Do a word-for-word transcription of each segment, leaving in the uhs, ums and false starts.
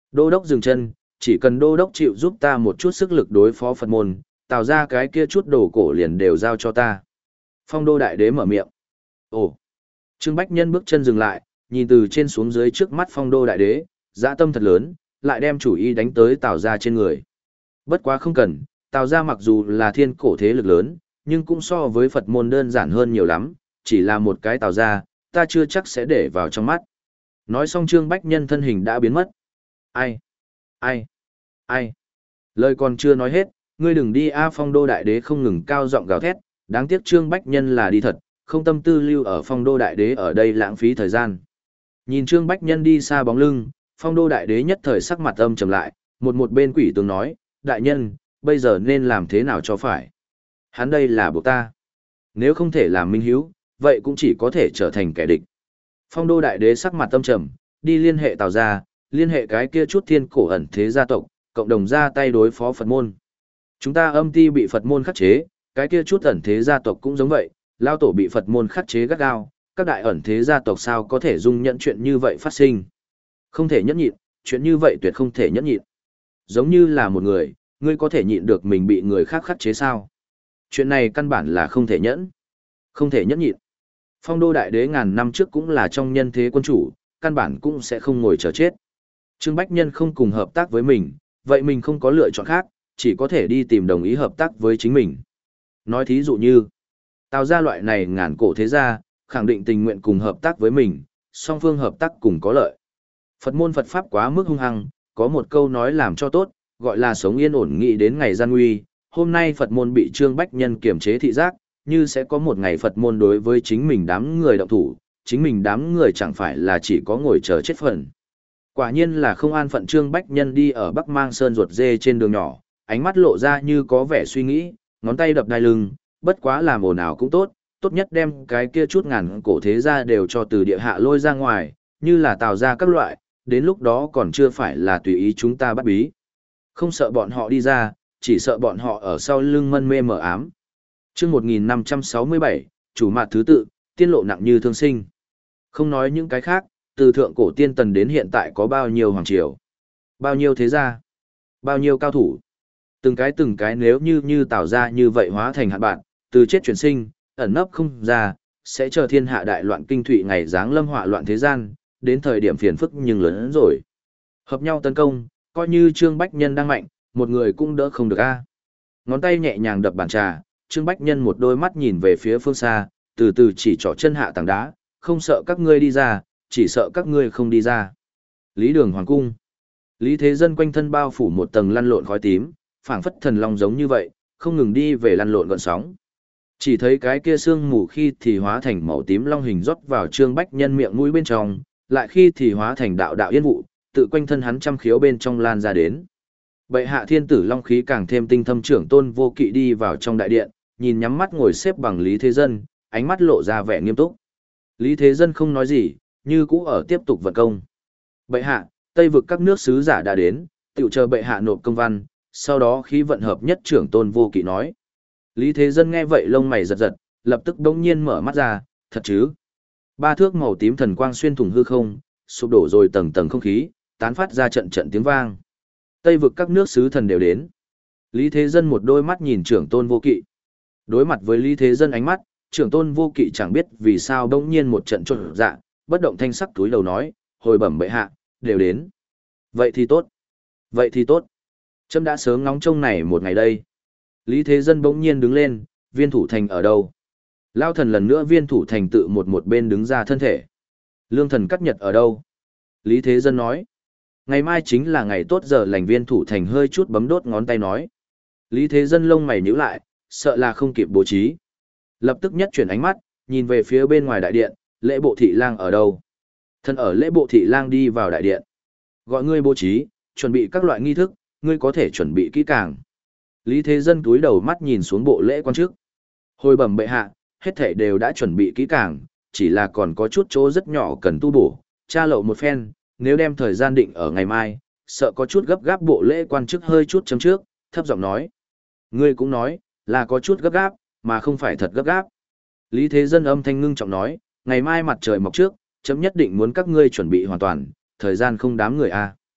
Đô đốc dừng chân, chỉ cần đô đốc chịu giúp ta một chút sức lực đối phó Phật môn, tạo ra cái kia chút đồ cổ liền đều giao cho ta. Phong đô đại đế mở miệng. Ồ! Trương Bách Nhân bước chân dừng lại, nhìn từ trên xuống dưới trước mắt phong đô đại đế, dã tâm thật lớn, lại đem chủ ý đánh tới Tào gia trên người. Bất quá không cần, Tào gia mặc dù là thiên cổ thế lực lớn, nhưng cũng so với Phật môn đơn giản hơn nhiều lắm, chỉ là một cái Tào gia, ta chưa chắc sẽ để vào trong mắt. Nói xong Trương Bách Nhân thân hình đã biến mất. Ai? Ai? Ai? Lời còn chưa nói hết, ngươi đừng đi a phong đô đại đế không ngừng cao giọng gào thét, đáng tiếc Trương Bách Nhân là đi thật, không tâm tư lưu ở phong đô đại đế ở đây lãng phí thời gian. Nhìn Trương Bách Nhân đi xa bóng lưng, phong đô đại đế nhất thời sắc mặt âm trầm lại, một một bên quỷ tướng nói, đại nhân, bây giờ nên làm thế nào cho phải? Hắn đây là buộc ta. Nếu không thể làm minh hiếu, vậy cũng chỉ có thể trở thành kẻ địch. Phong đô đại đế sắc mặt âm trầm, đi liên hệ Tào gia, liên hệ cái kia chút thiên cổ ẩn thế gia tộc, cộng đồng ra tay đối phó Phật môn. Chúng ta âm ti bị Phật môn khắc chế, cái kia chút ẩn thế gia tộc cũng giống vậy, lao tổ bị Phật môn khắc chế gắt gao, các đại ẩn thế gia tộc sao có thể dung nhận chuyện như vậy phát sinh. Không thể nhẫn nhịn, chuyện như vậy tuyệt không thể nhẫn nhịn. Giống như là một người, ngươi có thể nhịn được mình bị người khác khắc chế sao? Chuyện này căn bản là không thể nhẫn. Không thể nhẫn nhịn. Phong đô đại đế ngàn năm trước cũng là trong nhân thế quân chủ, căn bản cũng sẽ không ngồi chờ chết. Trương Bách Nhân không cùng hợp tác với mình, vậy mình không có lựa chọn khác, chỉ có thể đi tìm đồng ý hợp tác với chính mình. Nói thí dụ như, Tào gia loại này ngàn cổ thế gia, khẳng định tình nguyện cùng hợp tác với mình, song phương hợp tác cùng có lợi. Phật môn Phật Pháp quá mức hung hăng, có một câu nói làm cho tốt, gọi là sống yên ổn nghị đến ngày gian nguy. Hôm nay Phật môn bị Trương Bách Nhân kiểm chế thị giác, như sẽ có một ngày Phật môn đối với chính mình đám người động thủ, chính mình đám người chẳng phải là chỉ có ngồi chờ chết phần. Quả nhiên là không an phận. Trương Bách Nhân đi ở Bắc Mang Sơn ruột dê trên đường nhỏ, ánh mắt lộ ra như có vẻ suy nghĩ, ngón tay đập đai lưng, bất quá làm ồn ào cũng tốt, tốt nhất đem cái kia chút ngàn cổ thế gia đều cho từ địa hạ lôi ra ngoài, như là Tào gia các loại, đến lúc đó còn chưa phải là tùy ý chúng ta bắt bí. Không sợ bọn họ đi ra, chỉ sợ bọn họ ở sau lưng mân mê mờ ám. Chương một nghìn năm trăm sáu mươi bảy, chủ mạt thứ tự, tiên lộ nặng như thương sinh. Không nói những cái khác, từ thượng cổ tiên tần đến hiện tại có bao nhiêu hoàng triều, bao nhiêu thế gia, bao nhiêu cao thủ. Từng cái từng cái nếu như như Tào gia như vậy hóa thành hạn bạn, từ chết chuyển sinh, ẩn nấp không ra, sẽ chờ thiên hạ đại loạn kinh thụy ngày giáng lâm họa loạn thế gian, đến thời điểm phiền phức nhưng lớn hơn rồi. Hợp nhau tấn công, coi như Trương Bách Nhân đang mạnh, một người cũng đỡ không được a. Ngón tay nhẹ nhàng đập bàn trà, Trương Bách Nhân một đôi mắt nhìn về phía phương xa, từ từ chỉ trỏ chân hạ tảng đá, không sợ các ngươi đi ra, chỉ sợ các ngươi không đi ra. Lý Đường Hoàng cung. Lý Thế Dân quanh thân bao phủ một tầng lăn lộn khói tím, phảng phất thần long giống như vậy, không ngừng đi về lăn lộn gợn sóng. Chỉ thấy cái kia sương mù khi thì hóa thành màu tím long hình rót vào Trương Bách Nhân miệng mũi bên trong, lại khi thì hóa thành đạo đạo yên vụ, tự quanh thân hắn trăm khiếu bên trong lan ra đến. Bệ hạ thiên tử long khí càng thêm tinh thâm, trưởng tôn vô kỵ đi vào trong đại điện, nhìn nhắm mắt ngồi xếp bằng Lý Thế Dân, ánh mắt lộ ra vẻ nghiêm túc. Lý Thế Dân không nói gì, như cũ ở tiếp tục vận công. Bệ hạ, Tây vực các nước sứ giả đã đến, tiểu chờ bệ hạ nộp công văn, sau đó khí vận hợp nhất, trưởng tôn vô kỵ nói. Lý Thế Dân nghe vậy lông mày giật giật, lập tức đống nhiên mở mắt ra, thật chứ? Ba thước màu tím thần quang xuyên thủng hư không, sụp đổ rồi tầng tầng không khí, tán phát ra trận trận tiếng vang. Tây vực các nước sứ thần đều đến. Lý Thế Dân một đôi mắt nhìn trưởng tôn vô kỵ. Đối mặt với Lý Thế Dân ánh mắt, trưởng tôn vô kỵ chẳng biết vì sao đống nhiên một trận trột dạ, bất động thanh sắc túi đầu nói, hồi bẩm bệ hạ, đều đến. Vậy thì tốt. Vậy thì tốt. Trâm đã sớm ngóng trông này một ngày đây. Lý Thế Dân bỗng nhiên đứng lên, Viên Thủ Thành ở đâu? Lao thần lần nữa Viên Thủ Thành tự một một bên đứng ra thân thể. Lương thần cắt nhật ở đâu? Lý Thế Dân nói. Ngày mai chính là ngày tốt giờ lành. Viên Thủ Thành hơi chút bấm đốt ngón tay nói. Lý Thế Dân lông mày nhíu lại, sợ là không kịp bố trí. Lập tức nhất chuyển ánh mắt, nhìn về phía bên ngoài đại điện, lễ bộ thị lang ở đâu? Thân ở lễ bộ thị lang đi vào đại điện. Gọi ngươi bố trí, chuẩn bị các loại nghi thức, ngươi có thể chuẩn bị kỹ càng. Lý Thế Dân túi đầu mắt nhìn xuống bộ lễ quan trước. Hồi bẩm bệ hạ, hết thảy đều đã chuẩn bị kỹ càng, chỉ là còn có chút chỗ rất nhỏ cần tu bổ, tra lậu một phen, nếu đem thời gian định ở ngày mai, sợ có chút gấp gáp. Bộ lễ quan chức hơi chút chấm trước, thấp giọng nói. Ngươi cũng nói, là có chút gấp gáp, mà không phải thật gấp gáp. Lý Thế Dân âm thanh ngưng trọng nói, ngày mai mặt trời mọc trước, chấm nhất định muốn các ngươi chuẩn bị hoàn toàn, thời gian không đám người a.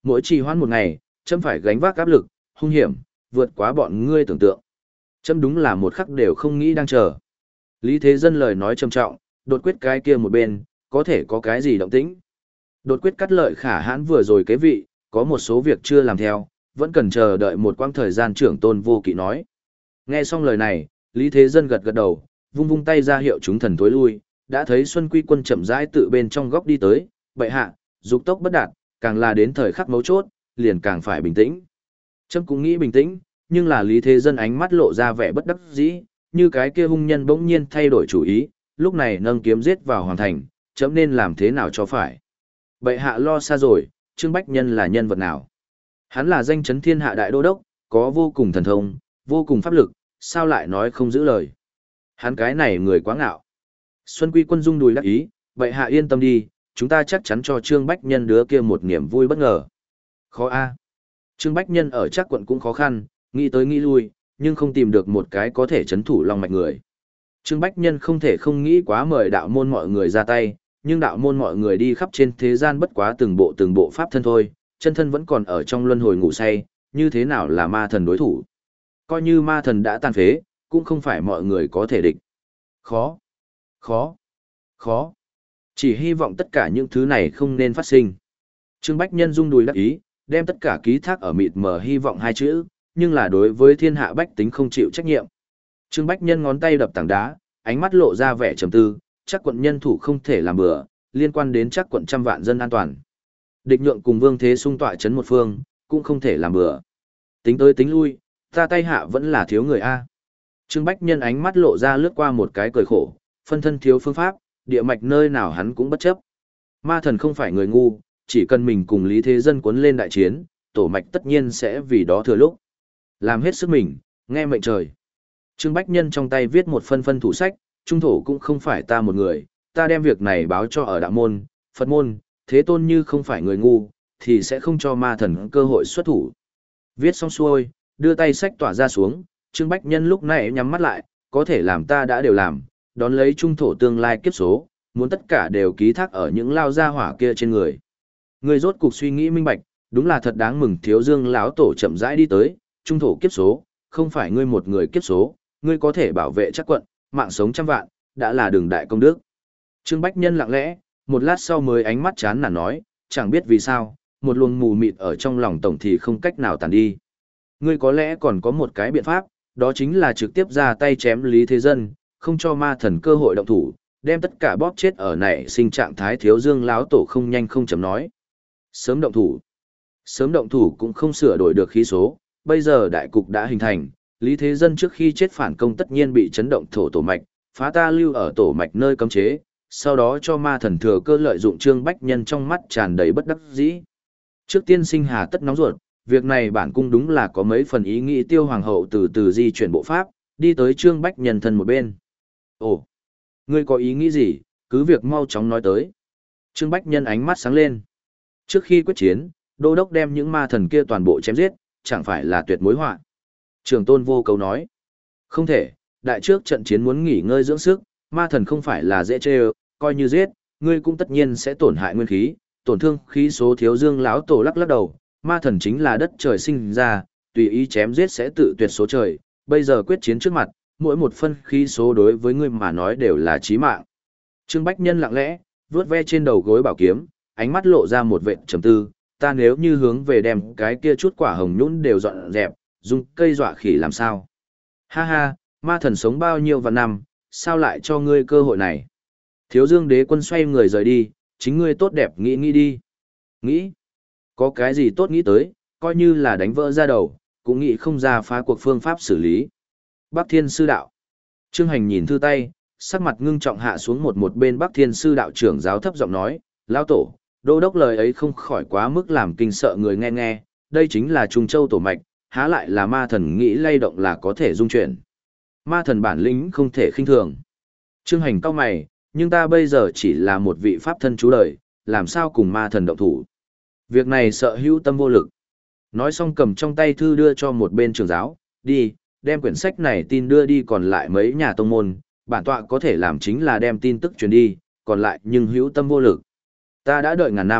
Mỗi trì hoãn một ngày, chấm phải gánh vác áp lực, hung hiểm, vượt quá bọn ngươi tưởng tượng. Chấm đúng là một khắc đều không nghĩ đang chờ. Lý Thế Dân lời nói trầm trọng, đột quyết cái kia một bên, có thể có cái gì động tĩnh. Đột quyết cắt lợi khả hãn vừa rồi kế vị, có một số việc chưa làm theo, vẫn cần chờ đợi một quãng thời gian trưởng tôn vô kỵ nói. Nghe xong lời này, Lý Thế Dân gật gật đầu, vung vung tay ra hiệu chúng thần tối lui, đã thấy Xuân Quy quân chậm rãi tự bên trong góc đi tới, bệ hạ, dục tốc bất đạt, càng là đến thời khắc mấu chốt, liền càng phải bình tĩnh. Trâm cũng nghĩ bình tĩnh, nhưng là Lý Thế Dân ánh mắt lộ ra vẻ bất đắc dĩ, như cái kia hung nhân bỗng nhiên thay đổi chủ ý, lúc này nâng kiếm giết vào hoàng thành, chấm nên làm thế nào cho phải. Bệ hạ lo xa rồi, Trương Bách Nhân là nhân vật nào? Hắn là danh chấn thiên hạ đại đô đốc, có vô cùng thần thông, vô cùng pháp lực, sao lại nói không giữ lời. Hắn cái này người quá ngạo. Xuân Quy quân rung đùi đắc ý, bệ hạ yên tâm đi, chúng ta chắc chắn cho Trương Bách Nhân đứa kia một niềm vui bất ngờ. Khó a. Trương Bách Nhân ở chắc quận cũng khó khăn, nghĩ tới nghĩ lui, nhưng không tìm được một cái có thể chấn thủ long mạch người. Trương Bách Nhân không thể không nghĩ quá mời đạo môn mọi người ra tay, nhưng đạo môn mọi người đi khắp trên thế gian bất quá từng bộ từng bộ pháp thân thôi, chân thân vẫn còn ở trong luân hồi ngủ say, như thế nào là ma thần đối thủ. Coi như ma thần đã tàn phế, cũng không phải mọi người có thể địch. Khó, khó, khó. Chỉ hy vọng tất cả những thứ này không nên phát sinh. Trương Bách Nhân rung đùi đắc ý, đem tất cả ký thác ở mịt mờ hy vọng hai chữ, nhưng là đối với thiên hạ bách tính không chịu trách nhiệm. Trương Bách Nhân ngón tay đập tảng đá, ánh mắt lộ ra vẻ trầm tư, chắc quận nhân thủ không thể làm bừa, liên quan đến chắc quận trăm vạn dân an toàn. Địch nhượng cùng Vương Thế Sung tọa chấn một phương, cũng không thể làm bừa. Tính tới tính lui, ta tay hạ vẫn là thiếu người a. Trương Bách Nhân ánh mắt lộ ra lướt qua một cái cười khổ, phân thân thiếu phương pháp, địa mạch nơi nào hắn cũng bất chấp. Ma thần không phải người ngu, chỉ cần mình cùng Lý Thế Dân cuốn lên đại chiến, tổ mạch tất nhiên sẽ vì đó thừa lúc. Làm hết sức mình, nghe mệnh trời. Trương Bách Nhân trong tay viết một phân phân thủ sách, trung thổ cũng không phải ta một người, ta đem việc này báo cho ở đạo môn, Phật môn, thế tôn như không phải người ngu, thì sẽ không cho ma thần cơ hội xuất thủ. Viết xong xuôi, đưa tay sách tỏa ra xuống, Trương Bách Nhân lúc này nhắm mắt lại, có thể làm ta đã đều làm, đón lấy trung thổ tương lai kiếp số, muốn tất cả đều ký thác ở những lao gia hỏa kia trên người. Người rốt cục suy nghĩ minh bạch, đúng là thật đáng mừng. Thiếu Dương lão tổ chậm rãi đi tới, trung thổ kiếp số, không phải ngươi một người kiếp số, ngươi có thể bảo vệ chắc quận, mạng sống trăm vạn, đã là đường đại công đức. Trương Bách Nhân lặng lẽ, một lát sau mới ánh mắt chán nản nói, chẳng biết vì sao, một luồng mù mịt ở trong lòng tổng thì không cách nào tàn đi. Ngươi có lẽ còn có một cái biện pháp, đó chính là trực tiếp ra tay chém Lý Thế Dân, không cho ma thần cơ hội động thủ, đem tất cả bóp chết ở này sinh trạng thái. Thiếu Dương lão tổ không nhanh không chậm nói. Sớm động thủ. Sớm động thủ cũng không sửa đổi được khí số, bây giờ đại cục đã hình thành, Lý Thế Dân trước khi chết phản công tất nhiên bị chấn động thổ tổ mạch, phá ta lưu ở tổ mạch nơi cấm chế, sau đó cho ma thần thừa cơ lợi dụng. Trương Bách Nhân trong mắt tràn đầy bất đắc dĩ. Trước tiên sinh hà tất nóng ruột, việc này bản cung đúng là có mấy phần ý nghĩ. Tiêu hoàng hậu từ từ di chuyển bộ pháp, đi tới Trương Bách Nhân thân một bên. Ồ, ngươi có ý nghĩ gì, cứ việc mau chóng nói tới. Trương Bách Nhân ánh mắt sáng lên. Trước khi quyết chiến, đô đốc đem những ma thần kia toàn bộ chém giết, chẳng phải là tuyệt mối họa. Trường Tôn Vô Cấu nói. Không thể, đại trước trận chiến muốn nghỉ ngơi dưỡng sức, ma thần không phải là dễ chê ơ, coi như giết, ngươi cũng tất nhiên sẽ tổn hại nguyên khí, tổn thương khí số. Thiếu Dương lão tổ lắc lắc đầu, ma thần chính là đất trời sinh ra, tùy ý chém giết sẽ tự tuyệt số trời, bây giờ quyết chiến trước mặt, mỗi một phân khí số đối với ngươi mà nói đều là chí mạng. Trương Bách Nhân lặng lẽ, vuốt ve trên đầu gối bảo kiếm, ánh mắt lộ ra một vệt trầm tư, ta nếu như hướng về đem cái kia chút quả hồng nhũn đều dọn dẹp, dùng cây dọa khỉ làm sao? Ha ha, ma thần sống bao nhiêu vạn năm, sao lại cho ngươi cơ hội này? Thiếu Dương đế quân xoay người rời đi, chính ngươi tốt đẹp nghĩ nghĩ đi. Nghĩ? Có cái gì tốt nghĩ tới, coi như là đánh vỡ ra đầu, cũng nghĩ không ra phá cuộc phương pháp xử lý. Bắc Thiên Sư Đạo. Trương Hành nhìn thư tay, sắc mặt ngưng trọng hạ xuống. một một bên Bắc Thiên Sư Đạo trưởng giáo thấp giọng nói, lão tổ, đô đốc lời ấy không khỏi quá mức làm kinh sợ người nghe nghe, đây chính là Trung Châu tổ mạch, há lại là ma thần nghĩ lay động là có thể dung chuyển. Ma thần bản lĩnh không thể khinh thường. Trương Hành cau mày, nhưng ta bây giờ chỉ là một vị pháp thân chú đời, làm sao cùng ma thần động thủ. Việc này sợ hữu tâm vô lực. Nói xong cầm trong tay thư đưa cho một bên trưởng giáo, đi, đem quyển sách này tin đưa đi còn lại mấy nhà tông môn, bản tọa có thể làm chính là đem tin tức truyền đi, còn lại nhưng hữu tâm vô lực. Ta đã đợi ngàn năm,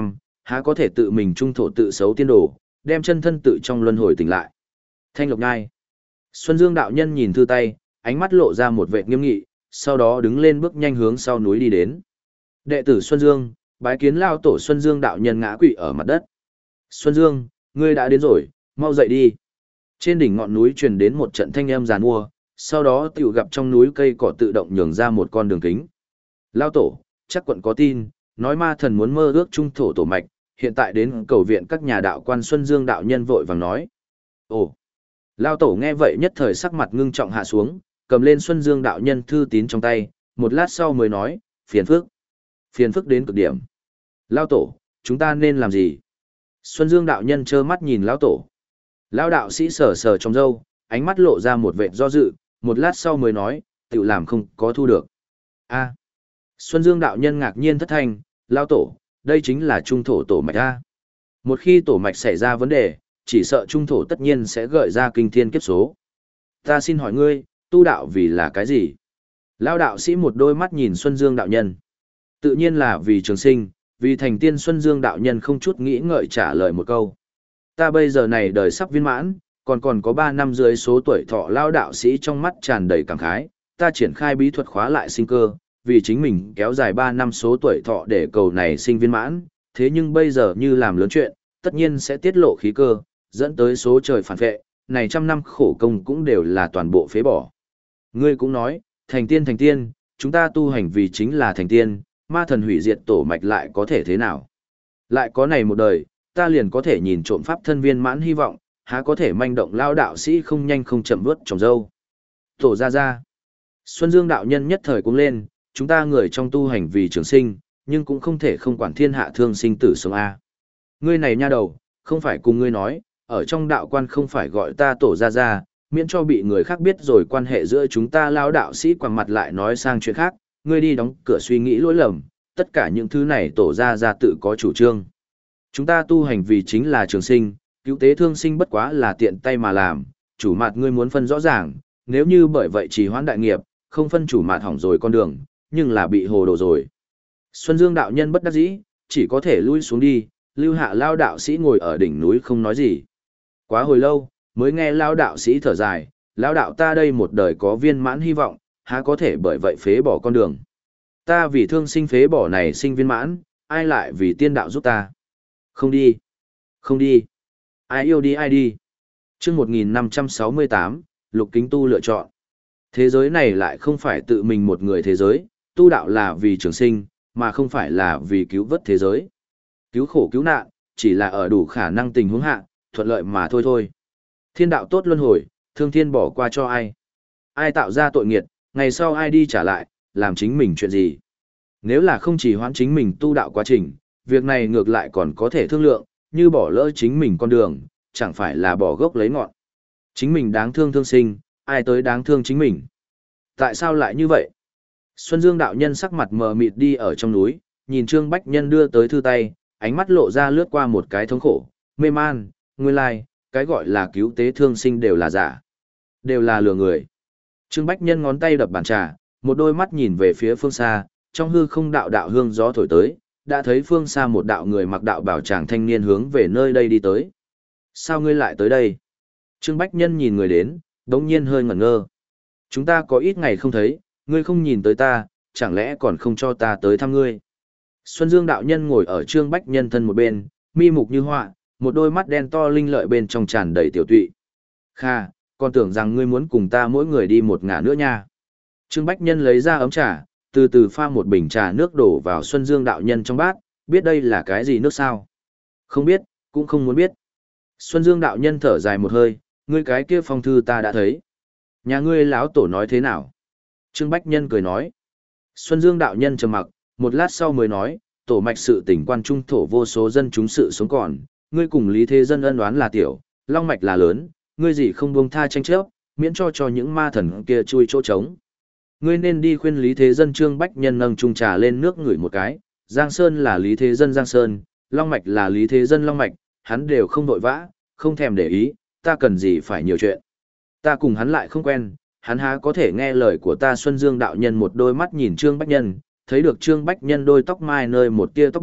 há có thể tự mình trung thổ tự xấu tiên đồ, đem chân thân tự trong luân hồi tỉnh lại. Thanh Lộc Nhai. Xuân Dương đạo nhân nhìn thư tay, ánh mắt lộ ra một vẻ nghiêm nghị, sau đó đứng lên bước nhanh hướng sau núi đi đến. Đệ tử Xuân Dương, bái kiến lao tổ Xuân Dương đạo nhân ngã quỵ ở mặt đất. Xuân Dương, ngươi đã đến rồi, mau dậy đi. Trên đỉnh ngọn núi truyền đến một trận thanh âm giàn mua, sau đó tiểu gặp trong núi cây cỏ tự động nhường ra một con đường kính. Lao tổ, chắc quận có tin, nói ma thần muốn mơ ước trung thổ tổ mạch, hiện tại đến cầu viện các nhà đạo quan Xuân Dương đạo nhân vội vàng nói. Ồ! Lao tổ nghe vậy nhất thời sắc mặt ngưng trọng hạ xuống, cầm lên Xuân Dương đạo nhân thư tín trong tay, một lát sau mới nói, phiền phức. Phiền phức đến cực điểm. Lao tổ, chúng ta nên làm gì? Xuân Dương đạo nhân trơ mắt nhìn Lao tổ. Lao đạo sĩ sờ sờ trong râu, ánh mắt lộ ra một vẻ do dự, một lát sau mới nói, tự làm không có thu được. A. Xuân Dương đạo nhân ngạc nhiên thất thanh, Lao tổ, đây chính là trung thổ tổ mạch A. Một khi tổ mạch xảy ra vấn đề, chỉ sợ trung thổ tất nhiên sẽ gợi ra kinh thiên kiếp số. Ta xin hỏi ngươi, tu đạo vì là cái gì? Lao đạo sĩ một đôi mắt nhìn Xuân Dương đạo nhân. Tự nhiên là vì trường sinh, vì thành tiên. Xuân Dương đạo nhân không chút nghĩ ngợi trả lời một câu. Ta bây giờ này đời sắp viên mãn, còn còn có ba năm dưới số tuổi thọ. Lao đạo sĩ trong mắt tràn đầy cảm khái, ta triển khai bí thuật khóa lại sinh cơ, vì chính mình kéo dài ba năm số tuổi thọ để cầu này sinh viên mãn, thế nhưng bây giờ như làm lớn chuyện, tất nhiên sẽ tiết lộ khí cơ, dẫn tới số trời phản vệ, này trăm năm khổ công cũng đều là toàn bộ phế bỏ. Ngươi cũng nói, thành tiên thành tiên, chúng ta tu hành vì chính là thành tiên, ma thần hủy diệt tổ mạch lại có thể thế nào? Lại có này một đời, ta liền có thể nhìn trộm pháp thân viên mãn hy vọng, há có thể manh động Lao đạo sĩ không nhanh không chậm vớt trồng dâu. Tổ ra ra. Xuân Dương đạo nhân nhất thời cũng lên, chúng ta người trong tu hành vì trường sinh, nhưng cũng không thể không quản thiên hạ thương sinh tử sống A. Ngươi này nha đầu, không phải cùng ngươi nói, ở trong đạo quan không phải gọi ta tổ ra ra, miễn cho bị người khác biết rồi quan hệ giữa chúng ta. Lao đạo sĩ quẳng mặt lại nói sang chuyện khác, ngươi đi đóng cửa suy nghĩ lỗi lầm, tất cả những thứ này tổ ra ra tự có chủ trương. Chúng ta tu hành vì chính là trường sinh, cứu tế thương sinh bất quá là tiện tay mà làm, chủ mặt ngươi muốn phân rõ ràng, nếu như bởi vậy trì hoãn đại nghiệp, không phân chủ mặt hỏng rồi con đường, nhưng là bị hồ đồ rồi. Xuân Dương đạo nhân bất đắc dĩ, chỉ có thể lui xuống đi, lưu hạ Lao đạo sĩ ngồi ở đỉnh núi không nói gì. Quá hồi lâu, mới nghe Lao đạo sĩ thở dài, Lao đạo ta đây một đời có viên mãn hy vọng, há có thể bởi vậy phế bỏ con đường. Ta vì thương sinh phế bỏ này sinh viên mãn, ai lại vì tiên đạo giúp ta? Không đi. Không đi. Ai yêu đi ai đi. Chương một nghìn năm trăm sáu mươi tám, Lục Kính Tu lựa chọn. Thế giới này lại không phải tự mình một người thế giới, tu đạo là vì trường sinh, mà không phải là vì cứu vớt thế giới. Cứu khổ cứu nạn, chỉ là ở đủ khả năng tình huống hạ, thuận lợi mà thôi thôi. Thiên đạo tốt luân hồi, thương thiên bỏ qua cho ai? Ai tạo ra tội nghiệt, ngày sau ai đi trả lại, làm chính mình chuyện gì? Nếu là không chỉ hoãn chính mình tu đạo quá trình, việc này ngược lại còn có thể thương lượng, như bỏ lỡ chính mình con đường, chẳng phải là bỏ gốc lấy ngọn. Chính mình đáng thương thương sinh, ai tới đáng thương chính mình? Tại sao lại như vậy? Xuân Dương đạo nhân sắc mặt mờ mịt đi ở trong núi, nhìn Trương Bách Nhân đưa tới thư tay, ánh mắt lộ ra lướt qua một cái thống khổ, mê man, nguyên lai, cái gọi là cứu tế thương sinh đều là giả, đều là lừa người. Trương Bách Nhân ngón tay đập bàn trà, một đôi mắt nhìn về phía phương xa, trong hư không đạo đạo hương gió thổi tới, đã thấy phương xa một đạo người mặc đạo bào tràng thanh niên hướng về nơi đây đi tới. Sao ngươi lại tới đây? Trương Bách Nhân nhìn người đến, đống nhiên hơi ngẩn ngơ. Chúng ta có ít ngày không thấy, ngươi không nhìn tới ta, chẳng lẽ còn không cho ta tới thăm ngươi? Xuân Dương đạo nhân ngồi ở Trương Bách Nhân thân một bên, mi mục như họa, một đôi mắt đen to linh lợi bên trong tràn đầy tiểu tụy. Kha, còn tưởng rằng ngươi muốn cùng ta mỗi người đi một ngả nữa nha. Trương Bách Nhân lấy ra ấm trà, từ từ pha một bình trà nước đổ vào Xuân Dương đạo nhân trong bát, biết đây là cái gì nước sao? Không biết, cũng không muốn biết. Xuân Dương đạo nhân thở dài một hơi, ngươi cái kia phong thư ta đã thấy. Nhà ngươi lão tổ nói thế nào? Trương Bách Nhân cười nói. Xuân Dương đạo nhân trầm mặc, một lát sau mới nói, tổ mạch sự tình quan trung thổ vô số dân chúng sự sống còn, ngươi cùng Lý Thế Dân ân oán là tiểu, long mạch là lớn, ngươi gì không buông tha tranh chấp, miễn cho cho những ma thần kia chui chỗ trống. Ngươi nên đi khuyên Lý Thế Dân. Trương Bách Nhân nâng chung trà lên nước ngửi một cái, Giang Sơn là Lý Thế Dân Giang Sơn, long mạch là Lý Thế Dân long mạch, hắn đều không vội vã, không thèm để ý, ta cần gì phải nhiều chuyện. Ta cùng hắn lại không quen, hắn há có thể nghe lời của ta. Xuân Dương đạo nhân một đôi mắt nhìn Trương Bách Nhân, thấy được Trương Bách Nhân đôi tóc mai nơi một tia tóc bạc,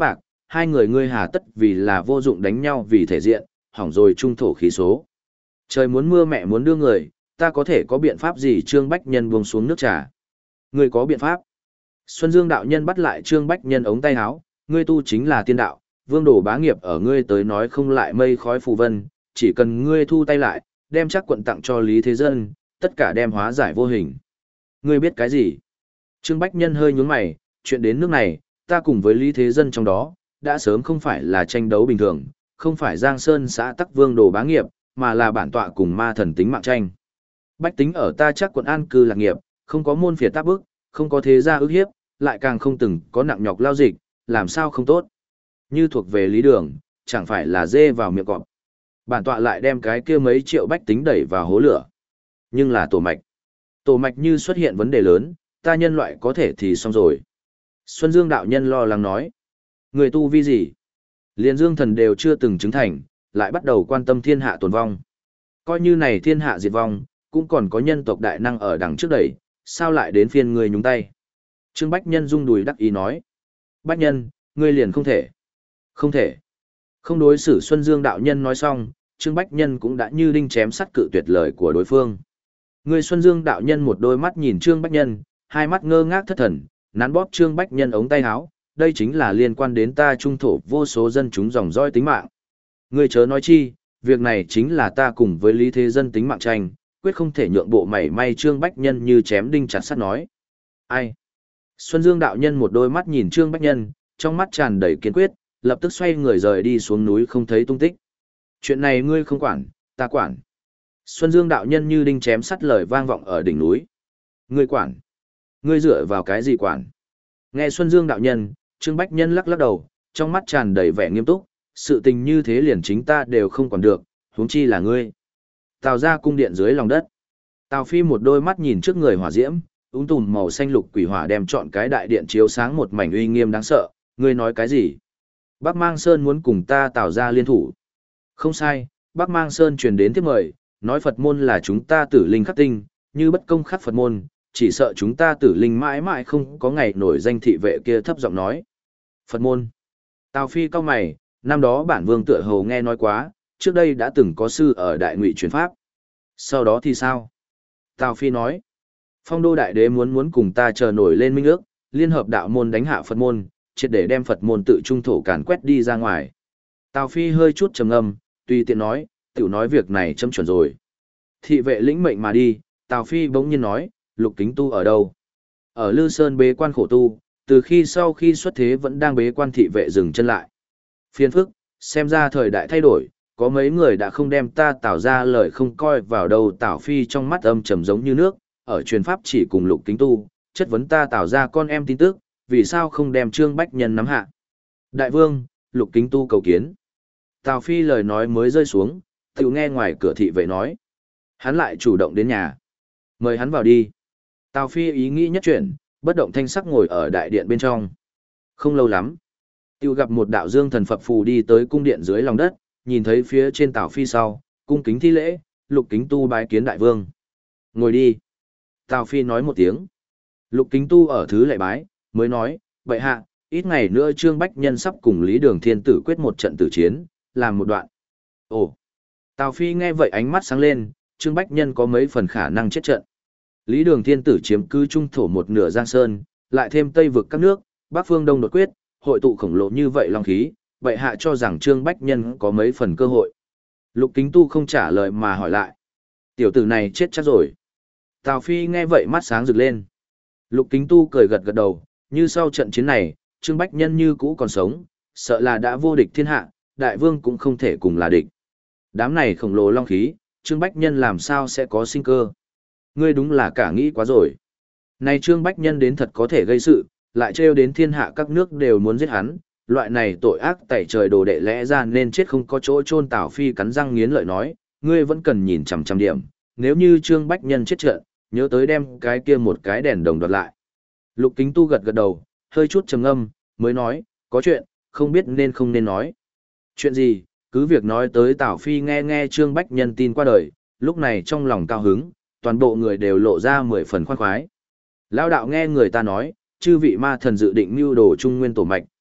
hai người ngươi hà tất vì là vô dụng đánh nhau vì thể diện, hỏng rồi trung thổ khí số. Trời muốn mưa mẹ muốn đưa người, ta có thể có biện pháp gì? Trương Bách Nhân buông xuống nước trà. Ngươi có biện pháp? Xuân Dương đạo nhân bắt lại Trương Bách Nhân ống tay áo, ngươi tu chính là tiên đạo, vương đồ bá nghiệp ở ngươi tới nói không lại mây khói phù vân, chỉ cần ngươi thu tay lại, đem chắc quận tặng cho Lý Thế Dân, tất cả đem hóa giải vô hình. Ngươi biết cái gì? Trương Bách Nhân hơi nhướng mày, chuyện đến nước này, ta cùng với Lý Thế Dân trong đó, đã sớm không phải là tranh đấu bình thường, không phải Giang Sơn xã tắc vương đồ bá nghiệp, mà là bản tọa cùng ma thần tính mạng tranh. Bách tính ở ta chắc quận an cư lạc nghiệp, không có môn phiệt tác bức, không có thế gia ức hiếp, lại càng không từng có nặng nhọc lao dịch, làm sao không tốt. Như thuộc về lý đường, chẳng phải là dê vào miệng cọp. Bản tọa lại đem cái kia mấy triệu bách tính đẩy vào hố lửa. Nhưng là tổ mạch. Tổ mạch như xuất hiện vấn đề lớn, ta nhân loại có thể thì xong rồi. Xuân Dương đạo nhân lo lắng nói. Người tu vi gì? Liên Dương thần đều chưa từng chứng thành, lại bắt đầu quan tâm thiên hạ tồn vong. Coi như này thiên hạ diệt vong, cũng còn có nhân tộc đại năng ở đằng trước đẩy, sao lại đến phiên người nhúng tay? Trương Bách Nhân rung đùi đắc ý nói. Bách Nhân, ngươi liền không thể. Không thể. Không đối xử Xuân Dương đạo nhân nói xong, Trương Bách Nhân cũng đã như đinh chém sắt cự tuyệt lời của đối phương. Ngươi Xuân Dương đạo nhân một đôi mắt nhìn Trương Bách Nhân, hai mắt ngơ ngác thất thần, nắn bóp Trương Bách Nhân ống tay áo, đây chính là liên quan đến ta trung thổ vô số dân chúng dòng dõi tính mạng. Ngươi chớ nói chi, việc này chính là ta cùng với Lý Thế Dân tính mạng tranh, quyết không thể nhượng bộ mảy may. Trương Bách Nhân như chém đinh chặt sắt nói. Ai? Xuân Dương đạo nhân một đôi mắt nhìn Trương Bách Nhân, trong mắt tràn đầy kiên quyết, lập tức xoay người rời đi xuống núi không thấy tung tích. Chuyện này ngươi không quản, ta quản. Xuân Dương đạo nhân như đinh chém sắt lời vang vọng ở đỉnh núi. Ngươi quản? Ngươi dựa vào cái gì quản? Nghe Xuân Dương đạo nhân, Trương Bách Nhân lắc lắc đầu, trong mắt tràn đầy vẻ nghiêm túc, sự tình như thế liền chính ta đều không quản được, huống chi là ngươi. Tào ra cung điện dưới lòng đất. Tào Phi một đôi mắt nhìn trước người hỏa diễm, ung tùm màu xanh lục quỷ hỏa đem trọn cái đại điện chiếu sáng một mảnh uy nghiêm đáng sợ, ngươi nói cái gì? Bắc Mang Sơn muốn cùng ta Tào ra liên thủ. Không sai, Bắc Mang Sơn truyền đến tiếp mời, nói Phật môn là chúng ta tử linh khắc tinh, như bất công khắc Phật môn, chỉ sợ chúng ta tử linh mãi mãi không có ngày nổi danh. Thị vệ kia thấp giọng nói. Phật môn. Tào Phi cau mày, năm đó bản vương tựa hồ nghe nói quá, trước đây đã từng có sư ở Đại Ngụy truyền pháp. Sau đó thì sao? Tào Phi nói. Phong đô đại đế muốn muốn cùng ta chờ nổi lên minh ước, liên hợp đạo môn đánh hạ Phật môn, triệt để đem Phật môn tự trung thổ càn quét đi ra ngoài. Tào Phi hơi chút trầm ngâm, tùy tiện nói, tiểu nói việc này châm chuẩn rồi. Thị vệ lĩnh mệnh mà đi, Tào Phi bỗng nhiên nói, Lục Kính Tu ở đâu? Ở Lư Sơn bế quan khổ tu, từ khi sau khi xuất thế vẫn đang bế quan. Thị vệ dừng chân lại. Phiền phức, xem ra thời đại thay đổi, có mấy người đã không đem ta Tào ra lời không coi vào đâu. Tào Phi trong mắt âm trầm giống như nước, ở truyền pháp chỉ cùng Lục Kính Tu, chất vấn ta Tào ra con em tin tức, vì sao không đem Trương Bách Nhân nắm hạ? Đại vương, Lục Kính Tu cầu kiến. Tào Phi lời nói mới rơi xuống, tự nghe ngoài cửa thị vệ nói. Hắn lại chủ động đến nhà. Mời hắn vào đi. Tào Phi ý nghĩ nhất chuyển, bất động thanh sắc ngồi ở đại điện bên trong. Không lâu lắm, tiêu gặp một đạo dương thần phập phù đi tới cung điện dưới lòng đất, nhìn thấy phía trên Tào Phi sau, cung kính thi lễ, Lục Kính Tu bái kiến đại vương. Ngồi đi. Tào Phi nói một tiếng. Lục Kính Tu ở thứ lệ bái, mới nói, bệ hạ, ít ngày nữa Trương Bách Nhân sắp cùng Lý Đường Thiên Tử quyết một trận tử chiến, làm một đoạn. Ồ. Tào Phi nghe vậy ánh mắt sáng lên, Trương Bách Nhân có mấy phần khả năng chết trận. Lý Đường Thiên Tử chiếm cứ trung thổ một nửa Giang Sơn, lại thêm Tây vực các nước, Bắc phương Đông đột quyết, hội tụ khổng lồ như vậy long khí, vậy hạ cho rằng Trương Bách Nhân có mấy phần cơ hội. Lục Kính Tu không trả lời mà hỏi lại. Tiểu tử này chết chắc rồi. Tào Phi nghe vậy mắt sáng rực lên. Lục Kính Tu cười gật gật đầu, như sau trận chiến này, Trương Bách Nhân như cũ còn sống, sợ là đã vô địch thiên hạ, đại vương cũng không thể cùng là địch. Đám này khổng lồ long khí, Trương Bách Nhân làm sao sẽ có sinh cơ? Ngươi đúng là cả nghĩ quá rồi. Này Trương Bách Nhân đến thật có thể gây sự, lại trêu đến thiên hạ các nước đều muốn giết hắn, loại này tội ác tẩy trời đồ đệ lẽ ra nên chết không có chỗ chôn. Tào Phi cắn răng nghiến lợi nói, ngươi vẫn cần nhìn chằm chằm điểm, nếu như Trương Bách Nhân chết trận, nhớ tới đem cái kia một cái đèn đồng đoạt lại. Lục Kính Tu gật gật đầu, hơi chút trầm ngâm, mới nói, có chuyện, không biết nên không nên nói. Chuyện gì, cứ việc nói tới. Tào Phi nghe nghe Trương Bách Nhân tin qua đời, lúc này trong lòng cao hứng, toàn bộ người đều lộ ra mười phần khoan khoái. Lão đạo nghe người ta nói, chư vị ma thần dự định mưu đồ trung nguyên tổ mạch,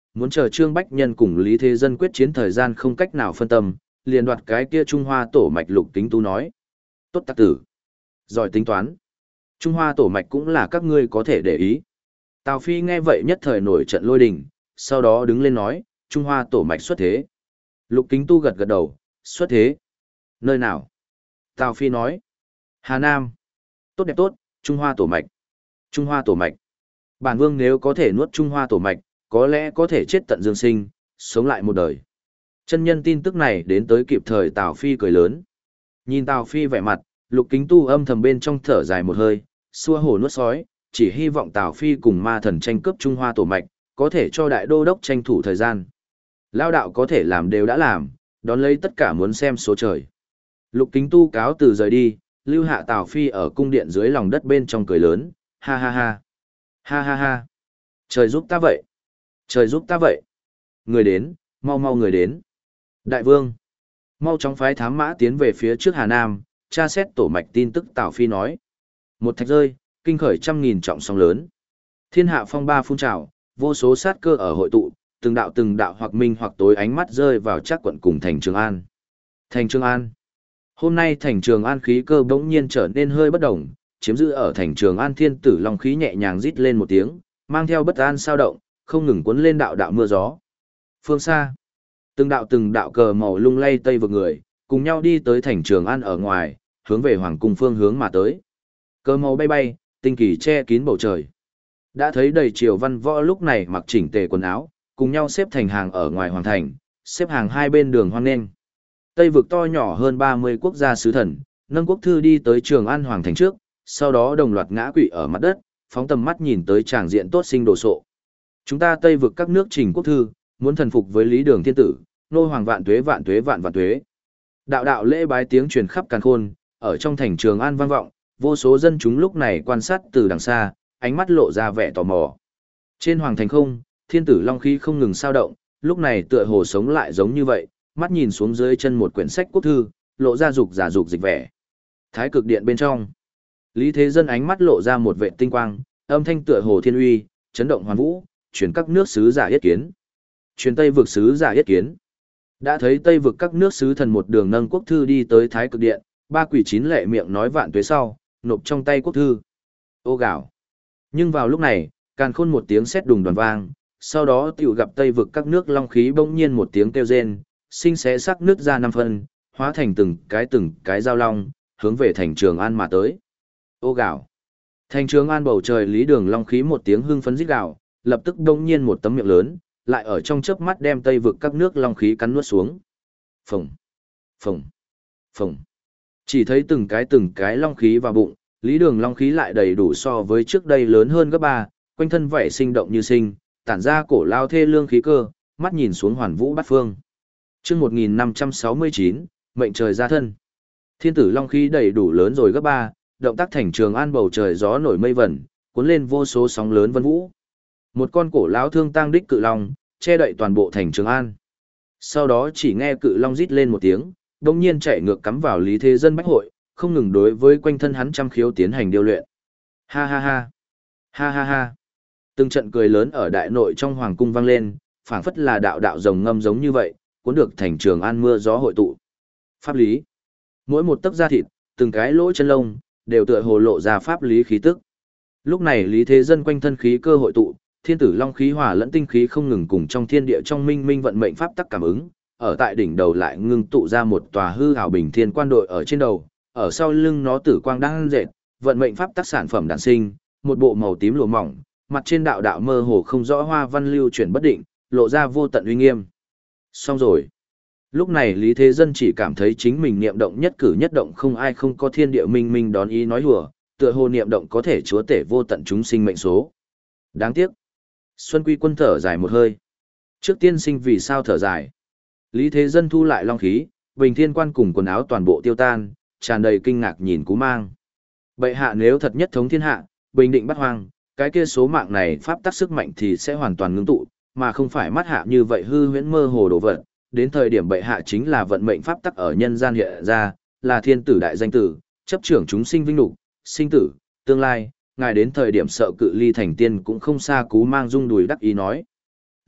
muốn chờ Trương Bách Nhân cùng Lý Thế Dân quyết chiến thời gian không cách nào phân tâm, liền đoạt cái kia Trung Hoa tổ mạch. Lục Kính Tu nói. Tốt tặc tử. Giỏi tính toán. Trung Hoa tổ mạch cũng là các ngươi có thể để ý. Tào Phi nghe vậy nhất thời nổi trận lôi đình, sau đó đứng lên nói, Trung Hoa tổ mạch xuất thế. Lục Kính Tu gật gật đầu, xuất thế. Nơi nào? Tào Phi nói. Hà Nam. Tốt đẹp tốt, Trung Hoa tổ mạch. Trung Hoa tổ mạch. Bản vương nếu có thể nuốt Trung Hoa tổ mạch, có lẽ có thể chết tận dương sinh, sống lại một đời. Chân nhân tin tức này đến tới kịp thời Tào Phi cười lớn. Nhìn Tào Phi vẻ mặt, Lục Kính Tu âm thầm bên trong thở dài một hơi, xua hổ nuốt sói, chỉ hy vọng Tào Phi cùng ma thần tranh cướp Trung Hoa tổ mạch, có thể cho đại đô đốc tranh thủ thời gian. Lao đạo có thể làm đều đã làm, đón lấy tất cả muốn xem số trời. Lục Kính Tu cáo từ rời đi, lưu hạ Tào Phi ở cung điện dưới lòng đất bên trong cười lớn, ha ha ha, ha ha ha, trời giúp ta vậy, trời giúp ta vậy. Người đến, mau mau người đến. Đại vương, mau chóng phái thám mã tiến về phía trước Hà Nam, tra xét tổ mạch tin tức. Tào Phi nói. Một thạch rơi, kinh khởi trăm nghìn trọng sóng lớn. Thiên hạ phong ba phun trào, vô số sát cơ ở hội tụ, từng đạo từng đạo hoặc minh hoặc tối ánh mắt rơi vào chắc quận cùng thành Trường An. Thành Trường An. Hôm nay thành Trường An khí cơ bỗng nhiên trở nên hơi bất động, chiếm giữ ở thành Trường An thiên tử long khí nhẹ nhàng rít lên một tiếng, mang theo bất an sao động, không ngừng cuốn lên đạo đạo mưa gió. Phương xa, từng đạo từng đạo cờ màu lung lay tây vực người, cùng nhau đi tới thành Trường An ở ngoài, hướng về hoàng cung phương hướng mà tới. Cờ màu bay bay, tinh kỳ che kín bầu trời. Đã thấy đầy triều văn võ lúc này mặc chỉnh tề quần áo, cùng nhau xếp thành hàng ở ngoài hoàng thành, xếp hàng hai bên đường hoan nghênh. Tây vực to nhỏ hơn ba mươi quốc gia sứ thần, nâng quốc thư đi tới Trường An hoàng thành trước, sau đó đồng loạt ngã quỵ ở mặt đất, phóng tầm mắt nhìn tới tràng diện tốt sinh đồ sộ. Chúng ta Tây vực các nước trình quốc thư, muốn thần phục với Lý Đường Thiên Tử, nô hoàng vạn tuế vạn tuế vạn vạn tuế. Đạo đạo lễ bái tiếng truyền khắp càn khôn, ở trong thành Trường An vang vọng, vô số dân chúng lúc này quan sát từ đằng xa, ánh mắt lộ ra vẻ tò mò. Trên hoàng thành không, thiên tử long khí không ngừng sao động, lúc này tựa hồ sống lại giống như vậy, mắt nhìn xuống dưới chân một quyển sách quốc thư, lộ ra dục giả dục dịch vẻ. Thái cực điện bên trong, Lý Thế Dân ánh mắt lộ ra một vệ tinh quang, âm thanh tựa hồ thiên uy, chấn động hoàn vũ, truyền các nước sứ giả yết kiến. Truyền Tây vực sứ giả yết kiến. Đã thấy Tây vực các nước sứ thần một đường nâng quốc thư đi tới Thái cực điện, ba quỷ chín lệ miệng nói vạn tuế sau, nộp trong tay quốc thư. Ô gạo. Nhưng vào lúc này, càn khôn một tiếng sét đùng đoàn vang, sau đó tiểu gặp Tây vực các nước long khí bỗng nhiên một tiếng kêu rên, sinh xé sắc nước ra năm phân, hóa thành từng cái từng cái dao long, hướng về thành Trường An mà tới. Ô gạo. Thành Trường An bầu trời Lý Đường long khí một tiếng hưng phấn rít gào, lập tức bỗng nhiên một tấm miệng lớn, lại ở trong chớp mắt đem Tây vực các nước long khí cắn nuốt xuống. Phồng, phồng, phồng. Chỉ thấy từng cái từng cái long khí vào bụng, Lý Đường long khí lại đầy đủ so với trước đây lớn hơn gấp ba, quanh thân vảy sinh động như sinh, tản ra cổ lao thê lương khí cơ, mắt nhìn xuống hoàn vũ bát phương. Chương một nghìn năm trăm sáu mươi chín, mệnh trời ra thân. Thiên tử long khí đầy đủ lớn rồi gấp ba, động tác thành Trường An bầu trời gió nổi mây vẩn, cuốn lên vô số sóng lớn vân vũ. Một con cổ lão thương tang đích cự long, che đậy toàn bộ thành Trường An. Sau đó chỉ nghe cự long rít lên một tiếng, đồng nhiên chạy ngược cắm vào Lý Thế Dân bách hội, không ngừng đối với quanh thân hắn trăm khiếu tiến hành điêu luyện. Ha ha ha, ha ha ha. Từng trận cười lớn ở đại nội trong hoàng cung vang lên, phảng phất là đạo đạo rồng ngâm giống như vậy, cuốn được thành Trường An mưa gió hội tụ. Pháp lý. Mỗi một tấc da thịt, từng cái lỗ chân lông, đều tựa hồ lộ ra pháp lý khí tức. Lúc này Lý Thế Dân quanh thân khí cơ hội tụ, thiên tử long khí hòa lẫn tinh khí không ngừng cùng trong thiên địa trong minh minh vận mệnh pháp tắc cảm ứng, ở tại đỉnh đầu lại ngưng tụ ra một tòa hư ảo bình thiên quan đội ở trên đầu, ở sau lưng nó tử quang đang dệt, vận mệnh pháp tắc sản phẩm đản sinh, một bộ màu tím lụa mỏng, mặt trên đạo đạo mơ hồ không rõ hoa văn lưu chuyển bất định, lộ ra vô tận uy nghiêm. Xong rồi. Lúc này Lý Thế Dân chỉ cảm thấy chính mình niệm động nhất cử nhất động không ai không có thiên địa minh minh đón ý nói hùa, tựa hồ niệm động có thể chúa tể vô tận chúng sinh mệnh số. Đáng tiếc. Xuân Quy Quân thở dài một hơi. Trước tiên sinh vì sao thở dài? Lý Thế Dân thu lại long khí, bình thiên quan cùng quần áo toàn bộ tiêu tan, tràn đầy kinh ngạc nhìn Cú Mang. Bệ hạ nếu thật nhất thống thiên hạ, bình định bắt hoang, cái kia số mạng này pháp tắc sức mạnh thì sẽ hoàn toàn ngưng tụ, mà không phải mắt hạ như vậy hư huyễn mơ hồ đồ vật. Đến thời điểm bệ hạ chính là vận mệnh pháp tắc ở nhân gian hiện ra, là thiên tử đại danh tử, chấp trưởng chúng sinh vinh nhục, sinh tử, tương lai, ngài đến thời điểm sợ cự ly thành tiên cũng không xa. Cú Mang rung đùi đắc ý nói.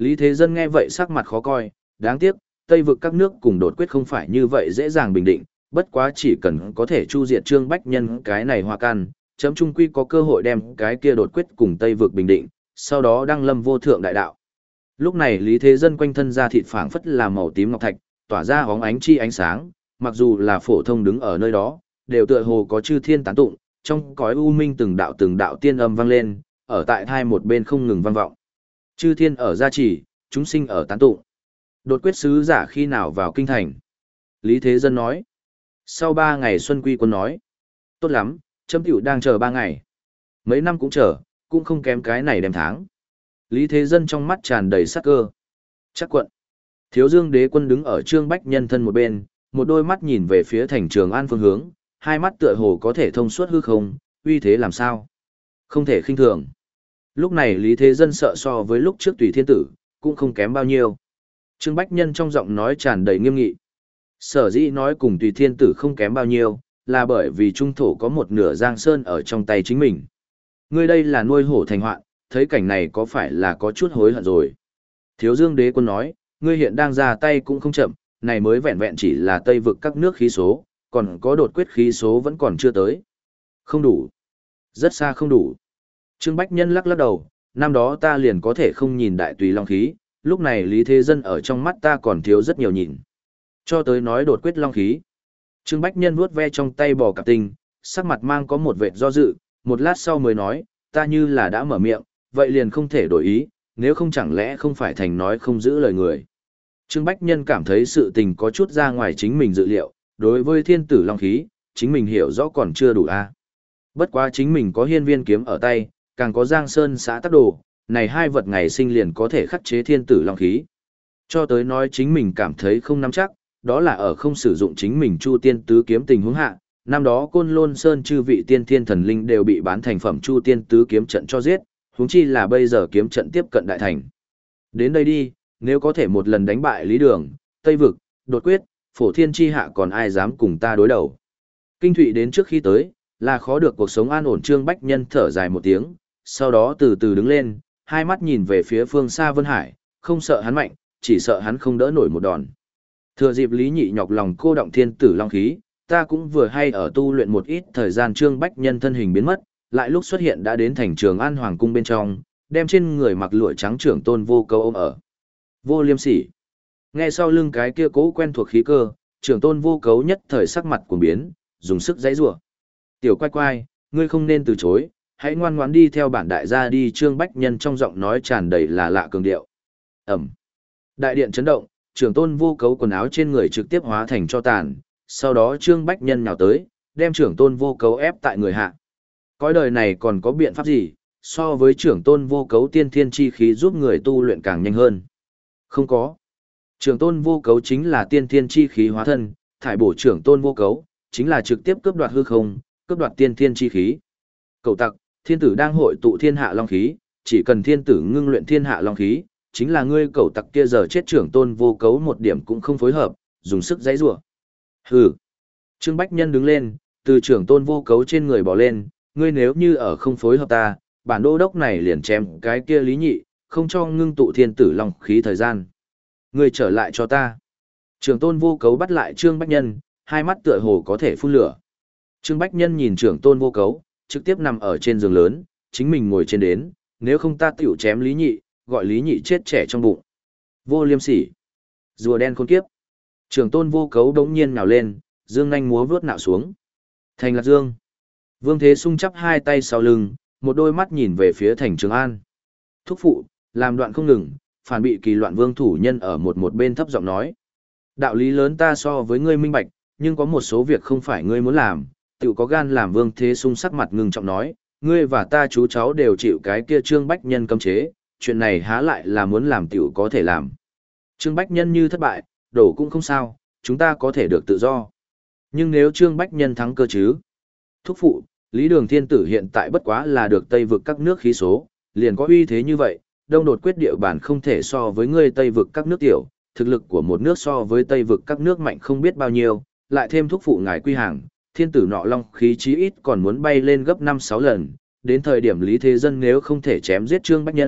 Lý Thế Dân nghe vậy sắc mặt khó coi, đáng tiếc, Tây vực các nước cùng đột quyết không phải như vậy dễ dàng bình định, bất quá chỉ cần có thể chu diệt Trương Bách Nhân cái này hoa can, chấm trung quy có cơ hội đem cái kia đột quyết cùng Tây vực bình định, sau đó đăng lâm vô thượng đại đạo. Lúc này Lý Thế Dân quanh thân ra thịt phảng phất là màu tím ngọc thạch, tỏa ra óng ánh chi ánh sáng, mặc dù là phổ thông đứng ở nơi đó, đều tựa hồ có chư thiên tán tụng, trong cõi u minh từng đạo từng đạo tiên âm vang lên, ở tại thai một bên không ngừng vang vọng. Chư thiên ở gia trì, chúng sinh ở tán tụng. Đột quyết sứ giả khi nào vào kinh thành? Lý Thế Dân nói. Sau ba ngày Xuân Quy Quân nói. Tốt lắm, chấm tiểu đang chờ ba ngày. Mấy năm cũng chờ, cũng không kém cái này đem tháng. Lý Thế Dân trong mắt tràn đầy sắc cơ. Chắc quận. Thiếu Dương Đế Quân đứng ở Trương Bách Nhân thân một bên, một đôi mắt nhìn về phía thành Trường An phương hướng, hai mắt tựa hồ có thể thông suốt hư không, uy thế làm sao? Không thể khinh thường. Lúc này Lý Thế Dân sợ so với lúc trước Tùy Thiên Tử, cũng không kém bao nhiêu. Trương Bách Nhân trong giọng nói tràn đầy nghiêm nghị. Sở dĩ nói cùng Tùy Thiên Tử không kém bao nhiêu, là bởi vì trung thổ có một nửa Giang Sơn ở trong tay chính mình. Ngươi đây là nuôi hổ thành hoạn, thấy cảnh này có phải là có chút hối hận rồi. Thiếu Dương Đế Quân nói, ngươi hiện đang ra tay cũng không chậm, này mới vẹn vẹn chỉ là Tây vực các nước khí số, còn có đột quyết khí số vẫn còn chưa tới. Không đủ. Rất xa không đủ. Trương Bách Nhân lắc lắc đầu, năm đó ta liền có thể không nhìn đại tùy long khí, lúc này Lý Thế Dân ở trong mắt ta còn thiếu rất nhiều nhìn. Cho tới nói đột quyết long khí. Trương Bách Nhân vuốt ve trong tay bò cạp tinh, sắc mặt mang có một vệt do dự, một lát sau mới nói, ta như là đã mở miệng, vậy liền không thể đổi ý, nếu không chẳng lẽ không phải thành nói không giữ lời người. Trương Bách Nhân cảm thấy sự tình có chút ra ngoài chính mình dự liệu, đối với thiên tử long khí, chính mình hiểu rõ còn chưa đủ a. Bất quá chính mình có hiên viên kiếm ở tay, càng có Giang Sơn xã tắc đồ, này hai vật ngày sinh liền có thể khắc chế thiên tử long khí. Cho tới nói chính mình cảm thấy không nắm chắc, đó là ở không sử dụng chính mình Chu Tiên Tứ kiếm tình huống hạ, năm đó Côn Lôn Sơn chư vị tiên thiên thần linh đều bị bán thành phẩm Chu Tiên Tứ kiếm trận cho giết, huống chi là bây giờ kiếm trận tiếp cận đại thành. Đến đây đi, nếu có thể một lần đánh bại Lý Đường, Tây Vực, đột quyết, phổ thiên chi hạ còn ai dám cùng ta đối đầu. Kinh Thụy đến trước khi tới, là khó được cuộc sống an ổn. Trương Bách Nhân thở dài một tiếng, sau đó từ từ đứng lên, hai mắt nhìn về phía phương xa Vân Hải, không sợ hắn mạnh, chỉ sợ hắn không đỡ nổi một đòn. Thừa dịp Lý Nhị nhọc lòng cô động thiên tử long khí, ta cũng vừa hay ở tu luyện một ít thời gian. Trương Bách Nhân thân hình biến mất, lại lúc xuất hiện đã đến thành Trường An Hoàng cung bên trong, đem trên người mặc lụa trắng trưởng tôn Vô Cấu ôm ở. Vô Liêm Sỉ. Nghe sau lưng cái kia cố quen thuộc khí cơ, trưởng tôn Vô Cấu nhất thời sắc mặt cuồng biến, dùng sức giãy giụa. Tiểu quay quay, ngươi không nên từ chối, hãy ngoan ngoãn đi theo bản đại gia đi. Trương Bách Nhân trong giọng nói tràn đầy là lạ cường điệu. Ẩm. Đại điện chấn động, trưởng tôn Vô Cấu quần áo trên người trực tiếp hóa thành tro tàn, sau đó Trương Bách Nhân nhào tới, đem trưởng tôn Vô Cấu ép tại người hạ. Cõi đời này còn có biện pháp gì, so với trưởng tôn Vô Cấu tiên thiên chi khí giúp người tu luyện càng nhanh hơn? Không có. Trưởng tôn Vô Cấu chính là tiên thiên chi khí hóa thân, thải bổ trưởng tôn Vô Cấu, chính là trực tiếp cướp đoạt hư không, cướp đoạt tiên thiên chi khí. Cậu tặc, thiên tử đang hội tụ thiên hạ long khí, chỉ cần thiên tử ngưng luyện thiên hạ long khí, chính là ngươi cậu tặc kia giờ chết. Trưởng tôn Vô Cấu một điểm cũng không phối hợp, dùng sức giãy giụa. Hừ. Trương Bách Nhân đứng lên, từ trưởng tôn Vô Cấu trên người bỏ lên, ngươi nếu như ở không phối hợp ta, bản đô đốc này liền chém cái kia Lý Nhị, không cho ngưng tụ thiên tử long khí thời gian. Ngươi trở lại cho ta. Trưởng tôn Vô Cấu bắt lại Trương Bách Nhân, hai mắt tựa hồ có thể phun lửa. Trương Bách Nhân nhìn trưởng tôn Vô Cấu, trực tiếp nằm ở trên giường lớn, chính mình ngồi trên đến, nếu không ta tiểu chém Lý Nhị, gọi Lý Nhị chết trẻ trong bụng. Vô Liêm Sỉ. Rùa đen khốn kiếp. Trưởng tôn Vô Cấu đống nhiên nhào lên, dương nhanh múa vướt nạo xuống. Thành Lạc Dương. Vương Thế Sung chắp hai tay sau lưng, một đôi mắt nhìn về phía thành Trường An. Thúc phụ, làm đoạn không ngừng, phản bị kỳ loạn vương thủ nhân ở một một bên thấp giọng nói. Đạo lý lớn ta so với ngươi minh bạch, nhưng có một số việc không phải ngươi muốn làm, tự có gan làm. Vương Thế Sung sắc mặt ngưng trọng nói, ngươi và ta chú cháu đều chịu cái kia Trương Bách Nhân cấm chế, chuyện này há lại là muốn làm tiểu có thể làm. Trương Bách Nhân như thất bại, đổ cũng không sao, chúng ta có thể được tự do. Nhưng nếu Trương Bách Nhân thắng cơ chứ? Thúc phụ, Lý Đường Thiên Tử hiện tại bất quá là được Tây vực các nước khí số, liền có uy thế như vậy, đông đột quyết địa bản không thể so với ngươi Tây vực các nước tiểu, thực lực của một nước so với Tây vực các nước mạnh không biết bao nhiêu, lại thêm thúc phụ ngài quy hàng, thiên tử nọ long khí chí ít còn muốn bay lên gấp năm sáu lần, đến thời điểm Lý Thế Dân nếu không thể chém giết Trương Bách Nhân,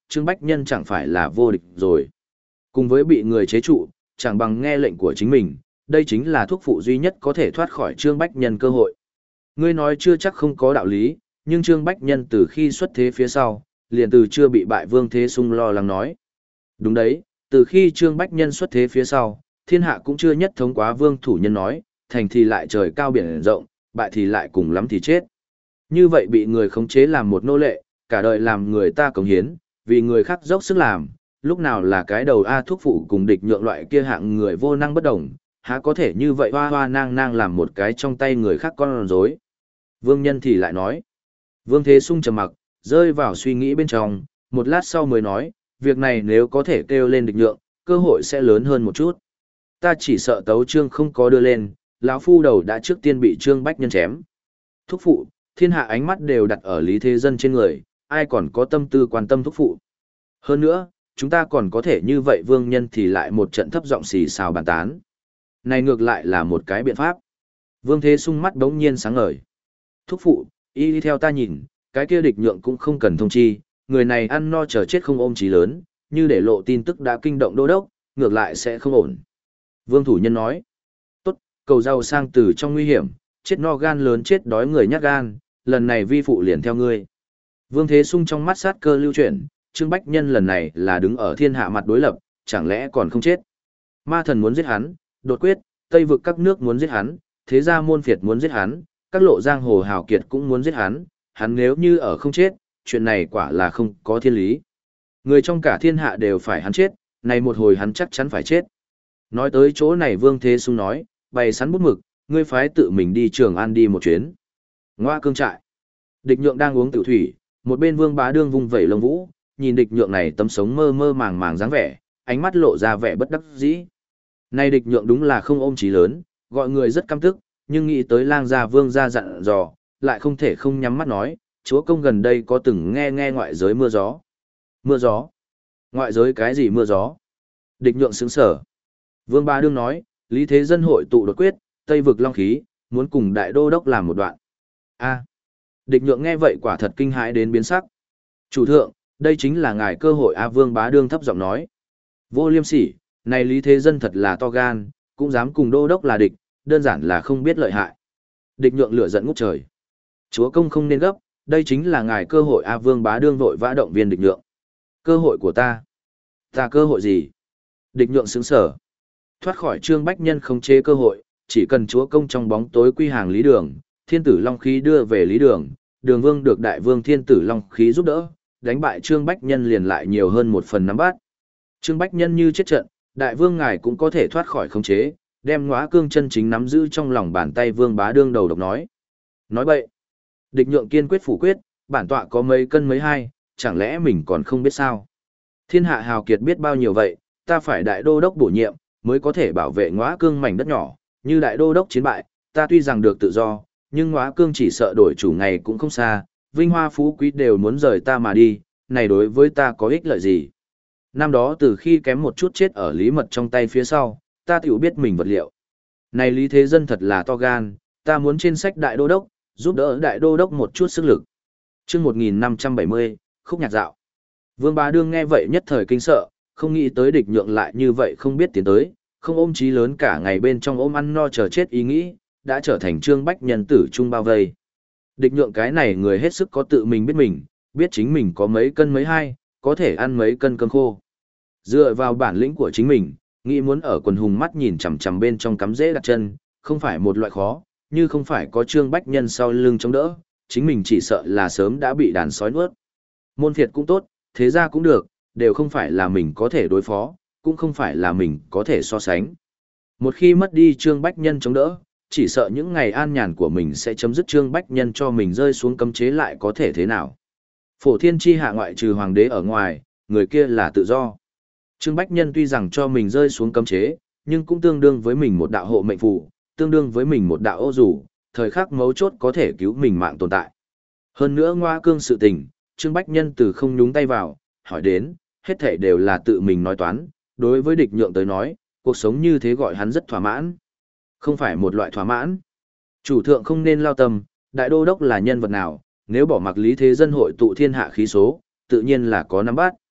Trương Bách Nhân chẳng phải là vô địch rồi. Cùng với bị người chế trụ, chẳng bằng nghe lệnh của chính mình, đây chính là thuốc phụ duy nhất có thể thoát khỏi Trương Bách Nhân cơ hội. Ngươi nói chưa chắc không có đạo lý, nhưng Trương Bách Nhân từ khi xuất thế phía sau, liền từ chưa bị bại Vương Thế Sung lo lắng nói. Đúng đấy, từ khi Trương Bách Nhân xuất thế phía sau, thiên hạ cũng chưa nhất thống quá Vương Thủ Nhân nói, thành thì lại trời cao biển rộng, bại thì lại cùng lắm thì chết. Như vậy bị người khống chế làm một nô lệ, cả đời làm người ta cống hiến, vì người khác dốc sức làm, lúc nào là cái đầu A thuốc phụ cùng địch nhượng loại kia hạng người vô năng bất đồng, há có thể như vậy hoa hoa nang nang làm một cái trong tay người khác con rối. Vương Nhân thì lại nói. Vương Thế Sung trầm mặc, rơi vào suy nghĩ bên trong, một lát sau mới nói, việc này nếu có thể kêu lên địch nhượng, cơ hội sẽ lớn hơn một chút. Ta chỉ sợ Tấu Trương không có đưa lên, lão phu đầu đã trước tiên bị Trương Bách Nhân chém. Thúc phụ, thiên hạ ánh mắt đều đặt ở Lý Thế Dân trên người, ai còn có tâm tư quan tâm thúc phụ. Hơn nữa, chúng ta còn có thể như vậy Vương Nhân thì lại một trận thấp giọng xì xào bàn tán. Này ngược lại là một cái biện pháp. Vương Thế Sung mắt bỗng nhiên sáng ngời. Thúc phụ, y đi theo ta nhìn, cái kia địch nhượng cũng không cần thông chi, người này ăn no chờ chết không ôm chí lớn, như để lộ tin tức đã kinh động đô đốc, ngược lại sẽ không ổn. Vương Thủ Nhân nói, tốt, cầu giàu sang từ trong nguy hiểm, chết no gan lớn chết đói người nhát gan, lần này vi phụ liền theo ngươi. Vương Thế Sung trong mắt sát cơ lưu chuyển, Trương Bách Nhân lần này là đứng ở thiên hạ mặt đối lập, chẳng lẽ còn không chết. Ma thần muốn giết hắn, đột quyết, Tây vực các nước muốn giết hắn, thế gia môn phiệt muốn giết hắn, các lộ giang hồ hào kiệt cũng muốn giết hắn, hắn nếu như ở không chết, chuyện này quả là không có thiên lý. Người trong cả thiên hạ đều phải hắn chết, này một hồi hắn chắc chắn phải chết. Nói tới chỗ này Vương Thế Sung nói, bày sẵn bút mực, ngươi phái tự mình đi Trường An đi một chuyến. Ngoa cương trại. Địch nhượng đang uống tiểu thủy, một bên Vương Bá Đương vung vẩy lông vũ, nhìn địch nhượng này tấm sống mơ mơ màng màng dáng vẻ, ánh mắt lộ ra vẻ bất đắc dĩ. Này địch nhượng đúng là không ôm chí lớn, gọi người rất căm tức, nhưng nghĩ tới lang gia Vương gia dặn dò, lại không thể không nhắm mắt nói, chúa công gần đây có từng nghe nghe ngoại giới mưa gió. Mưa gió? Ngoại giới cái gì mưa gió? Địch nhượng sững sở. Vương Bá Đương nói, Lý Thế Dân hội tụ đột quyết, Tây vực long khí, muốn cùng đại đô đốc làm một đoạn. A. Địch nhượng nghe vậy quả thật kinh hãi đến biến sắc. Chủ thượng, đây chính là ngài cơ hội A. Vương Bá Đương thấp giọng nói. Vô liêm sỉ, này Lý Thế Dân thật là to gan, cũng dám cùng đô đốc là địch, đơn giản là không biết lợi hại. Địch nhượng lửa giận ngút trời. Chúa công không nên gấp, đây chính là ngài cơ hội A. Vương Bá Đương vội vã động viên địch nhượng. Cơ hội của ta? Ta cơ hội gì? Địch nhượng sững sở. Thoát khỏi Trương Bách Nhân không chế cơ hội, chỉ cần chúa công trong bóng tối quy hàng Lý Đường, thiên tử long khí đưa về Lý Đường, Đường Vương được đại vương thiên tử long khí giúp đỡ, đánh bại Trương Bách Nhân liền lại nhiều hơn một phần nắm bắt. Trương Bách Nhân như chết trận, đại vương ngài cũng có thể thoát khỏi khống chế, đem Ngõa Cương chân chính nắm giữ trong lòng bàn tay Vương Bá Đương đầu độc nói. Nói bậy. Địch nhượng kiên quyết phủ quyết, bản tọa có mấy cân mấy hai, chẳng lẽ mình còn không biết sao? Thiên hạ hào kiệt biết bao nhiêu vậy, ta phải đại đô đốc bổ nhiệm, mới có thể bảo vệ Ngõa Cương mảnh đất nhỏ, như đại đô đốc chiến bại, ta tuy rằng được tự do, nhưng Ngõa Cương chỉ sợ đổi chủ ngày cũng không xa, vinh hoa phú quý đều muốn rời ta mà đi, này đối với ta có ích lợi gì? Năm đó từ khi kém một chút chết ở Lý Mật trong tay phía sau, ta tiểu biết mình vật liệu. Này Lý Thế Dân thật là to gan, ta muốn trên sách đại đô đốc, giúp đỡ đại đô đốc một chút sức lực. Chương một nghìn năm trăm bảy mươi, khúc nhạc dạo. Vương Bá Đương nghe vậy nhất thời kinh sợ, không nghĩ tới địch nhượng lại như vậy không biết tiến tới, không ôm chí lớn cả ngày bên trong ôm ăn no chờ chết ý nghĩ, đã trở thành Trương Bách Nhân tử trung bao vây. Địch nhượng cái này người hết sức có tự mình biết mình, biết chính mình có mấy cân mấy hai, có thể ăn mấy cân cơm khô. Dựa vào bản lĩnh của chính mình, nghĩ muốn ở quần hùng mắt nhìn chằm chằm bên trong cắm rễ đặt chân, không phải một loại khó, như không phải có Trương Bách Nhân sau lưng chống đỡ, chính mình chỉ sợ là sớm đã bị đàn sói nuốt. Môn phiệt cũng tốt, thế gia cũng được, đều không phải là mình có thể đối phó, cũng không phải là mình có thể so sánh. Một khi mất đi Trương Bách Nhân chống đỡ, chỉ sợ những ngày an nhàn của mình sẽ chấm dứt Trương Bách Nhân cho mình rơi xuống cấm chế lại có thể thế nào. Phổ thiên chi hạ ngoại trừ hoàng đế ở ngoài, người kia là tự do. Trương Bách Nhân tuy rằng cho mình rơi xuống cấm chế, nhưng cũng tương đương với mình một đạo hộ mệnh phù, tương đương với mình một đạo ô dù, thời khắc mấu chốt có thể cứu mình mạng tồn tại. Hơn nữa Ngõa Cương sự tình, Trương Bách Nhân từ không nhúng tay vào, hỏi đến, hết thảy đều là tự mình nói toán, đối với địch nhượng tới nói, cuộc sống như thế gọi hắn rất thỏa mãn. Không phải một loại thỏa mãn. Chủ thượng không nên lao tâm, đại đô đốc là nhân vật nào, nếu bỏ mặc Lý Thế Dân hội tụ thiên hạ khí số, tự nhiên là có nắm bắt.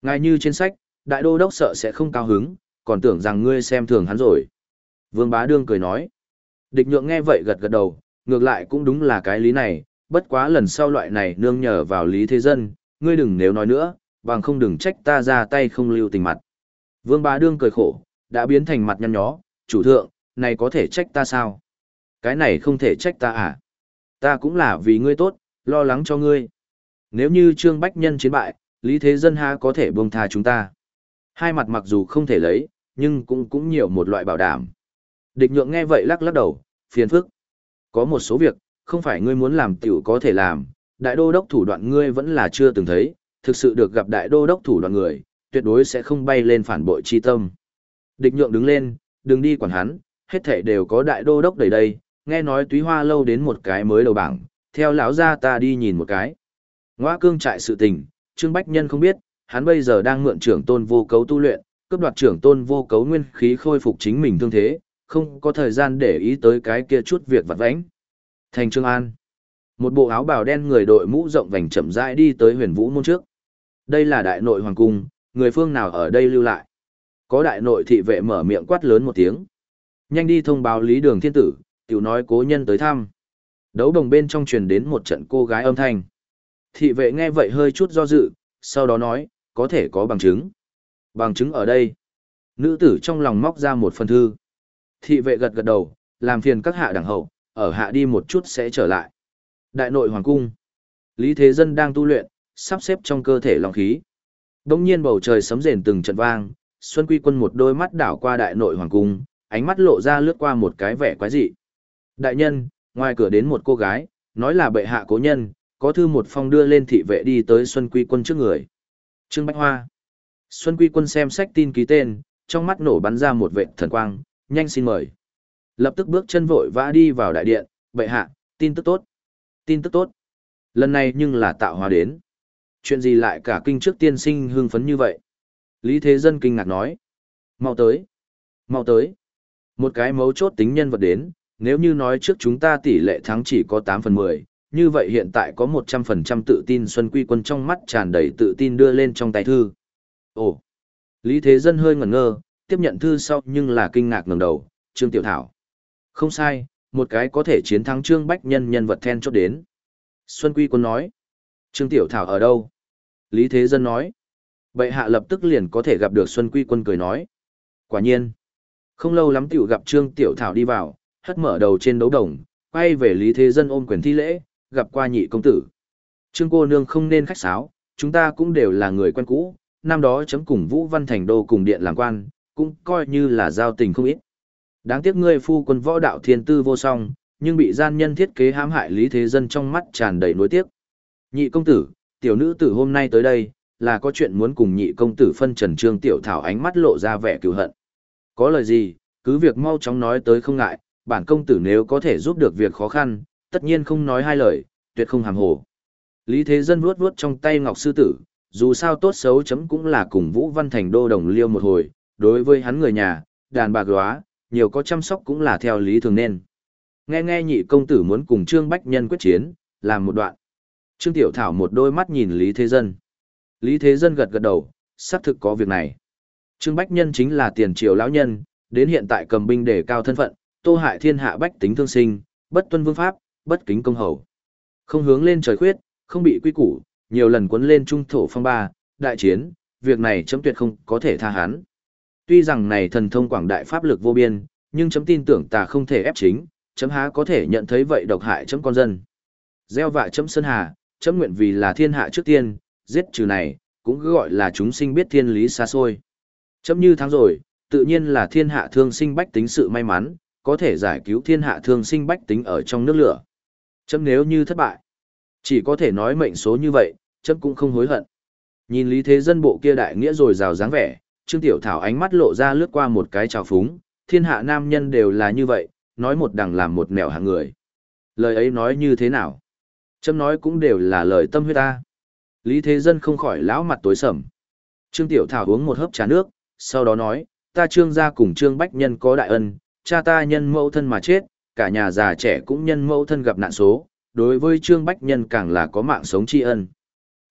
Ngài như trên sách, đại đô đốc sợ sẽ không cao hứng, còn tưởng rằng ngươi xem thường hắn rồi. Vương Bá Đương cười nói. Địch Nhượng nghe vậy gật gật đầu, ngược lại cũng đúng là cái lý này, bất quá lần sau loại này nương nhờ vào Lý Thế Dân, ngươi đừng nếu nói nữa, bằng không đừng trách ta ra tay không lưu tình mặt. Vương Bá Đương cười khổ, đã biến thành mặt nhăn nhó, chủ thượng, này có thể trách ta sao? Cái này không thể trách ta à? Ta cũng là vì ngươi tốt, lo lắng cho ngươi. Nếu như Trương Bách Nhân chiến bại, Lý Thế Dân ha có thể buông tha chúng ta. Hai mặt mặc dù không thể lấy, nhưng cũng cũng nhiều một loại bảo đảm. Địch Nhượng nghe vậy lắc lắc đầu, phiền phức. Có một số việc, không phải ngươi muốn làm tiểu có thể làm, đại đô đốc thủ đoạn ngươi vẫn là chưa từng thấy, thực sự được gặp đại đô đốc thủ đoạn người, tuyệt đối sẽ không bay lên phản bội chi tâm. Địch Nhượng đứng lên, đừng đi quản hắn, hết thảy đều có đại đô đốc đầy đây, nghe nói Túy Hoa lâu đến một cái mới đầu bảng, theo lão gia ta đi nhìn một cái. Ngoa cương trại sự tình, Trương Bách Nhân không biết, hắn bây giờ đang mượn trưởng tôn vô cấu tu luyện, cướp đoạt trưởng tôn vô cấu nguyên khí khôi phục chính mình thương thế, không có thời gian để ý tới cái kia chút việc vặt vãnh. Thành Trương An, một bộ áo bào đen người đội mũ rộng vành chậm rãi đi tới Huyền Vũ môn trước. Đây là đại nội hoàng cung, người phương nào ở đây lưu lại? Có đại nội thị vệ mở miệng quát lớn một tiếng. Nhanh đi thông báo Lý Đường Thiên Tử, tiểu nói cố nhân tới thăm. Đấu đồng bên trong truyền đến một trận cô gái âm thanh. Thị vệ nghe vậy hơi chút do dự, sau đó nói, có thể có bằng chứng. Bằng chứng ở đây. Nữ tử trong lòng móc ra một phần thư. Thị vệ gật gật đầu, làm phiền các hạ đẳng hậu, ở hạ đi một chút sẽ trở lại. Đại nội hoàng cung. Lý Thế Dân đang tu luyện, sắp xếp trong cơ thể long khí. Đông nhiên bầu trời sấm rền từng trận vang, Xuân Quy Quân một đôi mắt đảo qua đại nội hoàng cung, ánh mắt lộ ra lướt qua một cái vẻ quái dị. Đại nhân, ngoài cửa đến một cô gái, nói là bệ hạ cố nhân, có thư một phong đưa lên thị vệ đi tới Xuân Quy Quân trước người. Trương Bách Hoa. Xuân Quy Quân xem sách tin ký tên, trong mắt nổ bắn ra một vệt thần quang, nhanh xin mời. Lập tức bước chân vội vã đi vào đại điện, bệ hạ, tin tức tốt. Tin tức tốt. Lần này nhưng là tạo hóa đến. Chuyện gì lại cả kinh trước tiên sinh hưng phấn như vậy? Lý Thế Dân kinh ngạc nói. Mau tới. Mau tới. Một cái mấu chốt tính nhân vật đến, nếu như nói trước chúng ta tỷ lệ thắng chỉ có tám phần mười, như vậy hiện tại có một trăm phần trăm tự tin. Xuân Quy Quân trong mắt tràn đầy tự tin đưa lên trong tay thư. Ồ! Lý Thế Dân hơi ngẩn ngơ, tiếp nhận thư sau nhưng là kinh ngạc ngẩng đầu, Trương Tiểu Thảo. Không sai, một cái có thể chiến thắng Trương Bách Nhân nhân vật then chốt đến. Xuân Quy Quân nói. Trương Tiểu Thảo ở đâu? Lý Thế Dân nói. Bệ hạ lập tức liền có thể gặp được. Xuân Quy Quân cười nói. Quả nhiên. Không lâu lắm tiểu gặp Trương Tiểu Thảo đi vào, hất mở đầu trên đấu đồng, quay về Lý Thế Dân ôm quyền thi lễ, gặp qua nhị công tử. Trương cô nương không nên khách sáo, chúng ta cũng đều là người quen cũ, năm đó chấm cùng Vũ Văn Thành Đô cùng điện làm quan, cũng coi như là giao tình không ít. Đáng tiếc ngươi phu quân võ đạo thiên tư vô song, nhưng bị gian nhân thiết kế hãm hại. Lý Thế Dân trong mắt tràn đầy nuối tiếc. Nhị công tử, tiểu nữ tử hôm nay tới đây, là có chuyện muốn cùng nhị công tử phân trần. Trương Tiểu Thảo ánh mắt lộ ra vẻ cừu hận. Có lời gì, cứ việc mau chóng nói tới không ngại, bản công tử nếu có thể giúp được việc khó khăn, tất nhiên không nói hai lời, tuyệt không hàm hồ. Lý Thế Dân vuốt vuốt trong tay ngọc sư tử, dù sao tốt xấu chấm cũng là cùng Vũ Văn Thành Đô đồng liêu một hồi, đối với hắn người nhà, đàn bạc góa, nhiều có chăm sóc cũng là theo lý thường nên. Nghe nghe nhị công tử muốn cùng Trương Bách Nhân quyết chiến, làm một đoạn. Trương Tiểu Thảo một đôi mắt nhìn Lý Thế Dân. Lý Thế Dân gật gật đầu, xác thực có việc này. Trương Bách Nhân chính là tiền triều lão nhân, đến hiện tại cầm binh để cao thân phận, tô hại thiên hạ bách tính thương sinh, bất tuân vương pháp, bất kính công hầu. Không hướng lên trời khuyết, không bị quy củ, nhiều lần cuốn lên trung thổ phong ba, đại chiến, việc này chấm tuyệt không có thể tha hắn. Tuy rằng này thần thông quảng đại pháp lực vô biên, nhưng chấm tin tưởng ta không thể ép chính, chấm há có thể nhận thấy vậy độc hại chấm con dân. Gieo vạ chấm sơn hà, chấm nguyện vì là thiên hạ trước tiên, giết trừ này, cũng cứ gọi là chúng sinh biết thiên lý xa xôi. Chấm như thắng rồi, tự nhiên là thiên hạ thương sinh bách tính sự may mắn, có thể giải cứu thiên hạ thương sinh bách tính ở trong nước lửa. Chấm nếu như thất bại, chỉ có thể nói mệnh số như vậy, chấm cũng không hối hận. Nhìn Lý Thế Dân bộ kia đại nghĩa rồi rào dáng vẻ, Trương Tiểu Thảo ánh mắt lộ ra lướt qua một cái trào phúng, thiên hạ nam nhân đều là như vậy, nói một đằng làm một nẻo hạng người. Lời ấy nói như thế nào? Chấm nói cũng đều là lời tâm huyết ta. Lý Thế Dân không khỏi lão mặt tối sầm. Trương Tiểu Thảo uống một hớp trà nước, sau đó nói, ta Trương gia cùng Trương Bách Nhân có đại ân, cha ta nhân mẫu thân mà chết, cả nhà già trẻ cũng nhân mẫu thân gặp nạn số, đối với Trương Bách Nhân càng là có mạng sống tri ân.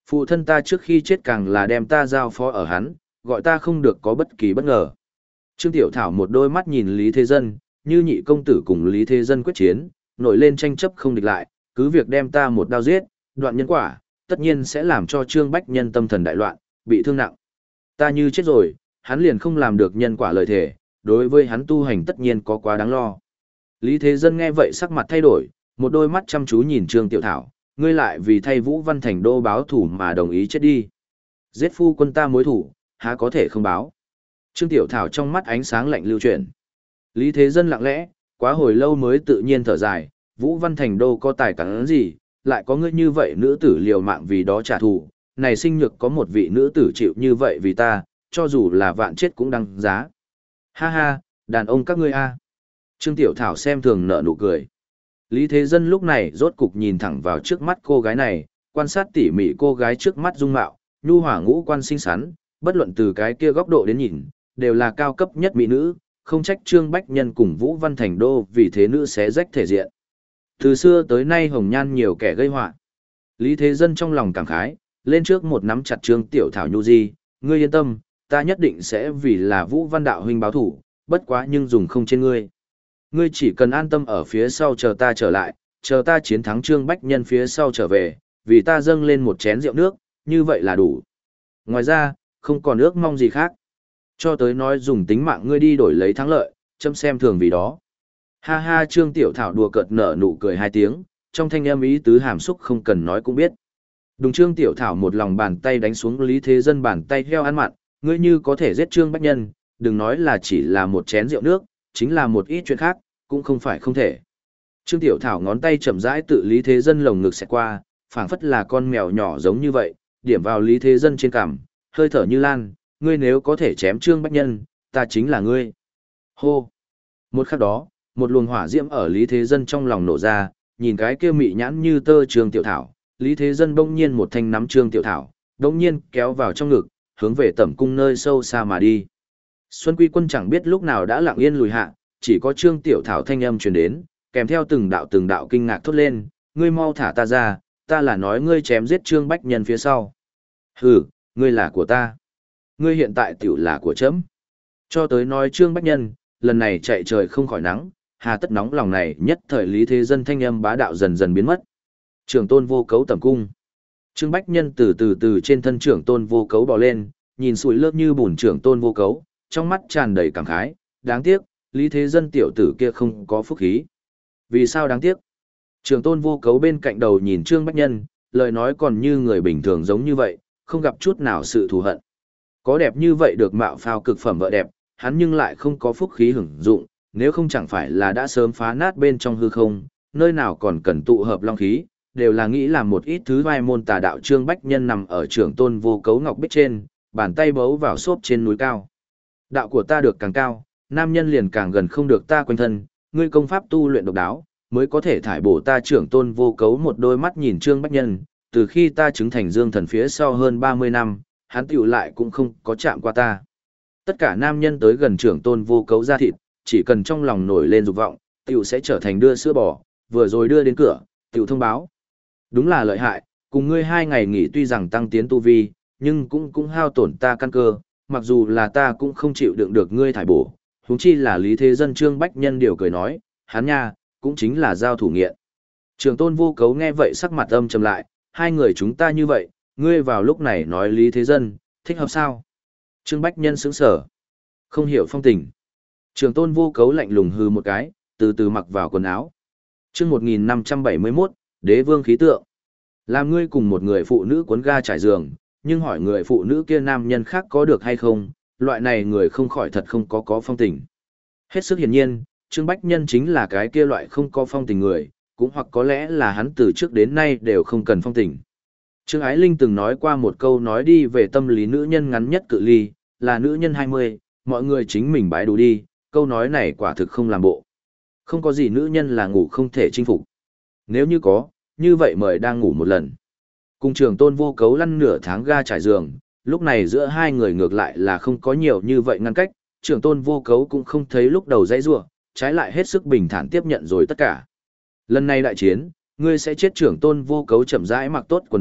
Phụ thân ta trước khi chết càng là đem ta giao phó ở hắn, gọi ta không được có bất kỳ bất ngờ. Trương Tiểu Thảo một đôi mắt nhìn Lý Thế Dân, như nhị công tử cùng Lý Thế Dân quyết chiến, nổi lên tranh chấp không địch lại, cứ việc đem ta một đao giết, đoạn nhân quả, tất nhiên sẽ làm cho Trương Bách Nhân tâm thần đại loạn, bị thương nặng. Ta như chết rồi, hắn liền không làm được nhân quả lời thề, đối với hắn tu hành tất nhiên có quá đáng lo. Lý Thế Dân nghe vậy sắc mặt thay đổi, một đôi mắt chăm chú nhìn Trương Tiểu Thảo, ngươi lại vì thay Vũ Văn Thành Đô báo thủ mà đồng ý chết đi. Giết phu quân ta mối thủ, há có thể không báo. Trương Tiểu Thảo trong mắt ánh sáng lạnh lưu chuyển. Lý Thế Dân lặng lẽ, quá hồi lâu mới tự nhiên thở dài, Vũ Văn Thành Đô có tài cản gì, lại có ngươi như vậy nữ tử liều mạng vì đó trả thù, này sinh nhược có một vị nữ tử chịu như vậy vì ta, cho dù là vạn chết cũng đăng giá. Ha ha, đàn ông các ngươi a. Trương Tiểu Thảo xem thường nở nụ cười. Lý Thế Dân lúc này rốt cục nhìn thẳng vào trước mắt cô gái này, quan sát tỉ mỉ cô gái trước mắt dung mạo, nhu hòa ngũ quan xinh xắn, bất luận từ cái kia góc độ đến nhìn, đều là cao cấp nhất mỹ nữ, không trách Trương Bách Nhân cùng Vũ Văn Thành Đô vì thế nữ xé rách thể diện. Từ xưa tới nay hồng nhan nhiều kẻ gây họa. Lý Thế Dân trong lòng cảm khái, lên trước một nắm chặt Trương Tiểu Thảo nhu di, ngươi yên tâm, ta nhất định sẽ vì là Vũ Văn đạo huynh báo thủ, bất quá nhưng dùng không trên ngươi. Ngươi chỉ cần an tâm ở phía sau chờ ta trở lại, chờ ta chiến thắng Trương Bách Nhân phía sau trở về, vì ta dâng lên một chén rượu nước, như vậy là đủ. Ngoài ra, không còn ước mong gì khác. Cho tới nói dùng tính mạng ngươi đi đổi lấy thắng lợi, châm xem thường vì đó. Ha ha, Trương Tiểu Thảo đùa cợt nở nụ cười hai tiếng, trong thanh âm ý tứ hàm xúc không cần nói cũng biết. Đùng Trương Tiểu Thảo một lòng bàn tay đánh xuống Lý Thế Dân bàn tay heo ăn mặn, ngươi như có thể giết Trương Bách Nhân, đừng nói là chỉ là một chén rượu nước, chính là một ít chuyện khác, cũng không phải không thể. Trương Tiểu Thảo ngón tay chậm rãi tự Lý Thế Dân lồng ngực xẹt qua, phảng phất là con mèo nhỏ giống như vậy, điểm vào Lý Thế Dân trên cằm, hơi thở như lan, ngươi nếu có thể chém Trương Bách Nhân, ta chính là ngươi. Hô! Một khắc đó, một luồng hỏa diễm ở Lý Thế Dân trong lòng nổ ra, nhìn cái kia mị nhãn như tơ Trương Tiểu Thảo, Lý Thế Dân bỗng nhiên một thanh nắm Trương Tiểu Thảo, bỗng nhiên kéo vào trong ngực, hướng về tẩm cung nơi sâu xa mà đi. Xuân Quy Quân chẳng biết lúc nào đã lặng yên lùi hạ, chỉ có Trương Tiểu Thảo thanh âm truyền đến, kèm theo từng đạo từng đạo kinh ngạc thốt lên, ngươi mau thả ta ra, ta là nói ngươi chém giết Trương Bách Nhân phía sau. Hừ, ngươi là của ta. Ngươi hiện tại tiểu là của chấm. Cho tới nói Trương Bách Nhân, lần này chạy trời không khỏi nắng, hà tất nóng lòng này nhất thời Lý Thế Dân thanh âm bá đạo dần dần biến mất. Trưởng tôn vô cấu tẩm cung. Trương Bách Nhân từ từ từ trên thân trưởng tôn vô cấu bò lên, nhìn sủi lớp như bùn trưởng tôn vô cấu, trong mắt tràn đầy cảm khái, đáng tiếc, Lý Thế Dân tiểu tử kia không có phúc khí. Vì sao đáng tiếc? Trưởng tôn vô cấu bên cạnh đầu nhìn Trương Bách Nhân, lời nói còn như người bình thường giống như vậy, không gặp chút nào sự thù hận. Có đẹp như vậy được mạo phao cực phẩm vợ đẹp, hắn nhưng lại không có phúc khí hưởng dụng, nếu không chẳng phải là đã sớm phá nát bên trong hư không, nơi nào còn cần tụ hợp long khí, đều là nghĩ làm một ít thứ vai môn tà đạo. Trương Bách Nhân nằm ở trưởng tôn vô cấu ngọc bích trên, bàn tay bấu vào xốp trên núi cao. Đạo của ta được càng cao, nam nhân liền càng gần không được ta quanh thân, ngươi công pháp tu luyện độc đáo, mới có thể thải bổ ta. Trưởng tôn vô cấu một đôi mắt nhìn Trương Bách Nhân, từ khi ta chứng thành dương thần phía sau hơn ba mươi năm, hắn tiểu lại cũng không có chạm qua ta. Tất cả nam nhân tới gần trưởng tôn vô cấu ra thịt, chỉ cần trong lòng nổi lên dục vọng, tiểu sẽ trở thành đưa sữa bò, vừa rồi đưa đến cửa, tiểu thông báo. Đúng là lợi hại, cùng ngươi hai ngày nghỉ tuy rằng tăng tiến tu vi, nhưng cũng cũng hao tổn ta căn cơ, mặc dù là ta cũng không chịu đựng được ngươi thải bổ, huống chi là Lý Thế Dân. Trương Bách Nhân điều cười nói, hắn nha, cũng chính là giao thủ nghiện. Trưởng tôn vô cấu nghe vậy sắc mặt âm trầm lại, hai người chúng ta như vậy, ngươi vào lúc này nói Lý Thế Dân, thích hợp sao? Trương Bách Nhân sững sờ, không hiểu phong tình. Trưởng tôn vô cấu lạnh lùng hư một cái, từ từ mặc vào quần áo. Chương một nghìn năm trăm bảy mươi mốt, Đế vương khí tượng. Làm ngươi cùng một người phụ nữ cuốn ga trải giường, nhưng hỏi người phụ nữ kia nam nhân khác có được hay không, loại này người không khỏi thật không có có phong tình. Hết sức hiển nhiên, Trương Bách Nhân chính là cái kia loại không có phong tình người, cũng hoặc có lẽ là hắn từ trước đến nay đều không cần phong tình. Trương Ái Linh từng nói qua một câu nói đi về tâm lý nữ nhân ngắn nhất cự ly, là nữ nhân hai mươi, mọi người chính mình bãi đủ đi, câu nói này quả thực không làm bộ. Không có gì nữ nhân là ngủ không thể chinh phục. Nếu như có, như vậy mời đang ngủ một lần. Cùng trưởng tôn vô cấu lăn nửa tháng ga trải giường, lúc này giữa hai người ngược lại là không có nhiều như vậy ngăn cách, trưởng tôn vô cấu cũng không thấy lúc đầu dãy rủa, trái lại hết sức bình thản tiếp nhận rồi tất cả. Lần này đại chiến, ngươi sẽ chết. Trưởng tôn vô cấu chậm rãi mặc tốt quần áo,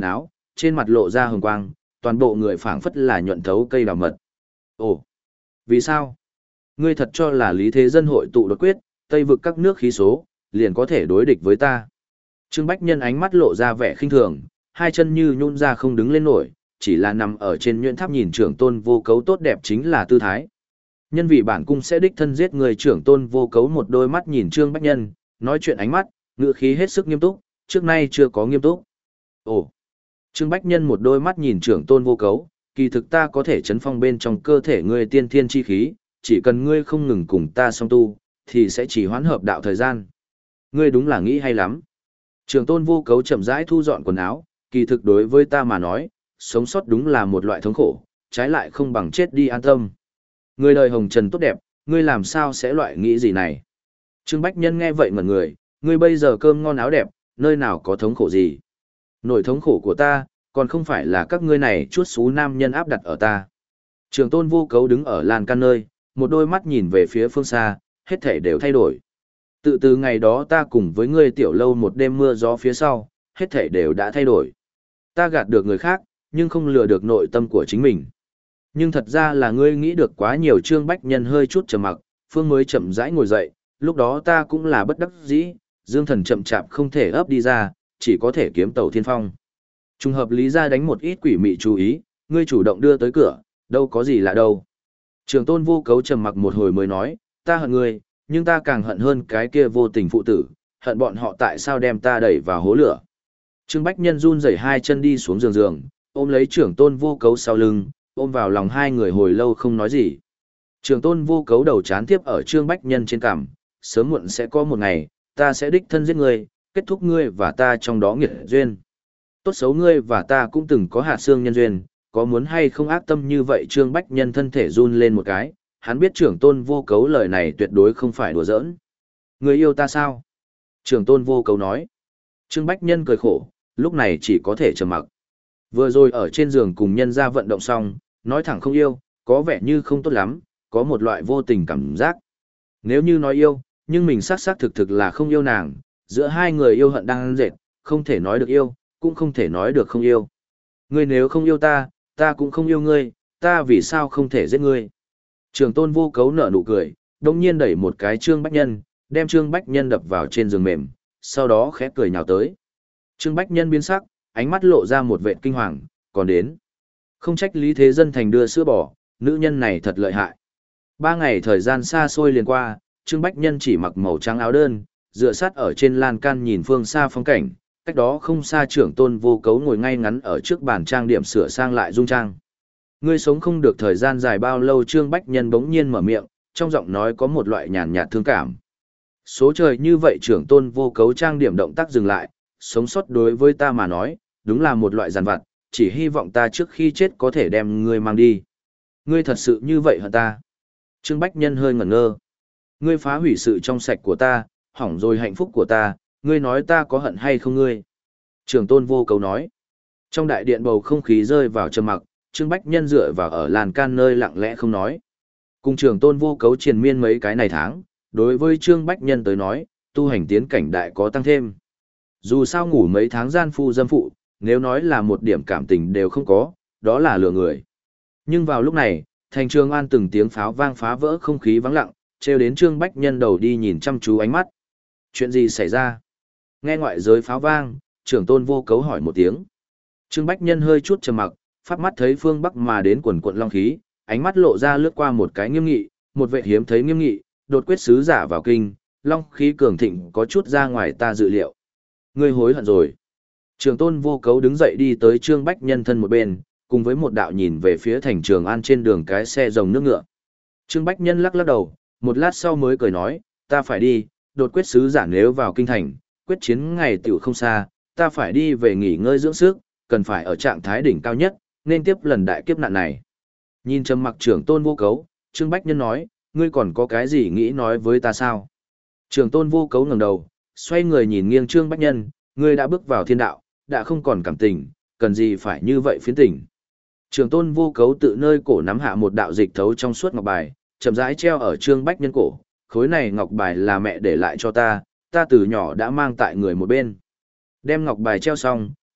trên mặt lộ ra hồng quang, toàn bộ người phảng phất là nhuận thấu cây đào mật. Ồ, vì sao? Ngươi thật cho là Lý Thế Dân hội tụ đột quyết, Tây vực các nước khí số, liền có thể đối địch với ta. Trương Bách Nhân ánh mắt lộ ra vẻ khinh thường, hai chân như nhún ra không đứng lên nổi, chỉ là nằm ở trên nhuyễn tháp nhìn trưởng tôn vô cấu tốt đẹp chính là tư thái. Nhân vì bản cung sẽ đích thân giết người, trưởng tôn vô cấu một đôi mắt nhìn Trương Bách Nhân, nói chuyện ánh mắt, ngữ khí hết sức nghiêm túc, trước nay chưa có nghiêm túc. Ồ! Trương Bách Nhân một đôi mắt nhìn trưởng tôn vô cấu, kỳ thực ta có thể chấn phong bên trong cơ thể ngươi tiên thiên chi khí, chỉ cần ngươi không ngừng cùng ta song tu, thì sẽ chỉ hoãn hợp đạo thời gian. Ngươi đúng là nghĩ hay lắm. Trưởng tôn vô cấu chậm rãi thu dọn quần áo, kỳ thực đối với ta mà nói, sống sót đúng là một loại thống khổ, trái lại không bằng chết đi an tâm. Ngươi đời hồng trần tốt đẹp, ngươi làm sao sẽ loại nghĩ gì này? Trương Bách Nhân nghe vậy ngẩn người, ngươi bây giờ cơm ngon áo đẹp, nơi nào có thống khổ gì? Nỗi thống khổ của ta, còn không phải là các ngươi này chuốt xú nam nhân áp đặt ở ta. Trường tôn vô cấu đứng ở lan can nơi, một đôi mắt nhìn về phía phương xa, hết thể đều thay đổi. Tự từ ngày đó ta cùng với ngươi tiểu lâu một đêm mưa gió phía sau, hết thể đều đã thay đổi. Ta gạt được người khác, nhưng không lừa được nội tâm của chính mình. Nhưng thật ra là ngươi nghĩ được quá nhiều. Trương Bách Nhân hơi chút trầm mặc, Phương mới chậm rãi ngồi dậy, lúc đó ta cũng là bất đắc dĩ, dương thần chậm chạp không thể ấp đi ra, chỉ có thể kiếm tàu thiên phong. Trùng hợp lý ra đánh một ít quỷ mị chú ý, ngươi chủ động đưa tới cửa, đâu có gì lạ đâu. Trường tôn vô cấu trầm mặc một hồi mới nói, ta hận ngươi, nhưng ta càng hận hơn cái kia vô tình phụ tử, hận bọn họ tại sao đem ta đẩy vào hố lửa. Trương Bách Nhân run rẩy hai chân đi xuống giường giường, ôm lấy trưởng tôn vô cấu sau lưng, ôm vào lòng hai người hồi lâu không nói gì. Trưởng tôn vô cấu đầu chán tiếp ở Trương Bách Nhân trên cằm, sớm muộn sẽ có một ngày, ta sẽ đích thân giết ngươi, kết thúc ngươi và ta trong đó nghiệt duyên. Tốt xấu ngươi và ta cũng từng có hạt xương nhân duyên, có muốn hay không ác tâm như vậy? Trương Bách Nhân thân thể run lên một cái, hắn biết trưởng tôn vô cấu lời này tuyệt đối không phải đùa giỡn. Người yêu ta sao? Trưởng tôn vô cấu nói. Trương Bách Nhân cười khổ, lúc này chỉ có thể trầm mặc. Vừa rồi ở trên giường cùng nhân ra vận động xong, nói thẳng không yêu, có vẻ như không tốt lắm, có một loại vô tình cảm giác. Nếu như nói yêu, nhưng mình xác xác thực thực là không yêu nàng, giữa hai người yêu hận đang ăn dệt, không thể nói được yêu, cũng không thể nói được không yêu. Ngươi nếu không yêu ta, ta cũng không yêu ngươi, ta vì sao không thể giết ngươi? Trường tôn vô cấu nở nụ cười, đồng nhiên đẩy một cái Trương Bách Nhân, đem Trương Bách Nhân đập vào trên giường mềm, sau đó khẽ cười nhào tới. Trương Bách Nhân biến sắc, ánh mắt lộ ra một vệt kinh hoàng, còn đến. Không trách Lý Thế Dân thành đưa sữa bò, nữ nhân này thật lợi hại. Ba ngày thời gian xa xôi liền qua, Trương Bách Nhân chỉ mặc màu trắng áo đơn, dựa sát ở trên lan can nhìn phương xa phong cảnh, cách đó không xa trưởng tôn vô cấu ngồi ngay ngắn ở trước bàn trang điểm sửa sang lại dung trang. Ngươi sống không được thời gian dài bao lâu? Trương Bách Nhân bỗng nhiên mở miệng, trong giọng nói có một loại nhàn nhạt thương cảm. Số trời như vậy. Trưởng tôn vô cấu trang điểm động tác dừng lại, sống sót đối với ta mà nói, đúng là một loại giàn vặt, chỉ hy vọng ta trước khi chết có thể đem ngươi mang đi. Ngươi thật sự như vậy hả ta? Trương Bách Nhân hơi ngẩn ngơ. Ngươi phá hủy sự trong sạch của ta, hỏng rồi hạnh phúc của ta, ngươi nói ta có hận hay không ngươi? Trưởng tôn vô cấu nói. Trong đại điện bầu không khí rơi vào trầm mặc, Trương Bách Nhân dựa vào ở lan can nơi lặng lẽ không nói. Cùng trưởng tôn vô cấu triền miên mấy cái này tháng, đối với Trương Bách Nhân tới nói, tu hành tiến cảnh đại có tăng thêm. Dù sao ngủ mấy tháng gian phu dâm phụ, nếu nói là một điểm cảm tình đều không có, đó là lừa người. Nhưng vào lúc này, thành Trường An từng tiếng pháo vang phá vỡ không khí vắng lặng, treo đến Trương Bách Nhân đầu đi nhìn chăm chú ánh mắt. Chuyện gì xảy ra? Nghe ngoại giới pháo vang, trưởng tôn vô cấu hỏi một tiếng. Trương Bách Nhân hơi chút trầm mặc, phát mắt thấy phương bắc mà đến quần quận long khí, ánh mắt lộ ra lướt qua một cái nghiêm nghị, một vệ hiếm thấy nghiêm nghị, đột quyết sứ giả vào kinh, long khí cường thịnh có chút ra ngoài ta dự liệu. Ngươi hối hận rồi. Trường tôn vô cấu đứng dậy đi tới Trương Bách Nhân thân một bên, cùng với một đạo nhìn về phía thành Trường An trên đường cái xe rồng nước ngựa. Trương Bách Nhân lắc lắc đầu, một lát sau mới cười nói, ta phải đi, đột quyết sứ giả nếu vào kinh thành, quyết chiến ngày tiểu không xa, ta phải đi về nghỉ ngơi dưỡng sức, cần phải ở trạng thái đỉnh cao nhất, nên tiếp lần đại kiếp nạn này. Nhìn trầm mặc trưởng tôn vô cấu, Trương Bách Nhân nói, ngươi còn có cái gì nghĩ nói với ta sao? Trưởng tôn vô cấu ngẩng đầu, xoay người nhìn nghiêng Trương Bách Nhân, ngươi đã bước vào thiên đạo, đã không còn cảm tình, cần gì phải như vậy phiến tình. Trưởng tôn vô cấu tự nơi cổ nắm hạ một đạo dịch thấu trong suốt ngọc bài, chậm rãi treo ở Trương Bách Nhân cổ, khối này ngọc bài là mẹ để lại cho ta, ta từ nhỏ đã mang tại người một bên. Đem ngọc bài treo xong,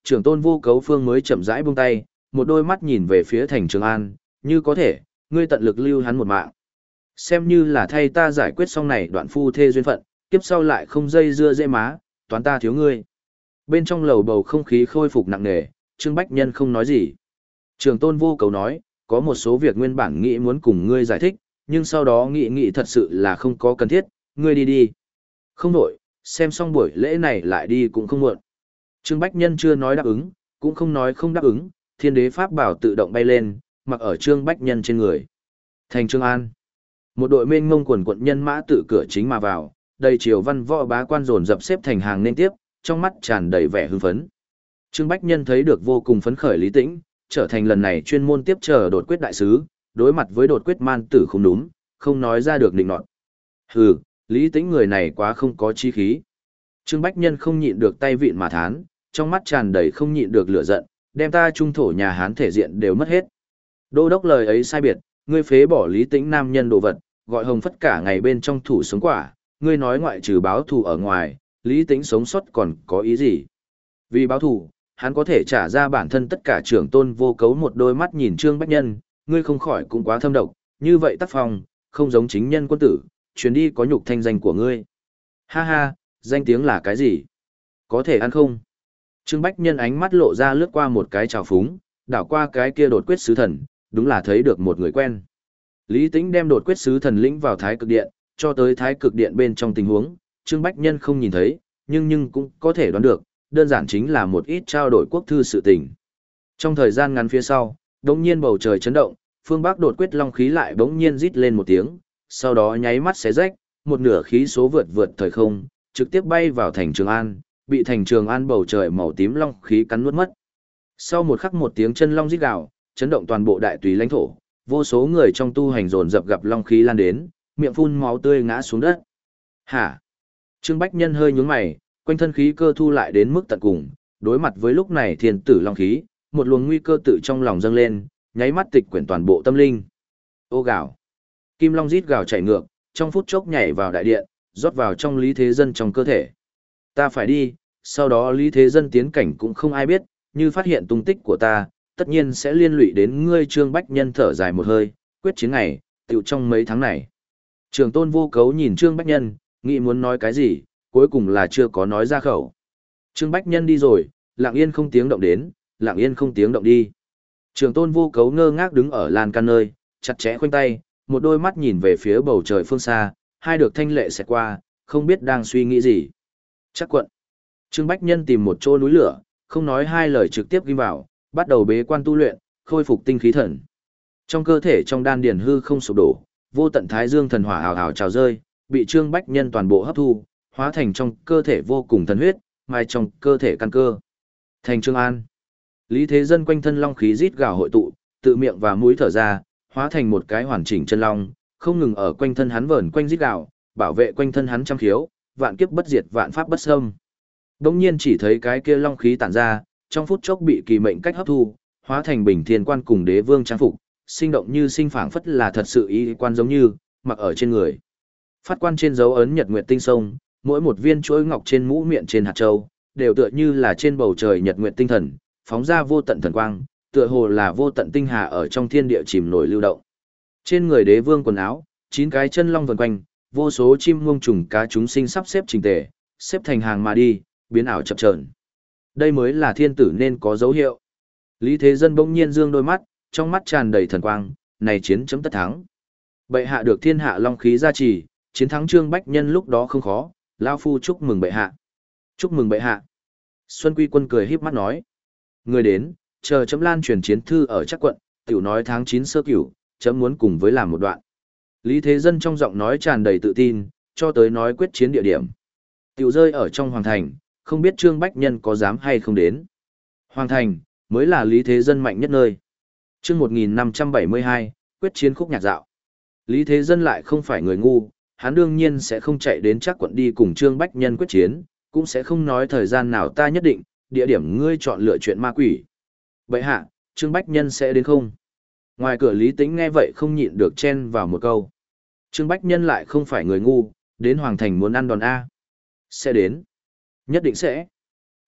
trưởng tôn vô cấu phương mới chậm rãi buông tay, một đôi mắt nhìn về phía thành Trường An, như có thể, ngươi tận lực lưu hắn một mạng. Xem như là thay ta giải quyết xong này đoạn phu thê duyên phận, kiếp sau lại không dây dưa dễ má, toán ta thiếu ngươi. Bên trong lầu bầu không khí khôi phục nặng nề, Trương Bách Nhân không nói gì. Trường tôn vô cấu nói, có một số việc nguyên bản nghĩ muốn cùng ngươi giải thích, nhưng sau đó nghĩ nghĩ thật sự là không có cần thiết, ngươi đi đi. Không đổi, xem xong buổi lễ này lại đi cũng không muộn. Trương Bách Nhân chưa nói đáp ứng, cũng không nói không đáp ứng, thiên đế pháp bảo tự động bay lên, mặc ở Trương Bách Nhân trên người. Thành Trường An. Một đội mênh mông quần quận nhân mã tự cửa chính mà vào, đầy triều văn võ bá quan dồn dập xếp thành hàng nên tiếp, trong mắt tràn đầy vẻ hưng phấn. Trương Bách Nhân thấy được vô cùng phấn khởi Lý Tĩnh, trở thành lần này chuyên môn tiếp chờ đột quyết đại sứ, đối mặt với đột quyết man tử không đúng, không nói ra được định nọt. Hừ, Lý Tĩnh người này quá không có chí khí. Trương Bách Nhân không nhịn được tay vịn mà thán, trong mắt tràn đầy không nhịn được lửa giận, đem ta trung thổ nhà Hán thể diện đều mất hết. Đô đốc lời ấy sai biệt, ngươi phế bỏ Lý Tĩnh nam nhân đồ vật, gọi hồng phất cả ngày bên trong thủ sống quả, ngươi nói ngoại trừ báo thù ở ngoài, Lý Tĩnh sống sót còn có ý gì? Vì báo thù, hắn có thể trả ra bản thân tất cả trưởng tôn vô cấu một đôi mắt nhìn Trương Bách Nhân, ngươi không khỏi cũng quá thâm độc, như vậy tác phong, không giống chính nhân quân tử, chuyến đi có nhục thanh danh của ngươi. Ha ha, danh tiếng là cái gì? Có thể ăn không? Trương Bách Nhân ánh mắt lộ ra lướt qua một cái trào phúng, đảo qua cái kia đột quyết sứ thần, đúng là thấy được một người quen. Lý Tĩnh đem đột quyết sứ thần lĩnh vào Thái Cực Điện, cho tới Thái Cực Điện bên trong tình huống, Trương Bách Nhân không nhìn thấy, nhưng nhưng cũng có thể đoán được, đơn giản chính là một ít trao đổi quốc thư sự tình. Trong thời gian ngắn phía sau, đột nhiên bầu trời chấn động, phương Bắc đột quyết long khí lại bỗng nhiên rít lên một tiếng, sau đó nháy mắt xé rách, một nửa khí số vượt vượt thời không, trực tiếp bay vào thành Trường An, bị thành Trường An bầu trời màu tím long khí cắn nuốt mất. Sau một khắc một tiếng chân long rít gào, chấn động toàn bộ đại tùy lãnh thổ, vô số người trong tu hành dồn dập gặp long khí lan đến, miệng phun máu tươi ngã xuống đất. Hả? Trương Bách Nhân hơi nhướng mày, quanh thân khí cơ thu lại đến mức tận cùng, đối mặt với lúc này thiên tử long khí, một luồng nguy cơ tự trong lòng dâng lên, nháy mắt tịch quyển toàn bộ tâm linh. Ô gào. Kim long rít gào chạy ngược, trong phút chốc nhảy vào đại điện, rót vào trong Lý Thế Dân trong cơ thể. Ta phải đi, sau đó Lý Thế Dân tiến cảnh cũng không ai biết, như phát hiện tung tích của ta, tất nhiên sẽ liên lụy đến ngươi. Trương Bách Nhân thở dài một hơi, quyết chiến ngày, tiểu trong mấy tháng này. Trường tôn vô cấu nhìn Trương Bách Nhân, nghĩ muốn nói cái gì, cuối cùng là chưa có nói ra khẩu. Trương Bách Nhân đi rồi, lặng yên không tiếng động đến, lặng yên không tiếng động đi. Trường tôn vô cấu ngơ ngác đứng ở lan can nơi, chặt chẽ khoanh tay, một đôi mắt nhìn về phía bầu trời phương xa, hai được thanh lệ xẹt qua, không biết đang suy nghĩ gì. Chắc quận. Trương Bách Nhân tìm một chỗ núi lửa, không nói hai lời trực tiếp ghim vào, bắt đầu bế quan tu luyện, khôi phục tinh khí thần. Trong cơ thể trong đan điền hư không sụp đổ, vô tận thái dương thần hỏa ào ào trào rơi, bị Trương Bách Nhân toàn bộ hấp thu, hóa thành trong cơ thể vô cùng thần huyết, mai trong cơ thể căn cơ. Thành Trường An. Lý Thế Dân quanh thân long khí rít gào hội tụ, tự miệng và mũi thở ra, hóa thành một cái hoàn chỉnh chân long, không ngừng ở quanh thân hắn vờn quanh rít gào, bảo vệ quanh thân hắn trăm khiếu, vạn kiếp bất diệt, vạn pháp bất xâm. Đống nhiên chỉ thấy cái kia long khí tản ra, trong phút chốc bị kỳ mệnh cách hấp thu, hóa thành bình thiên quan cùng đế vương trang phục, sinh động như sinh phảng phất là thật sự y quan giống như, mặc ở trên người. Phát quan trên dấu ấn nhật nguyệt tinh sông, mỗi một viên chuỗi ngọc trên mũ miệng trên hạt châu, đều tựa như là trên bầu trời nhật nguyệt tinh thần, phóng ra vô tận thần quang, tựa hồ là vô tận tinh hà ở trong thiên địa chìm nổi lưu động. Trên người đế vương quần áo, chín cái chân long vần quanh, vô số chim muông trùng cá chúng sinh sắp xếp chỉnh tề, xếp thành hàng mà đi, biến ảo chập chờn. Đây mới là thiên tử nên có dấu hiệu. Lý Thế Dân bỗng nhiên dương đôi mắt, trong mắt tràn đầy thần quang, này chiến chấm tất thắng. Bệ hạ được thiên hạ long khí gia trì, chiến thắng Trương Bách Nhân lúc đó không khó, lão phu chúc mừng bệ hạ. Chúc mừng bệ hạ. Xuân Quy Quân cười híp mắt nói. Người đến, chờ chấm lan truyền chiến thư ở chắc quận, tiểu nói tháng chín sơ cửu, chấm muốn cùng với làm một đoạn. Lý Thế Dân trong giọng nói tràn đầy tự tin, cho tới nói quyết chiến địa điểm. Tiểu rơi ở trong hoàng thành, không biết Trương Bách Nhân có dám hay không đến. Hoàng thành, mới là Lý Thế Dân mạnh nhất nơi. Chương một nghìn năm trăm bảy mươi hai, quyết chiến khúc nhạc dạo. Lý Thế Dân lại không phải người ngu, hắn đương nhiên sẽ không chạy đến chắc quận đi cùng Trương Bách Nhân quyết chiến, cũng sẽ không nói thời gian nào ta nhất định, địa điểm ngươi chọn lựa chuyện ma quỷ. Bệ hạ, Trương Bách Nhân sẽ đến không? Ngoài cửa Lý Tĩnh nghe vậy không nhịn được chen vào một câu. Trương Bách Nhân lại không phải người ngu, đến Hoàng Thành muốn ăn đòn A. Sẽ đến. Nhất định sẽ.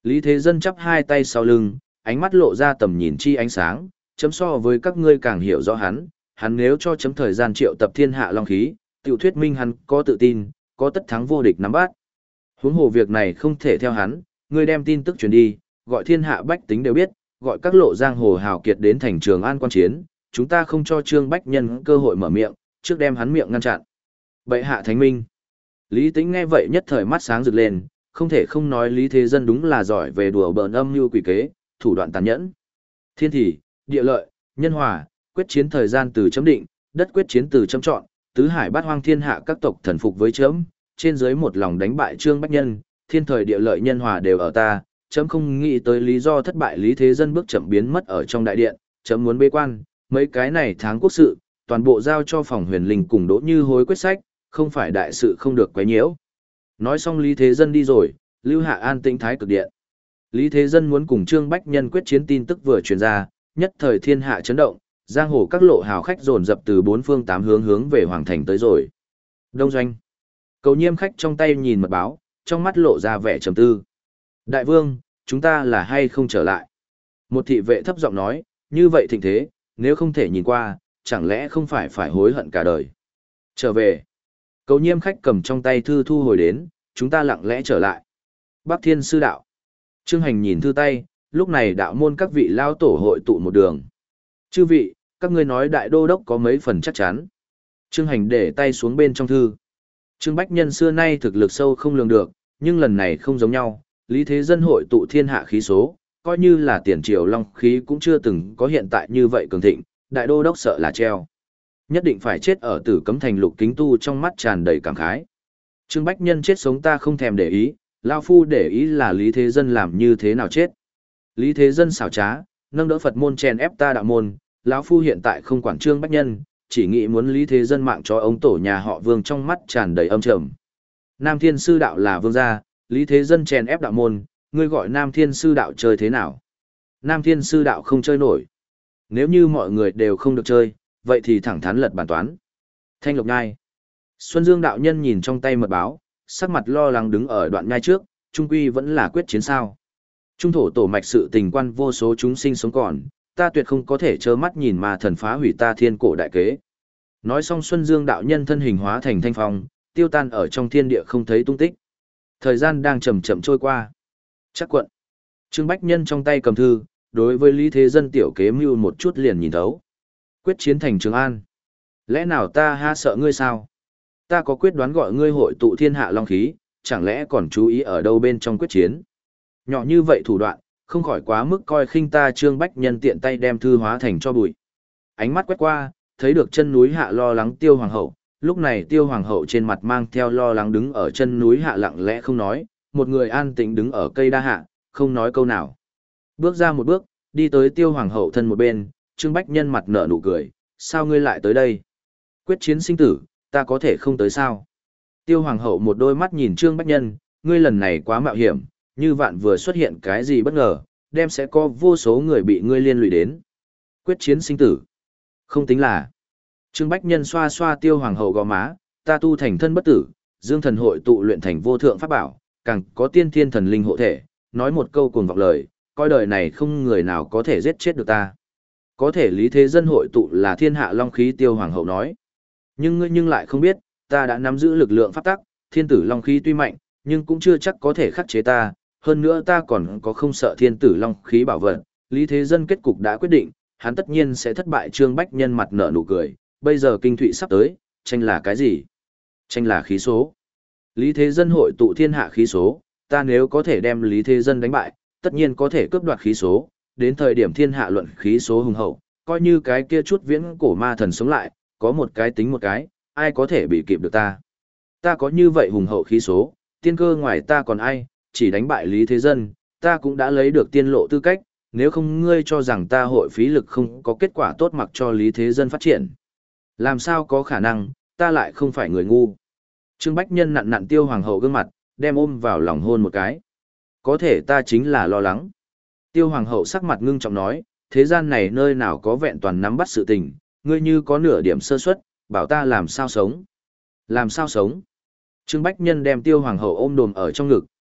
Lý Thế Dân chắp hai tay sau lưng, ánh mắt lộ ra tầm nhìn chi ánh sáng, chấm so với các ngươi càng hiểu rõ hắn, hắn nếu cho chấm thời gian triệu tập thiên hạ long khí, tiểu thuyết minh hắn có tự tin, có tất thắng vô địch nắm bắt. Huống hồ việc này không thể theo hắn, ngươi đem tin tức truyền đi, gọi thiên hạ bách tính đều biết, gọi các lộ giang hồ hào kiệt đến thành Trường An quan chiến, chúng ta không cho Trương Bách Nhân cơ hội mở miệng, trước đem hắn miệng ngăn chặn. Bệ hạ thánh minh. Lý Tĩnh nghe vậy nhất thời mắt sáng rực lên, không thể không nói Lý Thế Dân đúng là giỏi về đùa bỡn âm mưu quỷ kế, thủ đoạn tàn nhẫn. Thiên thị, địa lợi, nhân hòa, quyết chiến thời gian từ chấm định, đất quyết chiến từ chấm chọn, tứ hải bát hoang thiên hạ các tộc thần phục với chấm, trên dưới một lòng đánh bại Trương Bách Nhân, thiên thời địa lợi nhân hòa đều ở ta, chấm không nghĩ tới lý do thất bại Lý Thế Dân bước chậm biến mất ở trong đại điện, chấm muốn bế quan, mấy cái này tháng quốc sự, toàn bộ giao cho phòng huyền linh cùng Đỗ Như Hối quyết sách, không phải đại sự không được quấy nhiễu. Nói xong Lý Thế Dân đi rồi, lưu hạ an tĩnh thái cực điện. Lý Thế Dân muốn cùng Trương Bách Nhân quyết chiến tin tức vừa truyền ra, nhất thời thiên hạ chấn động, giang hồ các lộ hào khách dồn dập từ bốn phương tám hướng hướng về hoàng thành tới rồi. Đông doanh. Cầu Nhiêm khách trong tay nhìn mật báo, trong mắt lộ ra vẻ trầm tư. Đại vương, chúng ta là hay không trở lại? Một thị vệ thấp giọng nói, như vậy thịnh thế, nếu không thể nhìn qua, chẳng lẽ không phải phải hối hận cả đời. Trở về. Cầu Nhiêm khách cầm trong tay thư thu hồi đến, chúng ta lặng lẽ trở lại. Bắc Thiên sư đạo. Trương Hành nhìn thư tay, lúc này đạo môn các vị lao tổ hội tụ một đường. Chư vị, các ngươi nói đại đô đốc có mấy phần chắc chắn. Trương Hành để tay xuống bên trong thư. Trương Bách Nhân xưa nay thực lực sâu không lường được, nhưng lần này không giống nhau, Lý Thế Dân hội tụ thiên hạ khí số, coi như là tiền triều long khí cũng chưa từng có hiện tại như vậy cường thịnh, đại đô đốc sợ là treo. Nhất định phải chết ở Tử Cấm Thành. Lục Kính Tu trong mắt tràn đầy cảm khái. Trương Bách Nhân chết sống ta không thèm để ý, lao phu để ý là Lý Thế Dân làm như thế nào chết. Lý Thế Dân xảo trá, nâng đỡ Phật môn chèn ép ta đạo môn, lão phu hiện tại không quản Trương Bách Nhân, chỉ nghĩ muốn Lý Thế Dân mạng cho ông tổ nhà họ Vương, trong mắt tràn đầy âm trầm. Nam Thiên sư đạo là vương gia, Lý Thế Dân chèn ép đạo môn, ngươi gọi Nam Thiên sư đạo chơi thế nào? Nam Thiên sư đạo không chơi nổi. Nếu như mọi người đều không được chơi, vậy thì thẳng thắn lật bản toán. Thanh Lộc Nhai. Xuân Dương đạo nhân nhìn trong tay mật báo, sắc mặt lo lắng đứng ở đoạn nhai trước, trung quy vẫn là quyết chiến sao. Trung thổ tổ mạch sự tình quan vô số chúng sinh sống còn, ta tuyệt không có thể trơ mắt nhìn mà thần phá hủy ta thiên cổ đại kế. Nói xong Xuân Dương đạo nhân thân hình hóa thành thanh phong, tiêu tan ở trong thiên địa không thấy tung tích. Thời gian đang chậm chậm trôi qua. Chắc quận. Trương Bách Nhân trong tay cầm thư, đối với Lý Thế Dân tiểu kế mưu một chút liền nhìn thấu. Quyết chiến thành Trường An. Lẽ nào ta ha sợ ngươi sao? Ta có quyết đoán gọi ngươi hội tụ thiên hạ long khí, chẳng lẽ còn chú ý ở đâu bên trong quyết chiến? Nhỏ như vậy thủ đoạn, không khỏi quá mức coi khinh ta. Trương Bách Nhân tiện tay đem thư hóa thành cho bụi. Ánh mắt quét qua, thấy được chân núi hạ lo lắng Tiêu Hoàng hậu, lúc này Tiêu Hoàng hậu trên mặt mang theo lo lắng đứng ở chân núi hạ lặng lẽ không nói, một người an tĩnh đứng ở cây đa hạ, không nói câu nào. Bước ra một bước, đi tới Tiêu Hoàng hậu thân một bên, Trương Bách Nhân mặt nở nụ cười, sao ngươi lại tới đây? Quyết chiến sinh tử, ta có thể không tới sao? Tiêu Hoàng hậu một đôi mắt nhìn Trương Bách Nhân, ngươi lần này quá mạo hiểm, như vạn vừa xuất hiện cái gì bất ngờ, đem sẽ có vô số người bị ngươi liên lụy đến. Quyết chiến sinh tử. Không tính là. Trương Bách Nhân xoa xoa Tiêu Hoàng hậu gò má, ta tu thành thân bất tử, dương thần hội tụ luyện thành vô thượng pháp bảo, càng có tiên thiên thần linh hộ thể, nói một câu cuồng vọng lời, coi đời này không người nào có thể giết chết được ta. Có thể Lý Thế Dân hội tụ là thiên hạ long khí. Tiêu Hoàng hậu nói. Nhưng ngươi nhưng lại không biết, ta đã nắm giữ lực lượng pháp tắc, thiên tử long khí tuy mạnh, nhưng cũng chưa chắc có thể khắc chế ta, hơn nữa ta còn có không sợ thiên tử long khí bảo vật. Lý Thế Dân kết cục đã quyết định, hắn tất nhiên sẽ thất bại. Trương Bách Nhân mặt nở nụ cười, bây giờ kinh thụy sắp tới, tranh là cái gì? Tranh là khí số. Lý Thế Dân hội tụ thiên hạ khí số, ta nếu có thể đem Lý Thế Dân đánh bại, tất nhiên có thể cướp đoạt khí số, đến thời điểm thiên hạ luận khí số hùng hậu, coi như cái kia chút viễn cổ ma thần sống lại, có một cái tính một cái, ai có thể bị kịp được ta. Ta có như vậy hùng hậu khí số, tiên cơ ngoài ta còn ai, chỉ đánh bại Lý Thế Dân, ta cũng đã lấy được tiên lộ tư cách, nếu không ngươi cho rằng ta hội phí lực không có kết quả tốt mặc cho Lý Thế Dân phát triển. Làm sao có khả năng, ta lại không phải người ngu. Trương Bách Nhân nặn nặn Tiêu Hoàng hậu gương mặt, đem ôm vào lòng hôn một cái. Có thể ta chính là lo lắng. Tiêu Hoàng hậu sắc mặt ngưng trọng nói, thế gian này nơi nào có vẹn toàn nắm bắt sự tình, ngươi như có nửa điểm sơ suất, bảo ta làm sao sống. Làm sao sống? Trương Bách Nhân đem Tiêu Hoàng hậu ôm đồm ở trong ngực,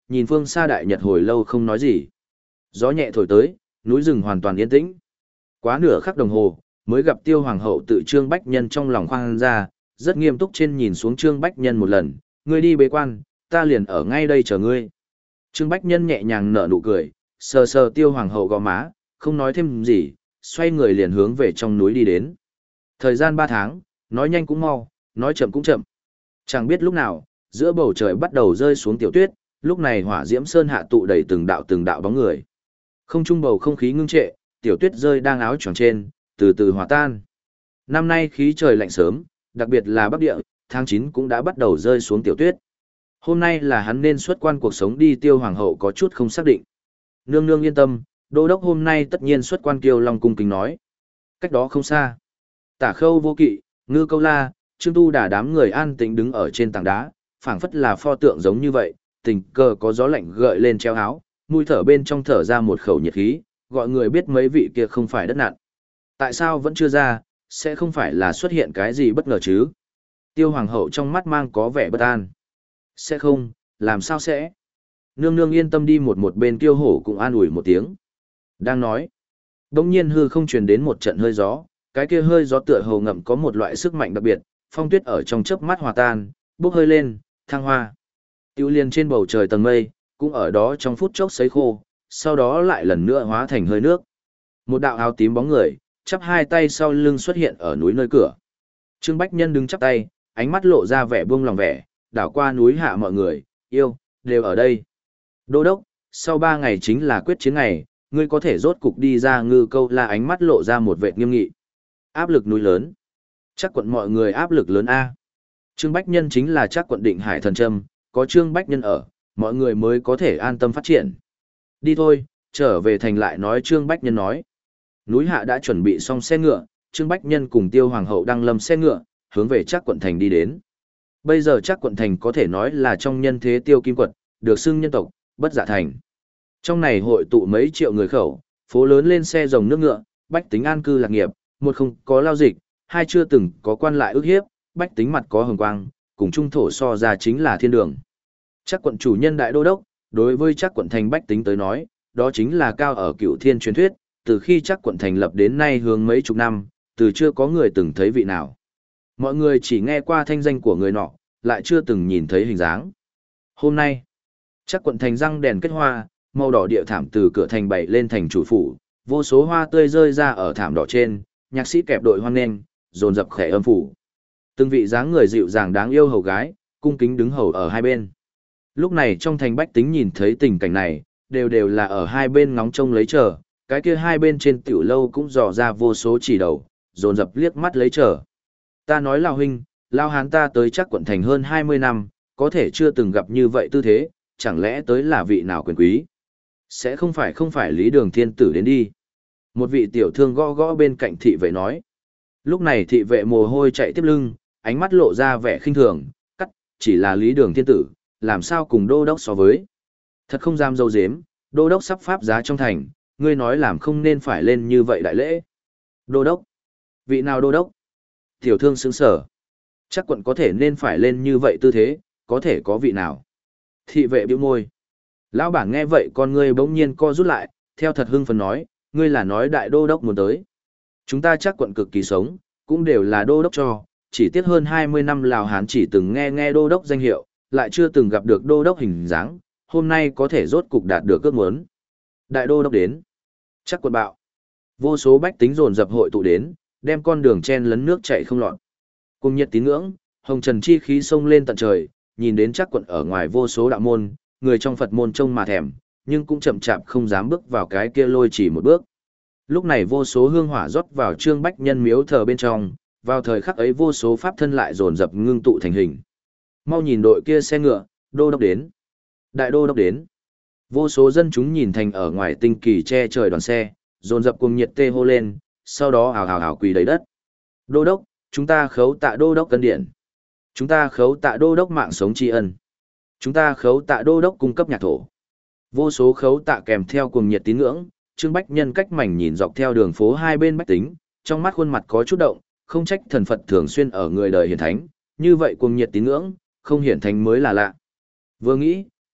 nhìn phương xa đại nhật hồi lâu không nói gì. Gió nhẹ thổi tới, núi rừng hoàn toàn yên tĩnh. Quá nửa khắc đồng hồ, mới gặp Tiêu Hoàng hậu tự Trương Bách Nhân trong lòng khoan ra, rất nghiêm túc trên nhìn xuống Trương Bách Nhân một lần, ngươi đi bế quan, ta liền ở ngay đây chờ ngươi. Trương Bách Nhân nhẹ nhàng nở nụ cười, sờ sờ Tiêu Hoàng hậu gò má, không nói thêm gì, xoay người liền hướng về trong núi đi đến. Thời gian ba tháng, nói nhanh cũng mau, nói chậm cũng chậm. Chẳng biết lúc nào, giữa bầu trời bắt đầu rơi xuống tiểu tuyết, lúc này hỏa diễm sơn hạ tụ đầy từng đạo từng đạo bóng người. Không trung bầu không khí ngưng trệ, tiểu tuyết rơi đang áo choàng trên, từ từ hòa tan. Năm nay khí trời lạnh sớm, đặc biệt là Bắc Địa, tháng chín cũng đã bắt đầu rơi xuống tiểu tuyết. Hôm nay là hắn nên xuất quan cuộc sống đi, Tiêu Hoàng hậu có chút không xác định. Nương nương yên tâm, đô đốc hôm nay tất nhiên xuất quan, Kiêu Long cung kính nói. Cách đó không xa, Tả Khâu Vô Kỵ, Ngư Câu La, Trương Tu Đà đám người an tĩnh đứng ở trên tảng đá, phảng phất là pho tượng giống như vậy, tình cờ có gió lạnh gợi lên treo áo, mũi thở bên trong thở ra một khẩu nhiệt khí, gọi người biết mấy vị kia không phải đất nặn. Tại sao vẫn chưa ra, sẽ không phải là xuất hiện cái gì bất ngờ chứ? Tiêu Hoàng hậu trong mắt mang có vẻ bất an. Sẽ không, làm sao sẽ? Nương nương yên tâm đi, một một bên Tiêu Hổ cũng an ủi một tiếng. Đang nói, đống nhiên hư không truyền đến một trận hơi gió, cái kia hơi gió tựa hồ ngậm có một loại sức mạnh đặc biệt, phong tuyết ở trong chớp mắt hòa tan, bốc hơi lên, thăng hoa. Tiêu liên trên bầu trời tầng mây, cũng ở đó trong phút chốc sấy khô, sau đó lại lần nữa hóa thành hơi nước. Một đạo áo tím bóng người, chắp hai tay sau lưng xuất hiện ở núi nơi cửa. Trương Bách Nhân đứng chắp tay, ánh mắt lộ ra vẻ buông lòng vẻ, đảo qua núi hạ mọi người, yêu, đều ở đây. Đô đốc, sau ba ngày chính là quyết chiến ngày, ngươi có thể rốt cục đi ra. Ngư Câu La ánh mắt lộ ra một vẻ nghiêm nghị. Áp lực núi lớn. Chắc quận mọi người áp lực lớn A. Trương Bách Nhân chính là chắc quận Định Hải Thần Trâm, có Trương Bách Nhân ở, mọi người mới có thể an tâm phát triển. Đi thôi, trở về thành lại nói, Trương Bách Nhân nói. Núi hạ đã chuẩn bị xong xe ngựa, Trương Bách Nhân cùng Tiêu Hoàng hậu đang lâm xe ngựa, hướng về chắc quận thành đi đến. Bây giờ chắc quận thành có thể nói là trong nhân thế Tiêu Kim Quật, được xưng nhân tộc, bất dạ thành. Trong này hội tụ mấy triệu người khẩu, phố lớn lên xe rồng nước ngựa, bách tính an cư lạc nghiệp, một không có lao dịch, hai chưa từng có quan lại ức hiếp, bách tính mặt có hồng quang, cùng trung thổ so ra chính là thiên đường. Chắc quận chủ nhân đại đô đốc, đối với chắc quận thành bách tính tới nói, đó chính là cao ở cựu thiên truyền thuyết, từ khi chắc quận thành lập đến nay hướng mấy chục năm, từ chưa có người từng thấy vị nào. Mọi người chỉ nghe qua thanh danh của người nọ, lại chưa từng nhìn thấy hình dáng. Hôm nay, chắc quận thành răng đèn kết hoa, màu đỏ địa thảm từ cửa thành bày lên thành chủ phủ, vô số hoa tươi rơi ra ở thảm đỏ trên, nhạc sĩ kẹp đội hoan nghênh, dồn dập khẽ âm phủ. Từng vị dáng người dịu dàng đáng yêu hầu gái, cung kính đứng hầu ở hai bên. Lúc này trong thành bách tính nhìn thấy tình cảnh này, đều đều là ở hai bên ngóng trông lấy chờ, cái kia hai bên trên tiểu lâu cũng dò ra vô số chỉ đầu, dồn dập liếc mắt lấy chờ. Ta nói Lão huynh, Lão hán ta tới chắc quận thành hơn hai mươi năm, có thể chưa từng gặp như vậy tư thế, chẳng lẽ tới là vị nào quyền quý? Sẽ không phải không phải Lý Đường Thiên Tử đến đi. Một vị tiểu thương gõ gõ bên cạnh thị vệ nói. Lúc này thị vệ mồ hôi chạy tiếp lưng, ánh mắt lộ ra vẻ khinh thường, cắt, chỉ là Lý Đường Thiên Tử, làm sao cùng đô đốc so với. Thật không dám dâu dếm, đô đốc sắp pháp giá trong thành, ngươi nói làm không nên phải lên như vậy đại lễ. Đô đốc? Vị nào đô đốc? Tiểu thương sững sở. Chắc quận có thể nên phải lên như vậy tư thế, có thể có vị nào? Thị vệ bĩu môi. Lão bản nghe vậy con ngươi bỗng nhiên co rút lại, theo thật hưng phấn nói, ngươi là nói đại đô đốc muốn tới. Chúng ta chắc quận cực kỳ sống, cũng đều là đô đốc cho, chỉ tiếc hơn hai mươi năm Lào Hán chỉ từng nghe nghe đô đốc danh hiệu, lại chưa từng gặp được đô đốc hình dáng, hôm nay có thể rốt cục đạt được ước muốn. Đại đô đốc đến. Chắc quận bạo. Vô số bách tính dồn dập hội tụ đến, đem con đường chen lấn nước chảy không lọt. Cùng nhiệt tín ngưỡng, hồng trần chi khí sông lên tận trời, nhìn đến chắc quận ở ngoài vô số đạo môn, người trong Phật môn trông mà thèm, nhưng cũng chậm chạp không dám bước vào cái kia lôi chỉ một bước. Lúc này vô số hương hỏa rót vào Trương Bách Nhân miếu thờ bên trong, vào thời khắc ấy vô số pháp thân lại dồn dập ngưng tụ thành hình. Mau nhìn đội kia xe ngựa, đô đốc đến. Đại đô đốc đến. Vô số dân chúng nhìn thành ở ngoài tinh kỳ che trời đoàn xe, dồn dập cùng nhiệt tê hô lên, sau đó hào hào hào quỳ đầy đất. Đô đốc, chúng ta khấu tạ đô đốc cân điện. Chúng ta khấu tạ đô đốc mạng sống tri ân. Chúng ta khấu tạ đô đốc cung cấp nhạc thổ. Vô số khấu tạ kèm theo cùng nhiệt tín ngưỡng, Trương Bách Nhân cách mảnh nhìn dọc theo đường phố hai bên bách tính, trong mắt khuôn mặt có chút động, không trách thần Phật thường xuyên ở người đời hiển thánh, như vậy cùng nhiệt tín ngưỡng, không hiển thánh mới là lạ. Vừa nghĩ,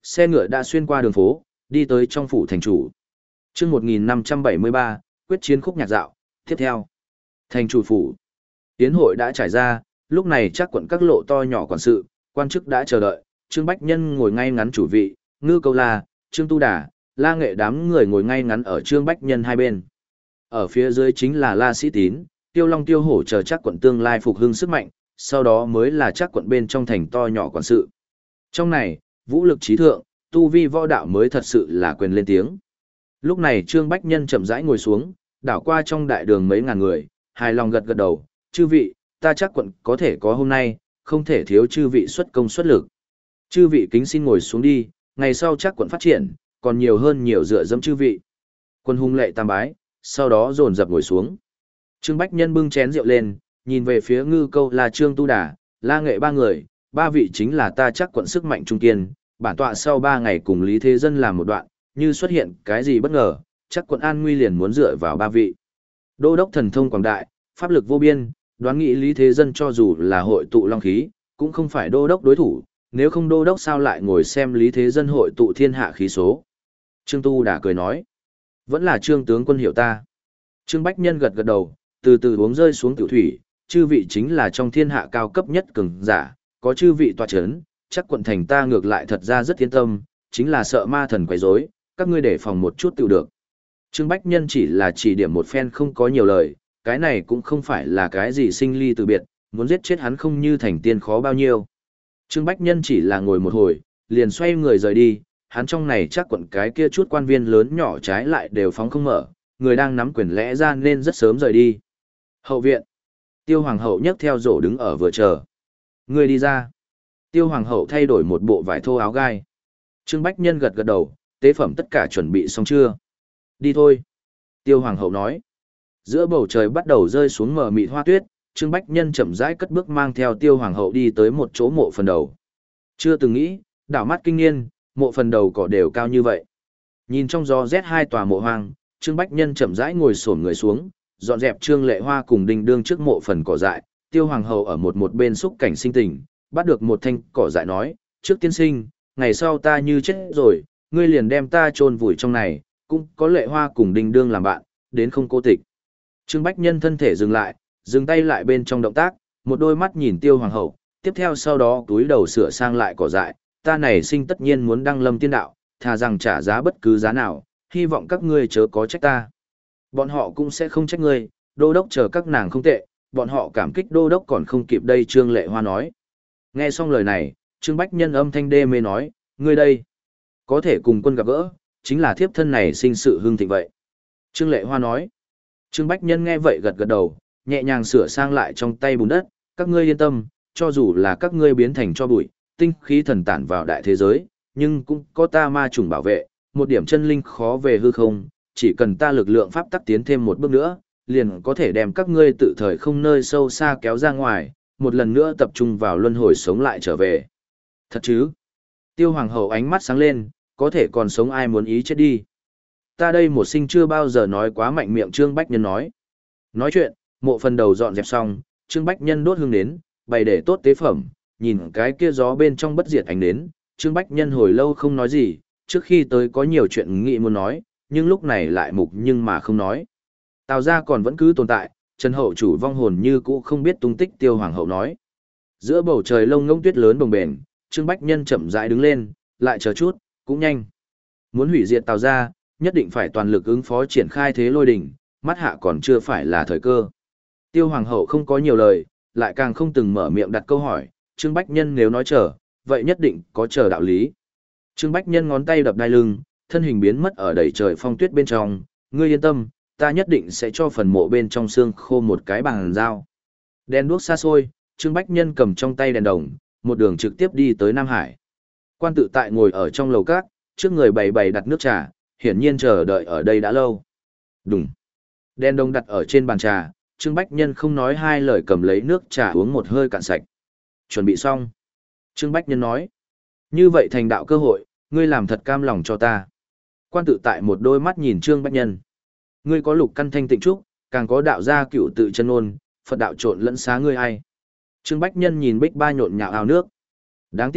xe ngựa đã xuyên qua đường phố, đi tới trong phủ thành chủ. Chương một nghìn năm trăm bảy mươi ba, quyết chiến khúc nhạc dạo, tiếp theo. Thành chủ phủ. Tiến hội đã trải ra, lúc này chắc quận các lộ to nhỏ quản sự, quan chức đã chờ đợi, Trương Bách Nhân ngồi ngay ngắn chủ vị, Ngư Câu La, Trương Tu Đà, La Nghệ đám người ngồi ngay ngắn ở Trương Bách Nhân hai bên. Ở phía dưới chính là La Sĩ Tín, Tiêu Long Tiêu Hổ chờ chắc quận tương lai phục hưng sức mạnh, sau đó mới là chắc quận bên trong thành to nhỏ quản sự. Trong này, vũ lực trí thượng, tu vi võ đạo mới thật sự là quyền lên tiếng. Lúc này Trương Bách Nhân chậm rãi ngồi xuống, đảo qua trong đại đường mấy ngàn người, hài lòng gật gật đầu, chư vị, ta chắc quận có thể có hôm nay, không thể thiếu chư vị xuất công xuất lực. Chư vị kính xin ngồi xuống đi, ngày sau chắc quận phát triển, còn nhiều hơn nhiều dựa dẫm chư vị. Quân hung lệ tam bái, sau đó dồn dập ngồi xuống. Trương Bách Nhân bưng chén rượu lên, nhìn về phía Ngư Câu là Trương Tu Đà, La Nghệ ba người, ba vị chính là ta chắc quận sức mạnh trung kiên, bản tọa sau ba ngày cùng Lý Thế Dân làm một đoạn, như xuất hiện cái gì bất ngờ, chắc quận an nguy liền muốn dựa vào ba vị. Đô đốc thần thông quảng đại, pháp lực vô biên, đoán nghĩ Lý Thế Dân cho dù là hội tụ long khí, cũng không phải đô đốc đối thủ, nếu không đô đốc sao lại ngồi xem Lý Thế Dân hội tụ thiên hạ khí số. Trương Tu Đà cười nói, vẫn là Trương tướng quân hiểu ta. Trương Bách Nhân gật gật đầu, từ từ uống rơi xuống tiểu thủy, chư vị chính là trong thiên hạ cao cấp nhất cường giả, có chư vị tọa chấn, chắc quận thành ta ngược lại thật ra rất yên tâm, chính là sợ ma thần quấy rối, các ngươi để phòng một chút tự được. Trương Bách Nhân chỉ là chỉ điểm một phen không có nhiều lời, cái này cũng không phải là cái gì sinh ly từ biệt, muốn giết chết hắn không như thành tiên khó bao nhiêu. Trương Bách Nhân chỉ là ngồi một hồi, liền xoay người rời đi, hắn trong này chắc quận cái kia chút quan viên lớn nhỏ trái lại đều phóng không mở, người đang nắm quyền lẽ ra nên rất sớm rời đi. Hậu viện. Tiêu Hoàng hậu nhấc theo rổ đứng ở vừa chờ. Người đi ra. Tiêu Hoàng hậu thay đổi một bộ vải thô áo gai. Trương Bách Nhân gật gật đầu, tế phẩm tất cả chuẩn bị xong chưa? Đi thôi. Tiêu Hoàng hậu nói. Giữa bầu trời bắt đầu rơi xuống mờ mịt hoa tuyết, Trương Bách Nhân chậm rãi cất bước mang theo Tiêu Hoàng hậu đi tới một chỗ mộ phần đầu. Chưa từng nghĩ, đảo mắt kinh niên, mộ phần đầu cỏ đều cao như vậy. Nhìn trong gió rét hai tòa mộ hoang, Trương Bách Nhân chậm rãi ngồi xổm người xuống, dọn dẹp Trương Lệ Hoa cùng Đinh Đương trước mộ phần cỏ dại. Tiêu Hoàng hậu ở một một bên xúc cảnh sinh tình, bắt được một thanh cỏ dại nói, trước tiên sinh, ngày sau ta như chết rồi, ngươi liền đem ta chôn vùi trong này, cũng có Lệ Hoa cùng Đinh Đương làm bạn, đến không cô tịch. Trương Bách Nhân thân thể dừng lại, dừng tay lại bên trong động tác, một đôi mắt nhìn Tiêu Hoàng hậu, tiếp theo sau đó túi đầu sửa sang lại cỏ dại, ta này sinh tất nhiên muốn đăng lâm tiên đạo, thà rằng trả giá bất cứ giá nào, hy vọng các ngươi chớ có trách ta. Bọn họ cũng sẽ không trách ngươi, đô đốc chờ các nàng không tệ, bọn họ cảm kích đô đốc còn không kịp đây. Trương Lệ Hoa nói. Nghe xong lời này, Trương Bách Nhân âm thanh đê mê nói, ngươi đây, có thể cùng quân gặp gỡ, chính là thiếp thân này sinh sự hưng thịnh vậy. Trương Lệ Hoa nói. Trương Bách Nhân nghe vậy gật gật đầu, nhẹ nhàng sửa sang lại trong tay bùn đất, các ngươi yên tâm, cho dù là các ngươi biến thành cho bụi, tinh khí thần tản vào đại thế giới, nhưng cũng có ta ma trùng bảo vệ, một điểm chân linh khó về hư không, chỉ cần ta lực lượng pháp tắc tiến thêm một bước nữa, liền có thể đem các ngươi tự thời không nơi sâu xa kéo ra ngoài, một lần nữa tập trung vào luân hồi sống lại trở về. Thật chứ? Tiêu Hoàng hậu ánh mắt sáng lên, có thể còn sống ai muốn ý chết đi. Ta đây một sinh chưa bao giờ nói quá mạnh miệng. Trương Bách Nhân nói. Nói chuyện, mộ phần đầu dọn dẹp xong, Trương Bách Nhân đốt hương nến, bày để tốt tế phẩm, nhìn cái kia gió bên trong bất diệt ánh nến, Trương Bách Nhân hồi lâu không nói gì, trước khi tới có nhiều chuyện nghĩ muốn nói, nhưng lúc này lại mục nhưng mà không nói. Tào gia còn vẫn cứ tồn tại, Trần hậu chủ vong hồn như cũ không biết tung tích. Tiêu Hoàng hậu nói. Giữa bầu trời lông ngỗng tuyết lớn bồng bềnh, Trương Bách Nhân chậm rãi đứng lên, lại chờ chút, cũng nhanh. Muốn hủy diệt Tào gia, nhất định phải toàn lực ứng phó triển khai thế lôi đỉnh, mắt hạ còn chưa phải là thời cơ. Tiêu Hoàng hậu không có nhiều lời, lại càng không từng mở miệng đặt câu hỏi, Trương Bách Nhân nếu nói chờ, vậy nhất định có chờ đạo lý. Trương Bách Nhân ngón tay đập đai lưng, thân hình biến mất ở đầy trời phong tuyết bên trong, ngươi yên tâm, ta nhất định sẽ cho phần mộ bên trong xương khô một cái bàn dao. Đèn đuốc xa xôi, Trương Bách Nhân cầm trong tay đèn đồng, một đường trực tiếp đi tới Nam Hải. Quan tự tại ngồi ở trong lầu cát, trước người bày bày đặt nước trà, hiển nhiên chờ đợi ở đây đã lâu. Đùng. Đèn đồng đặt ở trên bàn trà, Trương Bách Nhân không nói hai lời cầm lấy nước trà uống một hơi cạn sạch. Chuẩn bị xong. Trương Bách Nhân nói. Như vậy thành đạo cơ hội, ngươi làm thật cam lòng cho ta. Quan tự tại một đôi mắt nhìn Trương Bách Nhân. Ngươi có lục căn thanh tịnh trúc, càng có đạo gia cửu tự chân ôn, Phật đạo trộn lẫn xá ngươi ai. Trương Bách Nhân nhìn bích ba nhộn nhạo ao nước. Đáng tiếc,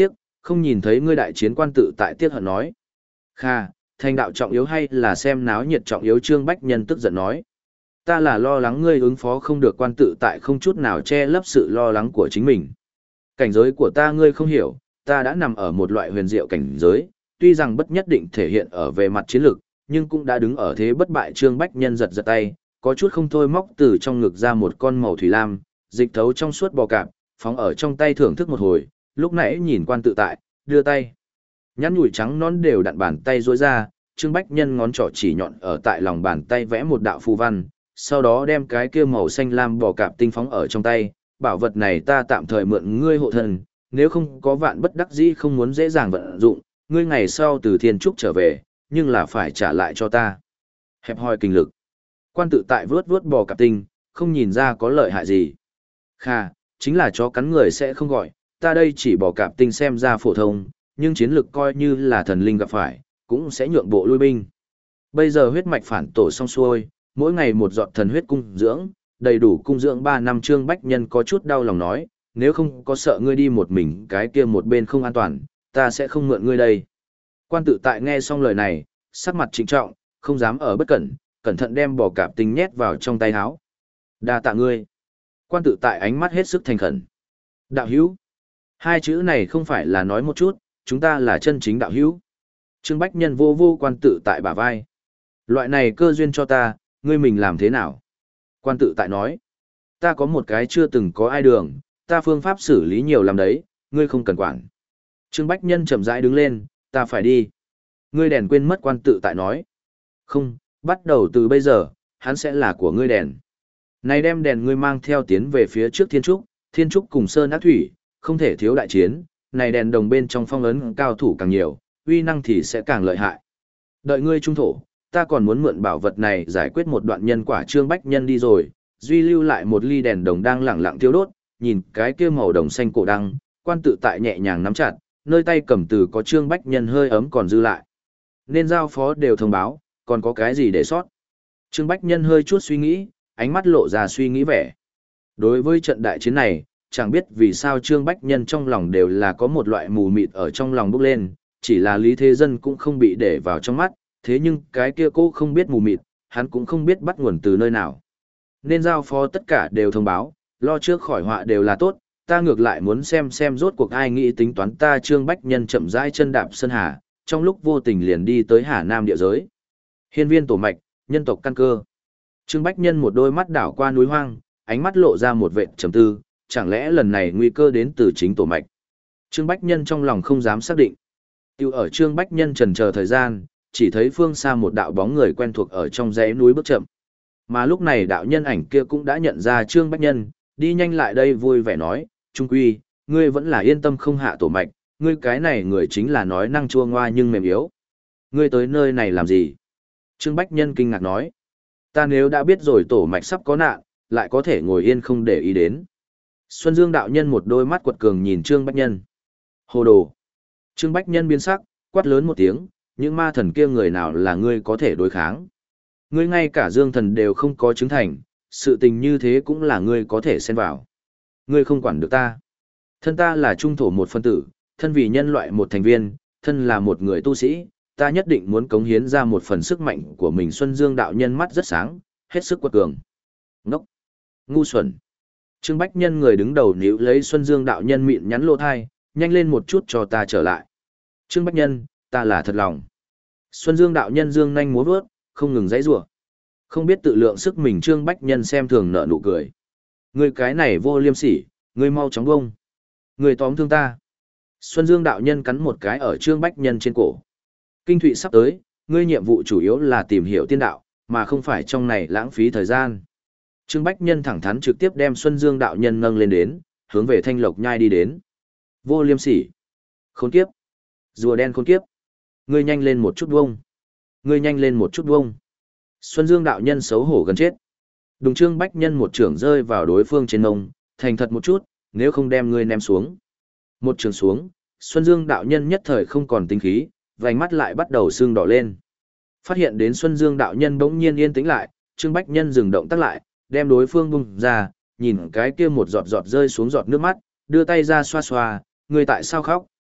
Không nhìn thấy ngươi đại chiến quan tự tại tiếc hận nói. Kha, thành đạo trọng yếu hay là xem náo nhiệt trọng yếu? Trương Bách Nhân tức giận nói. Ta là lo lắng ngươi ứng phó không được, quan tự tại không chút nào che lấp sự lo lắng của chính mình. Cảnh giới của ta ngươi không hiểu, ta đã nằm ở một loại huyền diệu cảnh giới, tuy rằng bất nhất định thể hiện ở về mặt chiến lược, nhưng cũng đã đứng ở thế bất bại. Trương Bách Nhân giật giật tay, có chút không thôi móc từ trong ngực ra một con màu thủy lam, dịch thấu trong suốt bò cạp, phóng ở trong tay thưởng thức một hồi, lúc nãy nhìn quan tự tại, đưa tay. Nhắn nhủi trắng nón đều đặn bàn tay rối ra, Trương Bách Nhân ngón trỏ chỉ nhọn ở tại lòng bàn tay vẽ một đạo phù văn, sau đó đem cái kia màu xanh lam bò cạp tinh phóng ở trong tay, bảo vật này ta tạm thời mượn ngươi hộ thân, nếu không có vạn bất đắc dĩ không muốn dễ dàng vận dụng, ngươi ngày sau từ thiên trúc trở về, nhưng là phải trả lại cho ta. Hẹp hòi kinh lực. Quan tự tại vướt vướt bò cạp tinh, không nhìn ra có lợi hại gì. Kha, chính là chó cắn người sẽ không gọi, ta đây chỉ bò cạp tinh xem ra phổ thông, nhưng chiến lực coi như là thần linh gặp phải, cũng sẽ nhượng bộ lui binh. Bây giờ huyết mạch phản tổ xong xuôi, mỗi ngày một giọt thần huyết cung dưỡng, đầy đủ cung dưỡng ba năm. Trương Bách Nhân có chút đau lòng nói, nếu không có sợ ngươi đi một mình cái kia một bên không an toàn, ta sẽ không mượn ngươi đây. Quan tự tại nghe xong lời này, sắc mặt trịnh trọng, không dám ở bất cẩn, cẩn thận đem bò cạp tinh nhét vào trong tay áo. Đa tạ ngươi. Quan tự tại ánh mắt hết sức thành khẩn. Đạo hữu. Hai chữ này không phải là nói một chút, chúng ta là chân chính đạo hữu. Trương Bách Nhân vô vô quan tự tại bả vai. Loại này cơ duyên cho ta, ngươi mình làm thế nào? Quan tự tại nói. Ta có một cái chưa từng có ai đường, ta phương pháp xử lý nhiều lắm đấy, ngươi không cần quản. Trương Bách Nhân chậm rãi đứng lên, ta phải đi. Ngươi đèn quên mất, quan tự tại nói. Không, bắt đầu từ bây giờ, hắn sẽ là của ngươi đèn. Này đem đèn ngươi mang theo tiến về phía trước thiên trúc, thiên trúc cùng sơn ác thủy, không thể thiếu đại chiến, này đèn đồng bên trong phong ấn cao thủ càng nhiều, uy năng thì sẽ càng lợi hại. Đợi ngươi trung thổ, ta còn muốn mượn bảo vật này giải quyết một đoạn nhân quả. Trương Bách Nhân đi rồi, duy lưu lại một ly đèn đồng đang lẳng lặng thiêu đốt, nhìn cái kia màu đồng xanh cổ đăng, quan tự tại nhẹ nhàng nắm chặt, nơi tay cầm từ có Trương Bách Nhân hơi ấm còn dư lại. Nên giao phó đều thông báo, còn có cái gì để sót? Trương Bách Nhân hơi chút suy nghĩ, ánh mắt lộ ra suy nghĩ vẻ. Đối với trận đại chiến này, chẳng biết vì sao Trương Bách Nhân trong lòng đều là có một loại mù mịt ở trong lòng bốc lên, chỉ là Lý Thế Dân cũng không bị để vào trong mắt, thế nhưng cái kia cô không biết mù mịt, hắn cũng không biết bắt nguồn từ nơi nào. Nên giao phó tất cả đều thông báo, lo trước khỏi họa đều là tốt, ta ngược lại muốn xem xem rốt cuộc ai nghĩ tính toán ta. Trương Bách Nhân chậm rãi chân đạp sơn hà, trong lúc vô tình liền đi tới Hà Nam địa giới. Hiên viên tổ mạch, nhân tộc căn cơ. Trương Bách Nhân một đôi mắt đảo qua núi hoang, ánh mắt lộ ra một vệt trầm tư, chẳng lẽ lần này nguy cơ đến từ chính tổ mạch. Trương Bách Nhân trong lòng không dám xác định. Tiêu ở Trương Bách Nhân chần chờ thời gian, chỉ thấy phương xa một đạo bóng người quen thuộc ở trong dãy núi bước chậm. Mà lúc này đạo nhân ảnh kia cũng đã nhận ra Trương Bách Nhân, đi nhanh lại đây vui vẻ nói, Trung Quy, ngươi vẫn là yên tâm không hạ tổ mạch, ngươi cái này người chính là nói năng chua ngoa nhưng mềm yếu. Ngươi tới nơi này làm gì? Trương Bách Nhân kinh ngạc nói, ta nếu đã biết rồi tổ mạch sắp có nạn, lại có thể ngồi yên không để ý đến. Xuân Dương đạo nhân một đôi mắt quật cường nhìn Trương Bách Nhân. Hồ đồ. Trương Bách Nhân biến sắc, quát lớn một tiếng, những ma thần kia người nào là ngươi có thể đối kháng? Ngươi ngay cả dương thần đều không có chứng thành, sự tình như thế cũng là ngươi có thể xen vào. Ngươi không quản được ta. Thân ta là trung thổ một phân tử, thân vì nhân loại một thành viên, thân là một người tu sĩ, ta nhất định muốn cống hiến ra một phần sức mạnh của mình. Xuân Dương đạo nhân mắt rất sáng, hết sức quật cường. Ngốc. Ngu xuẩn. Trương Bách Nhân người đứng đầu níu lấy Xuân Dương đạo nhân mịn nhắn lỗ thai, nhanh lên một chút cho ta trở lại. Trương Bách Nhân, ta là thật lòng. Xuân Dương đạo nhân dương nhanh múa vớt, không ngừng giãy giụa. Không biết tự lượng sức mình. Trương Bách Nhân xem thường nở nụ cười. Ngươi cái này vô liêm sỉ, ngươi mau chóng bông. Ngươi tóm thương ta. Xuân Dương đạo nhân cắn một cái ở Trương Bách Nhân trên cổ. Kinh thụy sắp tới, ngươi nhiệm vụ chủ yếu là tìm hiểu tiên đạo, mà không phải trong này lãng phí thời gian. Trương Bách Nhân thẳng thắn trực tiếp đem Xuân Dương đạo nhân nâng lên đến, hướng về Thanh Lộc Nhai đi đến. Vô liêm sỉ. Khốn kiếp. Rùa đen khốn kiếp. Ngươi nhanh lên một chút buông. Ngươi nhanh lên một chút buông. Xuân Dương đạo nhân xấu hổ gần chết. Đùng Trương Bách Nhân một trưởng rơi vào đối phương trên ngông, thành thật một chút, nếu không đem ngươi ném xuống. Một trường xuống, Xuân Dương đạo nhân nhất thời không còn tinh khí, vành mắt lại bắt đầu sưng đỏ lên. Phát hiện đến Xuân Dương đạo nhân bỗng nhiên yên tĩnh lại, Trương Bách Nhân dừng động tác lại, đem đối phương bung ra, nhìn cái kia một giọt giọt rơi xuống giọt nước mắt, đưa tay ra xoa xoa, ngươi tại sao khóc?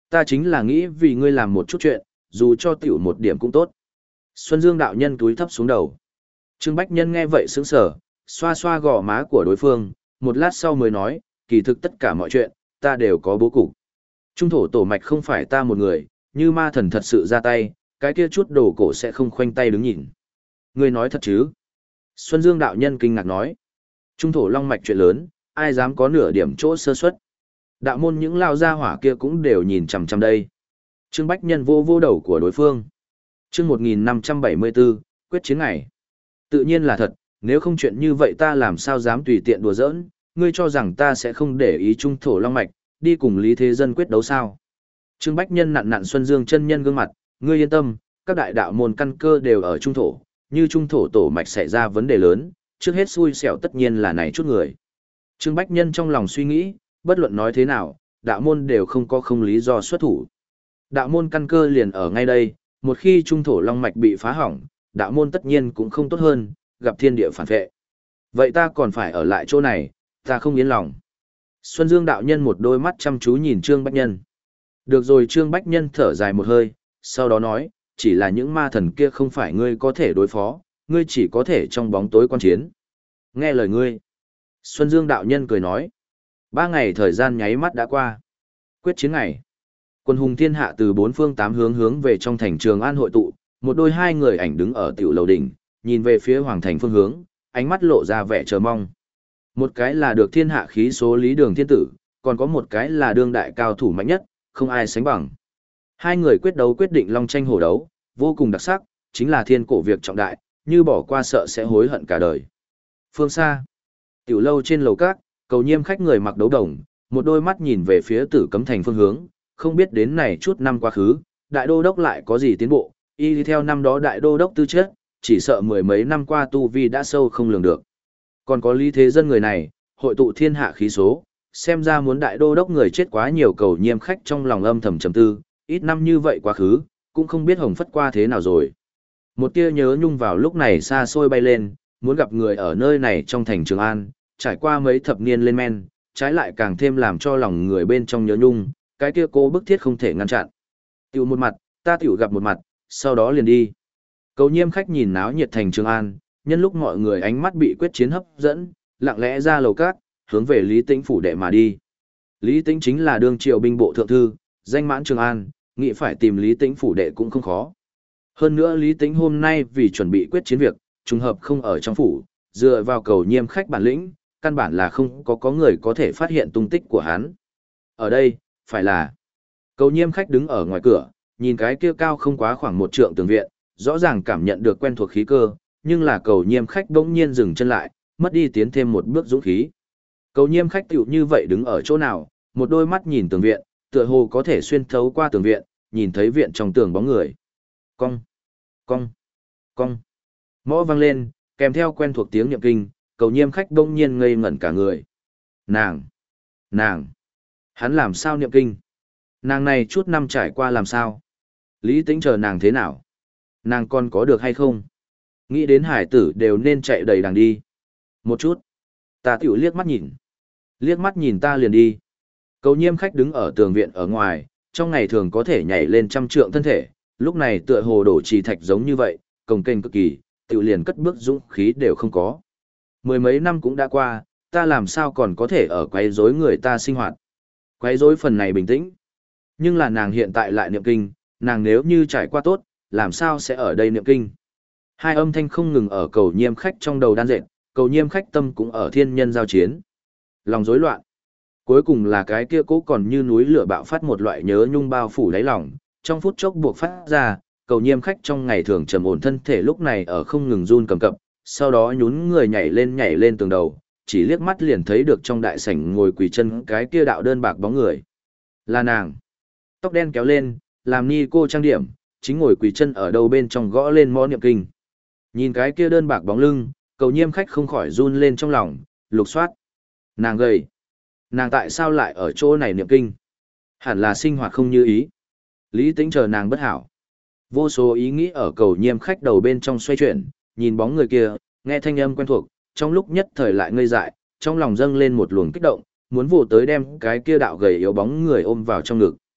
Ta chính là nghĩ vì ngươi làm một chút chuyện, dù cho tiểu một điểm cũng tốt. Xuân Dương đạo nhân túi thấp xuống đầu. Trương Bách Nhân nghe vậy sững sờ, xoa xoa gò má của đối phương, một lát sau mới nói, kỳ thực tất cả mọi chuyện, ta đều có bố cục. Trung thổ tổ mạch không phải ta một người, như ma thần thật sự ra tay, cái kia chút đồ cổ sẽ không khoanh tay đứng nhìn. Ngươi nói thật chứ? Xuân Dương đạo nhân kinh ngạc nói. Trung thổ long mạch chuyện lớn, ai dám có nửa điểm chỗ sơ suất. Đạo môn những lao gia hỏa kia cũng đều nhìn chằm chằm đây. Trương Bách Nhân vô vô đầu của đối phương. Chương một nghìn năm trăm bảy mươi bốn, quyết chiến ngày. Tự nhiên là thật, nếu không chuyện như vậy ta làm sao dám tùy tiện đùa giỡn, ngươi cho rằng ta sẽ không để ý trung thổ long mạch, đi cùng Lý Thế Dân quyết đấu sao? Trương Bách Nhân nặn nặn Xuân Dương chân nhân gương mặt, ngươi yên tâm, các đại đạo môn căn cơ đều ở trung thổ, như trung thổ tổ mạch xảy ra vấn đề lớn, trước hết xui xẻo tất nhiên là này chút người. Trương Bách Nhân trong lòng suy nghĩ, bất luận nói thế nào, đạo môn đều không có không lý do xuất thủ. Đạo môn căn cơ liền ở ngay đây, một khi trung thổ long mạch bị phá hỏng, đạo môn tất nhiên cũng không tốt hơn, gặp thiên địa phản vệ. Vậy ta còn phải ở lại chỗ này, ta không yên lòng. Xuân Dương đạo nhân một đôi mắt chăm chú nhìn Trương Bách Nhân. Được rồi, Trương Bách Nhân thở dài một hơi, sau đó nói, chỉ là những ma thần kia không phải ngươi có thể đối phó, ngươi chỉ có thể trong bóng tối quan chiến. Nghe lời ngươi. Xuân Dương đạo nhân cười nói. Ba ngày thời gian nháy mắt đã qua. Quyết chiến ngày. Quân hùng thiên hạ từ bốn phương tám hướng hướng về trong thành Trường An hội tụ, một đôi hai người ảnh đứng ở tiểu lầu đỉnh, nhìn về phía hoàng thành phương hướng, ánh mắt lộ ra vẻ chờ mong. Một cái là được thiên hạ khí số Lý Đường Thiên Tử, còn có một cái là đương đại cao thủ mạnh nhất, không ai sánh bằng. Hai người quyết đấu quyết định long tranh hổ đấu, vô cùng đặc sắc, chính là thiên cổ việc trọng đại, như bỏ qua sợ sẽ hối hận cả đời. Phương xa, tiểu lâu trên lầu các, Cầu Nhiêm khách người mặc đấu đồng, một đôi mắt nhìn về phía Tử Cấm thành phương hướng, không biết đến này chút năm quá khứ, đại đô đốc lại có gì tiến bộ, y đi theo năm đó đại đô đốc tư chất, chỉ sợ mười mấy năm qua tu vi đã sâu không lường được. Còn có Lý Thế Dân người này, hội tụ thiên hạ khí số, xem ra muốn đại đô đốc người chết quá nhiều. Cầu Nhiêm khách trong lòng âm thầm trầm tư, ít năm như vậy quá khứ, cũng không biết hồng phất qua thế nào rồi. Một tia nhớ nhung vào lúc này xa xôi bay lên, muốn gặp người ở nơi này trong thành Trường An, trải qua mấy thập niên lên men, trái lại càng thêm làm cho lòng người bên trong nhớ nhung, cái kia cô bức thiết không thể ngăn chặn. Tiểu một mặt, ta tiểu gặp một mặt, sau đó liền đi. Cầu Nhiêm khách nhìn náo nhiệt thành Trường An, nhân lúc mọi người ánh mắt bị quyết chiến hấp dẫn, lặng lẽ ra lầu cát, hướng về Lý Tĩnh phủ đệ mà đi. Lý Tĩnh chính là đương triều binh bộ thượng thư, danh mãn Trường An, nghĩ phải tìm Lý Tĩnh phủ đệ cũng không khó. Hơn nữa Lý Tĩnh hôm nay vì chuẩn bị quyết chiến việc, trùng hợp không ở trong phủ, dựa vào Cầu Nhiêm khách bản lĩnh, căn bản là không có có người có thể phát hiện tung tích của hắn. Ở đây, phải là Cầu Nhiêm khách đứng ở ngoài cửa, nhìn cái kia cao không quá khoảng một trượng tường viện, rõ ràng cảm nhận được quen thuộc khí cơ, nhưng là Cầu Nhiêm khách bỗng nhiên dừng chân lại, mất đi tiến thêm một bước dũng khí. Cầu Nhiêm khách tiểu như vậy đứng ở chỗ nào, một đôi mắt nhìn tường viện, tựa hồ có thể xuyên thấu qua tường viện, nhìn thấy viện trong tường bóng người. Cong, cong, cong. Mõ vang lên, kèm theo quen thuộc tiếng niệm kinh, Cầu Nhiêm khách bỗng nhiên ngây ngẩn cả người. Nàng, nàng, hắn làm sao niệm kinh? Nàng này chút năm trải qua làm sao? Lý Tĩnh chờ nàng thế nào? Nàng còn có được hay không? Nghĩ đến hải tử đều nên chạy đầy đằng đi. Một chút. Ta tiểu liếc mắt nhìn. Liếc mắt nhìn ta liền đi. Cầu Nhiêm khách đứng ở tường viện ở ngoài, trong ngày thường có thể nhảy lên trăm trượng thân thể, lúc này tựa hồ đổ trì thạch giống như vậy, cồng kềnh cực kỳ, tiểu liền cất bước dũng khí đều không có. Mười mấy năm cũng đã qua, ta làm sao còn có thể ở quấy rối người ta sinh hoạt. Quấy rối phần này bình tĩnh. Nhưng là nàng hiện tại lại niệm kinh, nàng nếu như trải qua tốt, làm sao sẽ ở đây niệm kinh. Hai âm thanh không ngừng ở Cầu Nhiêm khách trong đầu đan dệt, Cầu Nhiêm khách tâm cũng ở thiên nhân giao chiến. Lòng rối loạn. Cuối cùng là cái kia cố còn như núi lửa bạo phát một loại nhớ nhung bao phủ đáy lòng, trong phút chốc buộc phát ra, Cầu Nhiêm khách trong ngày thường trầm ổn thân thể lúc này ở không ngừng run cầm cập, sau đó nhún người nhảy lên nhảy lên tường đầu, chỉ liếc mắt liền thấy được trong đại sảnh ngồi quỳ chân cái kia đạo đơn bạc bóng người. Là nàng. Tóc đen kéo lên, làm ni cô trang điểm, chính ngồi quỳ chân ở đầu bên trong gõ lên mõ niệm kinh. Nhìn cái kia đơn bạc bóng lưng, Cầu Nhiêm khách không khỏi run lên trong lòng, lục soát. Nàng gầy. Nàng tại sao lại ở chỗ này niệm kinh? Hẳn là sinh hoạt không như ý. Lý Tĩnh chờ nàng bất hảo. Vô số ý nghĩ ở Cầu Nhiêm khách đầu bên trong xoay chuyển, nhìn bóng người kia, nghe thanh âm quen thuộc, trong lúc nhất thời lại ngây dại, trong lòng dâng lên một luồng kích động, muốn vồ tới đem cái kia đạo gầy yếu bóng người ôm vào trong ngực.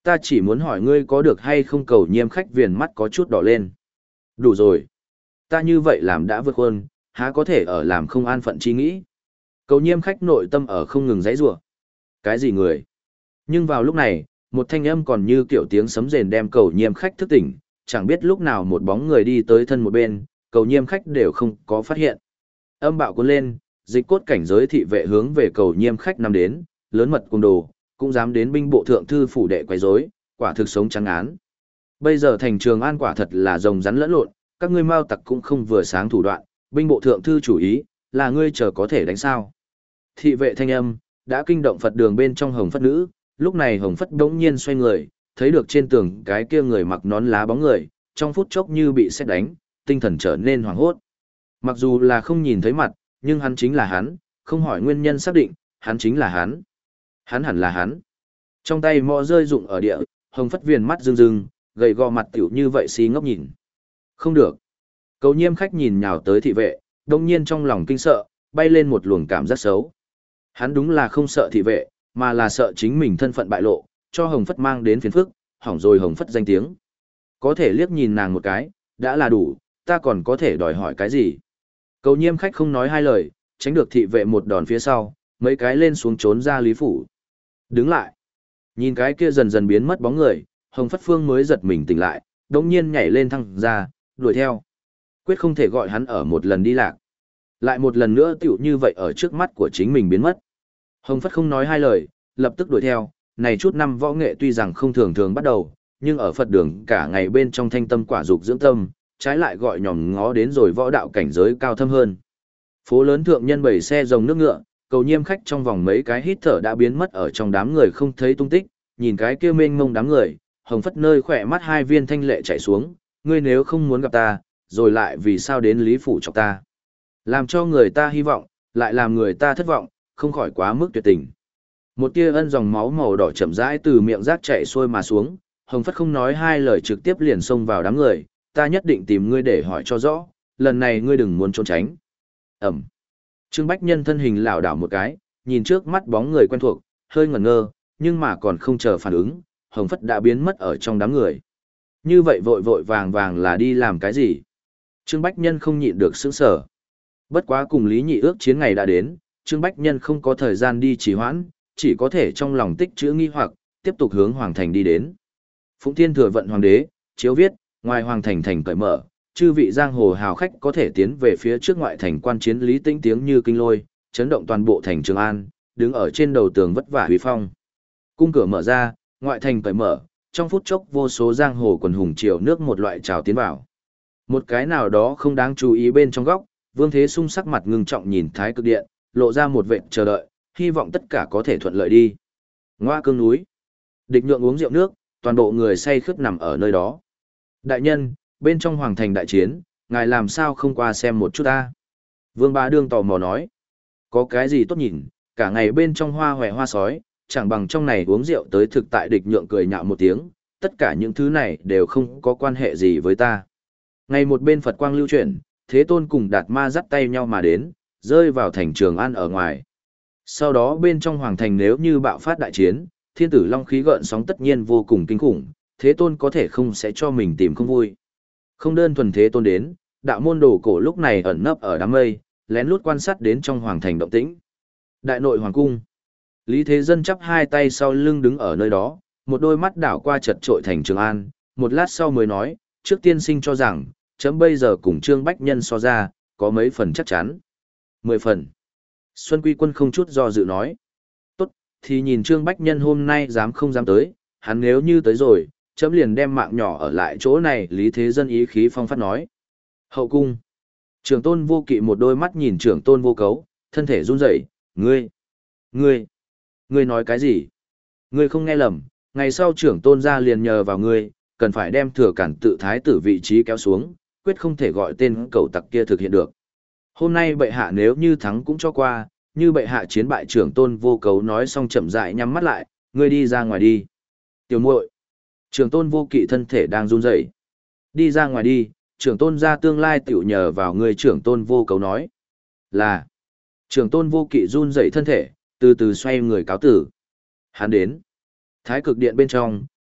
Ta chỉ muốn hỏi ngươi có được hay không. Cầu nhiêm khách viền mắt có chút đỏ lên. Đủ rồi. Ta như vậy làm đã vượt hơn, há có thể ở làm không an phận chi nghĩ. Cầu nhiêm khách nội tâm ở không ngừng giãy giụa. Cái gì người? Nhưng vào lúc này, một thanh âm còn như kiểu tiếng sấm rền đem cầu nhiêm khách thức tỉnh, chẳng biết lúc nào một bóng người đi tới thân một bên, cầu nhiêm khách đều không có phát hiện. Âm bạo cuốn lên, dịch cốt cảnh giới thị vệ hướng về cầu nhiêm khách nằm đến, lớn mật cung đồ, cũng dám đến binh bộ thượng thư phủ đệ quấy rối, quả thực sống trắng án. Bây giờ thành Trường An quả thật là rồng rắn lẫn lộn, các ngươi mao tặc cũng không vừa sáng thủ đoạn, binh bộ thượng thư chủ ý, là ngươi chờ có thể đánh sao. Thị vệ thanh âm, đã kinh động Phật đường bên trong Hồng Phất nữ, lúc này Hồng Phất đống nhiên xoay người, thấy được trên tường cái kia người mặc nón lá bóng người, trong phút chốc như bị sét đánh, tinh thần trở nên hoảng hốt. Mặc dù là không nhìn thấy mặt, nhưng hắn chính là hắn, không hỏi nguyên nhân xác định, hắn chính là hắn. Hắn hẳn là hắn. Trong tay mõ rơi rụng ở địa, Hồng Phất viền mắt rưng rưng, gầy gò mặt tiểu như vậy xí ngốc nhìn. Không được. Cầu nhiêm khách nhìn nhào tới thị vệ, đông nhiên trong lòng kinh sợ, bay lên một luồng cảm giác xấu. Hắn đúng là không sợ thị vệ, mà là sợ chính mình thân phận bại lộ, cho Hồng Phất mang đến phiền phức, hỏng rồi Hồng Phất danh tiếng. Có thể liếc nhìn nàng một cái, đã là đủ, ta còn có thể đòi hỏi cái gì. Cầu nhiêm khách không nói hai lời, tránh được thị vệ một đòn phía sau, mấy cái lên xuống trốn ra Lý Phủ. Đứng lại. Nhìn cái kia dần dần biến mất bóng người, Hồng Phất Phương mới giật mình tỉnh lại, đống nhiên nhảy lên thăng ra, đuổi theo. Quyết không thể gọi hắn ở một lần đi lạc. Lại một lần nữa tiểu như vậy ở trước mắt của chính mình biến mất. Hồng Phất không nói hai lời, lập tức đuổi theo, này chút năm võ nghệ tuy rằng không thường thường bắt đầu, nhưng ở Phật đường cả ngày bên trong thanh tâm quả dục dưỡng tâm, trái lại gọi nhòm ngó đến rồi võ đạo cảnh giới cao thâm hơn. Phố lớn thượng nhân bảy xe rồng nước ngựa, cầu nhiêm khách trong vòng mấy cái hít thở đã biến mất ở trong đám người không thấy tung tích, nhìn cái kia mênh mông đám người, Hồng Phất nơi khỏe mắt hai viên thanh lệ chảy xuống, ngươi nếu không muốn gặp ta, rồi lại vì sao đến Lý Phủ chọc ta. Làm cho người ta hy vọng, lại làm người ta thất vọng, không khỏi quá mức tuyệt tình. Một tia ân dòng máu màu đỏ chậm rãi từ miệng rác chảy xuôi mà xuống, Hồng Phất không nói hai lời trực tiếp liền xông vào đám người, ta nhất định tìm ngươi để hỏi cho rõ, lần này ngươi đừng muốn trốn tránh. Ẩm. Trương Bách Nhân thân hình lảo đảo một cái, nhìn trước mắt bóng người quen thuộc, hơi ngẩn ngơ, nhưng mà còn không chờ phản ứng, Hồng Phất đã biến mất ở trong đám người. Như vậy vội vội vàng vàng là đi làm cái gì? Trương Bách Nhân không nhịn được sững sờ. Bất quá cùng Lý Nhị ước chiến ngày đã đến, Trương Bách Nhân không có thời gian đi trì hoãn, chỉ có thể trong lòng tích trữ nghi hoặc, tiếp tục hướng Hoàng Thành đi đến. Phụng Thiên Thừa vận Hoàng đế, chiếu viết, ngoài Hoàng Thành thành cởi mở, chư vị giang hồ hào khách có thể tiến về phía trước ngoại thành quan chiến Lý Tĩnh tiếng như kinh lôi, chấn động toàn bộ thành Trường An, đứng ở trên đầu tường vất vả uy phong. Cung cửa mở ra, ngoại thành cởi mở, trong phút chốc vô số giang hồ quần hùng triều nước một loại trào tiến vào. Một cái nào đó không đáng chú ý bên trong góc, Vương Thế Sung sắc mặt ngưng trọng nhìn Thái Cực Điện, lộ ra một vệt chờ đợi, hy vọng tất cả có thể thuận lợi đi. Ngoa cương núi. Địch Nhượng uống rượu nước, toàn bộ người say khướt nằm ở nơi đó. Đại nhân, bên trong hoàng thành đại chiến, ngài làm sao không qua xem một chút ta? Vương Bá Đương tò mò nói. Có cái gì tốt nhìn, cả ngày bên trong hoa hòe hoa sói, chẳng bằng trong này uống rượu tới thực tại. Địch Nhượng cười nhạo một tiếng, tất cả những thứ này đều không có quan hệ gì với ta. Ngày một bên Phật quang lưu chuyển, Thế Tôn cùng Đạt Ma dắt tay nhau mà đến, rơi vào thành Trường An ở ngoài. Sau đó bên trong hoàng thành nếu như bạo phát đại chiến, thiên tử long khí gợn sóng tất nhiên vô cùng kinh khủng, Thế Tôn có thể không sẽ cho mình tìm không vui. Không đơn thuần Thế Tôn đến, đạo môn đồ cổ lúc này ẩn nấp ở đám mây, lén lút quan sát đến trong hoàng thành động tĩnh. Đại nội hoàng cung. Lý Thế Dân chắp hai tay sau lưng đứng ở nơi đó, một đôi mắt đảo qua chật trội thành Trường An, một lát sau mới nói, trước tiên sinh cho rằng, chấm bây giờ cùng Trương Bách Nhân so ra, có mấy phần chắc chắn. Mười phần. Xuân Quy Quân không chút do dự nói. Tốt, thì nhìn Trương Bách Nhân hôm nay dám không dám tới, hắn nếu như tới rồi, chấm liền đem mạng nhỏ ở lại chỗ này. Lý Thế Dân ý khí phong phát nói. Hậu cung. Trưởng tôn vô kỵ một đôi mắt nhìn trưởng tôn vô cấu, thân thể run rẩy. Ngươi, ngươi, ngươi nói cái gì? Ngươi không nghe lầm, ngày sau trưởng tôn ra liền nhờ vào ngươi, cần phải đem thừa cản tự thái tử vị trí kéo xuống, quyết không thể gọi tên cẩu tặc kia thực hiện được. Hôm nay bệ hạ nếu như thắng cũng cho qua, như bệ hạ chiến bại. Trưởng tôn vô cấu nói xong chậm rãi nhắm mắt lại, ngươi đi ra ngoài đi. Tiểu muội. Trưởng tôn vô kỵ thân thể đang run rẩy. Đi ra ngoài đi, trưởng tôn ra tương lai tiểu nhờ vào ngươi. Trưởng tôn vô cấu nói. Là. Trưởng tôn vô kỵ run rẩy thân thể, từ từ xoay người cáo tử. Hắn đến. Thái Cực Điện bên trong,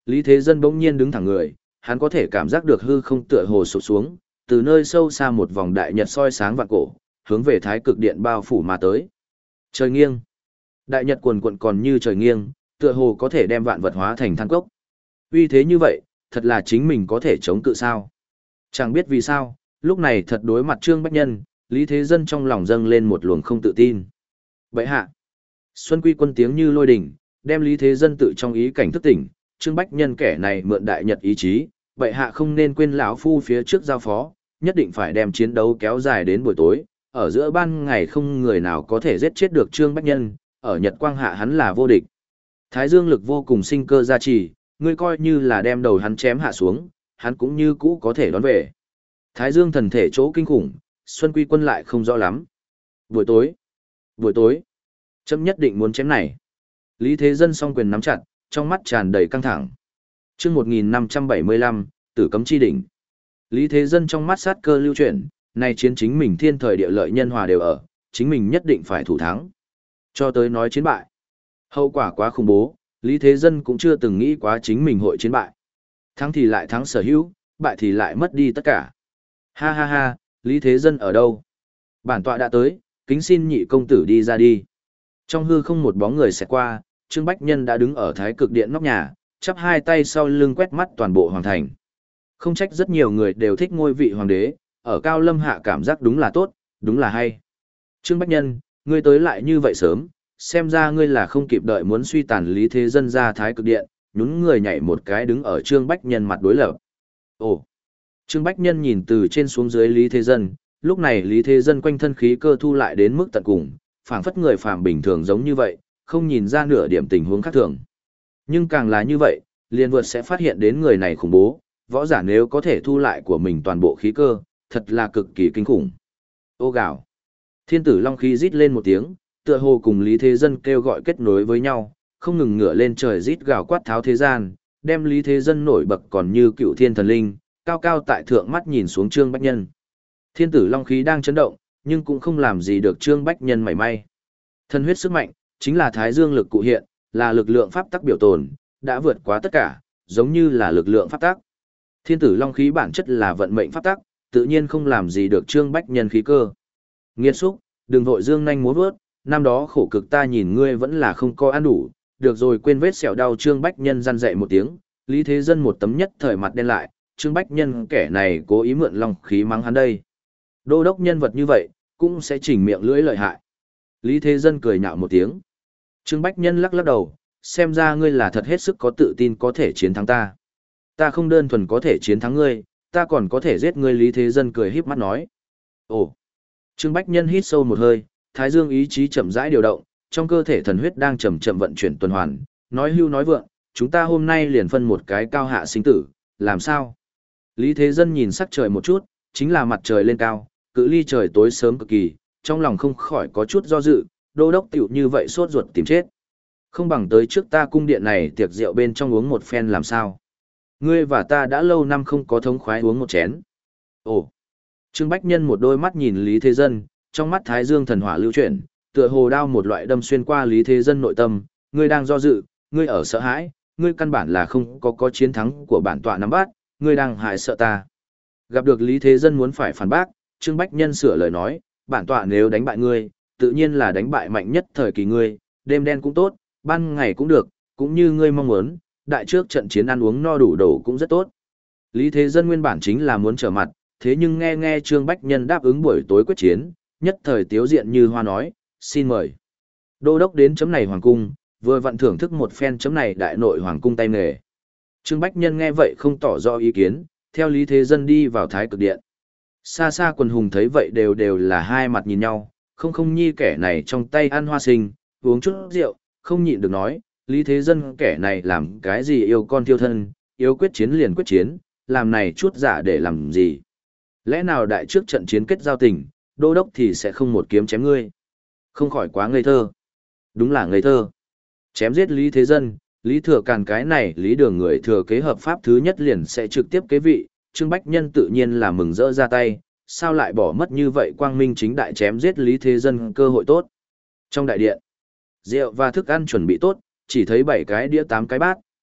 Lý Thế Dân bỗng nhiên đứng thẳng người, hắn có thể cảm giác được hư không tựa hồ sụp xuống, từ nơi sâu xa một vòng đại nhật soi sáng vạn cổ, hướng về thái cực điện bao phủ mà tới. Trời nghiêng. Đại nhật cuồn cuộn còn như trời nghiêng, tựa hồ có thể đem vạn vật hóa thành than cốc. Uy thế như vậy, thật là chính mình có thể chống cự sao? Chẳng biết vì sao, lúc này thật đối mặt Trương Bách Nhân, Lý Thế Dân trong lòng dâng lên một luồng không tự tin. Vậy hạ. Xuân Quy Quân tiếng như lôi đình, đem Lý Thế Dân tự trong ý cảnh thức tỉnh, Trương Bách Nhân kẻ này mượn đại nhật ý chí, vậy hạ không nên quên lão phu phía trước giao phó, nhất định phải đem chiến đấu kéo dài đến buổi tối, ở giữa ban ngày không người nào có thể giết chết được Trương Bách Nhân, ở Nhật Quang hạ hắn là vô địch. Thái dương lực vô cùng sinh cơ gia trì, ngươi coi như là đem đầu hắn chém hạ xuống, hắn cũng như cũ có thể đón về. Thái dương thần thể chỗ kinh khủng, Xuân Quy Quân lại không rõ lắm. Buổi tối, buổi tối, chấm nhất định muốn chém này. Lý Thế Dân song quyền nắm chặt, trong mắt tràn đầy căng thẳng. Chương một nghìn năm trăm bảy mươi lăm, Tử Cấm Chi Đỉnh. Lý Thế Dân trong mắt sát cơ lưu chuyển, này chiến chính mình thiên thời địa lợi nhân hòa đều ở, chính mình nhất định phải thủ thắng. Cho tới nói chiến bại. Hậu quả quá khủng bố, Lý Thế Dân cũng chưa từng nghĩ quá chính mình hội chiến bại. Thắng thì lại thắng sở hữu, bại thì lại mất đi tất cả. Ha ha ha, Lý Thế Dân ở đâu? Bản tọa đã tới, kính xin nhị công tử đi ra đi. Trong hư không một bóng người xẹt qua, Trương Bách Nhân đã đứng ở thái cực điện nóc nhà, chắp hai tay sau lưng quét mắt toàn bộ hoàng thành. Không trách rất nhiều người đều thích ngôi vị hoàng đế, ở Cao Lâm hạ cảm giác đúng là tốt, đúng là hay. Trương Bách Nhân, ngươi tới lại như vậy sớm, xem ra ngươi là không kịp đợi muốn suy tàn Lý Thế Dân ra thái cực điện, nhún người nhảy một cái đứng ở Trương Bách Nhân mặt đối lập. Ồ! Trương Bách Nhân nhìn từ trên xuống dưới Lý Thế Dân, lúc này Lý Thế Dân quanh thân khí cơ thu lại đến mức tận cùng, phảng phất người phàm bình thường giống như vậy, không nhìn ra nửa điểm tình huống khác thường. Nhưng càng là như vậy, liền vượt sẽ phát hiện đến người này khủng bố, võ giả nếu có thể thu lại của mình toàn bộ khí cơ, thật là cực kỳ kinh khủng. Ô gào. Thiên tử long khí rít lên một tiếng, tựa hồ cùng Lý Thế Dân kêu gọi kết nối với nhau, không ngừng ngửa lên trời rít gào quát tháo thế gian, đem Lý Thế Dân nổi bật còn như cựu thiên thần linh, cao cao tại thượng mắt nhìn xuống Trương Bách Nhân. Thiên tử long khí đang chấn động, nhưng cũng không làm gì được Trương Bách Nhân mảy may. Thân huyết sức mạnh, chính là thái dương lực cụ hiện, là lực lượng pháp tắc biểu tồn, đã vượt quá tất cả, giống như là lực lượng pháp tắc. Thiên tử long khí bản chất là vận mệnh pháp tắc, tự nhiên không làm gì được Trương Bách Nhân khí cơ. Nghiệt xúc, đừng vội dương nhanh múa vớt, năm đó khổ cực ta nhìn ngươi vẫn là không có ăn đủ, được rồi quên vết sẹo đau. Trương Bách Nhân răn dạy một tiếng, Lý Thế Dân một tấm nhất thời mặt đen lại, Trương Bách Nhân kẻ này cố ý mượn long khí mắng hắn đây. Đô đốc nhân vật như vậy, cũng sẽ chỉnh miệng lưỡi lợi hại. Lý Thế Dân cười nhạo một tiếng. Trương Bách Nhân lắc lắc đầu, xem ra ngươi là thật hết sức có tự tin có thể chiến thắng ta. Ta không đơn thuần có thể chiến thắng ngươi, ta còn có thể giết ngươi. Lý Thế Dân cười híp mắt nói. Ồ! Trương Bách Nhân hít sâu một hơi, thái dương ý chí chậm rãi điều động, trong cơ thể thần huyết đang chậm chậm vận chuyển tuần hoàn, nói hưu nói vượng, chúng ta hôm nay liền phân một cái cao hạ sinh tử, làm sao? Lý Thế Dân nhìn sắc trời một chút, chính là mặt trời lên cao, cự ly trời tối sớm cực kỳ, trong lòng không khỏi có chút do dự, đô đốc tiểu như vậy sốt ruột tìm chết. Không bằng tới trước ta cung điện này tiệc rượu bên trong uống một phen làm sao? Ngươi và ta đã lâu năm không có thống khoái uống một chén. Ồ! Trương Bách Nhân một đôi mắt nhìn Lý Thế Dân, trong mắt thái dương thần hỏa lưu chuyển, tựa hồ đao một loại đâm xuyên qua Lý Thế Dân nội tâm, ngươi đang do dự, ngươi ở sợ hãi, ngươi căn bản là không có có chiến thắng của bản tọa nắm bắt, ngươi đang hại sợ ta. Gặp được Lý Thế Dân muốn phải phản bác, Trương Bách Nhân sửa lời nói, bản tọa nếu đánh bại ngươi, tự nhiên là đánh bại mạnh nhất thời kỳ ngươi, đêm đen cũng tốt, ban ngày cũng được, cũng như ngươi mong muốn, đại trước trận chiến ăn uống no đủ đủ cũng rất tốt. Lý Thế Dân nguyên bản chính là muốn trở mặt, thế nhưng nghe nghe Trương Bách Nhân đáp ứng buổi tối quyết chiến, nhất thời tiếu diện như hoa nói, xin mời. Đô đốc đến chấm này hoàng cung, vừa vặn thưởng thức một phen chấm này đại nội hoàng cung tay nghề. Trương Bách Nhân nghe vậy không tỏ rõ ý kiến, theo Lý Thế Dân đi vào thái cực điện. Xa xa quần hùng thấy vậy đều đều là hai mặt nhìn nhau, không không nhi kẻ này trong tay ăn hoa sinh, uống chút rượu, không nhịn được nói, Lý Thế Dân kẻ này làm cái gì yêu con thiêu thân, yêu quyết chiến liền quyết chiến, làm này chút giả để làm gì. Lẽ nào đại trước trận chiến kết giao tình, đô đốc thì sẽ không một kiếm chém ngươi. Không khỏi quá ngây thơ. Đúng là ngây thơ. Chém giết Lý Thế Dân, Lý Thừa Càn cái này Lý Đường người thừa kế hợp pháp thứ nhất liền sẽ trực tiếp kế vị, Trương Bách Nhân tự nhiên là mừng rỡ ra tay, sao lại bỏ mất như vậy quang minh chính đại chém giết Lý Thế Dân cơ hội tốt. Trong đại điện, rượu và thức ăn chuẩn bị tốt, chỉ thấy bảy cái đĩa tám cái bát,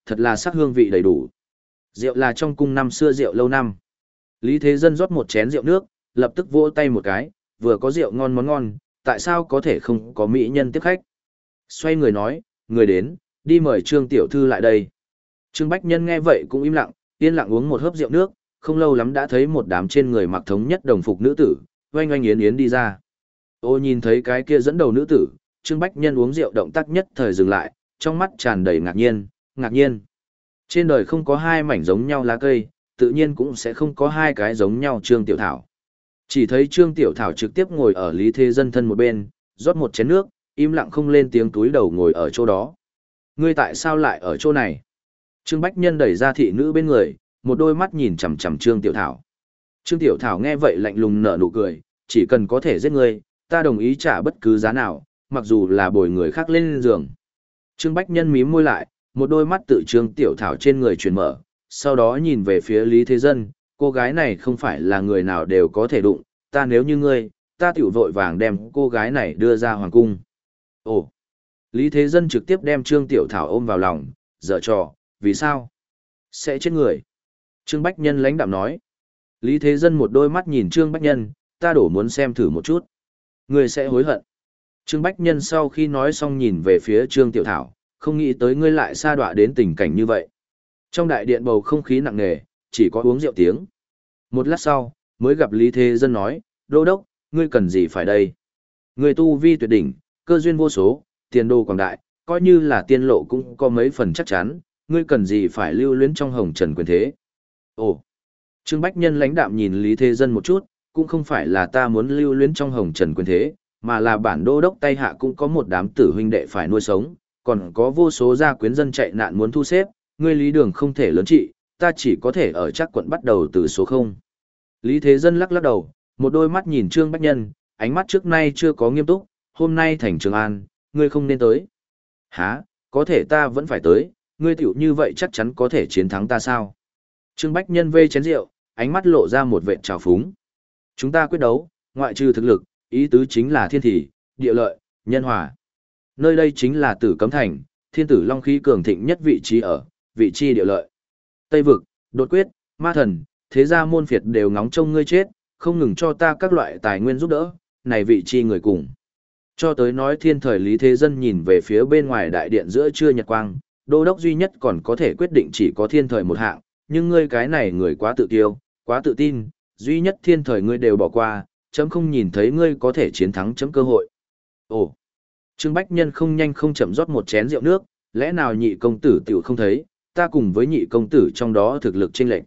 thật là sắc hương vị đầy đủ. Rượu là trong cung năm xưa rượu lâu năm. Lý Thế Dân rót một chén rượu nước, lập tức vỗ tay một cái, vừa có rượu ngon món ngon, tại sao có thể không có mỹ nhân tiếp khách. Xoay người nói, người đến, đi mời Trương Tiểu Thư lại đây. Trương Bách Nhân nghe vậy cũng im lặng, yên lặng uống một hớp rượu nước, không lâu lắm đã thấy một đám trên người mặc thống nhất đồng phục nữ tử, oanh oanh yến yến đi ra. Ô nhìn thấy cái kia dẫn đầu nữ tử, Trương Bách Nhân uống rượu động tác nhất thời dừng lại, trong mắt tràn đầy ngạc nhiên, ngạc nhiên. Trên đời không có hai mảnh giống nhau lá cây, tự nhiên cũng sẽ không có hai cái giống nhau Trương Tiểu Thảo. Chỉ thấy Trương Tiểu Thảo trực tiếp ngồi ở Lý Thế Dân thân một bên, rót một chén nước, im lặng không lên tiếng túi đầu ngồi ở chỗ đó. Ngươi tại sao lại ở chỗ này? Trương Bách Nhân đẩy ra thị nữ bên người, một đôi mắt nhìn chằm chằm Trương Tiểu Thảo. Trương Tiểu Thảo nghe vậy lạnh lùng nở nụ cười, chỉ cần có thể giết ngươi, ta đồng ý trả bất cứ giá nào, mặc dù là bồi người khác lên giường. Trương Bách Nhân mím môi lại, một đôi mắt tự Trương Tiểu Thảo trên người chuyển mở, sau đó nhìn về phía Lý Thế Dân, cô gái này không phải là người nào đều có thể đụng, ta nếu như ngươi, ta tiểu vội vàng đem cô gái này đưa ra hoàng cung. Ồ! Lý Thế Dân trực tiếp đem Trương Tiểu Thảo ôm vào lòng, dở trò, vì sao? Sẽ chết người. Trương Bách Nhân lãnh đạm nói. Lý Thế Dân một đôi mắt nhìn Trương Bách Nhân, ta đổ muốn xem thử một chút. Ngươi sẽ hối hận. Trương Bách Nhân sau khi nói xong nhìn về phía Trương Tiểu Thảo, không nghĩ tới ngươi lại sa đọa đến tình cảnh như vậy. Trong đại điện bầu không khí nặng nề, chỉ có uống rượu tiếng. Một lát sau, mới gặp Lý Thế Dân nói, đô đốc, ngươi cần gì phải đây? Ngươi tu vi tuyệt đỉnh, cơ duyên vô số, tiền đồ quảng đại, coi như là tiên lộ cũng có mấy phần chắc chắn, ngươi cần gì phải lưu luyến trong hồng trần quyền thế. Ồ! Trương Bách Nhân lãnh đạm nhìn Lý Thế Dân một chút, cũng không phải là ta muốn lưu luyến trong hồng trần quyền thế, mà là bản đô đốc tay hạ cũng có một đám tử huynh đệ phải nuôi sống, còn có vô số gia quyến dân chạy nạn muốn thu xếp, ngươi Lý Đường không thể lớn trị, ta chỉ có thể ở chắc quận bắt đầu từ số không. Lý Thế Dân lắc lắc đầu, một đôi mắt nhìn Trương Bách Nhân, ánh mắt trước nay chưa có nghiêm túc, hôm nay thành Trường An, ngươi không nên tới. Hả, có thể ta vẫn phải tới, ngươi tiểu như vậy chắc chắn có thể chiến thắng ta sao? Trương Bách Nhân vê chén rượu, ánh mắt lộ ra một vệt trào phúng. Chúng ta quyết đấu, ngoại trừ thực lực, ý tứ chính là thiên thị, địa lợi, nhân hòa. Nơi đây chính là Tử Cấm Thành, thiên tử long khí cường thịnh nhất vị trí ở, vị trí địa lợi. Tây vực, đột quyết, ma thần, thế gia môn phiệt đều ngóng trông ngươi chết, không ngừng cho ta các loại tài nguyên giúp đỡ, này vị trí người cùng. Cho tới nói thiên thời Lý Thế Dân nhìn về phía bên ngoài đại điện giữa trưa nhật quang, đô đốc duy nhất còn có thể quyết định chỉ có thiên thời một hạng, nhưng ngươi cái này người quá tự tiêu, quá tự tin, duy nhất thiên thời ngươi đều bỏ qua, chấm không nhìn thấy ngươi có thể chiến thắng chấm cơ hội. Ồ! Trương Bách Nhân không nhanh không chậm rót một chén rượu nước, lẽ nào nhị công tử tiểu không thấy, ta cùng với nhị công tử trong đó thực lực chênh lệch.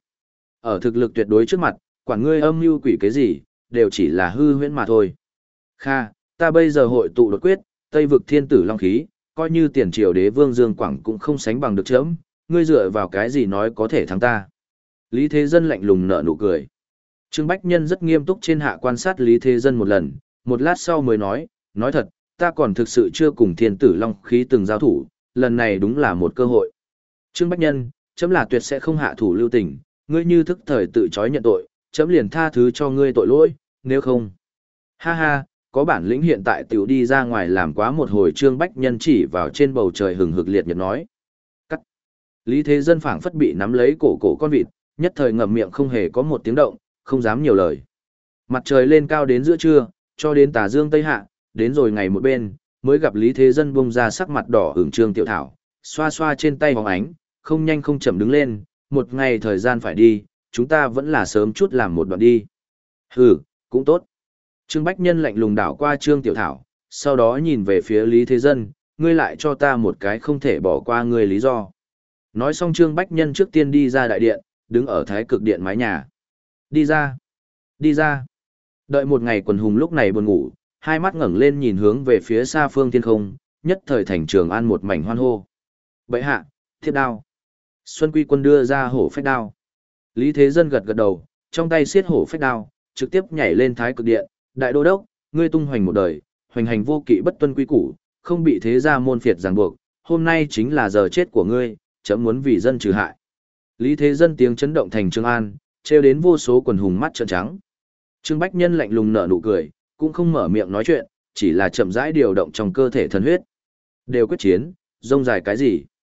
Ở thực lực tuyệt đối trước mặt, quản ngươi âm mưu quỷ cái gì, đều chỉ là hư huyễn mà thôi. Kha, ta bây giờ hội tụ đột quyết, Tây vực thiên tử long khí, coi như tiền triều đế vương Dương Quảng cũng không sánh bằng được chấm, ngươi dựa vào cái gì nói có thể thắng ta. Lý Thế Dân lạnh lùng nở nụ cười. Trương Bách Nhân rất nghiêm túc trên hạ quan sát Lý Thế Dân một lần, một lát sau mới nói, nói thật, ta còn thực sự chưa cùng thiên tử long khí từng giao thủ, lần này đúng là một cơ hội. Trương Bách Nhân, chấm là tuyệt sẽ không hạ thủ lưu tình, ngươi như thức thời tự chối nhận tội, chấm liền tha thứ cho ngươi tội lỗi, nếu không. Ha ha, có bản lĩnh hiện tại tiểu đi ra ngoài làm quá một hồi. Trương Bách Nhân chỉ vào trên bầu trời hừng hực liệt nhật nói. Cắt. Lý Thế Dân phảng phất bị nắm lấy cổ cổ con vịt, nhất thời ngậm miệng không hề có một tiếng động, không dám nhiều lời. Mặt trời lên cao đến giữa trưa, cho đến tà dương tây hạ, đến rồi ngày một bên, mới gặp Lý Thế Dân bung ra sắc mặt đỏ hưởng Trương Tiểu Thảo, xoa xoa trên tay bóng ánh, không nhanh không chậm đứng lên, một ngày thời gian phải đi, chúng ta vẫn là sớm chút làm một đoạn đi. Hừ, cũng tốt. Trương Bách Nhân lạnh lùng đảo qua Trương Tiểu Thảo, sau đó nhìn về phía Lý Thế Dân, ngươi lại cho ta một cái không thể bỏ qua ngươi lý do. Nói xong Trương Bách Nhân trước tiên đi ra đại điện, đứng ở thái cực điện mái nhà. Đi ra, đi ra. Đợi một ngày quần hùng lúc này buồn ngủ, hai mắt ngẩng lên nhìn hướng về phía xa phương thiên không, nhất thời thành Trường An một mảnh hoan hô. Bệ hạ, thiết đao. Xuân Quy Quân đưa ra hổ phách đao. Lý Thế Dân gật gật đầu, trong tay xiết hổ phách đao, trực tiếp nhảy lên thái cực điện. Đại đô đốc, ngươi tung hoành một đời, hoành hành vô kỵ bất tuân quy củ, không bị thế gia môn phiệt ràng buộc, hôm nay chính là giờ chết của ngươi, chấm muốn vì dân trừ hại. Lý Thế Dân tiếng chấn động thành Trường An, trêu đến vô số quần hùng mắt trợn trắng. Trương Bách Nhân lạnh lùng nở nụ cười, cũng không mở miệng nói chuyện, chỉ là chậm rãi điều động trong cơ thể thần huyết. Đều quyết chiến, rông dài cái gì?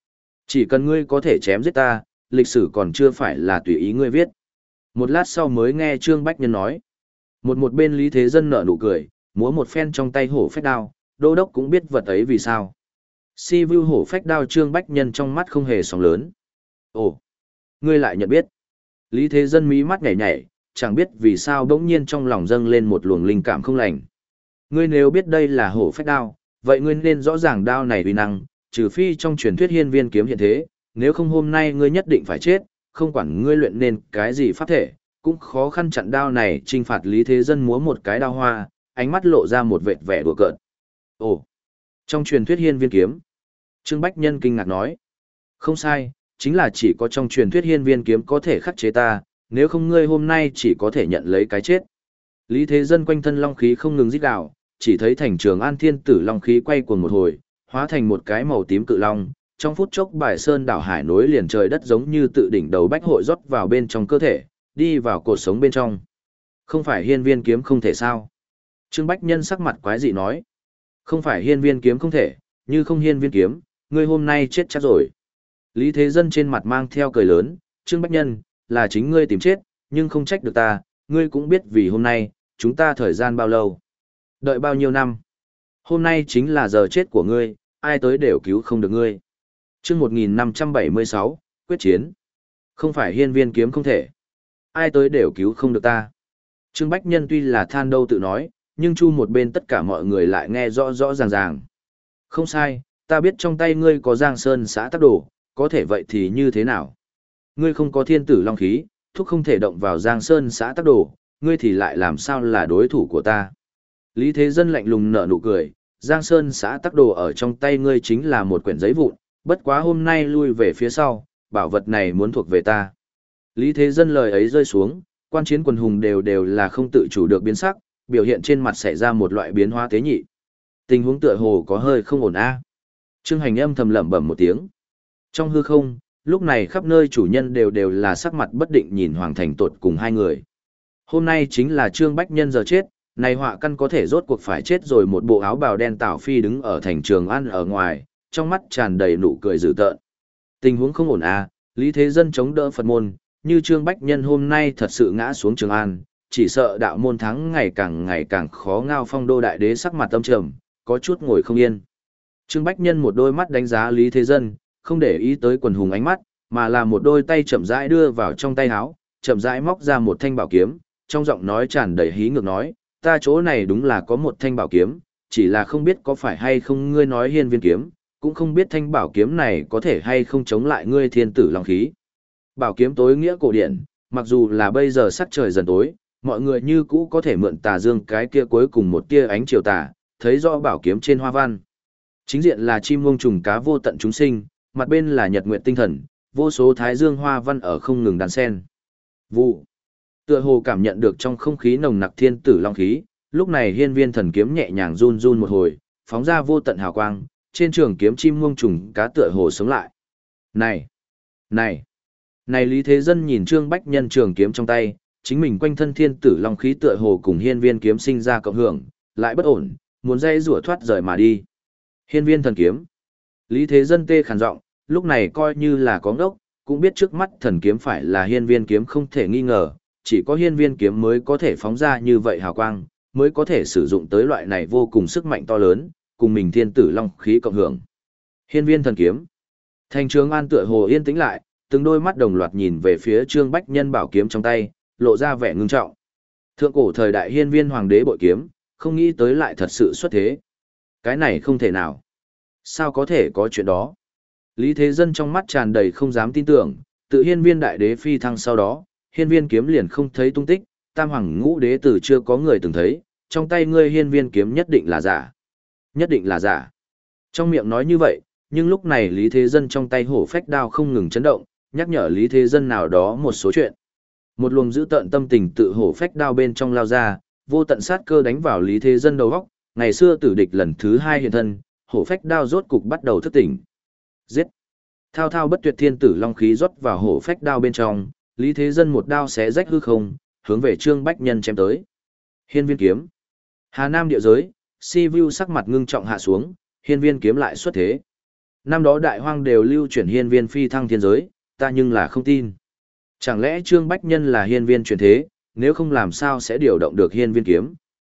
Chỉ cần ngươi có thể chém giết ta, lịch sử còn chưa phải là tùy ý ngươi viết. Một lát sau mới nghe Trương Bách Nhân nói. Một một bên Lý Thế Dân nở nụ cười, múa một phen trong tay hổ phách đao, đô đốc cũng biết vật ấy vì sao. Si vu hổ phách đao Trương Bách Nhân trong mắt không hề sóng lớn. Ồ, ngươi lại nhận biết. Lý Thế Dân mí mắt nhảy nhảy, chẳng biết vì sao bỗng nhiên trong lòng dâng lên một luồng linh cảm không lành. Ngươi nếu biết đây là hổ phách đao, vậy ngươi nên rõ ràng đao này uy năng, trừ phi trong truyền thuyết hiên viên kiếm hiện thế, nếu không hôm nay ngươi nhất định phải chết, không quản ngươi luyện nên cái gì pháp thể, cũng khó khăn chặn đao này trinh phạt Lý Thế Dân múa một cái đao hoa, ánh mắt lộ ra một vệt vẻ đùa cợt. Ồ, trong truyền thuyết hiên viên kiếm. Trương Bách Nhân kinh ngạc nói. Không sai, chính là chỉ có trong truyền thuyết hiên viên kiếm có thể khắc chế ta, nếu không ngươi hôm nay chỉ có thể nhận lấy cái chết. Lý Thế Dân quanh thân long khí không ngừng rít gào, chỉ thấy thành trường An Thiên Tử long khí quay cuồng một hồi, hóa thành một cái màu tím cự long, trong phút chốc bài sơn đảo hải nối liền trời đất giống như tự đỉnh đầu bách hội rót vào bên trong cơ thể, đi vào cột sống bên trong. Không phải hiên viên kiếm không thể sao? Trương Bách Nhân sắc mặt quái dị nói. Không phải hiên viên kiếm không thể, như không hiên viên kiếm, ngươi hôm nay chết chắc rồi. Lý Thế Dân trên mặt mang theo cười lớn, Trương Bách Nhân, là chính ngươi tìm chết, nhưng không trách được ta, ngươi cũng biết vì hôm nay, chúng ta thời gian bao lâu. Đợi bao nhiêu năm. Hôm nay chính là giờ chết của ngươi, ai tới đều cứu không được ngươi. Chương một nghìn năm trăm bảy mươi sáu, quyết chiến. Không phải hiên viên kiếm không thể. Ai tới đều cứu không được ta. Trương Bách Nhân tuy là than đâu tự nói, nhưng chu một bên tất cả mọi người lại nghe rõ rõ ràng ràng. Không sai, ta biết trong tay ngươi có Giang Sơn xã tắc đồ, có thể vậy thì như thế nào? Ngươi không có thiên tử long khí, thúc không thể động vào Giang Sơn xã tắc đồ, ngươi thì lại làm sao là đối thủ của ta? Lý Thế Dân lạnh lùng nở nụ cười, Giang Sơn xã tắc đồ ở trong tay ngươi chính là một quyển giấy vụn, bất quá hôm nay lui về phía sau, bảo vật này muốn thuộc về ta. Lý Thế Dân lời ấy rơi xuống, quan chiến quần hùng đều đều là không tự chủ được biến sắc, biểu hiện trên mặt xảy ra một loại biến hóa tế nhị. Tình huống tựa hồ có hơi không ổn a. Trương Hành âm thầm lẩm bẩm một tiếng. Trong hư không, lúc này khắp nơi chủ nhân đều đều là sắc mặt bất định nhìn Hoàng Thành Tột cùng hai người. Hôm nay chính là Trương Bách Nhân giờ chết, này họa căn có thể rốt cuộc phải chết rồi. Một bộ áo bào đen Tào Phi đứng ở thành Trường An ở ngoài, trong mắt tràn đầy nụ cười dữ tợn. Tình huống không ổn a, Lý Thế Dân chống đỡ Phật môn, như Trương Bách Nhân hôm nay thật sự ngã xuống Trường An, chỉ sợ đạo môn thắng ngày càng ngày càng khó. Ngao Phong Đô đại đế sắc mặt âm trầm, có chút ngồi không yên. Trương Bách Nhân một đôi mắt đánh giá Lý Thế Dân, không để ý tới quần hùng ánh mắt, mà là một đôi tay chậm rãi đưa vào trong tay áo, chậm rãi móc ra một thanh bảo kiếm, trong giọng nói tràn đầy hí ngược nói, ta chỗ này đúng là có một thanh bảo kiếm, chỉ là không biết có phải hay không ngươi nói hiên viên kiếm, cũng không biết thanh bảo kiếm này có thể hay không chống lại ngươi thiên tử long khí. Bảo kiếm tối nghĩa cổ điển, mặc dù là bây giờ sắc trời dần tối, mọi người như cũ có thể mượn tà dương cái kia cuối cùng một tia ánh chiều tà, thấy rõ bảo kiếm trên hoa văn. Chính diện là chim muông trùng cá vô tận chúng sinh, mặt bên là nhật nguyệt tinh thần, vô số thái dương hoa văn ở không ngừng đan sen. Vụ. Tựa hồ cảm nhận được trong không khí nồng nặc thiên tử long khí, lúc này hiên viên thần kiếm nhẹ nhàng run run một hồi, phóng ra vô tận hào quang, trên trường kiếm chim muông trùng cá tựa hồ sống lại. Này! Này! Này Lý Thế Dân nhìn Trương Bách Nhân trường kiếm trong tay, chính mình quanh thân thiên tử long khí tựa hồ cùng hiên viên kiếm sinh ra cộng hưởng, lại bất ổn, muốn dây rủa thoát rời mà đi. Hiên viên thần kiếm. Lý Thế Dân tê khàn giọng, lúc này coi như là có ngốc, cũng biết trước mắt thần kiếm phải là hiên viên kiếm không thể nghi ngờ, chỉ có hiên viên kiếm mới có thể phóng ra như vậy hào quang, mới có thể sử dụng tới loại này vô cùng sức mạnh to lớn, cùng mình thiên tử long khí cộng hưởng. Hiên viên thần kiếm. Thành Trường An tựa hồ yên tĩnh lại, từng đôi mắt đồng loạt nhìn về phía Trương Bách Nhân bảo kiếm trong tay, lộ ra vẻ ngưng trọng. Thượng cổ thời đại hiên viên hoàng đế bội kiếm, không nghĩ tới lại thật sự xuất thế. Cái này không thể nào. Sao có thể có chuyện đó? Lý Thế Dân trong mắt tràn đầy không dám tin tưởng, tự hiên viên đại đế phi thăng sau đó, hiên viên kiếm liền không thấy tung tích, tam hoàng ngũ đế tử chưa có người từng thấy, trong tay ngươi hiên viên kiếm nhất định là giả. Nhất định là giả. Trong miệng nói như vậy, nhưng lúc này Lý Thế Dân trong tay hổ phách đao không ngừng chấn động, nhắc nhở Lý Thế Dân nào đó một số chuyện. Một luồng dữ tợn tâm tình tự hổ phách đao bên trong lao ra, vô tận sát cơ đánh vào Lý Thế Dân đầu óc, ngày xưa tử địch lần thứ hai hiện thân, hổ phách đao rốt cục bắt đầu thức tỉnh. Giết! Thao thao bất tuyệt thiên tử long khí rót vào hổ phách đao bên trong, Lý Thế Dân một đao xé rách hư không, hướng về Trương Bách Nhân chém tới. Hiên viên kiếm. Hà Nam địa giới, Si Vu sắc mặt ngưng trọng hạ xuống, hiên viên kiếm lại xuất thế. Năm đó đại hoang đều lưu chuyển hiên viên phi thăng thiên giới, ta nhưng là không tin. Chẳng lẽ Trương Bách Nhân là hiên viên chuyển thế, nếu không làm sao sẽ điều động được hiên viên kiếm.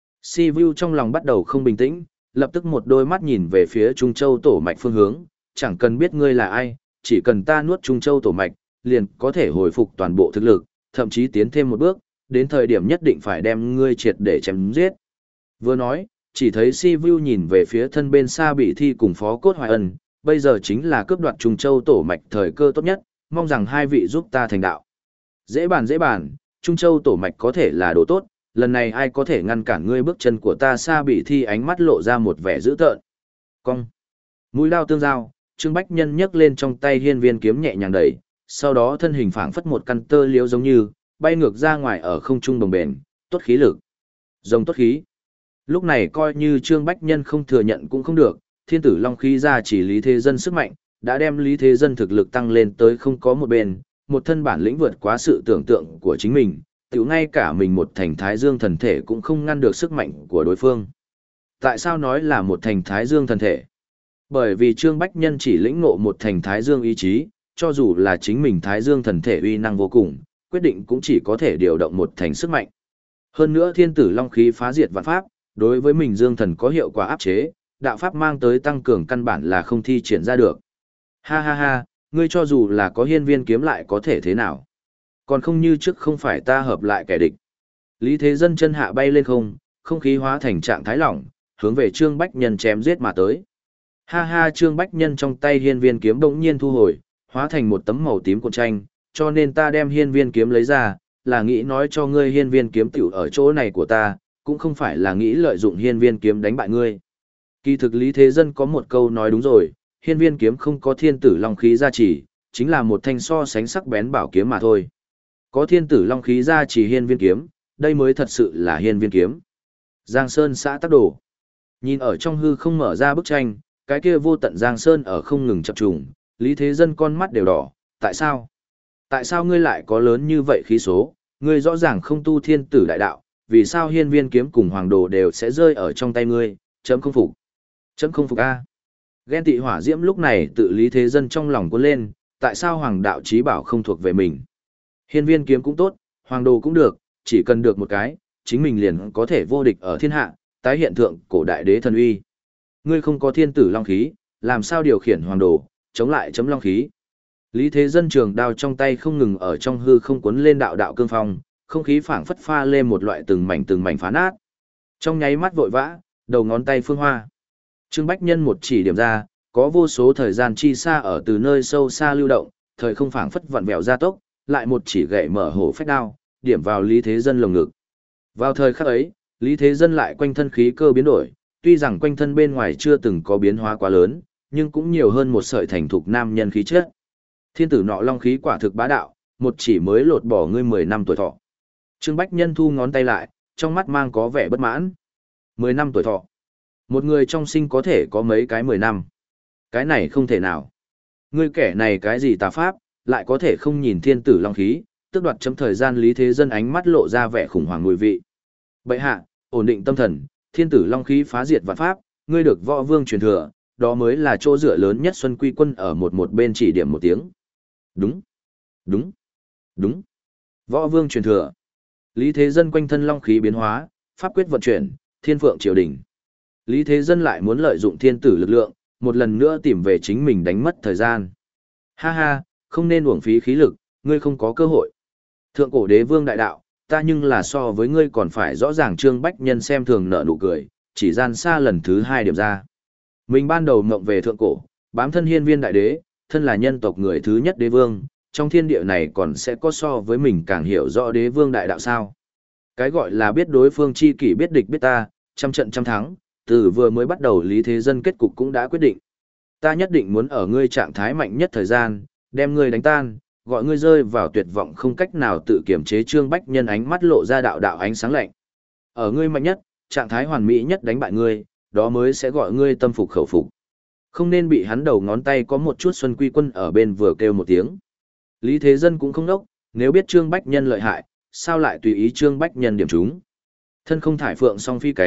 Si Vu trong lòng bắt đầu không bình tĩnh, lập tức một đôi mắt nhìn về phía Trung Châu tổ mạch phương hướng, chẳng cần biết ngươi là ai, chỉ cần ta nuốt Trung Châu tổ mạch, liền có thể hồi phục toàn bộ thực lực, thậm chí tiến thêm một bước, đến thời điểm nhất định phải đem ngươi triệt để chém giết. Vừa nói, chỉ thấy Si Vu nhìn về phía thân bên xa bị thi cùng phó cốt hoài ân, bây giờ chính là cướp đoạt Trung Châu tổ mạch thời cơ tốt nhất, mong rằng hai vị giúp ta thành đạo. Dễ bàn dễ bàn, Trung Châu tổ mạch có thể là đồ tốt, lần này ai có thể ngăn cản ngươi bước chân của ta xa bị thi ánh mắt lộ ra một vẻ dữ tợn. Cong. Mũi đao tương giao, Trương Bách Nhân nhấc lên trong tay hiên viên kiếm nhẹ nhàng đẩy, sau đó thân hình phảng phất một căn tơ liếu giống như, bay ngược ra ngoài ở không trung đồng bền, tốt khí lực. Rồng tốt khí. Lúc này coi như Trương Bách Nhân không thừa nhận cũng không được, thiên tử long khí ra chỉ Lý Thế Dân sức mạnh, đã đem Lý Thế Dân thực lực tăng lên tới không có một bên, một thân bản lĩnh vượt quá sự tưởng tượng của chính mình, tiểu ngay cả mình một thành thái dương thần thể cũng không ngăn được sức mạnh của đối phương. Tại sao nói là một thành thái dương thần thể? Bởi vì Trương Bách Nhân chỉ lĩnh ngộ một thành thái dương ý chí, cho dù là chính mình thái dương thần thể uy năng vô cùng, quyết định cũng chỉ có thể điều động một thành sức mạnh. Hơn nữa thiên tử long khí phá diệt vạn pháp, đối với mình dương thần có hiệu quả áp chế, đạo pháp mang tới tăng cường căn bản là không thi triển ra được. Ha ha ha, ngươi cho dù là có hiên viên kiếm lại có thể thế nào? Còn không như trước không phải ta hợp lại kẻ địch. Lý Thế Dân chân hạ bay lên không, không khí hóa thành trạng thái lỏng, hướng về Trương Bách Nhân chém giết mà tới. Ha ha, Trương Bách Nhân trong tay hiên viên kiếm bỗng nhiên thu hồi, hóa thành một tấm màu tím cuộn tranh, cho nên ta đem hiên viên kiếm lấy ra, là nghĩ nói cho ngươi hiên viên kiếm tiểu ở chỗ này của ta, cũng không phải là nghĩ lợi dụng hiên viên kiếm đánh bại ngươi. Kỳ thực Lý Thế Dân có một câu nói đúng rồi, hiên viên kiếm không có thiên tử long khí gia trì, chính là một thanh so sánh sắc bén bảo kiếm mà thôi. Có thiên tử long khí gia trì hiên viên kiếm, đây mới thật sự là hiên viên kiếm. Giang Sơn xã Tắc Đồ. Nhìn ở trong hư không mở ra bức tranh, cái kia vô tận Giang Sơn ở không ngừng chập trùng, Lý Thế Dân con mắt đều đỏ, tại sao? Tại sao ngươi lại có lớn như vậy khí số, ngươi rõ ràng không tu thiên tử đại đạo, vì sao hiên viên kiếm cùng hoàng đồ đều sẽ rơi ở trong tay ngươi, chấm không phục. Chấm không phục a. Ghen tị hỏa diễm lúc này tự Lý Thế Dân trong lòng cuốn lên, tại sao hoàng đạo chí bảo không thuộc về mình? Hiên viên kiếm cũng tốt, hoàng đồ cũng được, chỉ cần được một cái, chính mình liền có thể vô địch ở thiên hạ, tái hiện thượng cổ đại đế thần uy. Ngươi không có thiên tử long khí, làm sao điều khiển hoàng đồ, chống lại chấm long khí? Lý Thế Dân trường đao trong tay không ngừng ở trong hư không cuốn lên đạo đạo cương phong, không khí phảng phất pha lên một loại từng mảnh từng mảnh phá nát. Trong nháy mắt vội vã, đầu ngón tay phương hoa. Trương Bách Nhân một chỉ điểm ra, có vô số thời gian chi xa ở từ nơi sâu xa lưu động, thời không phảng phất vặn vẹo gia tốc, lại một chỉ gậy mở hổ phách đao, điểm vào Lý Thế Dân lồng ngực. Vào thời khắc ấy, Lý Thế Dân lại quanh thân khí cơ biến đổi, tuy rằng quanh thân bên ngoài chưa từng có biến hóa quá lớn, nhưng cũng nhiều hơn một sợi thành thục nam nhân khí chất. Thiên tử nọ long khí quả thực bá đạo, một chỉ mới lột bỏ ngươi mười năm tuổi thọ. Trương Bách Nhân thu ngón tay lại, trong mắt mang có vẻ bất mãn. Mười năm tuổi thọ. Một người trong sinh có thể có mấy cái mười năm. Cái này không thể nào. Ngươi kẻ này cái gì tà pháp, lại có thể không nhìn thiên tử long khí, tức đoạt chấm thời gian. Lý Thế Dân ánh mắt lộ ra vẻ khủng hoảng mùi vị. Bệ hạ, ổn định tâm thần, thiên tử long khí phá diệt vạn pháp, ngươi được võ vương truyền thừa, đó mới là chỗ dựa lớn nhất. Xuân Quy Quân ở một một bên chỉ điểm một tiếng. Đúng, đúng, đúng. Võ vương truyền thừa. Lý Thế Dân quanh thân long khí biến hóa, pháp quyết vận chuyển, thiên phượng triều đình. Lý Thế Dân lại muốn lợi dụng thiên tử lực lượng, một lần nữa tìm về chính mình đánh mất thời gian. Ha ha, không nên uổng phí khí lực, ngươi không có cơ hội. Thượng cổ đế vương đại đạo, ta nhưng là so với ngươi còn phải rõ ràng. Trương Bách Nhân xem thường nở nụ cười, chỉ gian xa lần thứ hai điểm ra. Mình ban đầu mộng về thượng cổ, bám thân hiên viên đại đế, thân là nhân tộc người thứ nhất đế vương, trong thiên địa này còn sẽ có so với mình càng hiểu rõ đế vương đại đạo sao. Cái gọi là biết đối phương chi kỷ biết địch biết ta, trăm trận trăm thắng, từ vừa mới bắt đầu Lý Thế Dân kết cục cũng đã quyết định. Ta nhất định muốn ở ngươi trạng thái mạnh nhất thời gian, đem ngươi đánh tan, gọi ngươi rơi vào tuyệt vọng không cách nào tự kiểm chế. Trương Bách Nhân ánh mắt lộ ra đạo đạo ánh sáng lạnh. Ở ngươi mạnh nhất, trạng thái hoàn mỹ nhất đánh bại ngươi, đó mới sẽ gọi ngươi tâm phục khẩu phục. Không nên bị hắn đầu ngón tay có một chút Xuân Quy Quân ở bên vừa kêu một tiếng. Lý Thế Dân cũng không đốc, nếu biết Trương Bách Nhân lợi hại, sao lại tùy ý Trương Bách Nhân điểm chúng. Thân không thải phượng song phi cánh,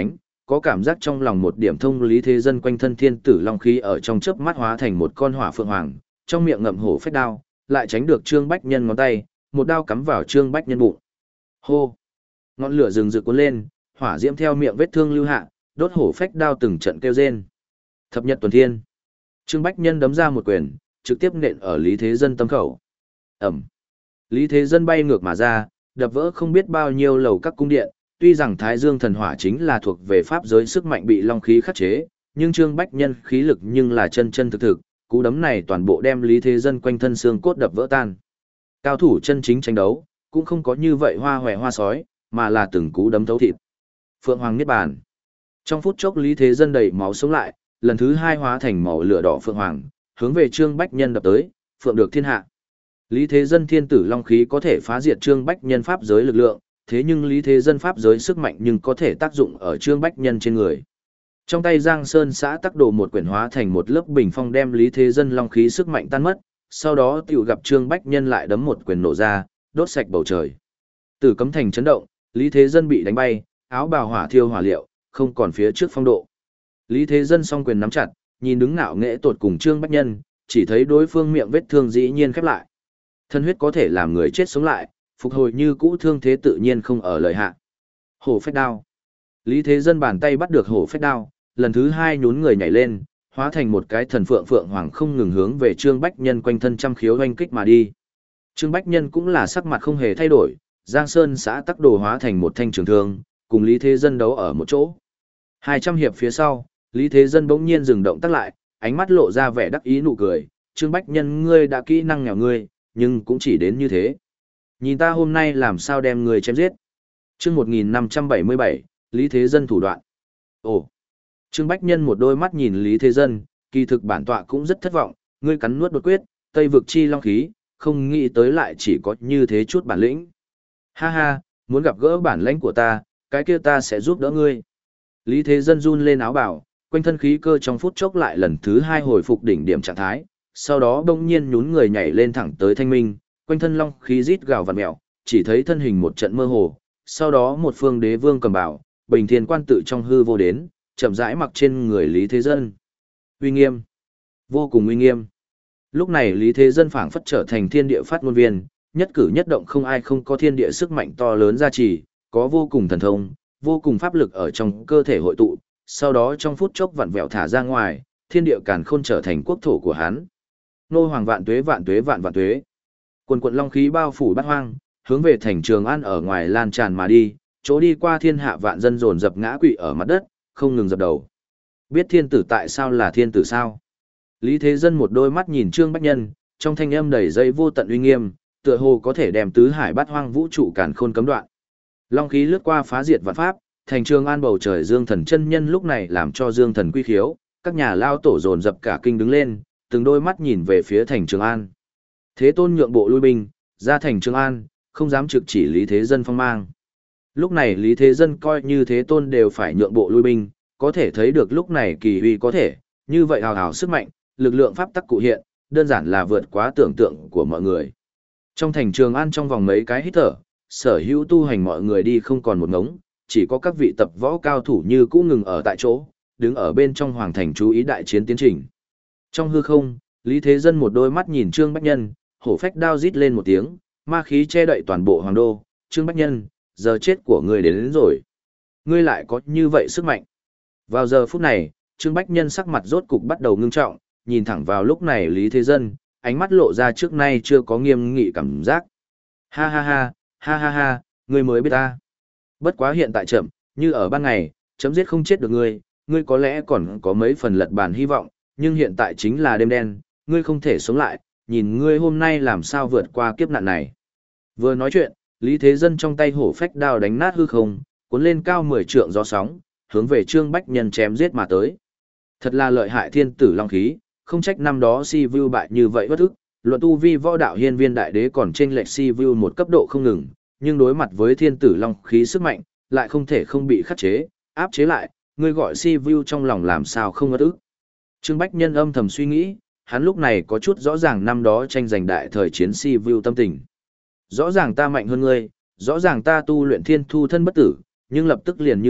có cảm giác trong lòng một điểm thông lý thế dân quanh thân thiên tử long khí ở trong chớp mắt hóa thành một con hỏa phượng hoàng, trong miệng ngậm hổ phách đao, lại tránh được Trương Bách Nhân ngón tay, một đao cắm vào Trương Bách Nhân bụng. Hô! Ngọn lửa rừng rực cuốn lên, hỏa diễm theo miệng vết thương lưu hạ, đốt hổ phách đao từng trận kêu rên. Thập nhật tuần thiên. Trương Bách Nhân đấm ra một quyền, trực tiếp nện ở Lý Thế Dân tâm khẩu. Ẩm. Lý Thế Dân bay ngược mà ra, đập vỡ không biết bao nhiêu lầu các cung điện, tuy rằng Thái Dương thần hỏa chính là thuộc về pháp giới sức mạnh bị long khí khắc chế, nhưng Trương Bách Nhân khí lực nhưng là chân chân thực thực, cú đấm này toàn bộ đem Lý Thế Dân quanh thân xương cốt đập vỡ tan. Cao thủ chân chính tranh đấu, cũng không có như vậy hoa hòe hoa sói, mà là từng cú đấm thấu thịt. Phượng Hoàng Niết Bàn. Trong phút chốc Lý Thế Dân đầy máu sống lại, lần thứ hai hóa thành màu lửa đỏ Phượng Hoàng, hướng về Trương Bách Nhân đập tới, phượng được thiên hạ. Lý Thế Dân thiên tử long khí có thể phá diệt Trương Bách Nhân pháp giới lực lượng, thế nhưng Lý Thế Dân pháp giới sức mạnh nhưng có thể tác dụng ở Trương Bách Nhân trên người. Trong tay Giang Sơn xã tắc đồ một quyển hóa thành một lớp bình phong đem Lý Thế Dân long khí sức mạnh tan mất, sau đó tiểu gặp Trương Bách Nhân lại đấm một quyền nổ ra, đốt sạch bầu trời. Tử Cấm Thành chấn động, Lý Thế Dân bị đánh bay, áo bào hỏa thiêu hỏa liệu, không còn phía trước phong độ. Lý Thế Dân song quyền nắm chặt, nhìn đứng ngạo nghễ tột cùng Trương Bách Nhân, chỉ thấy đối phương miệng vết thương dĩ nhiên khép lại. Thân huyết có thể làm người chết sống lại, phục hồi như cũ thương thế tự nhiên không ở lợi hạ. Hổ phách đao. Lý Thế Dân bàn tay bắt được hổ phách đao, lần thứ hai nhún người nhảy lên, hóa thành một cái thần phượng phượng hoàng không ngừng hướng về Trương Bách Nhân quanh thân trăm khiếu oanh kích mà đi. Trương Bách Nhân cũng là sắc mặt không hề thay đổi, Giang Sơn xã tắc đồ hóa thành một thanh trường thương, cùng Lý Thế Dân đấu ở một chỗ. Hai trăm hiệp phía sau, Lý Thế Dân bỗng nhiên dừng động tác lại, ánh mắt lộ ra vẻ đắc ý nụ cười, Trương Bách Nhân ngươi đã kỹ năng nghèo ngươi, nhưng cũng chỉ đến như thế. Nhìn ta hôm nay làm sao đem người chém giết. Chương một nghìn năm trăm bảy mươi bảy, Lý Thế Dân thủ đoạn. Ồ. Trương Bách Nhân một đôi mắt nhìn Lý Thế Dân, kỳ thực bản tọa cũng rất thất vọng, ngươi cắn nuốt đột quyết, Tây vực chi long khí, không nghĩ tới lại chỉ có như thế chút bản lĩnh. Ha ha, muốn gặp gỡ bản lãnh của ta, cái kia ta sẽ giúp đỡ ngươi. Lý Thế Dân run lên áo bảo, quanh thân khí cơ trong phút chốc lại lần thứ hai hồi phục đỉnh điểm trạng thái, sau đó bỗng nhiên nhún người nhảy lên thẳng tới Thanh Minh, quanh thân long khí rít gào vặn mèo, chỉ thấy thân hình một trận mơ hồ, sau đó một phương đế vương cầm bảo, bình thiên quan tự trong hư vô đến, chậm rãi mặc trên người Lý Thế Dân. Uy nghiêm, vô cùng uy nghiêm. Lúc này Lý Thế Dân phảng phất trở thành thiên địa phát ngôn viên, nhất cử nhất động không ai không có thiên địa sức mạnh to lớn gia trì, có vô cùng thần thông, vô cùng pháp lực ở trong cơ thể hội tụ, sau đó trong phút chốc vặn vẹo thả ra ngoài, thiên địa càn khôn trở thành quốc thổ của hắn. Nô hoàng vạn tuế vạn tuế vạn vạn tuế. Quần quần long khí bao phủ bát hoang, hướng về thành Trường An ở ngoài lan tràn mà đi, chỗ đi qua thiên hạ vạn dân dồn dập ngã quỵ ở mặt đất, không ngừng dập đầu. Biết thiên tử tại sao là thiên tử sao? Lý Thế Dân một đôi mắt nhìn Trương Bách Nhân, trong thanh âm đầy dây vô tận uy nghiêm, tựa hồ có thể đem tứ hải bát hoang vũ trụ càn khôn cấm đoạn. Long khí lướt qua phá diệt vạn pháp, thành Trường An bầu trời Dương Thần chân nhân lúc này làm cho Dương Thần quy khiếu, các nhà lao tổ dồn dập cả kinh đứng lên, từng đôi mắt nhìn về phía thành Trường An. Thế Tôn nhượng bộ lui binh, ra thành Trường An, không dám trực chỉ Lý Thế Dân phong mang. Lúc này Lý Thế Dân coi như Thế Tôn đều phải nhượng bộ lui binh, có thể thấy được lúc này kỳ uy có thể, như vậy hào hào sức mạnh, lực lượng pháp tắc cụ hiện, đơn giản là vượt quá tưởng tượng của mọi người. Trong thành Trường An trong vòng mấy cái hít thở, sở hữu tu hành mọi người đi không còn một ngống, chỉ có các vị tập võ cao thủ như cũ ngừng ở tại chỗ, đứng ở bên trong hoàng thành chú ý đại chiến tiến trình. Trong hư không, Lý Thế Dân một đôi mắt nhìn Trương Bách Nhân, hổ phách đao rít lên một tiếng, ma khí che đậy toàn bộ hoàng đô, Trương Bách Nhân, giờ chết của ngươi đến, đến rồi. Ngươi lại có như vậy sức mạnh. Vào giờ phút này, Trương Bách Nhân sắc mặt rốt cục bắt đầu ngưng trọng, nhìn thẳng vào lúc này Lý Thế Dân, ánh mắt lộ ra trước nay chưa có nghiêm nghị cảm giác. Ha ha ha, ha ha ha, ngươi mới biết ta. Bất quá hiện tại chậm, như ở ban ngày, chấm giết không chết được ngươi, ngươi có lẽ còn có mấy phần lật bàn hy vọng, nhưng hiện tại chính là đêm đen, ngươi không thể sống lại, nhìn ngươi hôm nay làm sao vượt qua kiếp nạn này. Vừa nói chuyện, Lý Thế Dân trong tay hổ phách đao đánh nát hư không, cuốn lên cao mười trượng gió sóng, hướng về Trương Bách Nhân chém giết mà tới. Thật là lợi hại thiên tử long khí, không trách năm đó si view bại như vậy bất ức, luận tu vi võ đạo hiên viên đại đế còn chênh lệch si view một cấp độ không ngừng, nhưng đối mặt với thiên tử long khí sức mạnh, lại không thể không bị khắc chế, áp chế lại, ngươi gọi si view trong lòng làm sao không bất ức. Trương Bách Nhân âm thầm suy nghĩ, hắn lúc này có chút rõ ràng năm đó tranh giành đại thời chiến si view tâm tình. Rõ ràng ta mạnh hơn ngươi, rõ ràng ta tu luyện thiên thu thân bất tử, nhưng lập tức liền như vậy,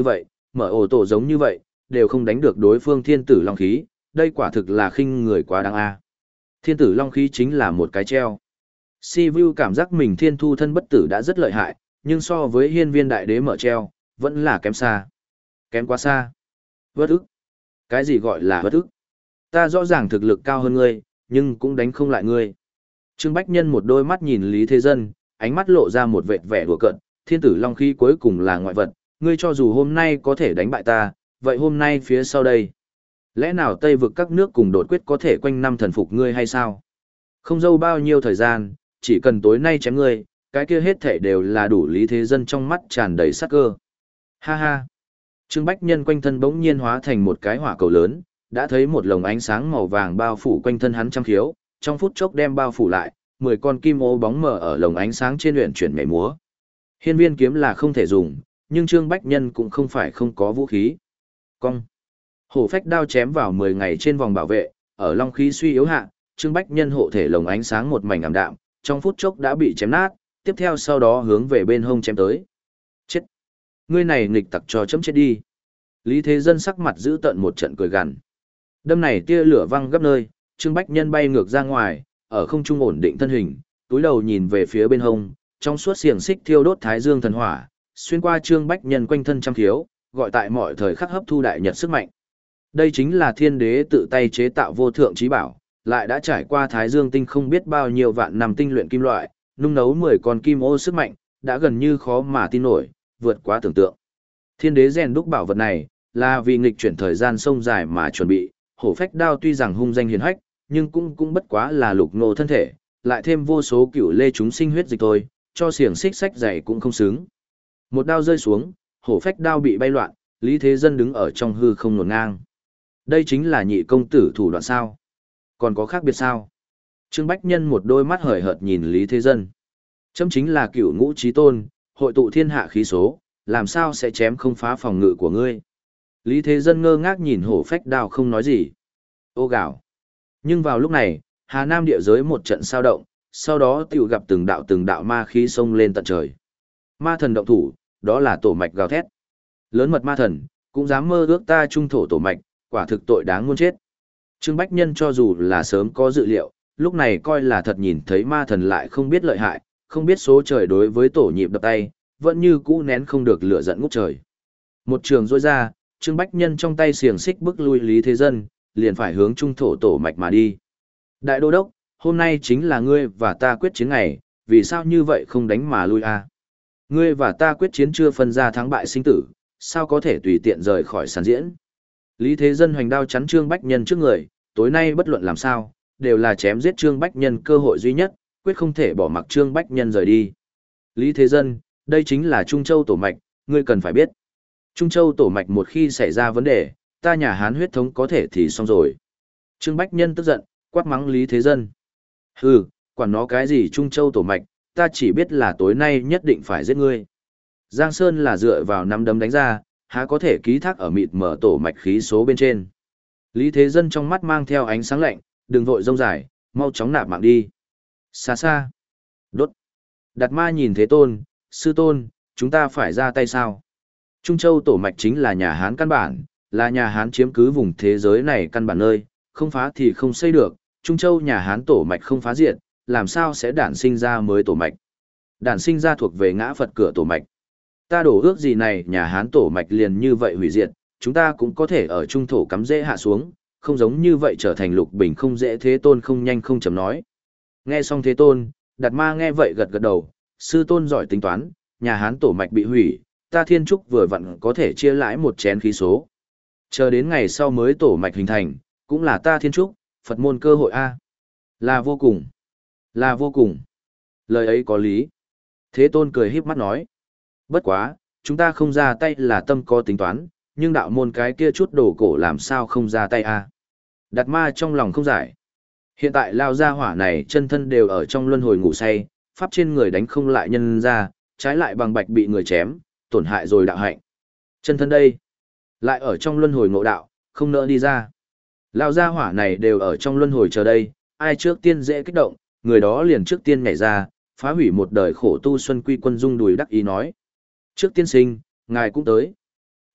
mở ổ tổ giống như vậy, đều không đánh được đối phương thiên tử long khí, đây quả thực là khinh người quá đáng a. Thiên tử long khí chính là một cái treo. Si Vu cảm giác mình thiên thu thân bất tử đã rất lợi hại, nhưng so với hiên viên đại đế mở treo, vẫn là kém xa. Kém quá xa. Vất ức. Cái gì gọi là vất ức? Ta rõ ràng thực lực cao hơn ngươi, nhưng cũng đánh không lại ngươi. Trương Bách Nhân một đôi mắt nhìn Lý Thế Dân, ánh mắt lộ ra một vệt vẻ đùa cợt, thiên tử long khí cuối cùng là ngoại vật, ngươi cho dù hôm nay có thể đánh bại ta, vậy hôm nay phía sau đây. Lẽ nào Tây vực các nước cùng đột quyết có thể quanh năm thần phục ngươi hay sao? Không dâu bao nhiêu thời gian, chỉ cần tối nay chém ngươi, cái kia hết thể đều là đủ. Lý Thế Dân trong mắt tràn đầy sát cơ. Ha ha! Trương Bách Nhân quanh thân bỗng nhiên hóa thành một cái hỏa cầu lớn, đã thấy một lồng ánh sáng màu vàng bao phủ quanh thân hắn trăm khiếu, trong phút chốc đem bao phủ lại, mười con kim ô bóng mờ ở lồng ánh sáng trên luyện chuyển nhảy múa. Hiên viên kiếm là không thể dùng, nhưng Trương Bách Nhân cũng không phải không có vũ khí. Cong. Hổ phách đao chém vào mười ngày trên vòng bảo vệ, ở long khí suy yếu hạ, Trương Bách Nhân hộ thể lồng ánh sáng một mảnh ảm đạm, trong phút chốc đã bị chém nát, tiếp theo sau đó hướng về bên hông chém tới. Chết! Ngươi này nghịch tặc cho chấm chết đi. Lý Thế Dân sắc mặt giữ tận một trận cười gằn. Đâm này tia lửa văng gấp nơi, Trương Bách Nhân bay ngược ra ngoài, ở không trung ổn định thân hình, túi đầu nhìn về phía bên hông, trong suốt xiềng xích thiêu đốt thái dương thần hỏa, xuyên qua Trương Bách Nhân quanh thân trăm khiếu, gọi tại mọi thời khắc hấp thu đại nhật sức mạnh. Đây chính là thiên đế tự tay chế tạo vô thượng trí bảo, lại đã trải qua thái dương tinh không biết bao nhiêu vạn năm tinh luyện kim loại, nung nấu mười con kim ô sức mạnh, đã gần như khó mà tin nổi, vượt quá tưởng tượng. Thiên đế rèn đúc bảo vật này, là vì nghịch chuyển thời gian sông dài mà chuẩn bị, hổ phách đao tuy rằng hung danh hiền hách, nhưng cũng cũng bất quá là lục nô thân thể, lại thêm vô số cựu lê chúng sinh huyết dịch thôi, cho xiềng xích sách dày cũng không xứng. Một đao rơi xuống, hổ phách đao bị bay loạn, Lý Thế Dân đứng ở trong hư không nổn ngang. Đây chính là nhị công tử thủ đoạn sao? Còn có khác biệt sao? Trương Bách Nhân một đôi mắt hời hợt nhìn Lý Thế Dân. Chấm chính là cựu ngũ trí tôn, hội tụ thiên hạ khí số, làm sao sẽ chém không phá phòng ngự của ngươi? Lý Thế Dân ngơ ngác nhìn hổ phách đao không nói gì. Ô gạo. Nhưng vào lúc này, Hà Nam địa giới một trận sao động, sau đó tiểu gặp từng đạo từng đạo ma khí xông lên tận trời. Ma thần động thủ, đó là tổ mạch gào thét. Lớn mật ma thần, cũng dám mơ ước ta trung thổ tổ mạch, quả thực tội đáng muôn chết. Trương Bách Nhân cho dù là sớm có dự liệu, lúc này coi là thật nhìn thấy ma thần lại không biết lợi hại, không biết số trời đối với tổ nhịp đập tay, vẫn như cũ nén không được lửa giận ngút trời. Một trường rôi ra, Trương Bách Nhân trong tay xiềng xích bức lui Lý Thế Dân, liền phải hướng trung thổ tổ mạch mà đi. Đại đô đốc, hôm nay chính là ngươi và ta quyết chiến ngày, vì sao như vậy không đánh mà lui a? Ngươi và ta quyết chiến chưa phân ra thắng bại sinh tử, sao có thể tùy tiện rời khỏi sàn diễn? Lý Thế Dân hoành đao chắn Trương Bách Nhân trước người, tối nay bất luận làm sao, đều là chém giết Trương Bách Nhân cơ hội duy nhất, quyết không thể bỏ mặc Trương Bách Nhân rời đi. Lý Thế Dân, đây chính là Trung Châu tổ mạch, ngươi cần phải biết. Trung Châu tổ mạch một khi xảy ra vấn đề, ta nhà Hán huyết thống có thể thì xong rồi. Trương Bách Nhân tức giận, quát mắng Lý Thế Dân. Hừ, quản nó cái gì Trung Châu tổ mạch, ta chỉ biết là tối nay nhất định phải giết ngươi. Giang Sơn là dựa vào năm đấm đánh ra, há có thể ký thác ở mịt mở tổ mạch khí số bên trên. Lý Thế Dân trong mắt mang theo ánh sáng lạnh, đừng vội rông dài, mau chóng nạp mạng đi. Xa xa. Đốt. Đạt Ma nhìn Thế Tôn, sư tôn, chúng ta phải ra tay sao? Trung Châu tổ mạch chính là nhà Hán căn bản, là nhà Hán chiếm cứ vùng thế giới này căn bản nơi, không phá thì không xây được. Trung Châu nhà Hán tổ mạch không phá diệt, làm sao sẽ đản sinh ra mới tổ mạch? Đản sinh ra thuộc về ngã Phật cửa tổ mạch. Ta đổ ước gì này nhà Hán tổ mạch liền như vậy hủy diệt, chúng ta cũng có thể ở trung thổ cắm dễ hạ xuống, không giống như vậy trở thành lục bình không dễ. Thế Tôn không nhanh không chậm nói. Nghe xong Thế Tôn, Đạt Ma nghe vậy gật gật đầu, sư tôn giỏi tính toán, nhà Hán tổ mạch bị hủy, ta thiên trúc vừa vặn có thể chia lãi một chén khí số. Chờ đến ngày sau mới tổ mạch hình thành, cũng là ta thiên trúc, Phật môn cơ hội A. Là vô cùng. Là vô cùng. Lời ấy có lý. Thế Tôn cười híp mắt nói. Bất quá, chúng ta không ra tay là tâm có tính toán, nhưng đạo môn cái kia chút đồ cổ làm sao không ra tay A. Đạt Ma trong lòng không giải. Hiện tại lao ra hỏa này chân thân đều ở trong luân hồi ngủ say, pháp trên người đánh không lại nhân ra, trái lại bằng bạch bị người chém, tổn hại rồi đạo hạnh. Chân thân đây, lại ở trong luân hồi ngộ đạo, không nỡ đi ra. Lao ra hỏa này đều ở trong luân hồi chờ đây, ai trước tiên dễ kích động, người đó liền trước tiên nhảy ra, phá hủy một đời khổ tu Xuân Quy Quân Dung đùi đắc ý nói. Trước tiên sinh, ngài cũng tới.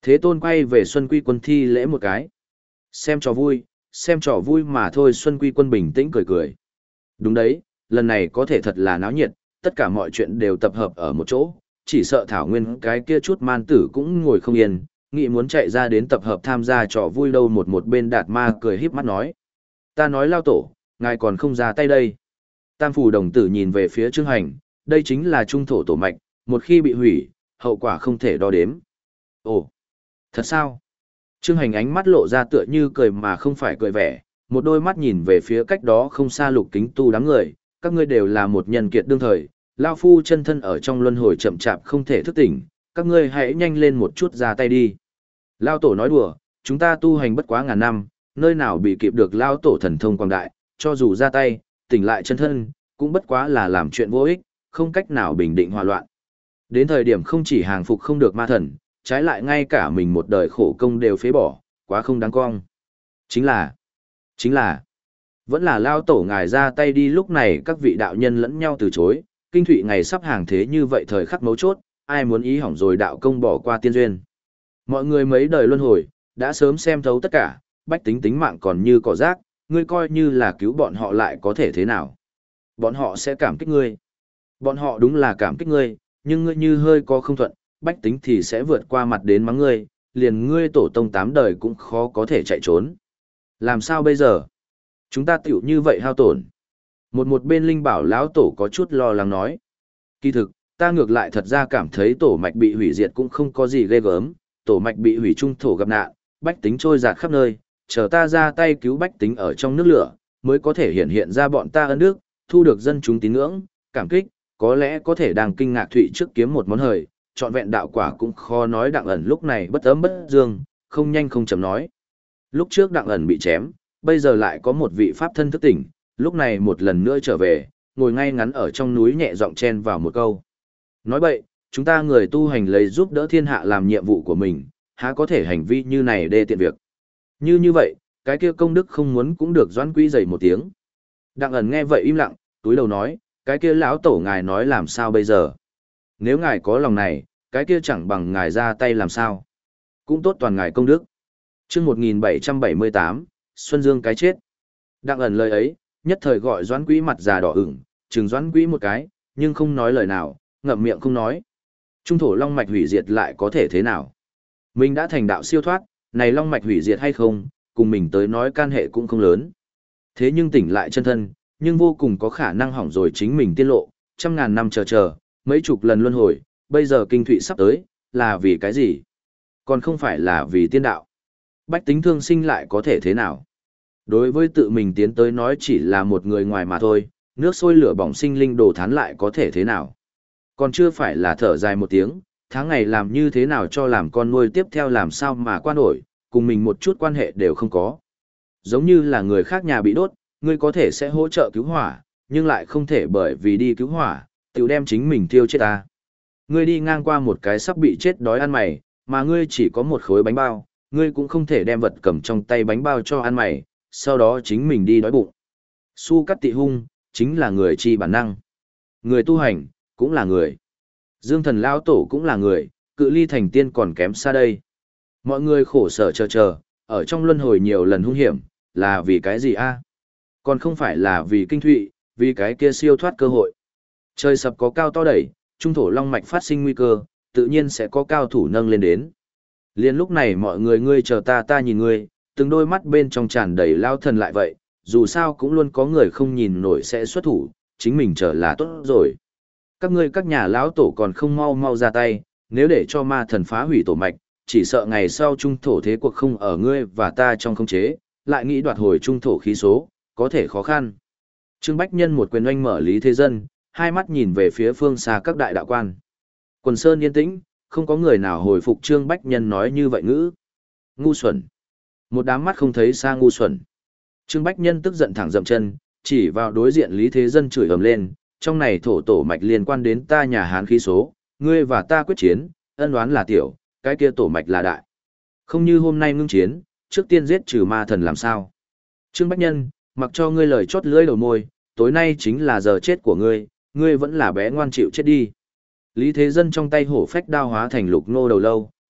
Thế Tôn quay về Xuân Quy Quân thi lễ một cái. Xem trò vui, xem trò vui mà thôi. Xuân Quy Quân bình tĩnh cười cười. Đúng đấy, lần này có thể thật là náo nhiệt, tất cả mọi chuyện đều tập hợp ở một chỗ, chỉ sợ Thảo Nguyên cái kia chút man tử cũng ngồi không yên, nghĩ muốn chạy ra đến tập hợp tham gia trò vui đâu. Một một bên Đạt Ma cười híp mắt nói. Ta nói Lao tổ, ngài còn không ra tay đây. Tam Phủ Đồng Tử nhìn về phía Trương Hành, đây chính là trung thổ tổ mạch, một khi bị hủy, hậu quả không thể đo đếm. Ồ, thật sao? Trương Hành ánh mắt lộ ra tựa như cười mà không phải cười vẻ, một đôi mắt nhìn về phía cách đó không xa Lục Kính Tu đám người, các ngươi đều là một nhân kiệt đương thời, Lao Phu chân thân ở trong luân hồi chậm chạp không thể thức tỉnh, các ngươi hãy nhanh lên một chút ra tay đi. Lao Tổ nói đùa, chúng ta tu hành bất quá ngàn năm, nơi nào bị kịp được Lao Tổ thần thông quang đại, cho dù ra tay, tỉnh lại chân thân, cũng bất quá là làm chuyện vô ích, không cách nào bình định hòa loạn. Đến thời điểm không chỉ hàng phục không được ma thần, trái lại ngay cả mình một đời khổ công đều phế bỏ, quá không đáng cong. Chính là, chính là, vẫn là Lao Tổ ngài ra tay đi. Lúc này các vị đạo nhân lẫn nhau từ chối, kinh thụy ngày sắp hàng thế như vậy thời khắc mấu chốt, ai muốn ý hỏng rồi đạo công bỏ qua tiên duyên. Mọi người mấy đời luân hồi, đã sớm xem thấu tất cả, bách tính tính mạng còn như cỏ rác, ngươi coi như là cứu bọn họ lại có thể thế nào. Bọn họ sẽ cảm kích ngươi. Bọn họ đúng là cảm kích ngươi, nhưng ngươi như hơi có không thuận, bách tính thì sẽ vượt qua mặt đến mắng ngươi, liền ngươi tổ tông tám đời cũng khó có thể chạy trốn. Làm sao bây giờ? Chúng ta tiểu như vậy hao tổn. Một một bên Linh Bảo lão tổ có chút lo lắng nói. Kỳ thực, ta ngược lại thật ra cảm thấy tổ mạch bị hủy diệt cũng không có gì ghê gớm, tổ mạch bị hủy trung thổ gặp nạn, bách tính trôi dạt khắp nơi, chờ ta ra tay cứu bách tính ở trong nước lửa, mới có thể hiện hiện ra bọn ta ân đức, thu được dân chúng tín ngưỡng, cảm kích, có lẽ có thể đang kinh ngạc thụy trước kiếm một món hời, trọn vẹn đạo quả cũng khó nói. Đặng Ẩn lúc này bất ấm bất dương, không nhanh không chậm nói. Lúc trước Đặng Ẩn bị chém, bây giờ lại có một vị pháp thân thức tỉnh, lúc này một lần nữa trở về, ngồi ngay ngắn ở trong núi nhẹ giọng chen vào một câu. Nói bậy, chúng ta người tu hành lấy giúp đỡ thiên hạ làm nhiệm vụ của mình, há có thể hành vi như này đê tiện việc. Như như vậy, cái kia công đức không muốn cũng được Doãn Quý dày một tiếng. Đặng Ẩn nghe vậy im lặng, túi đầu nói, cái kia lão tổ ngài nói làm sao bây giờ? Nếu ngài có lòng này, cái kia chẳng bằng ngài ra tay làm sao? Cũng tốt toàn ngài công đức. Chương một nghìn bảy trăm bảy mươi tám, Xuân Dương cái chết. Đặng Ẩn lời ấy, nhất thời gọi Doãn Quý mặt già đỏ ửng, chừng Doãn Quý một cái, nhưng không nói lời nào, ngậm miệng không nói. Trung thổ long mạch hủy diệt lại có thể thế nào? Mình đã thành đạo siêu thoát, này long mạch hủy diệt hay không, cùng mình tới nói can hệ cũng không lớn. Thế nhưng tỉnh lại chân thân, nhưng vô cùng có khả năng hỏng rồi chính mình tiên lộ, trăm ngàn năm chờ chờ, mấy chục lần luân hồi, bây giờ kinh thụy sắp tới, là vì cái gì? Còn không phải là vì tiên đạo. Bách tính thương sinh lại có thể thế nào? Đối với tự mình tiến tới nói chỉ là một người ngoài mà thôi, nước sôi lửa bỏng sinh linh đồ thán lại có thể thế nào? Còn chưa phải là thở dài một tiếng, tháng ngày làm như thế nào cho làm con nuôi tiếp theo làm sao mà qua nổi, cùng mình một chút quan hệ đều không có. Giống như là người khác nhà bị đốt, ngươi có thể sẽ hỗ trợ cứu hỏa, nhưng lại không thể bởi vì đi cứu hỏa, tự đem chính mình tiêu chết ta. Ngươi đi ngang qua một cái sắp bị chết đói ăn mày, mà ngươi chỉ có một khối bánh bao, ngươi cũng không thể đem vật cầm trong tay bánh bao cho ăn mày, sau đó chính mình đi đói bụng. Su cắt tị hung, chính là người chi bản năng. Người tu hành, cũng là người. Dương thần lão tổ cũng là người, cự ly thành tiên còn kém xa đây. Mọi người khổ sở chờ chờ, ở trong luân hồi nhiều lần hung hiểm, là vì cái gì a? Còn không phải là vì kinh thụy, vì cái kia siêu thoát cơ hội. Trời sập có cao to đẩy, trung thổ long mạch phát sinh nguy cơ, tự nhiên sẽ có cao thủ nâng lên đến. Liên lúc này mọi người ngươi chờ ta ta nhìn ngươi, từng đôi mắt bên trong tràn đầy lao thần lại vậy, dù sao cũng luôn có người không nhìn nổi sẽ xuất thủ, chính mình chờ là tốt rồi. Các ngươi các nhà lão tổ còn không mau mau ra tay, nếu để cho ma thần phá hủy tổ mạch, chỉ sợ ngày sau trung thổ thế cuộc không ở ngươi và ta trong khống chế, lại nghĩ đoạt hồi trung thổ khí số, có thể khó khăn. Trương Bách Nhân một quyền oanh mở Lý Thế Dân, hai mắt nhìn về phía phương xa các đại đạo quan. Quần sơn yên tĩnh, không có người nào hồi phục Trương Bách Nhân nói như vậy ngữ. Ngu xuẩn. Một đám mắt không thấy xa ngu xuẩn. Trương Bách Nhân tức giận thẳng dậm chân, chỉ vào đối diện Lý Thế Dân chửi ầm lên, trong này thổ tổ mạch liên quan đến ta nhà Hán khí số, ngươi và ta quyết chiến, ân oán là tiểu, cái kia tổ mạch là đại. Không như hôm nay ngưng chiến, trước tiên giết trừ ma thần làm sao. Trương Bách Nhân, mặc cho ngươi lời chót lưỡi đầu môi, tối nay chính là giờ chết của ngươi, ngươi vẫn là bé ngoan chịu chết đi. Lý Thế Dân trong tay hổ phách đao hóa thành lục nô đầu lâu,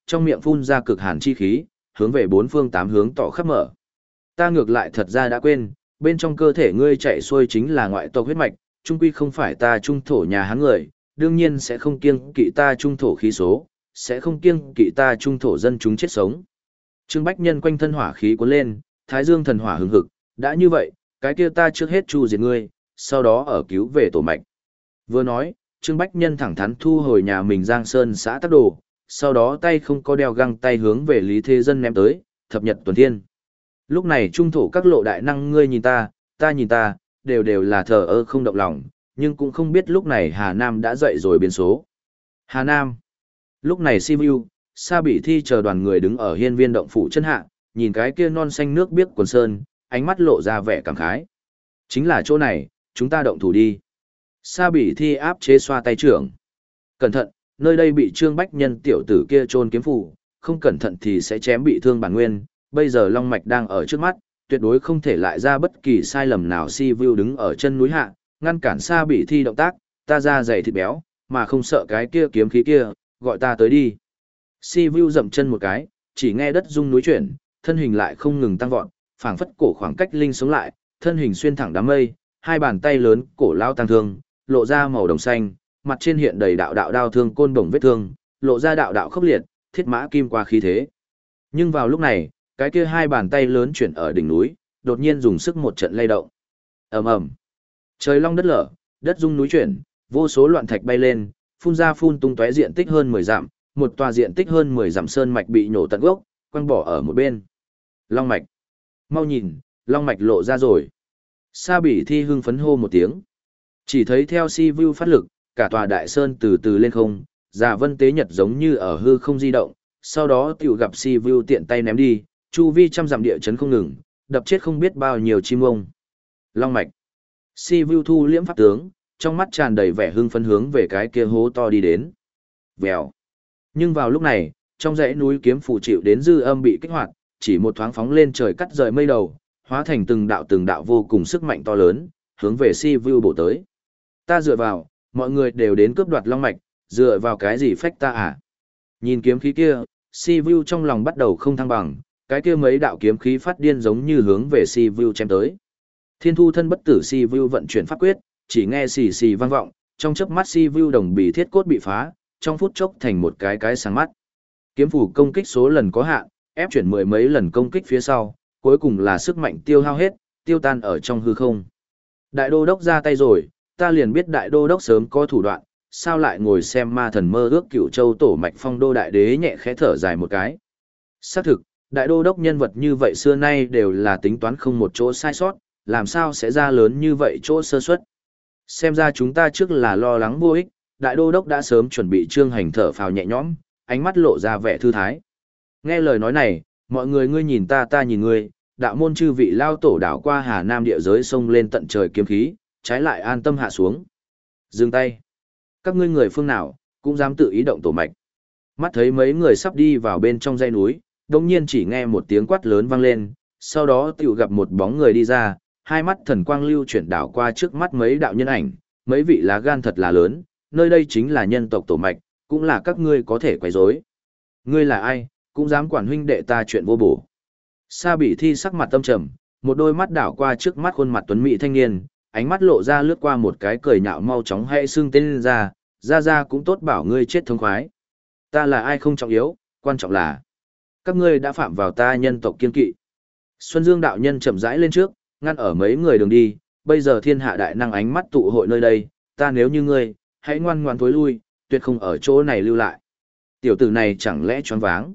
trong miệng phun ra cực hàn chi khí, hướng về bốn phương tám hướng tỏ khắp mở. Ta ngược lại thật ra đã quên, bên trong cơ thể ngươi chạy xuôi chính là ngoại tộc huyết mạch, trung quy không phải ta trung thổ nhà Hán người, đương nhiên sẽ không kiêng kỵ ta trung thổ khí số, sẽ không kiêng kỵ ta trung thổ dân chúng chết sống. Trương Bách Nhân quanh thân hỏa khí cuốn lên, Thái Dương thần hỏa hừng hực, đã như vậy, cái kia ta trước hết chu diệt ngươi, sau đó ở cứu về tổ mạch. Vừa nói, Trương Bách Nhân thẳng thắn thu hồi nhà mình Giang Sơn xã Tắc Đồ, sau đó tay không có đeo găng tay hướng về Lý Thế Dân ném tới, thập nhật tuần thiên. Lúc này trung thổ các lộ đại năng ngươi nhìn ta, ta nhìn ta, đều đều là thờ ơ không động lòng, nhưng cũng không biết lúc này Hà Nam đã dậy rồi biến số. Hà Nam. Lúc này Sibiu, Sa Bỉ Thi chờ đoàn người đứng ở hiên viên động phủ chân hạ, nhìn cái kia non xanh nước biếc quần sơn, ánh mắt lộ ra vẻ cảm khái. Chính là chỗ này, chúng ta động thủ đi. Sa Bỉ Thi áp chế xoa tay trưởng. Cẩn thận, nơi đây bị Trương Bách Nhân tiểu tử kia trôn kiếm phủ, không cẩn thận thì sẽ chém bị thương bản nguyên, bây giờ Long Mạch đang ở trước mắt, tuyệt đối không thể lại ra bất kỳ sai lầm nào. Si Vu đứng ở chân núi hạ, ngăn cản Sa Bỉ Thi động tác, ta ra dày thịt béo, mà không sợ cái kia kiếm khí kia, gọi ta tới đi. Si Vu dậm chân một cái, chỉ nghe đất rung núi chuyển, thân hình lại không ngừng tăng vọt, phảng phất cổ khoảng cách linh sống lại, thân hình xuyên thẳng đám mây, hai bàn tay lớn, cổ lao tăng thương, lộ ra màu đồng xanh, mặt trên hiện đầy đạo đạo đao thương côn bổng vết thương, lộ ra đạo đạo khốc liệt, thiết mã kim qua khí thế. Nhưng vào lúc này, cái kia hai bàn tay lớn chuyển ở đỉnh núi, đột nhiên dùng sức một trận lay động. Ầm ầm. Trời long đất lở, đất rung núi chuyển, vô số loạn thạch bay lên, phun ra phun tung tóe diện tích hơn mười dặm, một tòa diện tích hơn mười dặm sơn mạch bị nổ tận gốc, quăng bỏ ở một bên. Long mạch. Mau nhìn, long mạch lộ ra rồi. Sa Bỉ Thi hưng phấn hô một tiếng. Chỉ thấy theo Si Vu phát lực, cả tòa đại sơn từ từ lên không, Già Vân Tế Nhật giống như ở hư không di động, sau đó tiểu gặp Si Vu tiện tay ném đi, chu vi trăm dặm địa chấn không ngừng, đập chết không biết bao nhiêu chim ông. Long mạch. Si Vu thu liễm pháp tướng, trong mắt tràn đầy vẻ hưng phấn hướng về cái kia hố to đi đến. Vèo. Nhưng vào lúc này, trong dãy núi kiếm phù chịu đến dư âm bị kích hoạt, chỉ một thoáng phóng lên trời cắt rời mây đầu, hóa thành từng đạo từng đạo vô cùng sức mạnh to lớn, hướng về Si Vu bổ tới. Ta dựa vào, mọi người đều đến cướp đoạt long mạch, dựa vào cái gì phách ta à? Nhìn kiếm khí kia, Si Vu trong lòng bắt đầu không thăng bằng, cái kia mấy đạo kiếm khí phát điên giống như hướng về Si Vu chém tới. Thiên Thu thân bất tử Si Vu vận chuyển pháp quyết, chỉ nghe xì xì vang vọng, trong chớp mắt Si Vu đồng bì thiết cốt bị phá, trong phút chốc thành một cái cái sáng mắt. Kiếm phủ công kích số lần có hạn, ép chuyển mười mấy lần công kích phía sau, cuối cùng là sức mạnh tiêu hao hết, tiêu tan ở trong hư không. Đại đô đốc ra tay rồi, ta liền biết đại đô đốc sớm có thủ đoạn, sao lại ngồi xem ma thần mơ ước Cửu Châu tổ mạch Phong Đô đại đế nhẹ khẽ thở dài một cái. Xác thực, đại đô đốc nhân vật như vậy xưa nay đều là tính toán không một chỗ sai sót, làm sao sẽ ra lớn như vậy chỗ sơ suất. Xem ra chúng ta trước là lo lắng vô ích, đại đô đốc đã sớm chuẩn bị trương hành thở phào nhẹ nhõm, ánh mắt lộ ra vẻ thư thái. Nghe lời nói này, mọi người ngươi nhìn ta ta nhìn ngươi, đạo môn chư vị lao tổ đảo qua Hà Nam địa giới sông lên tận trời kiếm khí, trái lại an tâm hạ xuống. Dừng tay. Các ngươi người phương nào, cũng dám tự ý động tổ mạch. Mắt thấy mấy người sắp đi vào bên trong dãy núi, đồng nhiên chỉ nghe một tiếng quát lớn vang lên, sau đó tiểu gặp một bóng người đi ra, hai mắt thần quang lưu chuyển đảo qua trước mắt mấy đạo nhân ảnh, mấy vị lá gan thật là lớn, nơi đây chính là nhân tộc tổ mạch, cũng là các ngươi có thể quấy rối. Ngươi là ai, cũng dám quản huynh đệ ta chuyện vô bổ. Sa Bỉ Thi sắc mặt tâm trầm, một đôi mắt đảo qua trước mắt khuôn mặt tuấn mỹ thanh niên, ánh mắt lộ ra lướt qua một cái cười nhạo mau chóng hay xưng tên lên ra, ra ra cũng tốt bảo ngươi chết thống khoái. Ta là ai không trọng yếu, quan trọng là các ngươi đã phạm vào ta nhân tộc kiên kỵ. Xuân Dương đạo nhân chậm rãi lên trước, ngăn ở mấy người đường đi, bây giờ thiên hạ đại năng ánh mắt tụ hội nơi đây, ta nếu như ngươi, hãy ngoan ngoãn thối lui, tuyệt không ở chỗ này lưu lại. Tiểu tử này chẳng lẽ choáng váng.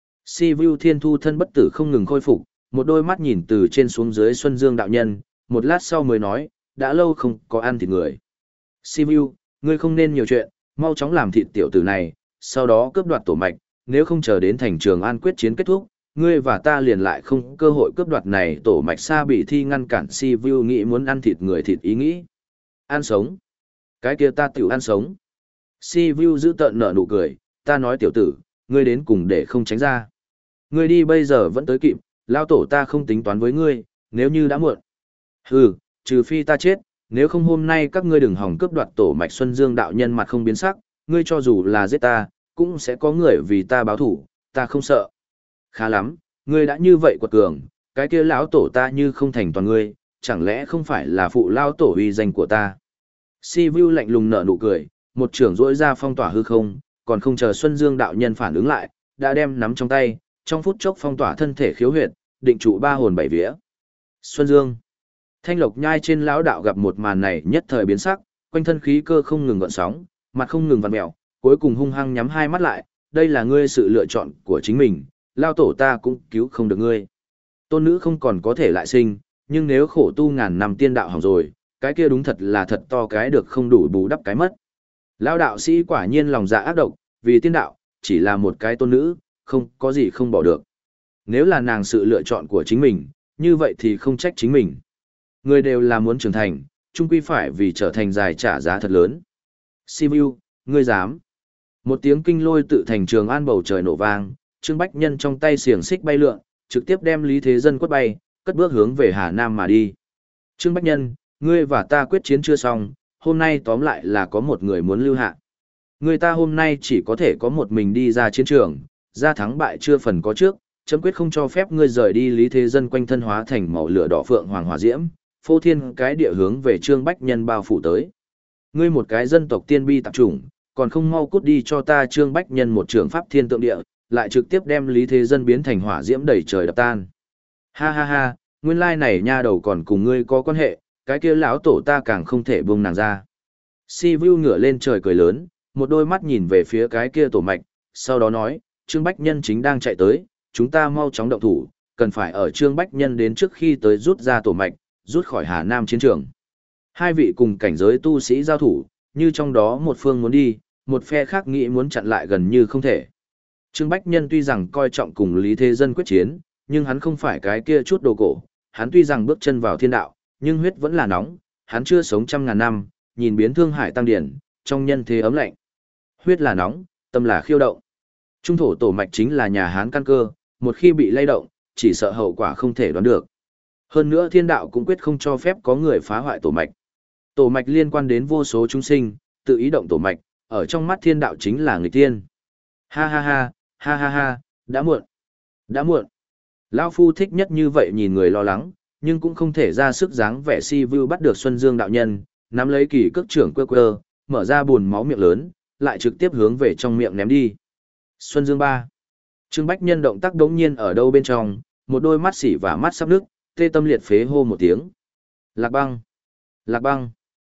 Si Vu Thiên Thu thân bất tử không ngừng khôi phục, một đôi mắt nhìn từ trên xuống dưới Xuân Dương đạo nhân, một lát sau mới nói, đã lâu không có ăn thịt người. Si Vu, ngươi không nên nhiều chuyện, mau chóng làm thịt tiểu tử này, sau đó cướp đoạt tổ mạch, nếu không chờ đến thành Trường An quyết chiến kết thúc, ngươi và ta liền lại không cơ hội cướp đoạt này. Tổ mạch Sa Bỉ Thi ngăn cản Si Vu nghĩ muốn ăn thịt người thịt ý nghĩ. Ăn sống. Cái kia ta tiểu ăn sống. Si Vu giữ tợn nở nụ cười, ta nói tiểu tử, ngươi đến cùng để không tránh ra. Ngươi đi bây giờ vẫn tới kịp, lao tổ ta không tính toán với ngươi, nếu như đã muộn. Hừ, trừ phi ta chết, nếu không hôm nay các ngươi đừng hòng cướp đoạt tổ mạch. Xuân Dương đạo nhân mặt không biến sắc, ngươi cho dù là giết ta, cũng sẽ có người vì ta báo thủ, ta không sợ. Khá lắm, ngươi đã như vậy quật cường, cái kia lão tổ ta như không thành toàn ngươi, chẳng lẽ không phải là phụ lão tổ uy danh của ta. Si Vu lạnh lùng nở nụ cười, một trưởng rỗi ra phong tỏa hư không, còn không chờ Xuân Dương đạo nhân phản ứng lại, đã đem nắm trong tay, trong phút chốc phong tỏa thân thể khiếu huyệt, định trụ ba hồn bảy vía. Xuân Dương. Thanh Lộc Nhai trên lão đạo gặp một màn này nhất thời biến sắc, quanh thân khí cơ không ngừng gợn sóng, mặt không ngừng vặn mèo, cuối cùng hung hăng nhắm hai mắt lại, đây là ngươi sự lựa chọn của chính mình, lao tổ ta cũng cứu không được ngươi. Tôn nữ không còn có thể lại sinh, nhưng nếu khổ tu ngàn năm tiên đạo hỏng rồi, cái kia đúng thật là thật to cái được không đủ bù đắp cái mất. Lão đạo sĩ quả nhiên lòng dạ ác độc, vì tiên đạo, chỉ là một cái tôn nữ, không có gì không bỏ được. Nếu là nàng sự lựa chọn của chính mình, như vậy thì không trách chính mình. Người đều là muốn trưởng thành, chung quy phải vì trở thành dài trả giá thật lớn. Sivu, ngươi dám. Một tiếng kinh lôi tự thành trường an bầu trời nổ vang, Trương Bách Nhân trong tay xiềng xích bay lượn, trực tiếp đem Lý Thế Dân quất bay, cất bước hướng về Hà Nam mà đi. Trương Bách Nhân, ngươi và ta quyết chiến chưa xong, hôm nay tóm lại là có một người muốn lưu hạ. Người ta hôm nay chỉ có thể có một mình đi ra chiến trường, ra thắng bại chưa phần có trước, chấm quyết không cho phép ngươi rời đi Lý Thế Dân quanh thân hóa thành màu lửa đỏ phượng hoàng hỏa diễm, phô thiên cái địa hướng về Trương Bách Nhân bao phủ tới. Ngươi một cái dân tộc tiên bi tạp chủng, còn không mau cút đi cho ta Trương Bách Nhân một trường pháp thiên tượng địa, lại trực tiếp đem Lý Thế Dân biến thành hỏa diễm đầy trời đập tan. Ha ha ha, nguyên lai này nha đầu còn cùng ngươi có quan hệ, cái kia lão tổ ta càng không thể buông nàng ra. Si Vu ngửa lên trời cười lớn, một đôi mắt nhìn về phía cái kia tổ mạch, sau đó nói, Trương Bách Nhân chính đang chạy tới, chúng ta mau chóng động thủ, cần phải ở Trương Bách Nhân đến trước khi tới rút ra tổ mạch, rút khỏi Hà Nam chiến trường. Hai vị cùng cảnh giới tu sĩ giao thủ, như trong đó một phương muốn đi, một phe khác nghĩ muốn chặn lại gần như không thể. Trương Bách Nhân tuy rằng coi trọng cùng Lý Thế Dân quyết chiến, nhưng hắn không phải cái kia chút đồ cổ, hắn tuy rằng bước chân vào thiên đạo, nhưng huyết vẫn là nóng, hắn chưa sống trăm ngàn năm, nhìn biến Thương Hải tăng điển, trong nhân thế ấm lạnh. Huyết là nóng, tâm là khiêu động. Trung thổ tổ mạch chính là nhà Hán căn cơ, một khi bị lay động, chỉ sợ hậu quả không thể đoán được. Hơn nữa thiên đạo cũng quyết không cho phép có người phá hoại tổ mạch. Tổ mạch liên quan đến vô số chúng sinh, tự ý động tổ mạch, ở trong mắt thiên đạo chính là người tiên. Ha ha ha, ha ha ha, đã muộn, đã muộn. Lão Phu thích nhất như vậy nhìn người lo lắng, nhưng cũng không thể ra sức dáng vẻ si vu bắt được Xuân Dương đạo nhân, nắm lấy kỳ cước trưởng quơ quơ, mở ra buồn máu miệng lớn, lại trực tiếp hướng về trong miệng ném đi. Xuân Dương ba. Trương Bách Nhân động tác đống nhiên ở đâu bên trong, một đôi mắt xỉ và mắt sắp nước, tê tâm liệt phế hô một tiếng. Lạc băng, lạc băng.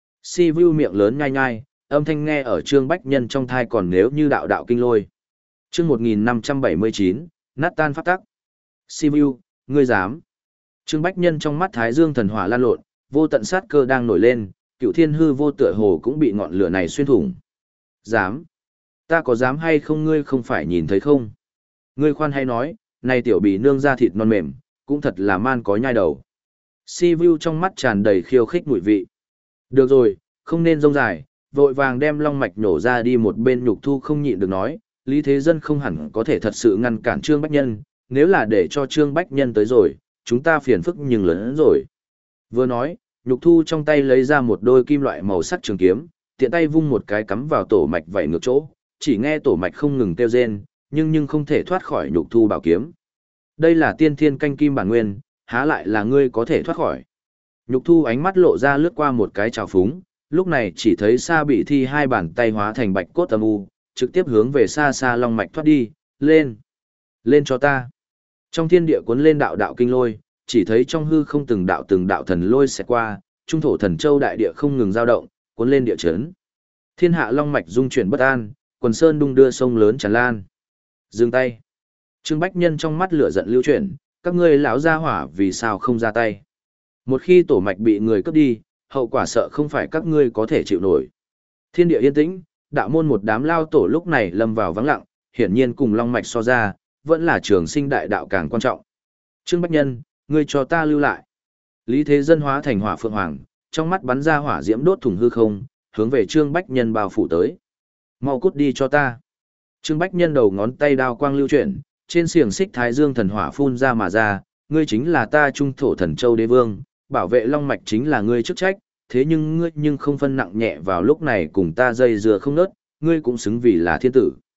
Si vu miệng lớn nhai nhai, âm thanh nghe ở Trương Bách Nhân trong thai còn nếu như đạo đạo kinh lôi. Chương một nghìn năm trăm bảy mươi chín, nát tan pháp tắc. Si vu, ngươi dám. Trương Bách Nhân trong mắt Thái Dương thần hỏa lan lộn, vô tận sát cơ đang nổi lên, cựu thiên hư vô tựa hồ cũng bị ngọn lửa này xuyên thủng. Dám? Ta có dám hay không ngươi không phải nhìn thấy không? Ngươi khoan hay nói, này tiểu bì nương ra thịt non mềm, cũng thật là man có nhai đầu. Si vu trong mắt tràn đầy khiêu khích mùi vị. Được rồi, không nên rông dài, vội vàng đem long mạch nổ ra đi một bên nhục thu không nhịn được nói, Lý Thế Dân không hẳn có thể thật sự ngăn cản Trương Bách Nhân, nếu là để cho Trương Bách Nhân tới rồi, chúng ta phiền phức nhưng lớn hơn rồi. Vừa nói, nhục thu trong tay lấy ra một đôi kim loại màu sắc trường kiếm, tiện tay vung một cái cắm vào tổ mạch vảy ngược chỗ, chỉ nghe tổ mạch không ngừng kêu rên, nhưng nhưng không thể thoát khỏi nhục thu bảo kiếm. Đây là tiên thiên canh kim bản nguyên, há lại là ngươi có thể thoát khỏi. Nhục thu ánh mắt lộ ra lướt qua một cái trào phúng, lúc này chỉ thấy Sa Bị Thi hai bàn tay hóa thành bạch cốt âm u, trực tiếp hướng về xa xa long mạch thoát đi, lên, lên cho ta. Trong thiên địa cuốn lên đạo đạo kinh lôi, chỉ thấy trong hư không từng đạo từng đạo thần lôi xẹt qua, trung thổ thần châu đại địa không ngừng dao động, cuốn lên địa chấn. Thiên hạ long mạch dung chuyển bất an, quần sơn đung đưa sông lớn tràn lan. Dừng tay. Trương Bách Nhân trong mắt lửa giận lưu chuyển, các ngươi lão gia hỏa vì sao không ra tay? Một khi tổ mạch bị người cướp đi, hậu quả sợ không phải các ngươi có thể chịu nổi. Thiên địa yên tĩnh, đạo môn một đám lao tổ lúc này lâm vào vắng lặng, hiển nhiên cùng long mạch so ra, vẫn là trường sinh đại đạo càng quan trọng. Trương Bách Nhân, ngươi cho ta lưu lại. Lý Thế Dân hóa thành hỏa phượng hoàng, trong mắt bắn ra hỏa diễm đốt thủng hư không, hướng về Trương Bách Nhân bao phủ tới. Mau cút đi cho ta. Trương Bách Nhân đầu ngón tay đao quang lưu chuyển, trên xiềng xích Thái Dương thần hỏa phun ra mà ra, ngươi chính là ta trung thổ thần châu đế vương, bảo vệ long mạch chính là ngươi chức trách, thế nhưng ngươi nhưng không phân nặng nhẹ vào lúc này cùng ta dây dưa không nớt, ngươi cũng xứng vì là thiên tử.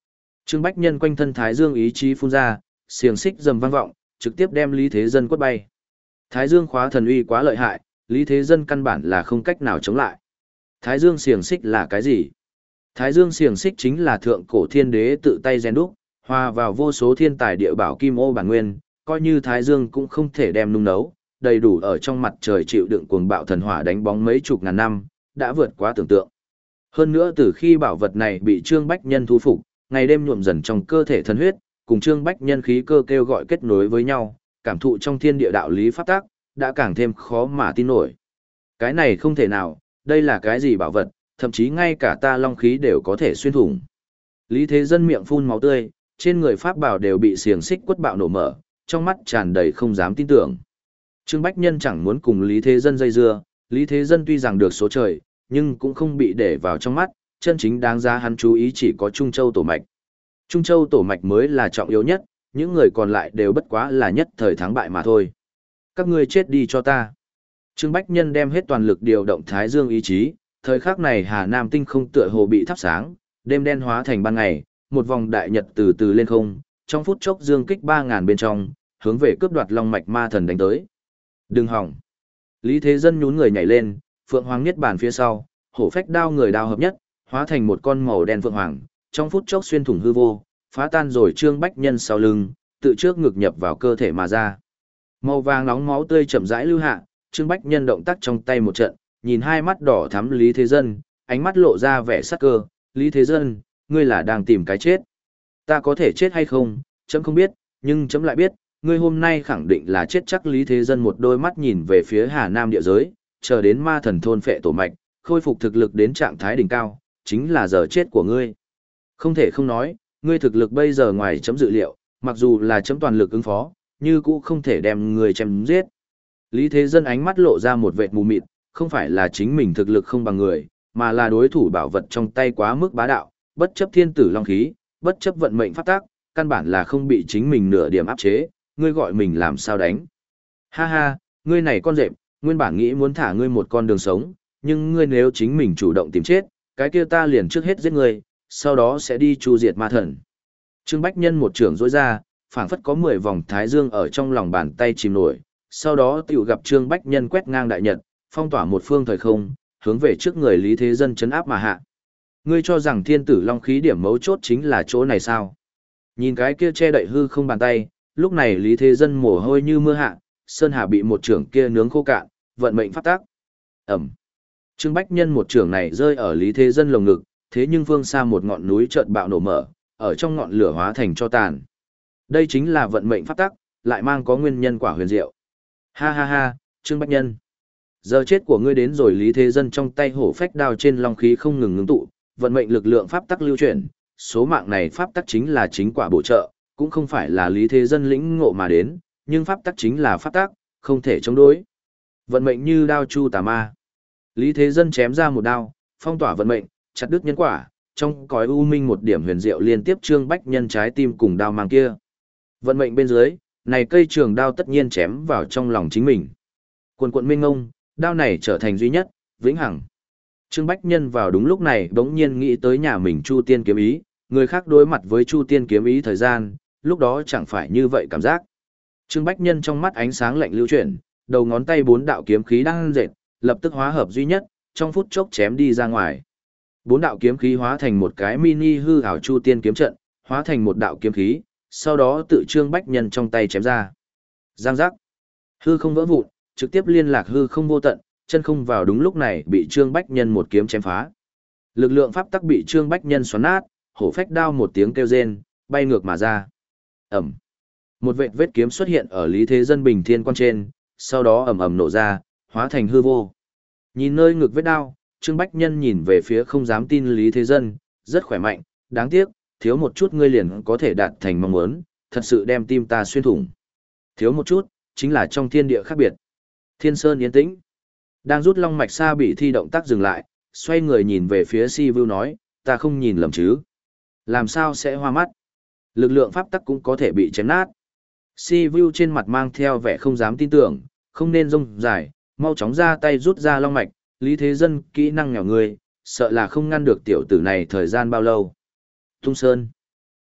Trương Bách Nhân quanh thân Thái Dương ý chí phun ra, xiềng xích rầm vang vọng, trực tiếp đem Lý Thế Dân quất bay. Thái Dương khóa thần uy quá lợi hại, Lý Thế Dân căn bản là không cách nào chống lại. Thái Dương xiềng xích là cái gì? Thái Dương xiềng xích chính là thượng cổ thiên đế tự tay rèn đúc, hòa vào vô số thiên tài địa bảo kim ô bản nguyên, coi như Thái Dương cũng không thể đem nung nấu, đầy đủ ở trong mặt trời chịu đựng cuồng bạo thần hỏa đánh bóng mấy chục ngàn năm, đã vượt quá tưởng tượng. Hơn nữa từ khi bảo vật này bị Trương Bách Nhân thu phục, ngày đêm nhuộm dần trong cơ thể thần huyết, cùng Trương Bách Nhân khí cơ kêu gọi kết nối với nhau, cảm thụ trong thiên địa đạo lý pháp tắc, đã càng thêm khó mà tin nổi. Cái này không thể nào, đây là cái gì bảo vật, thậm chí ngay cả ta long khí đều có thể xuyên thủng. Lý Thế Dân miệng phun máu tươi, trên người pháp bảo đều bị xiềng xích quất bạo nổ mở, trong mắt tràn đầy không dám tin tưởng. Trương Bách Nhân chẳng muốn cùng Lý Thế Dân dây dưa, Lý Thế Dân tuy rằng được số trời, nhưng cũng không bị để vào trong mắt, chân chính đáng giá hắn chú ý chỉ có Trung Châu tổ mạch. Trung Châu tổ mạch mới là trọng yếu nhất, những người còn lại đều bất quá là nhất thời thắng bại mà thôi. Các ngươi chết đi cho ta. Trương Bách Nhân đem hết toàn lực điều động Thái Dương ý chí, thời khắc này Hà Nam tinh không tựa hồ bị thắp sáng, đêm đen hóa thành ban ngày, một vòng đại nhật từ từ lên không, trong phút chốc dương kích ba ngàn bên trong, hướng về cướp đoạt long mạch ma thần đánh tới. Đừng hỏng. Lý Thế Dân nhún người nhảy lên, Phượng Hoàng Niết Bàn phía sau, hổ phách đao người đao hợp nhất, hóa thành một con màu đen phượng hoàng, trong phút chốc xuyên thủng hư vô, phá tan rồi Trương Bách Nhân sau lưng, tự trước ngực nhập vào cơ thể mà ra. Màu vàng nóng máu tươi chậm rãi lưu hạ, Trương Bách Nhân động tác trong tay một trận, nhìn hai mắt đỏ thắm Lý Thế Dân, ánh mắt lộ ra vẻ sắc cơ, "Lý Thế Dân, ngươi là đang tìm cái chết. Ta có thể chết hay không, chấm không biết, nhưng chấm lại biết, ngươi hôm nay khẳng định là chết chắc." Lý Thế Dân một đôi mắt nhìn về phía Hà Nam địa giới, chờ đến ma thần thôn phệ tổ mạch, khôi phục thực lực đến trạng thái đỉnh cao, chính là giờ chết của ngươi. Không thể không nói, ngươi thực lực bây giờ ngoài chấm dự liệu, mặc dù là chấm toàn lực ứng phó, như cũ không thể đem ngươi chém giết. Lý Thế Dân ánh mắt lộ ra một vệt mù mịt, không phải là chính mình thực lực không bằng người, mà là đối thủ bảo vật trong tay quá mức bá đạo, bất chấp thiên tử long khí, bất chấp vận mệnh pháp tác, căn bản là không bị chính mình nửa điểm áp chế, ngươi gọi mình làm sao đánh. Ha ha, ngươi này con rệp, nguyên bản nghĩ muốn thả ngươi một con đường sống, nhưng ngươi nếu chính mình chủ động tìm chết, cái kia ta liền trước hết giết ngươi, sau đó sẽ đi chu diệt ma thần. Trương Bách Nhân một trưởng rỗi ra, phảng phất có mười vòng thái dương ở trong lòng bàn tay chìm nổi, sau đó tiểu gặp Trương Bách Nhân quét ngang đại nhật, phong tỏa một phương thời không, hướng về trước người Lý Thế Dân chấn áp mà hạ. Ngươi cho rằng thiên tử long khí điểm mấu chốt chính là chỗ này sao? Nhìn cái kia che đậy hư không bàn tay, lúc này Lý Thế Dân mồ hôi như mưa hạ, Sơn Hà bị một trưởng kia nướng khô cạn, vận mệnh phát tác. Ẩm. Trương Bách Nhân một trưởng này rơi ở Lý Thế Dân lồng ngực, thế nhưng phương xa một ngọn núi chợt bạo nổ mở, ở trong ngọn lửa hóa thành cho tàn. Đây chính là vận mệnh phát tác, lại mang có nguyên nhân quả huyền diệu. Ha ha ha, Trương Bách Nhân. Giờ chết của ngươi đến rồi. Lý Thế Dân trong tay hổ phách đao trên long khí không ngừng ngưng tụ, vận mệnh lực lượng pháp tắc lưu chuyển, số mạng này pháp tắc chính là chính quả bổ trợ, cũng không phải là Lý Thế Dân lĩnh ngộ mà đến, nhưng pháp tắc chính là pháp tắc, không thể chống đối. Vận mệnh như đao chu tà ma. Lý Thế Dân chém ra một đao, phong tỏa vận mệnh, chặt đứt nhân quả, trong cõi u minh một điểm huyền diệu liên tiếp Trương Bách Nhân trái tim cùng đao mang kia. Vận mệnh bên dưới, này cây trường đao tất nhiên chém vào trong lòng chính mình. Quần quận minh ngông, đao này trở thành duy nhất, vĩnh hằng. Trương Bách Nhân vào đúng lúc này bỗng nhiên nghĩ tới nhà mình Chu Tiên kiếm ý, người khác đối mặt với Chu Tiên kiếm ý thời gian, lúc đó chẳng phải như vậy cảm giác. Trương Bách Nhân trong mắt ánh sáng lạnh lưu chuyển, đầu ngón tay bốn đạo kiếm khí đang dệt, lập tức hóa hợp duy nhất, trong phút chốc chém đi ra ngoài. Bốn đạo kiếm khí hóa thành một cái mini hư ảo Chu Tiên kiếm trận, hóa thành một đạo kiếm khí, sau đó tự Trương Bách Nhân trong tay chém ra. Giang giác. Hư không vỡ vụn, trực tiếp liên lạc hư không vô tận, chân không vào đúng lúc này bị Trương Bách Nhân một kiếm chém phá. Lực lượng pháp tắc bị Trương Bách Nhân xoắn nát, hổ phách đao một tiếng kêu rên, bay ngược mà ra. Ẩm. Một vệt vết kiếm xuất hiện ở Lý Thế Dân bình thiên quan trên, sau đó ầm ầm nổ ra, hóa thành hư vô. Nhìn nơi ngực vết đao, Trương Bách Nhân nhìn về phía không dám tin Lý Thế Dân, rất khỏe mạnh, đáng tiếc, thiếu một chút ngươi liền có thể đạt thành mong muốn, thật sự đem tim ta xuyên thủng. Thiếu một chút, chính là trong thiên địa khác biệt. Thiên Sơn yên tĩnh. Đang rút long mạch xa bị thi động tác dừng lại, xoay người nhìn về phía Si Vu nói, ta không nhìn lầm chứ. Làm sao sẽ hoa mắt? Lực lượng pháp tắc cũng có thể bị chém nát. Si Vu trên mặt mang theo vẻ không dám tin tưởng, không nên rông dài, mau chóng ra tay rút ra long mạch, Lý Thế Dân kỹ năng nhỏ người, sợ là không ngăn được tiểu tử này thời gian bao lâu. Tung Sơn.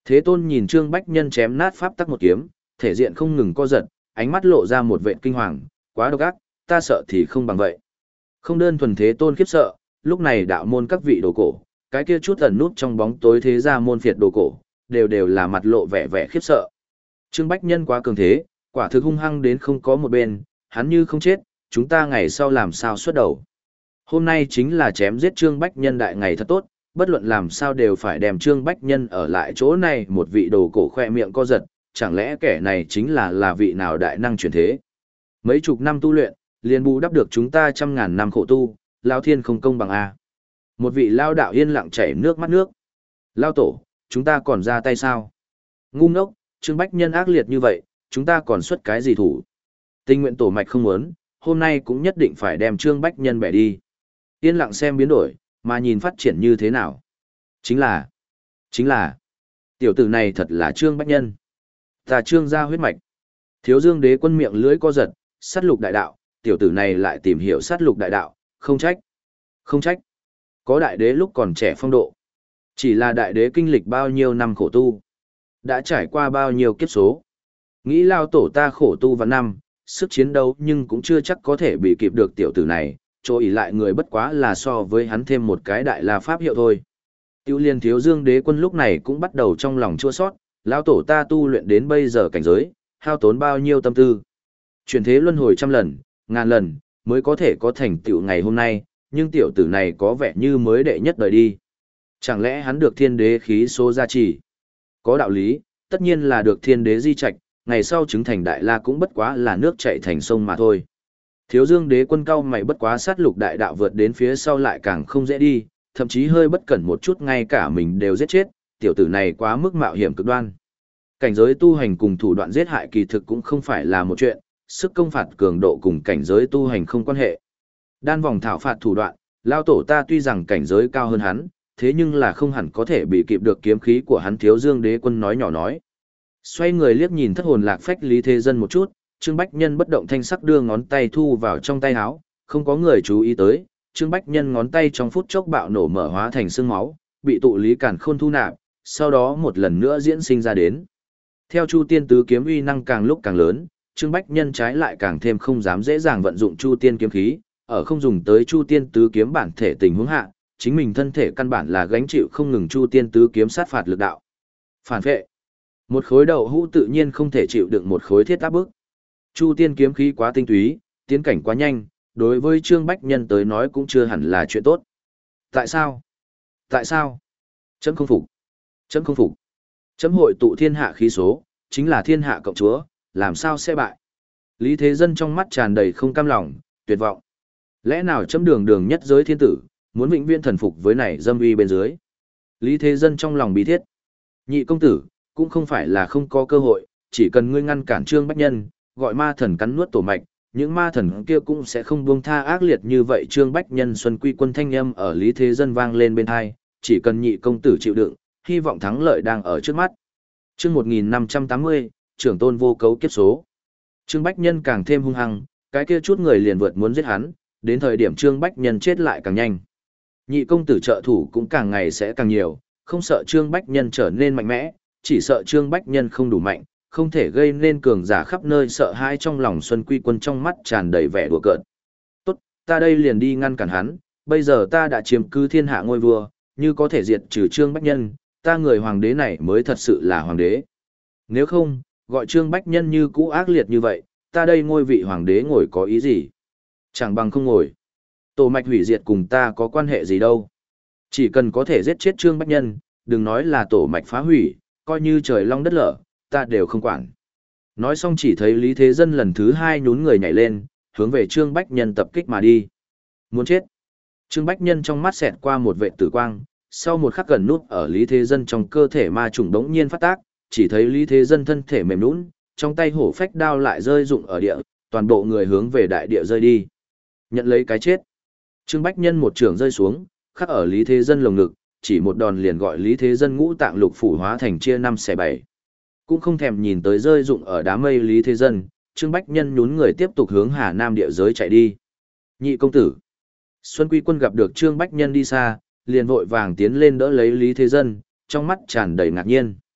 Thế Tôn nhìn Trương Bách Nhân chém nát pháp tắc một kiếm, thể diện không ngừng co giật, ánh mắt lộ ra một vệt kinh hoàng, quá độc ác, ta sợ thì không bằng vậy. Không đơn thuần Thế Tôn khiếp sợ, lúc này đạo môn các vị đồ cổ, cái kia chút ẩn nút trong bóng tối thế gia môn phiệt đồ cổ, đều đều là mặt lộ vẻ vẻ khiếp sợ. Trương Bách Nhân quá cường thế, quả thực hung hăng đến không có một bên, hắn như không chết, chúng ta ngày sau làm sao xuất đầu. Hôm nay chính là chém giết Trương Bách Nhân đại ngày thật tốt, bất luận làm sao đều phải đem Trương Bách Nhân ở lại chỗ này. Một vị đồ cổ khoe miệng co giật, chẳng lẽ kẻ này chính là là vị nào đại năng chuyển thế. Mấy chục năm tu luyện, liền bù đắp được chúng ta trăm ngàn năm khổ tu, Lao Thiên không công bằng a. Một vị Lao đạo yên lặng chảy nước mắt nước. Lao tổ, chúng ta còn ra tay sao? Ngu ngốc, Trương Bách Nhân ác liệt như vậy, chúng ta còn xuất cái gì thủ? Tinh nguyện tổ mạch không muốn, hôm nay cũng nhất định phải đem Trương Bách Nhân bẻ đi. Yên lặng xem biến đổi, mà nhìn phát triển như thế nào. Chính là, chính là, tiểu tử này thật là Trương Bách Nhân. Ta Trương gia huyết mạch. Thiếu Dương Đế Quân miệng lưỡi co giật, sát lục đại đạo, tiểu tử này lại tìm hiểu sát lục đại đạo, không trách. Không trách. Có đại đế lúc còn trẻ phong độ. Chỉ là đại đế kinh lịch bao nhiêu năm khổ tu. Đã trải qua bao nhiêu kiếp số. Nghĩ lao tổ ta khổ tu vào năm, sức chiến đấu nhưng cũng chưa chắc có thể bị kịp được tiểu tử này, chỗ ỷ lại người bất quá là so với hắn thêm một cái đại la pháp hiệu thôi. Tiêu liên Thiếu Dương Đế Quân lúc này cũng bắt đầu trong lòng chua sót, lao tổ ta tu luyện đến bây giờ cảnh giới, hao tốn bao nhiêu tâm tư. Chuyển thế luân hồi trăm lần, ngàn lần, mới có thể có thành tựu ngày hôm nay, nhưng tiểu tử này có vẻ như mới đệ nhất đời đi. Chẳng lẽ hắn được thiên đế khí số gia trì? Có đạo lý, tất nhiên là được thiên đế di trạch, ngày sau chứng thành đại la cũng bất quá là nước chảy thành sông mà thôi. Thiếu Dương Đế Quân cao mày bất quá sát lục đại đạo vượt đến phía sau lại càng không dễ đi, thậm chí hơi bất cẩn một chút ngay cả mình đều giết chết, tiểu tử này quá mức mạo hiểm cực đoan. Cảnh giới tu hành cùng thủ đoạn giết hại kỳ thực cũng không phải là một chuyện, sức công phạt cường độ cùng cảnh giới tu hành không quan hệ. Đan vòng thảo phạt thủ đoạn, lao tổ ta tuy rằng cảnh giới cao hơn hắn, thế nhưng là không hẳn có thể bị kịp được kiếm khí của hắn. Thiếu Dương Đế Quân nói nhỏ nói. Xoay người liếc nhìn thất hồn lạc phách Lý Thế Dân một chút, Trương Bách Nhân bất động thanh sắc đưa ngón tay thu vào trong tay áo, không có người chú ý tới, Trương Bách Nhân ngón tay trong phút chốc bạo nổ mở hóa thành xương máu, bị tụ lý cản khôn thu nạp, sau đó một lần nữa diễn sinh ra đến. Theo Chu Tiên tứ kiếm uy năng càng lúc càng lớn, Trương Bách Nhân trái lại càng thêm không dám dễ dàng vận dụng Chu Tiên kiếm khí, ở không dùng tới Chu Tiên tứ kiếm bản thể tình huống hạ, chính mình thân thể căn bản là gánh chịu không ngừng Chu Tiên tứ kiếm sát phạt lực đạo. Phản vệ. Một khối đậu hũ tự nhiên không thể chịu đựng một khối thiết áp bức. Chu Tiên kiếm khí quá tinh túy, tiến cảnh quá nhanh, đối với Trương Bách Nhân tới nói cũng chưa hẳn là chuyện tốt. Tại sao? Tại sao? Chấm không phục. Chấm không phục. Chấm hội tụ thiên hạ khí số, chính là thiên hạ cộng chúa, làm sao sẽ bại? Lý Thế Dân trong mắt tràn đầy không cam lòng, tuyệt vọng. Lẽ nào chấm đường đường nhất giới thiên tử, muốn vĩnh viễn thần phục với này dâm uy bên dưới? Lý Thế Dân trong lòng bí thiết. Nhị công tử, cũng không phải là không có cơ hội, chỉ cần ngươi ngăn cản Trương Bách Nhân, gọi ma thần cắn nuốt tổ mạch, những ma thần kia cũng sẽ không buông tha ác liệt như vậy. Trương Bách Nhân xuân quy quân thanh âm ở Lý Thế Dân vang lên bên tai, chỉ cần nhị công tử chịu đựng, hy vọng thắng lợi đang ở trước mắt. Chương một nghìn năm trăm tám mươi, trưởng tôn vô cấu kiếp số. Trương Bách Nhân càng thêm hung hăng, cái kia chút người liền vượt muốn giết hắn, đến thời điểm Trương Bách Nhân chết lại càng nhanh. Nhị công tử trợ thủ cũng càng ngày sẽ càng nhiều, không sợ Trương Bách Nhân trở nên mạnh mẽ, chỉ sợ Trương Bách Nhân không đủ mạnh, không thể gây nên cường giả khắp nơi sợ hãi. Trong lòng Xuân Quy Quân trong mắt tràn đầy vẻ đùa cợt. Tốt, ta đây liền đi ngăn cản hắn, bây giờ ta đã chiếm cứ thiên hạ ngôi vua, như có thể diệt trừ Trương Bách Nhân, ta người hoàng đế này mới thật sự là hoàng đế. Nếu không, gọi Trương Bách Nhân như cũ ác liệt như vậy, ta đây ngôi vị hoàng đế ngồi có ý gì? Chẳng bằng không ngồi. Tổ mạch hủy diệt cùng ta có quan hệ gì đâu. Chỉ cần có thể giết chết Trương Bách Nhân, đừng nói là tổ mạch phá hủy, coi như trời long đất lở, ta đều không quản. Nói xong chỉ thấy Lý Thế Dân lần thứ hai nhún người nhảy lên, hướng về Trương Bách Nhân tập kích mà đi. Muốn chết. Trương Bách Nhân trong mắt xẹt qua một vệ tử quang, sau một khắc gần nút ở Lý Thế Dân trong cơ thể ma trùng đống nhiên phát tác, chỉ thấy Lý Thế Dân thân thể mềm nhũn, trong tay hổ phách đao lại rơi rụng ở địa, toàn bộ người hướng về đại địa rơi đi. Nhận lấy cái chết. Trương Bách Nhân một trường rơi xuống, khắc ở Lý Thế Dân lồng ngực, chỉ một đòn liền gọi Lý Thế Dân ngũ tạng lục phủ hóa thành chia năm xẻ bảy. Cũng không thèm nhìn tới rơi rụng ở đám mây Lý Thế Dân, Trương Bách Nhân nhún người tiếp tục hướng Hà Nam địa giới chạy đi. Nhị công tử. Xuân Quy Quân gặp được Trương Bách Nhân đi xa, liền vội vàng tiến lên đỡ lấy Lý Thế Dân, trong mắt tràn đầy ngạc nhiên.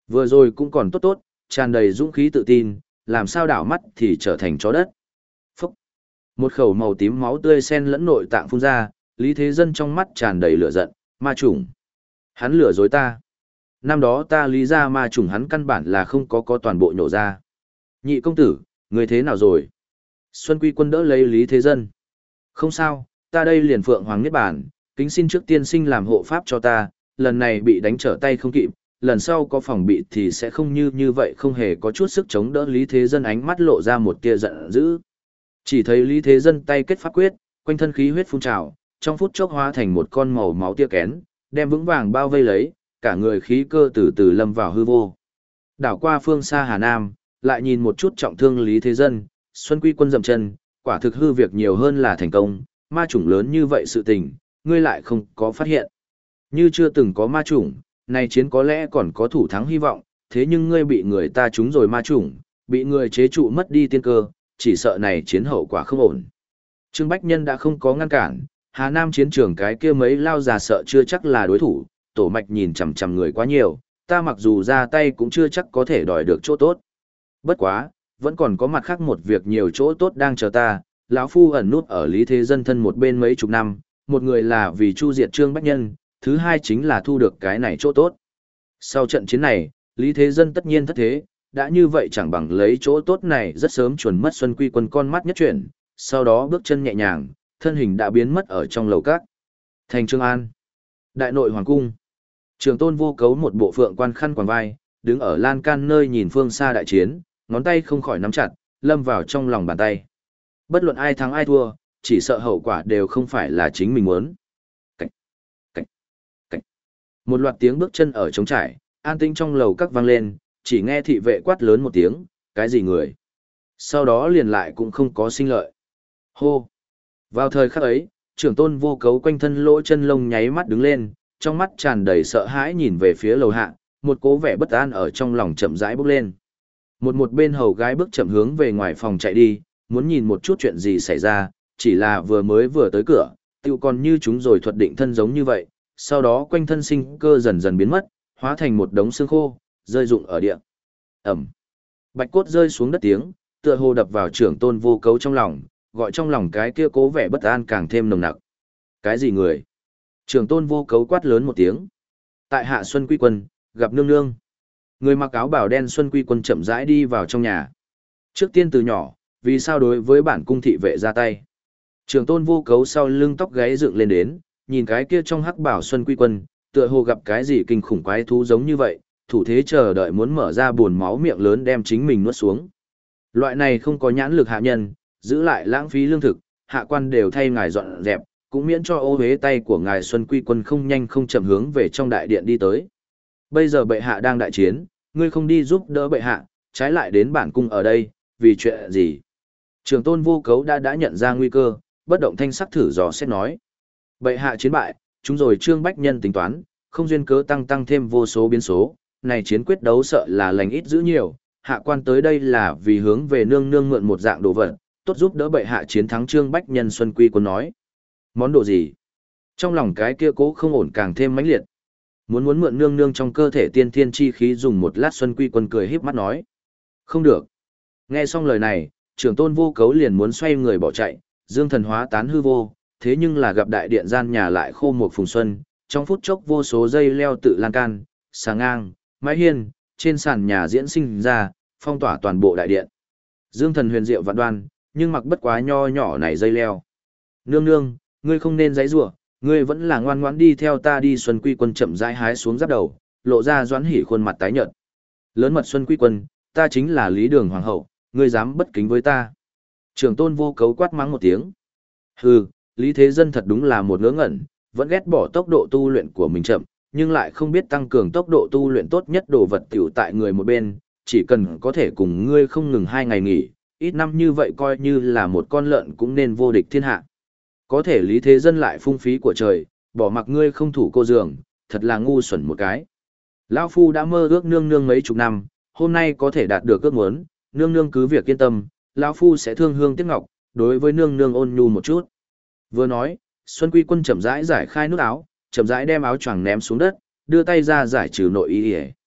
Vừa rồi cũng còn tốt tốt, tràn đầy dũng khí tự tin, làm sao đảo mắt thì trở thành chó đất. Phúc! Một khẩu màu tím máu tươi sen lẫn nội tạng phun ra, Lý Thế Dân trong mắt tràn đầy lửa giận, ma chủng. Hắn lừa dối ta. Năm đó ta lý ra ma chủng hắn căn bản là không có có toàn bộ nhổ ra. Nhị công tử, người thế nào rồi? Xuân Quy Quân đỡ lấy Lý Thế Dân. Không sao, ta đây liền phượng hoàng niết bản, kính xin trước tiên sinh làm hộ pháp cho ta, lần này bị đánh trở tay không kịp, lần sau có phòng bị thì sẽ không như như vậy, không hề có chút sức chống đỡ. Lý Thế Dân ánh mắt lộ ra một tia giận dữ. Chỉ thấy Lý Thế Dân tay kết pháp quyết, quanh thân khí huyết phun trào, trong phút chốc hóa thành một con màu máu tia kén, đem vững vàng bao vây lấy, cả người khí cơ từ từ lâm vào hư vô. Đảo qua phương xa Hà Nam, lại nhìn một chút trọng thương Lý Thế Dân, Xuân Quy Quân dậm chân, quả thực hư việc nhiều hơn là thành công, ma chủng lớn như vậy sự tình, ngươi lại không có phát hiện. Như chưa từng có ma chủng, này chiến có lẽ còn có thủ thắng hy vọng, thế nhưng ngươi bị người ta trúng rồi ma chủng, bị người chế trụ mất đi tiên cơ, chỉ sợ này chiến hậu quả không ổn. Trương Bách Nhân đã không có ngăn cản, Hà Nam chiến trường cái kia mấy lao già sợ chưa chắc là đối thủ, tổ mạch nhìn chằm chằm người quá nhiều, ta mặc dù ra tay cũng chưa chắc có thể đòi được chỗ tốt. Bất quá, vẫn còn có mặt khác một việc nhiều chỗ tốt đang chờ ta, lão phu ẩn nút ở Lý Thế Dân thân một bên mấy chục năm, một người là vì chu diệt Trương Bách Nhân, thứ hai chính là thu được cái này chỗ tốt. Sau trận chiến này, Lý Thế Dân tất nhiên thất thế, đã như vậy chẳng bằng lấy chỗ tốt này rất sớm chuẩn mất Xuân Quy Quân con mắt nhất chuyển, sau đó bước chân nhẹ nhàng, thân hình đã biến mất ở trong lầu các. Thành Trương An, Đại nội hoàng cung. Trường Tôn Vô Cấu một bộ phượng quan khăn quàng vai, đứng ở lan can nơi nhìn phương xa đại chiến, ngón tay không khỏi nắm chặt, lâm vào trong lòng bàn tay. Bất luận ai thắng ai thua, chỉ sợ hậu quả đều không phải là chính mình muốn. Cảnh, cảnh, cảnh. Một loạt tiếng bước chân ở trống trải, an tĩnh trong lầu các vang lên, chỉ nghe thị vệ quát lớn một tiếng, cái gì người? Sau đó liền lại cũng không có sinh lợi. Hô! Vào thời khắc ấy, Trưởng Tôn Vô Cấu quanh thân lỗ chân lông nháy mắt đứng lên, trong mắt tràn đầy sợ hãi nhìn về phía lầu hạ, một cố vẻ bất an ở trong lòng chậm rãi bốc lên. Một một bên hầu gái bước chậm hướng về ngoài phòng chạy đi, muốn nhìn một chút chuyện gì xảy ra, chỉ là vừa mới vừa tới cửa, tiêu còn như chúng rồi thuật định thân giống như vậy, sau đó quanh thân sinh cơ dần dần biến mất, hóa thành một đống xương khô, rơi rụng ở địa. Ẩm. Bạch cốt rơi xuống đất tiếng, tựa hồ đập vào Trưởng Tôn Vô Cấu trong lòng, gọi trong lòng cái kia cố vẻ bất an càng thêm nồng nặc. Cái gì người? Trưởng Tôn Vô Cấu quát lớn một tiếng. Tại hạ Xuân Quy Quân, gặp nương nương. Người mặc áo bào đen Xuân Quy Quân chậm rãi đi vào trong nhà. Trước tiên từ nhỏ, vì sao đối với bản cung thị vệ ra tay? Trưởng Tôn Vô Cấu sau lưng tóc gáy dựng lên đến, nhìn cái kia trong hắc bảo Xuân Quy Quân, tựa hồ gặp cái gì kinh khủng quái thú giống như vậy, thủ thế chờ đợi muốn mở ra buồn máu miệng lớn đem chính mình nuốt xuống. Loại này không có nhãn lực hạ nhân, giữ lại lãng phí lương thực, hạ quan đều thay ngài dọn dẹp, cũng miễn cho ô hế tay của ngài. Xuân Quy Quân không nhanh không chậm hướng về trong đại điện đi tới. Bây giờ bệ hạ đang đại chiến, ngươi không đi giúp đỡ bệ hạ, trái lại đến bản cung ở đây, vì chuyện gì? Trường Tôn Vô Cấu đã đã nhận ra nguy cơ, bất động thanh sắc thử dò xét nói. Bệ hạ chiến bại, chúng rồi Trương Bách Nhân tính toán, không duyên cớ tăng tăng thêm vô số biến số, này chiến quyết đấu sợ là lành ít giữ nhiều, hạ quan tới đây là vì hướng về nương nương mượn một dạng đồ vật, tốt giúp đỡ bệ hạ chiến thắng Trương Bách Nhân. Xuân Quy Quân nói. Món đồ gì? Trong lòng cái kia cố không ổn càng thêm mãnh liệt. Muốn muốn mượn nương nương trong cơ thể tiên thiên chi khí dùng một lát. Xuân Quy Quân cười híp mắt nói. Không được. Nghe xong lời này, Trưởng Tôn Vô Cấu liền muốn xoay người bỏ chạy, dương thần hóa tán hư vô, thế nhưng là gặp đại điện gian nhà lại khô một phùng xuân, trong phút chốc vô số dây leo tự lan can, xà ngang, mái hiên, trên sàn nhà diễn sinh ra, phong tỏa toàn bộ đại điện. Dương thần huyền diệu vạn đoan, nhưng mặc bất quá nho nhỏ này dây leo. Nương nương, ngươi không nên giãy giụa, ngươi vẫn là ngoan ngoãn đi theo ta đi. Xuân Quy Quân chậm rãi hái xuống giáp đầu, lộ ra doãn hỉ khuôn mặt tái nhợt. Lớn mật Xuân Quy Quân, ta chính là Lý Đường hoàng hậu, ngươi dám bất kính với ta? Trưởng Tôn Vô Cấu quát mắng một tiếng. Hừ, Lý Thế Dân thật đúng là một ngớ ngẩn, vẫn ghét bỏ tốc độ tu luyện của mình chậm, nhưng lại không biết tăng cường tốc độ tu luyện tốt nhất đồ vật tiểu tại người một bên, chỉ cần có thể cùng ngươi không ngừng hai ngày nghỉ, ít năm như vậy coi như là một con lợn cũng nên vô địch thiên hạ. Có thể Lý Thế Dân lại phung phí của trời, bỏ mặc ngươi không thủ cô giường, thật là ngu xuẩn một cái. Lão phu đã mơ ước nương nương mấy chục năm, hôm nay có thể đạt được ước muốn, nương nương cứ việc yên tâm, lão phu sẽ thương hương tiếc ngọc, đối với nương nương ôn nhu một chút. Vừa nói, Xuân Quy Quân chậm rãi giải khai nút áo, chậm rãi đem áo choàng ném xuống đất, đưa tay ra giải trừ nội y.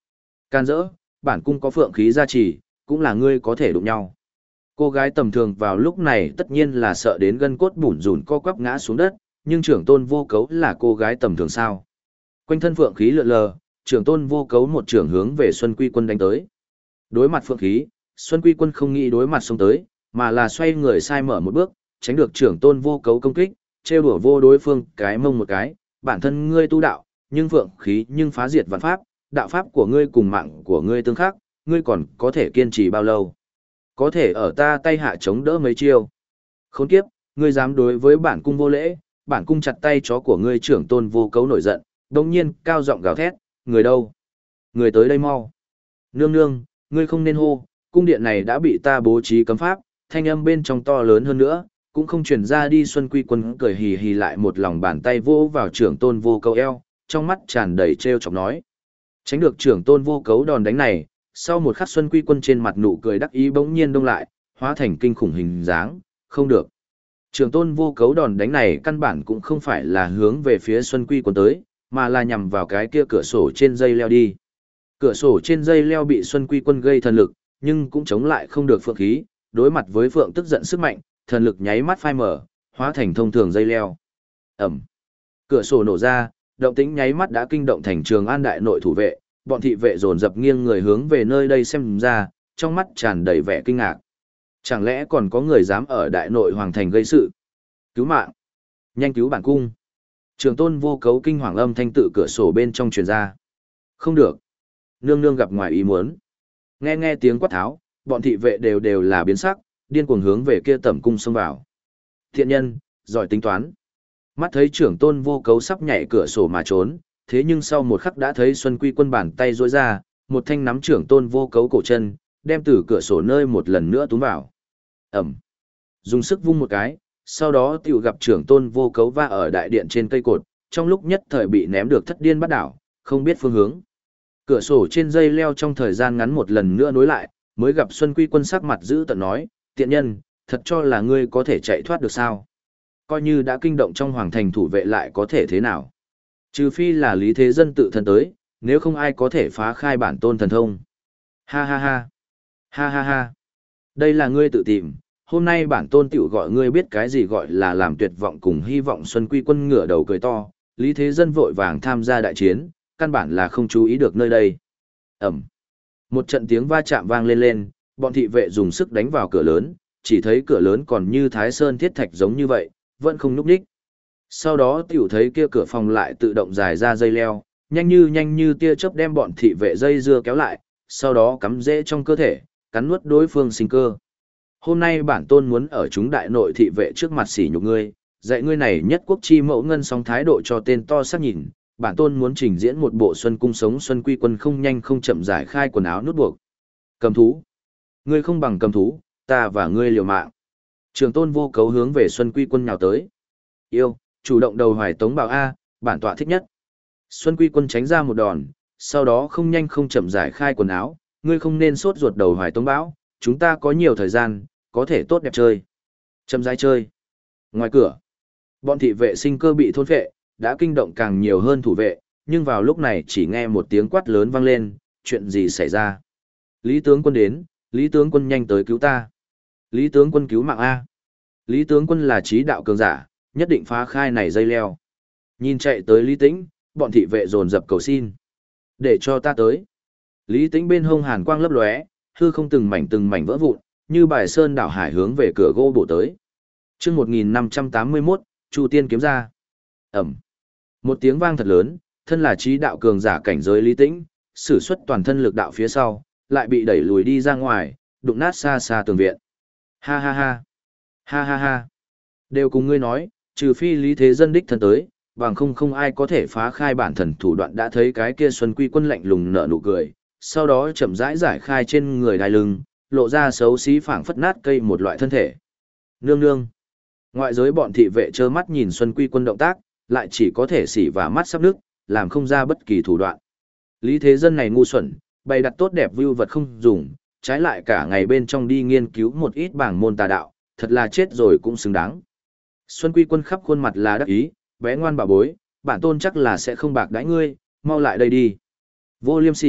Can dỡ, bản cung có phượng khí gia trì, cũng là ngươi có thể đụng nhau. Cô gái tầm thường vào lúc này tất nhiên là sợ đến gân cốt bủn rủn co quắp ngã xuống đất, nhưng trưởng tôn vô cấu là cô gái tầm thường sao. Quanh thân phượng khí lượn lờ, trưởng tôn vô cấu một trưởng hướng về Xuân Quy Quân đánh tới. Đối mặt phượng khí, Xuân Quy Quân không nghĩ đối mặt xông tới, mà là xoay người sai mở một bước, tránh được trưởng tôn vô cấu công kích, trêu đùa vô đối phương cái mông một cái, bản thân ngươi tu đạo, nhưng phượng khí nhưng phá diệt vạn pháp, đạo pháp của ngươi cùng mạng của ngươi tương khắc, ngươi còn có thể kiên trì bao lâu? Có thể ở ta tay hạ chống đỡ mấy chiêu. Khốn kiếp, ngươi dám đối với bản cung vô lễ, bản cung chặt tay chó của ngươi trưởng tôn vô cấu nổi giận, đồng nhiên cao giọng gào thét, người đâu? Người tới đây mau. Nương nương, ngươi không nên hô, cung điện này đã bị ta bố trí cấm pháp, thanh âm bên trong to lớn hơn nữa, cũng không truyền ra đi. Xuân Quy Quân cười hì hì lại một lòng bàn tay vô vào trưởng tôn vô cấu eo, trong mắt tràn đầy trêu chọc nói. Tránh được trưởng tôn vô cấu đòn đánh này, sau một khắc Xuân Quy Quân trên mặt nụ cười đắc ý bỗng nhiên đông lại, hóa thành kinh khủng hình dáng, không được. Trưởng tôn vô cấu đòn đánh này căn bản cũng không phải là hướng về phía Xuân Quy Quân tới, mà là nhằm vào cái kia cửa sổ trên dây leo đi. Cửa sổ trên dây leo bị Xuân Quy Quân gây thần lực, nhưng cũng chống lại không được phượng khí, đối mặt với phượng tức giận sức mạnh, thần lực nháy mắt phai mở, hóa thành thông thường dây leo. Ẩm. Cửa sổ nổ ra, động tĩnh nháy mắt đã kinh động thành Trường An đại nội thủ vệ, bọn thị vệ dồn dập nghiêng người hướng về nơi đây xem ra, trong mắt tràn đầy vẻ kinh ngạc. Chẳng lẽ còn có người dám ở đại nội hoàng thành gây sự? Cứu mạng! Nhanh cứu bản cung! Trường tôn vô cấu kinh hoàng âm thanh tự cửa sổ bên trong truyền ra. Không được! Nương nương gặp ngoài ý muốn. Nghe nghe tiếng quát tháo, bọn thị vệ đều đều là biến sắc, điên cuồng hướng về kia tẩm cung xông vào. Thiện nhân, giỏi tính toán. Mắt thấy trưởng tôn vô cấu sắp nhảy cửa sổ mà trốn, thế nhưng sau một khắc đã thấy Xuân Quy Quân bàn tay duỗi ra, một thanh nắm trưởng tôn vô cấu cổ chân, đem từ cửa sổ nơi một lần nữa túm vào. Ẩm. Dùng sức vung một cái, sau đó tiểu gặp trưởng tôn vô cấu va ở đại điện trên cây cột, trong lúc nhất thời bị ném được thất điên bắt đảo, không biết phương hướng. Cửa sổ trên dây leo trong thời gian ngắn một lần nữa nối lại, mới gặp Xuân Quy Quân sắc mặt giữ tợn nói, tiện nhân, thật cho là ngươi có thể chạy thoát được sao? Coi như đã kinh động trong hoàng thành thủ vệ lại có thể thế nào? Trừ phi là Lý Thế Dân tự thân tới, nếu không ai có thể phá khai bản tôn thần thông. Ha ha ha. Ha ha ha. Đây là ngươi tự tìm, hôm nay bản tôn tiểu gọi ngươi biết cái gì gọi là làm tuyệt vọng cùng hy vọng. Xuân Quy Quân ngửa đầu cười to, Lý Thế Dân vội vàng tham gia đại chiến, căn bản là không chú ý được nơi đây. Ẩm. Một trận tiếng va chạm vang lên lên, bọn thị vệ dùng sức đánh vào cửa lớn, chỉ thấy cửa lớn còn như Thái Sơn thiết thạch giống như vậy, vẫn không núp đích. Sau đó tiểu thấy kia cửa phòng lại tự động dài ra dây leo, nhanh như nhanh như tia chớp đem bọn thị vệ dây dưa kéo lại, sau đó cắm rễ trong cơ thể, cắn nuốt đối phương sinh cơ. Hôm nay bản tôn muốn ở chúng đại nội thị vệ trước mặt sỉ nhục ngươi, dạy ngươi này nhất quốc chi mẫu ngân song thái độ cho tên to xác nhìn, bản tôn muốn trình diễn một bộ Xuân Cung sống. Xuân Quy Quân không nhanh không chậm giải khai quần áo nút buộc. Cầm thú. Ngươi không bằng cầm thú, ta và ngươi liều mạng. Trường tôn vô cấu hướng về Xuân Quy Quân nhào tới. Yêu, chủ động đầu hoài tống bảo A, bản tọa thích nhất. Xuân Quy Quân tránh ra một đòn, sau đó không nhanh không chậm giải khai quần áo, ngươi không nên sốt ruột đầu hoài tống bão, chúng ta có nhiều thời gian, có thể tốt đẹp chơi. Chậm rãi chơi. Ngoài cửa, bọn thị vệ sinh cơ bị thôn phệ, đã kinh động càng nhiều hơn thủ vệ, nhưng vào lúc này chỉ nghe một tiếng quát lớn vang lên, chuyện gì xảy ra? Lý tướng quân đến, Lý tướng quân nhanh tới cứu ta. Lý tướng quân cứu mạng A. Lý tướng quân là trí đạo cường giả, nhất định phá khai này dây leo. Nhìn chạy tới Lý Tĩnh, bọn thị vệ dồn dập cầu xin. Để cho ta tới. Lý Tĩnh bên hông hàn quang lấp lóe, hư không từng mảnh từng mảnh vỡ vụn, như bài sơn đảo hải hướng về cửa gỗ bổ tới. Chương một nghìn năm trăm tám mươi mốt, Chu Tiên kiếm ra. Ầm. Một tiếng vang thật lớn, thân là trí đạo cường giả cảnh giới Lý Tĩnh, sử xuất toàn thân lực đạo phía sau, lại bị đẩy lùi đi ra ngoài, đụng nát xa xa tường viện. Ha ha ha. Ha ha ha. Đều cùng ngươi nói, trừ phi Lý Thế Dân đích thân tới, bằng không không ai có thể phá khai bản thần thủ đoạn. Đã thấy cái kia Xuân Quy Quân lạnh lùng nở nụ cười, sau đó chậm rãi giải khai trên người đai lưng, lộ ra xấu xí phảng phất nát cây một loại thân thể. Nương nương. Ngoại giới bọn thị vệ trơ mắt nhìn Xuân Quy Quân động tác, lại chỉ có thể xỉ và mắt sắp nước, làm không ra bất kỳ thủ đoạn. Lý Thế Dân này ngu xuẩn, bày đặt tốt đẹp view vật không dùng, trái lại cả ngày bên trong đi nghiên cứu một ít bảng môn tà đạo, thật là chết rồi cũng xứng đáng. Xuân Quy Quân khắp khuôn mặt là đắc ý, bé ngoan bà bối, bản tôn chắc là sẽ không bạc đãi ngươi, mau lại đây đi. Vô liêm sỉ,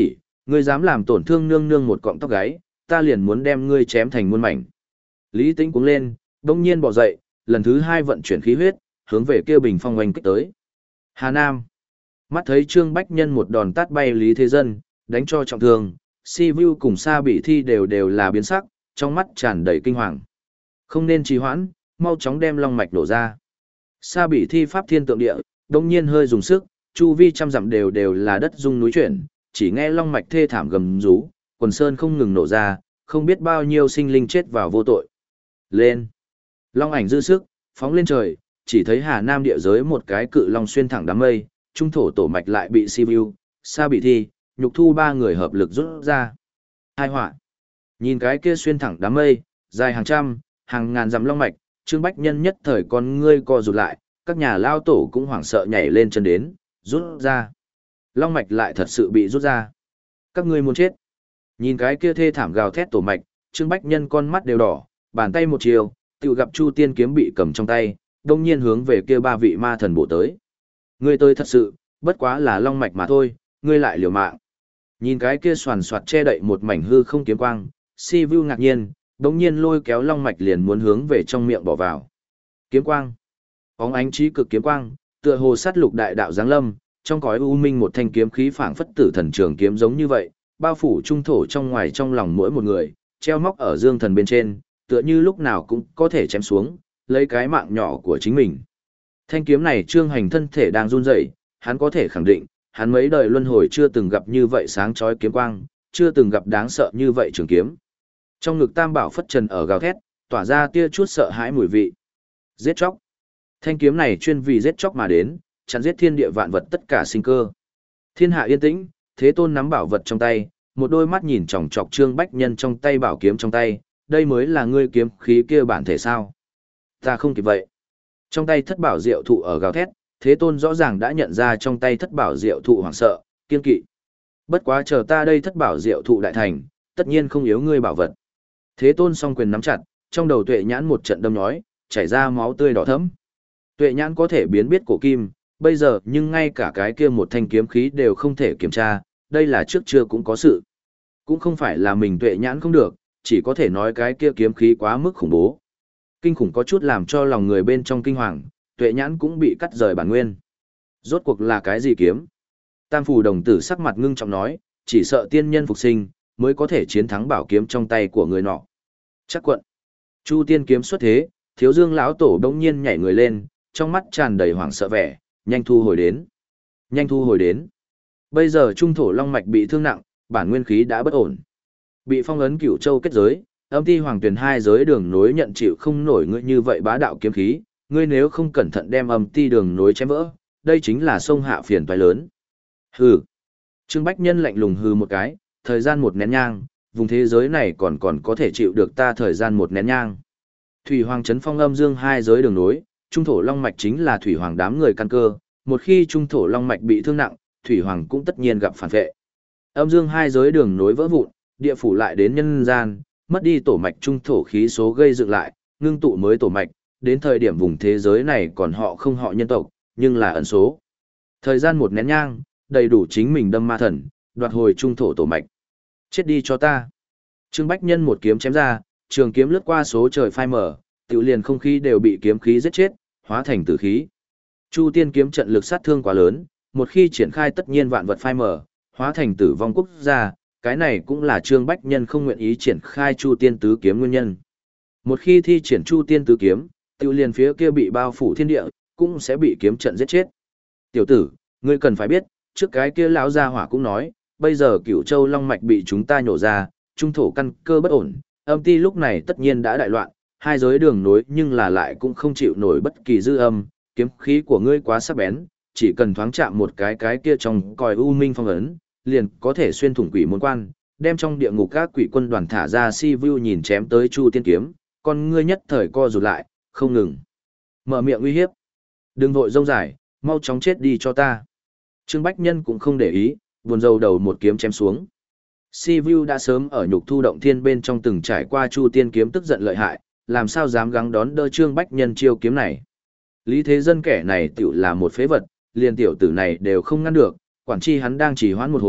Ngươi dám làm tổn thương nương nương một cọng tóc gáy, ta liền muốn đem ngươi chém thành muôn mảnh. Lý Tĩnh cuống lên, đông nhiên bỏ dậy, lần thứ hai vận chuyển khí huyết, hướng về kia bình phong oanh kích tới. Hà Nam. Mắt thấy Trương Bách Nhân một đòn tát bay Lý Thế Dân, đánh cho trọng thương, Si Vu cùng Sa Bị Thi đều đều là biến sắc, trong mắt tràn đầy kinh hoàng. Không nên trì hoãn, mau chóng đem long mạch đổ ra. Sa Bị Thi pháp thiên tượng địa, đông nhiên hơi dùng sức, chu vi trăm dặm đều đều là đất rung núi chuyển, chỉ nghe long mạch thê thảm gầm rú, quần sơn không ngừng nổ ra, không biết bao nhiêu sinh linh chết vào vô tội. Lên. Long ảnh dư sức, phóng lên trời, chỉ thấy Hà Nam địa giới một cái cự long xuyên thẳng đám mây, trung thổ tổ mạch lại bị Si Vu, Sa Bị Thi, Nhục Thu ba người hợp lực rút ra. Hai họa. Nhìn cái kia xuyên thẳng đám mây, dài hàng trăm, hàng ngàn dặm long mạch, Trương Bách Nhân nhất thời con ngươi co rụt lại, các nhà lao tổ cũng hoảng sợ nhảy lên chân đến, rút ra. Long mạch lại thật sự bị rút ra. Các ngươi muốn chết. Nhìn cái kia thê thảm gào thét tổ mạch, Trương Bách Nhân con mắt đều đỏ, bàn tay một chiều, tự gặp Chu Tiên kiếm bị cầm trong tay, đông nhiên hướng về kia ba vị ma thần bổ tới. Ngươi tới thật sự, bất quá là long mạch mà thôi, ngươi lại liều mạng. Nhìn cái kia soàn soạt che đậy một mảnh hư không kiếm quang, Si Vu ngạc nhiên, đống nhiên lôi kéo long mạch liền muốn hướng về trong miệng bỏ vào. Kiếm quang. Óng ánh trí cực kiếm quang, tựa hồ sát lục đại đạo giáng lâm, trong cõi u minh một thanh kiếm khí phảng phất tử thần trường kiếm giống như vậy, bao phủ trung thổ trong ngoài trong lòng mỗi một người, treo móc ở dương thần bên trên, tựa như lúc nào cũng có thể chém xuống, lấy cái mạng nhỏ của chính mình. Thanh kiếm này Trương Hành thân thể đang run rẩy, hắn có thể khẳng định, hắn mấy đời luân hồi chưa từng gặp như vậy sáng chói kiếm quang, chưa từng gặp đáng sợ như vậy trường kiếm. Trong ngực Tam Bảo phất trần ở gào thét, tỏa ra tia chút sợ hãi mùi vị. Giết chóc. Thanh kiếm này chuyên vì giết chóc mà đến, chặn giết thiên địa vạn vật tất cả sinh cơ. Thiên hạ yên tĩnh, Thế Tôn nắm bảo vật trong tay, một đôi mắt nhìn chòng chọc Trương Bách Nhân trong tay bảo kiếm trong tay, đây mới là ngươi kiếm khí kia bản thể sao? Ta không kịp vậy. Trong tay thất bảo diệu thụ ở gào thét, Thế Tôn rõ ràng đã nhận ra trong tay thất bảo diệu thụ hoảng sợ, kiên kỵ. Bất quá chờ ta đây thất bảo diệu thụ đại thành, tất nhiên không yếu ngươi bảo vật. Thế Tôn song quyền nắm chặt, trong đầu Tuệ Nhãn một trận đâm nhói, chảy ra máu tươi đỏ thẫm. Tuệ Nhãn có thể biến biết cổ kim, bây giờ nhưng ngay cả cái kia một thanh kiếm khí đều không thể kiểm tra, đây là trước chưa cũng có sự. Cũng không phải là mình Tuệ Nhãn không được, chỉ có thể nói cái kia kiếm khí quá mức khủng bố. Kinh khủng có chút làm cho lòng người bên trong kinh hoàng, Tuệ Nhãn cũng bị cắt rời bản nguyên. Rốt cuộc là cái gì kiếm? Tam Phủ Đồng Tử sắc mặt ngưng trọng nói, chỉ sợ tiên nhân phục sinh, mới có thể chiến thắng bảo kiếm trong tay của người nọ. Chắc quận. Chu Tiên kiếm xuất thế, Thiếu Dương lão tổ đông nhiên nhảy người lên, trong mắt tràn đầy hoảng sợ vẻ, nhanh thu hồi đến. Nhanh thu hồi đến. Bây giờ trung thổ long mạch bị thương nặng, bản nguyên khí đã bất ổn. Bị phong ấn Cửu Châu kết giới, âm ti hoàng tuyển hai giới đường nối nhận chịu không nổi ngươi như vậy bá đạo kiếm khí, ngươi nếu không cẩn thận đem âm ti đường nối chém vỡ, đây chính là sông hạ phiền toái lớn. Hừ. Trương Bách Nhân lạnh lùng hừ một cái, thời gian một nén nhang, vùng thế giới này còn còn có thể chịu được ta thời gian một nén nhang. Thủy Hoàng trấn phong âm dương hai giới đường nối, trung thổ long mạch chính là Thủy Hoàng đám người căn cơ, một khi trung thổ long mạch bị thương nặng, Thủy Hoàng cũng tất nhiên gặp phản vệ. Âm dương hai giới đường nối vỡ vụn, địa phủ lại đến nhân gian, mất đi tổ mạch trung thổ khí số gây dựng lại, ngưng tụ mới tổ mạch, đến thời điểm vùng thế giới này còn họ không họ nhân tộc, nhưng là ẩn số. Thời gian một nén nhang, đầy đủ chính mình đâm ma thần, đoạt hồi trung thổ tổ mạch. Chết đi cho ta. Trương Bách Nhân một kiếm chém ra, trường kiếm lướt qua số trời phai mở, tự liền không khí đều bị kiếm khí giết chết, hóa thành tử khí. Chu Tiên kiếm trận lực sát thương quá lớn, một khi triển khai tất nhiên vạn vật phai mở, hóa thành tử vong quốc gia, cái này cũng là Trương Bách Nhân không nguyện ý triển khai Chu Tiên tứ kiếm nguyên nhân. Một khi thi triển Chu Tiên tứ kiếm, tự liền phía kia bị bao phủ thiên địa, cũng sẽ bị kiếm trận giết chết. Tiểu tử, ngươi cần phải biết, trước cái kia lão gia hỏa cũng nói, bây giờ Cửu Châu long mạch bị chúng ta nhổ ra, trung thổ căn cơ bất ổn, âm ti lúc này tất nhiên đã đại loạn, hai giới đường nối nhưng là lại cũng không chịu nổi bất kỳ dư âm, kiếm khí của ngươi quá sắc bén, chỉ cần thoáng chạm một cái cái kia trong còi u minh phong ấn, liền có thể xuyên thủng quỷ môn quan, đem trong địa ngục các quỷ quân đoàn thả ra si vu nhìn chém tới Chu Tiên kiếm, con ngươi nhất thời co rụt lại, không ngừng mở miệng uy hiếp. Đừng vội rông dài, mau chóng chết đi cho ta. Trương Bách Nhân cũng không để ý, buồn rầu đầu một kiếm chém xuống. Si vu đã sớm ở nhục thu động thiên bên trong từng trải qua Chu Tiên kiếm tức giận lợi hại, làm sao dám gắng đón đỡ Trương Bách Nhân chiêu kiếm này. Lý Thế Dân kẻ này tiểu là một phế vật, liền tiểu tử này đều không ngăn được, quản chi hắn đang chỉ hoãn một hồi,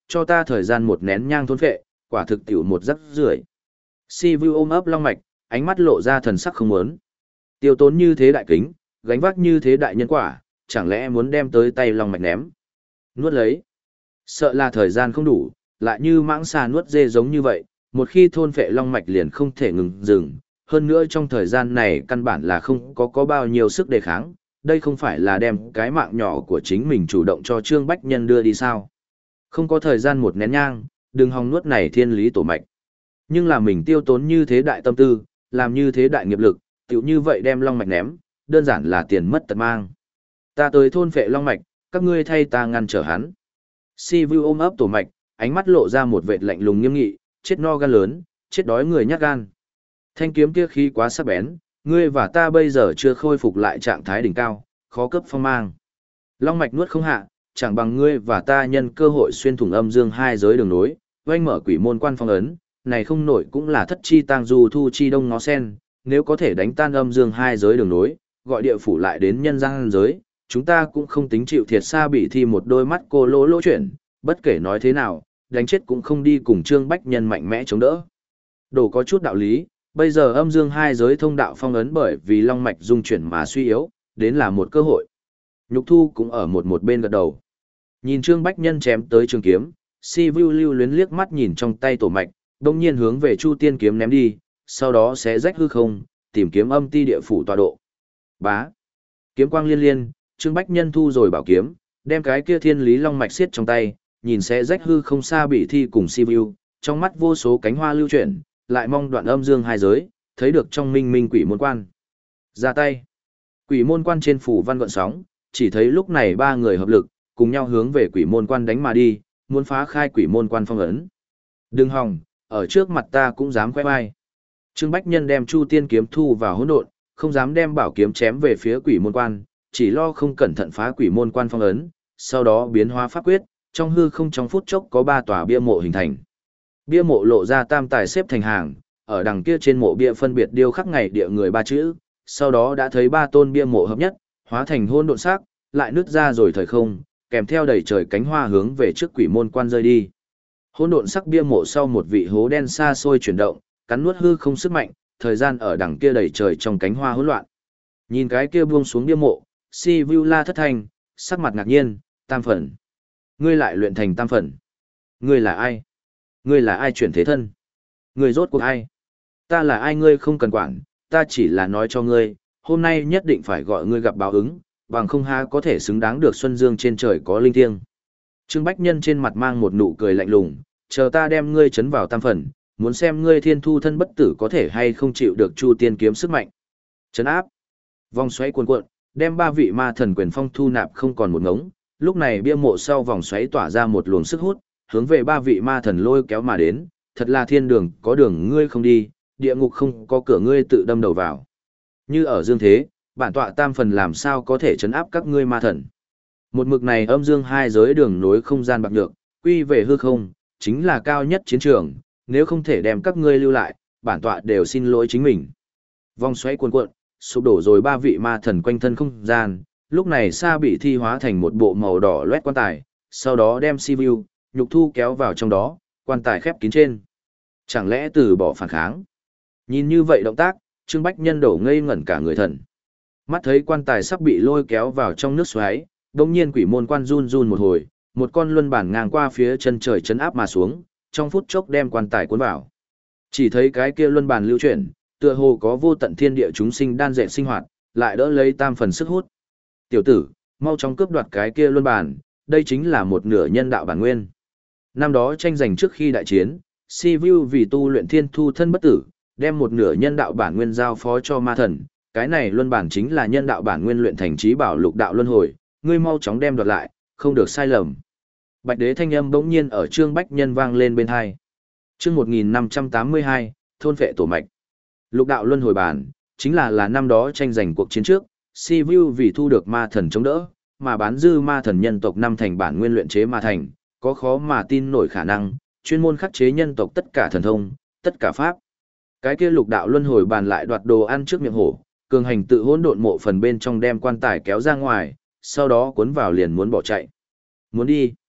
cho ta thời gian một nén nhang thôn phệ, quả thực tiểu một rắc rưởi. Si Vu ôm ấp long mạch, ánh mắt lộ ra thần sắc không muốn. Tiêu tốn như thế đại kính, gánh vác như thế đại nhân quả, chẳng lẽ muốn đem tới tay long mạch ném. Nuốt lấy. Sợ là thời gian không đủ, lại như mãng xà nuốt dê giống như vậy, một khi thôn phệ long mạch liền không thể ngừng dừng. Hơn nữa trong thời gian này căn bản là không có có bao nhiêu sức đề kháng, đây không phải là đem cái mạng nhỏ của chính mình chủ động cho Trương Bách Nhân đưa đi sao. Không có thời gian một nén nhang, đừng hòng nuốt này thiên lý tổ mạch. Nhưng là mình tiêu tốn như thế đại tâm tư, làm như thế đại nghiệp lực, tiểu như vậy đem long mạch ném, đơn giản là tiền mất tật mang. Ta tới thôn phệ long mạch, các ngươi thay ta ngăn trở hắn. Si Vu ôm ấp tổ mạch, ánh mắt lộ ra một vệt lạnh lùng nghiêm nghị, chết no gan lớn, chết đói người nhát gan. Thanh kiếm kia khí quá sắc bén, ngươi và ta bây giờ chưa khôi phục lại trạng thái đỉnh cao, khó cấp phong mang. Long mạch nuốt không hạ, chẳng bằng ngươi và ta nhân cơ hội xuyên thủng âm dương hai giới đường nối, oanh mở quỷ môn quan phong ấn, này không nổi cũng là thất chi tang du thu chi đông ngó sen, nếu có thể đánh tan âm dương hai giới đường nối, gọi địa phủ lại đến nhân gian giới, chúng ta cũng không tính chịu thiệt xa bị thi một đôi mắt cô lỗ lỗ chuyển, bất kể nói thế nào, đánh chết cũng không đi cùng Trương Bách Nhân mạnh mẽ chống đỡ. Đồ có chút đạo lý, bây giờ âm dương hai giới thông đạo phong ấn bởi vì long mạch dung chuyển mà suy yếu, đến là một cơ hội. Nhục Thu cũng ở một một bên gật đầu. Nhìn Trương Bách Nhân chém tới trường kiếm, Si Vu lưu luyến liếc mắt nhìn trong tay tổ mạch, đồng nhiên hướng về Chu Tiên kiếm ném đi, sau đó sẽ rách hư không, tìm kiếm âm ti địa phủ tọa độ. Bá. Kiếm quang liên liên, Trương Bách Nhân thu rồi bảo kiếm, đem cái kia thiên lý long mạch xiết trong tay, nhìn sẽ rách hư không xa bị thi cùng Si Vu, trong mắt vô số cánh hoa lưu chuyển, lại mong đoạn âm dương hai giới, thấy được trong minh minh quỷ môn quan. Ra tay. Quỷ môn quan trên phủ văn gợn sóng, chỉ thấy lúc này ba người hợp lực, cùng nhau hướng về quỷ môn quan đánh mà đi, muốn phá khai quỷ môn quan phong ấn. Đừng hòng, ở trước mặt ta cũng dám khoe vai. Trương Bách Nhân đem Chu Tiên kiếm thu vào hỗn độn, không dám đem bảo kiếm chém về phía quỷ môn quan, chỉ lo không cẩn thận phá quỷ môn quan phong ấn, sau đó biến hóa pháp quyết, trong hư không trong phút chốc có ba tòa bia mộ hình thành. Bia mộ lộ ra tam tài xếp thành hàng, ở đằng kia trên mộ bia phân biệt điêu khắc ngày địa người ba chữ, sau đó đã thấy ba tôn bia mộ hợp nhất, hóa thành hỗn độn sắc, lại nứt ra rồi thời không, kèm theo đầy trời cánh hoa hướng về trước quỷ môn quan rơi đi. Hỗn độn sắc bia mộ sau một vị hố đen xa xôi chuyển động, cắn nuốt hư không sức mạnh, thời gian ở đằng kia đầy trời trong cánh hoa hỗn loạn. Nhìn cái kia buông xuống bia mộ, Si Vu la thất thanh, sắc mặt ngạc nhiên, tam phần. Ngươi lại luyện thành tam phần. Ngươi là ai? Ngươi là ai chuyển thế thân? Ngươi rốt cuộc ai? Ta là ai ngươi không cần quản, ta chỉ là nói cho ngươi, hôm nay nhất định phải gọi ngươi gặp báo ứng, bằng không ha có thể xứng đáng được xuân dương trên trời có linh thiêng. Trương Bách Nhân trên mặt mang một nụ cười lạnh lùng, chờ ta đem ngươi chấn vào tam phần, muốn xem ngươi thiên thu thân bất tử có thể hay không chịu được Chu Tiên kiếm sức mạnh. Chấn áp. Vòng xoáy cuồn cuộn, đem ba vị ma thần quyền phong thu nạp không còn một ngống, lúc này bia mộ sau vòng xoáy tỏa ra một luồng sức hút, hướng về ba vị ma thần lôi kéo mà đến, thật là thiên đường có đường ngươi không đi, địa ngục không có cửa ngươi tự đâm đầu vào. Như ở dương thế, bản tọa tam phần làm sao có thể chấn áp các ngươi ma thần. Một mực này âm dương hai giới đường nối không gian bạc nhược, quy về hư không, chính là cao nhất chiến trường, nếu không thể đem các ngươi lưu lại, bản tọa đều xin lỗi chính mình. Vòng xoáy cuồn cuộn, sụp đổ rồi ba vị ma thần quanh thân không gian, lúc này Sa bị thi hóa thành một bộ màu đỏ loét quan tài, sau đó đem Si Vu, Nhục Thu kéo vào trong đó, quan tài khép kín trên. Chẳng lẽ từ bỏ phản kháng? Nhìn như vậy động tác, Trương Bách Nhân đổ ngây ngẩn cả người thần. Mắt thấy quan tài sắp bị lôi kéo vào trong nước xoáy, đột nhiên quỷ môn quan run run một hồi, một con luân bản ngang qua phía chân trời chấn áp mà xuống, trong phút chốc đem quan tài cuốn vào. Chỉ thấy cái kia luân bản lưu chuyển, tựa hồ có vô tận thiên địa chúng sinh đan dệt sinh hoạt, lại đỡ lấy tam phần sức hút. Tiểu tử, mau chóng cướp đoạt cái kia luân bản, đây chính là một nửa nhân đạo bản nguyên. Năm đó tranh giành trước khi đại chiến, Si Vu vì tu luyện thiên thu thân bất tử, đem một nửa nhân đạo bản nguyên giao phó cho ma thần, cái này luân bản chính là nhân đạo bản nguyên luyện thành trí bảo lục đạo luân hồi, ngươi mau chóng đem đoạt lại, không được sai lầm. Bạch đế thanh âm bỗng nhiên ở Trương Bách Nhân vang lên bên hai. Chương một nghìn năm trăm tám mươi hai, thôn phệ tổ mạch. Lục đạo luân hồi bản, chính là là năm đó tranh giành cuộc chiến trước, Si Vu vì thu được ma thần chống đỡ, mà bán dư ma thần nhân tộc năm thành bản nguyên luyện chế ma thành, có khó mà tin nổi khả năng, chuyên môn khắc chế nhân tộc tất cả thần thông, tất cả pháp. Cái kia lục đạo luân hồi bàn lại đoạt đồ ăn trước miệng hổ, cường hành tự hỗn độn mộ phần bên trong đem quan tài kéo ra ngoài, sau đó cuốn vào liền muốn bỏ chạy. Muốn đi.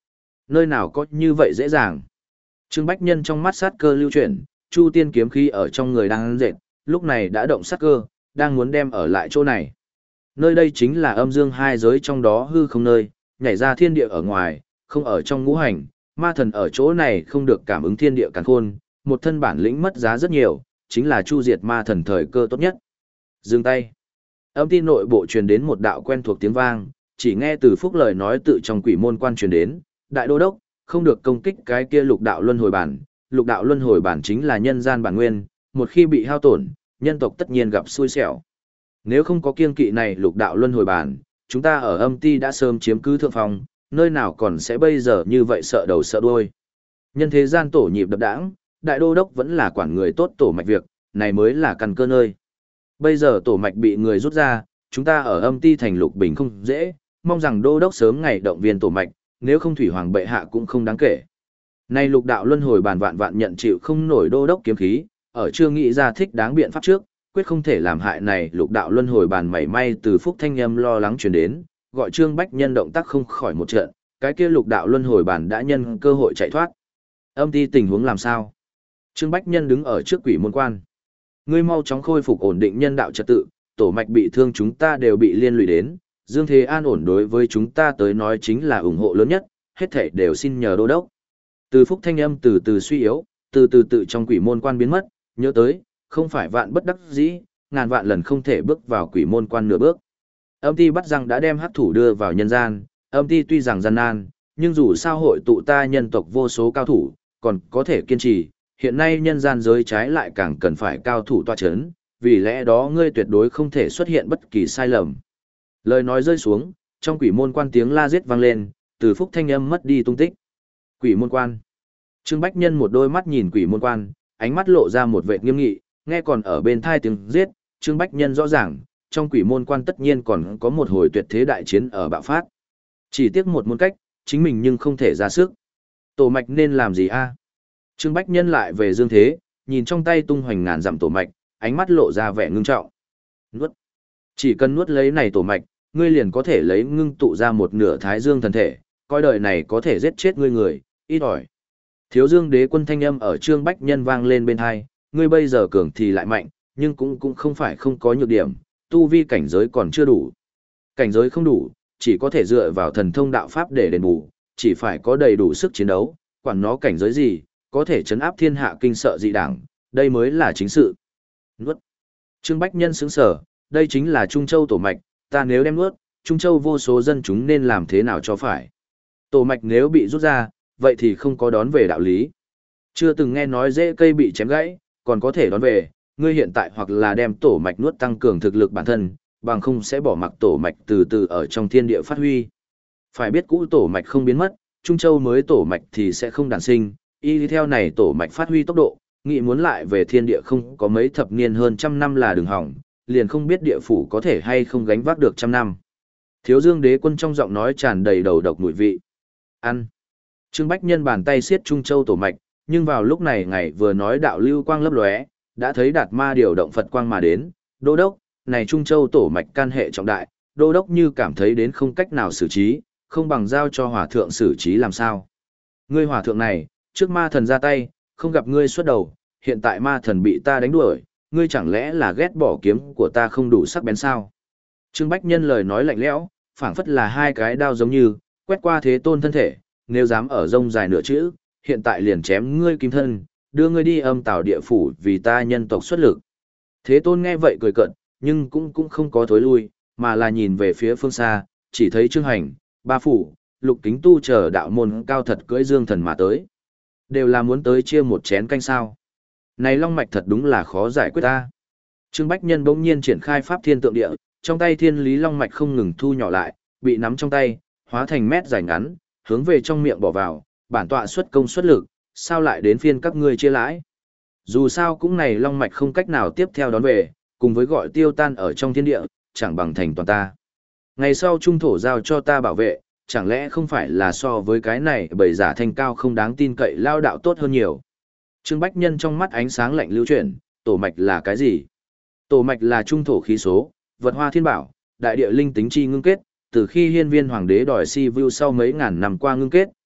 Nơi nào có như vậy dễ dàng. Trương Bách Nhân trong mắt sát cơ lưu chuyển, Chu Tiên kiếm khí ở trong người đang dệt, lúc này đã động sát cơ, đang muốn đem ở lại chỗ này. Nơi đây chính là âm dương hai giới trong đó hư không nơi, nhảy ra thiên địa ở ngoài, không ở trong ngũ hành, ma thần ở chỗ này không được cảm ứng thiên địa càn khôn, một thân bản lĩnh mất giá rất nhiều, chính là chu diệt ma thần thời cơ tốt nhất. Dừng tay. Âm ti nội bộ truyền đến một đạo quen thuộc tiếng vang, chỉ nghe từ phúc lời nói tự trong quỷ môn quan truyền đến, đại đô đốc, không được công kích cái kia lục đạo luân hồi bản, lục đạo luân hồi bản chính là nhân gian bản nguyên, một khi bị hao tổn, nhân tộc tất nhiên gặp xui xẻo. Nếu không có kiên kỵ này lục đạo luân hồi bản, chúng ta ở âm ti đã sớm chiếm cứ thượng phòng, nơi nào còn sẽ bây giờ như vậy sợ đầu sợ đuôi. Nhân thế gian tổ nhịp đập đãng, đại đô đốc vẫn là quản người tốt tổ mạch việc, này mới là căn cơ nơi. Bây giờ tổ mạch bị người rút ra, chúng ta ở âm ti thành lục bình không dễ, mong rằng đô đốc sớm ngày động viên tổ mạch, nếu không thủy hoàng bệ hạ cũng không đáng kể. Nay lục đạo luân hồi bàn vạn vạn nhận chịu không nổi đô đốc kiếm khí, ở chưa nghĩ ra thích đáng biện pháp trước, quyết không thể làm hại này lục đạo luân hồi bàn mảy may từ phúc thanh âm lo lắng truyền đến, gọi Trương Bách Nhân động tác không khỏi một trận, cái kia lục đạo luân hồi bàn đã nhân cơ hội chạy thoát. Âm ti tình huống làm sao? Trương Bách Nhân đứng ở trước quỷ môn quan. Ngươi mau chóng khôi phục ổn định nhân đạo trật tự, tổ mạch bị thương chúng ta đều bị liên lụy đến, Dương Thế an ổn đối với chúng ta tới nói chính là ủng hộ lớn nhất, hết thảy đều xin nhờ đô đốc. Từ phúc thanh âm từ từ suy yếu, từ từ tự trong quỷ môn quan biến mất, nhớ tới, không phải vạn bất đắc dĩ, ngàn vạn lần không thể bước vào quỷ môn quan nửa bước. Âm ti bắt rằng đã đem hắc thủ đưa vào nhân gian, âm ti tuy rằng gian nan, nhưng dù sao hội tụ ta nhân tộc vô số cao thủ, còn có thể kiên trì, hiện nay nhân gian giới trái lại càng cần phải cao thủ tọa chấn, vì lẽ đó ngươi tuyệt đối không thể xuất hiện bất kỳ sai lầm. Lời nói rơi xuống, trong quỷ môn quan tiếng la giết vang lên, từ phúc thanh âm mất đi tung tích. Quỷ môn quan. Trương Bách Nhân một đôi mắt nhìn quỷ môn quan, ánh mắt lộ ra một vẻ nghiêm nghị, nghe còn ở bên thai tiếng giết, Trương Bách Nhân rõ ràng, trong quỷ môn quan tất nhiên còn có một hồi tuyệt thế đại chiến ở bạo phát. Chỉ tiếc một môn cách, chính mình nhưng không thể ra sức. Tổ mạch nên làm gì a? Trương Bách Nhân lại về Dương Thế, nhìn trong tay tung hoành ngàn dặm tổ mạch, ánh mắt lộ ra vẻ ngưng trọng. Nuốt. Chỉ cần nuốt lấy này tổ mạch, ngươi liền có thể lấy ngưng tụ ra một nửa thái dương thần thể, coi đời này có thể giết chết ngươi người, ít ỏi. Thiếu Dương Đế quân thanh âm ở Trương Bách Nhân vang lên bên tai, ngươi bây giờ cường thì lại mạnh, nhưng cũng cũng không phải không có nhược điểm, tu vi cảnh giới còn chưa đủ. Cảnh giới không đủ, chỉ có thể dựa vào thần thông đạo pháp để đền bù, chỉ phải có đầy đủ sức chiến đấu, quản nó cảnh giới gì, có thể chấn áp thiên hạ kinh sợ dị đảng, đây mới là chính sự. Nuốt. Trương Bách Nhân sững sờ, đây chính là Trung Châu tổ mạch, ta nếu đem nuốt, Trung Châu vô số dân chúng nên làm thế nào cho phải. Tổ mạch nếu bị rút ra, vậy thì không có đón về đạo lý. Chưa từng nghe nói rễ cây bị chém gãy, còn có thể đón về, ngươi hiện tại hoặc là đem tổ mạch nuốt tăng cường thực lực bản thân, bằng không sẽ bỏ mặc tổ mạch từ từ ở trong thiên địa phát huy. Phải biết cũ tổ mạch không biến mất, Trung Châu mới tổ mạch thì sẽ không đản sinh, y theo này tổ mạch phát huy tốc độ, nghĩ muốn lại về thiên địa không có mấy thập niên hơn trăm năm là đường hỏng, liền không biết địa phủ có thể hay không gánh vác được trăm năm. Thiếu Dương Đế quân trong giọng nói tràn đầy đầu độc mùi vị. Ăn. Trương Bách Nhân bàn tay siết Trung Châu tổ mạch, nhưng vào lúc này ngày vừa nói đạo lưu quang lấp lóe, đã thấy Đạt Ma điều động Phật quang mà đến, đô đốc, này Trung Châu tổ mạch can hệ trọng đại, đô đốc như cảm thấy đến không cách nào xử trí, không bằng giao cho hòa thượng xử trí làm sao. Ngươi hòa thượng này, trước ma thần ra tay, không gặp ngươi xuất đầu, hiện tại ma thần bị ta đánh đuổi, ngươi chẳng lẽ là ghét bỏ kiếm của ta không đủ sắc bén sao? Trương Bách Nhân lời nói lạnh lẽo, phảng phất là hai cái đao giống như, quét qua Thế Tôn thân thể, nếu dám ở rông dài nửa chữ, hiện tại liền chém ngươi kim thân, đưa ngươi đi âm tào địa phủ vì ta nhân tộc xuất lực. Thế Tôn nghe vậy cười cợt, nhưng cũng cũng không có thối lui, mà là nhìn về phía phương xa, chỉ thấy Trương Hành, Ba Phủ, Lục Kính Tu chờ đạo môn cao thật cưỡi dương thần mà tới. Đều là muốn tới chia một chén canh sao. Này long mạch thật đúng là khó giải quyết ta. Trương Bách Nhân bỗng nhiên triển khai pháp thiên tượng địa, trong tay thiên lý long mạch không ngừng thu nhỏ lại, bị nắm trong tay, hóa thành mét dài ngắn, hướng về trong miệng bỏ vào, bản tọa xuất công xuất lực, sao lại đến phiên các ngươi chia lãi. Dù sao cũng này long mạch không cách nào tiếp theo đón về, cùng với gọi tiêu tan ở trong thiên địa, chẳng bằng thành toàn ta. Ngày sau trung thổ giao cho ta bảo vệ, chẳng lẽ không phải là so với cái này bởi giả thanh cao không đáng tin cậy lao đạo tốt hơn nhiều. Trương Bách Nhân trong mắt ánh sáng lạnh lưu chuyển, tổ mạch là cái gì? Tổ mạch là trung thổ khí số, vật hoa thiên bảo, đại địa linh tính chi ngưng kết, từ khi hiên viên hoàng đế đòi si view sau mấy ngàn năm qua ngưng kết,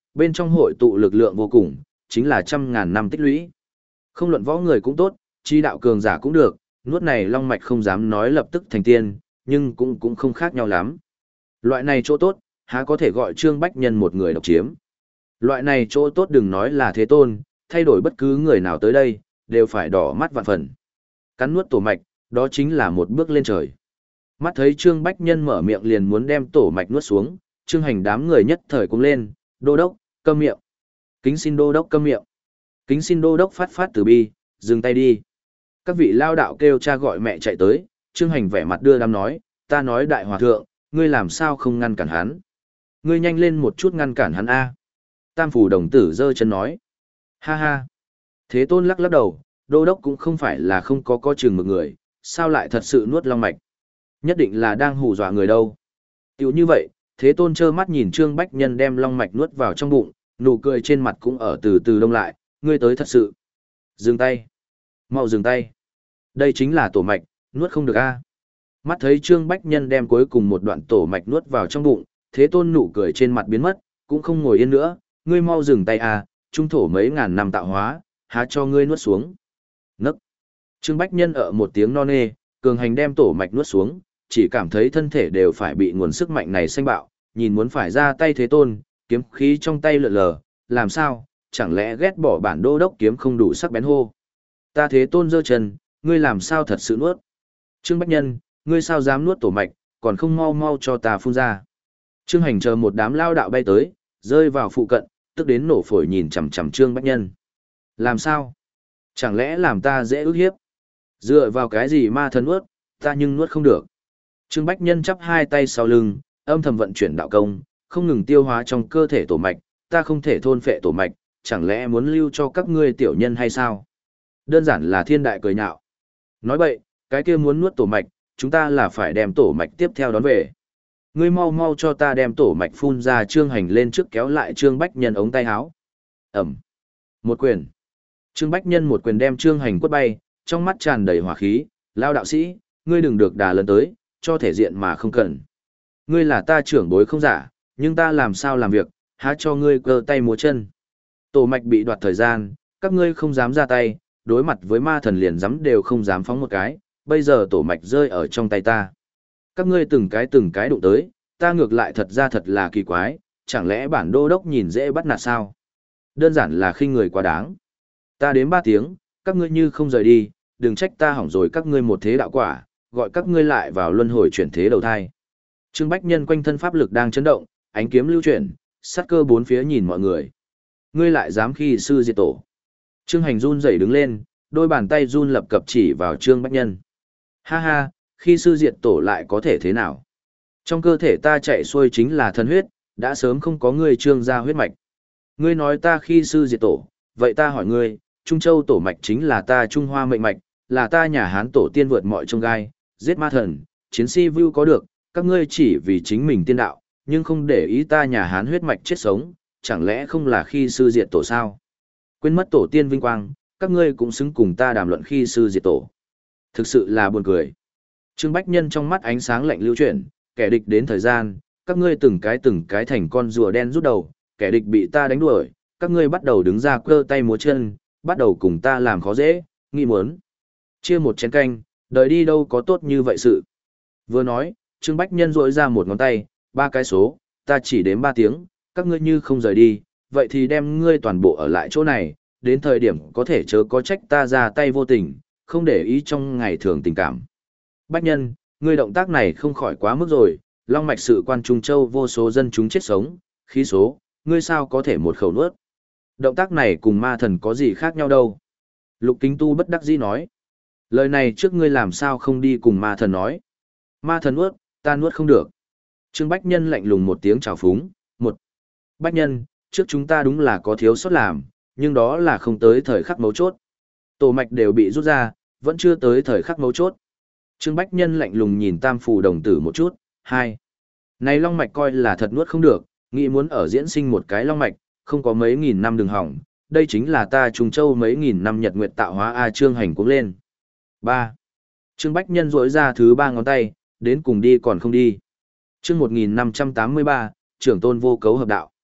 bên trong hội tụ lực lượng vô cùng, chính là trăm ngàn năm tích lũy. Không luận võ người cũng tốt, chi đạo cường giả cũng được, nuốt này long mạch không dám nói lập tức thành tiên, nhưng cũng cũng không khác nhau lắm. Loại này chỗ tốt, há có thể gọi Trương Bách Nhân một người độc chiếm. Loại này chỗ tốt đừng nói là thế tôn, thay đổi bất cứ người nào tới đây, đều phải đỏ mắt vạn phần. Cắn nuốt tổ mạch, đó chính là một bước lên trời. Mắt thấy Trương Bách Nhân mở miệng liền muốn đem tổ mạch nuốt xuống, Trương Hành đám người nhất thời cũng lên, đô đốc, câm miệng. Kính xin đô đốc câm miệng. Kính xin đô đốc phát phát từ bi, dừng tay đi. Các vị lao đạo kêu cha gọi mẹ chạy tới, Trương Hành vẻ mặt đưa đám nói, ta nói đại hòa thượng, ngươi làm sao không ngăn cản hắn. Ngươi nhanh lên một chút ngăn cản hắn a. Tam phủ đồng tử giơ chân nói. Ha ha. Thế tôn lắc lắc đầu, đô đốc cũng không phải là không có có chừng một người, sao lại thật sự nuốt long mạch. Nhất định là đang hù dọa người đâu. Tiểu như vậy, thế tôn trơ mắt nhìn Trương Bách Nhân đem long mạch nuốt vào trong bụng, nụ cười trên mặt cũng ở từ từ đông lại, ngươi tới thật sự. Dừng tay. Mau dừng tay. Đây chính là tổ mạch, nuốt không được a. Mắt thấy Trương Bách Nhân đem cuối cùng một đoạn tổ mạch nuốt vào trong bụng, thế tôn nụ cười trên mặt biến mất, cũng không ngồi yên nữa, ngươi mau dừng tay a, trung thổ mấy ngàn năm tạo hóa, há cho ngươi nuốt xuống. Nấc. Trương Bách Nhân ở một tiếng no nê, cường hành đem tổ mạch nuốt xuống, chỉ cảm thấy thân thể đều phải bị nguồn sức mạnh này xanh bạo, nhìn muốn phải ra tay thế tôn, kiếm khí trong tay lượn lờ, làm sao, chẳng lẽ ghét bỏ bản đô đốc kiếm không đủ sắc bén hô. Ta thế tôn giơ chân, ngươi làm sao thật sự nuốt. Trương Bách Nhân, ngươi sao dám nuốt tổ mạch, còn không mau mau cho ta phun ra. Trương Hành chờ một đám lao đạo bay tới, rơi vào phụ cận, tức đến nổ phổi nhìn chằm chằm Trương Bách Nhân. Làm sao? Chẳng lẽ làm ta dễ ức hiếp? Dựa vào cái gì ma thần nuốt, ta nhưng nuốt không được. Trương Bách Nhân chắp hai tay sau lưng, âm thầm vận chuyển đạo công, không ngừng tiêu hóa trong cơ thể tổ mạch, ta không thể thôn phệ tổ mạch, chẳng lẽ muốn lưu cho các ngươi tiểu nhân hay sao? Đơn giản là thiên đại cười nhạo. Nói bậy, cái kia muốn nuốt tổ mạch, chúng ta là phải đem tổ mạch tiếp theo đón về. Ngươi mau mau cho ta đem tổ mạch phun ra. Trương Hành lên trước kéo lại Trương Bách Nhân ống tay áo. Ẩm. Một quyền. Trương Bách Nhân một quyền đem Trương Hành quất bay, trong mắt tràn đầy hỏa khí, lao đạo sĩ, ngươi đừng được đà lớn tới, cho thể diện mà không cần. Ngươi là ta trưởng bối không giả, nhưng ta làm sao làm việc, há cho ngươi cơ tay múa chân. Tổ mạch bị đoạt thời gian, các ngươi không dám ra tay, đối mặt với ma thần liền dám đều không dám phóng một cái, bây giờ tổ mạch rơi ở trong tay ta. Các ngươi từng cái từng cái đụng tới, ta ngược lại thật ra thật là kỳ quái, chẳng lẽ bản đô đốc nhìn dễ bắt nạt sao? Đơn giản là khinh người quá đáng. Ta đến ba tiếng, các ngươi như không rời đi, đừng trách ta hỏng rồi các ngươi một thế đạo quả, gọi các ngươi lại vào luân hồi chuyển thế đầu thai. Trương Bách Nhân quanh thân pháp lực đang chấn động, ánh kiếm lưu chuyển, sát cơ bốn phía nhìn mọi người. Ngươi lại dám khi sư diệt tổ. Trương Hành run rẩy đứng lên, đôi bàn tay run lập cập chỉ vào Trương Bách Nhân. Ha ha, khi sư diệt tổ lại có thể thế nào? Trong cơ thể ta chạy xuôi chính là thần huyết, đã sớm không có ngươi Trương gia huyết mạch. Ngươi nói ta khi sư diệt tổ, vậy ta hỏi ngươi, Trung Châu tổ mạch chính là ta Trung Hoa mệnh mạch, là ta nhà Hán tổ tiên vượt mọi chông gai, giết ma thần, chiến si view có được, các ngươi chỉ vì chính mình tiên đạo, nhưng không để ý ta nhà Hán huyết mạch chết sống, chẳng lẽ không là khi sư diệt tổ sao? Quên mất tổ tiên vinh quang, các ngươi cũng xứng cùng ta đàm luận khi sư diệt tổ. Thực sự là buồn cười. Trương Bách Nhân trong mắt ánh sáng lạnh lưu chuyển, kẻ địch đến thời gian, các ngươi từng cái từng cái thành con rùa đen rút đầu, kẻ địch bị ta đánh đuổi, các ngươi bắt đầu đứng ra quơ tay múa chân, bắt đầu cùng ta làm khó dễ, nghĩ muốn. Chia một chén canh, đời đi đâu có tốt như vậy sự. Vừa nói, Trương Bách Nhân rỗi ra một ngón tay, ba cái số, ta chỉ đếm ba tiếng, các ngươi như không rời đi, vậy thì đem ngươi toàn bộ ở lại chỗ này, đến thời điểm có thể chớ có trách ta ra tay vô tình, không để ý trong ngày thường tình cảm. Bách Nhân, ngươi động tác này không khỏi quá mức rồi, long mạch sự quan Trung Châu vô số dân chúng chết sống, khí số, ngươi sao có thể một khẩu nuốt. Động tác này cùng ma thần có gì khác nhau đâu. Lục Kính Tu bất đắc dĩ nói. Lời này trước ngươi làm sao không đi cùng ma thần nói. Ma thần nuốt, ta nuốt không được. Trương Bách Nhân lạnh lùng một tiếng chào phúng. Một. Bách Nhân, trước chúng ta đúng là có thiếu sót làm, nhưng đó là không tới thời khắc mấu chốt. Tổ mạch đều bị rút ra, vẫn chưa tới thời khắc mấu chốt. Trương Bách Nhân lạnh lùng nhìn Tam Phù đồng tử một chút. Hai. Này long mạch coi là thật nuốt không được, nghĩ muốn ở diễn sinh một cái long mạch, không có mấy nghìn năm đường hỏng, đây chính là ta Trung Châu mấy nghìn năm nhật nguyệt tạo hóa A. Trương Hành cũng lên. Ba. Trương Bách Nhân rỗi ra thứ ba ngón tay, đến cùng đi còn không đi. Chương một nghìn năm trăm tám mươi ba, trưởng tôn vô cấu hợp đạo.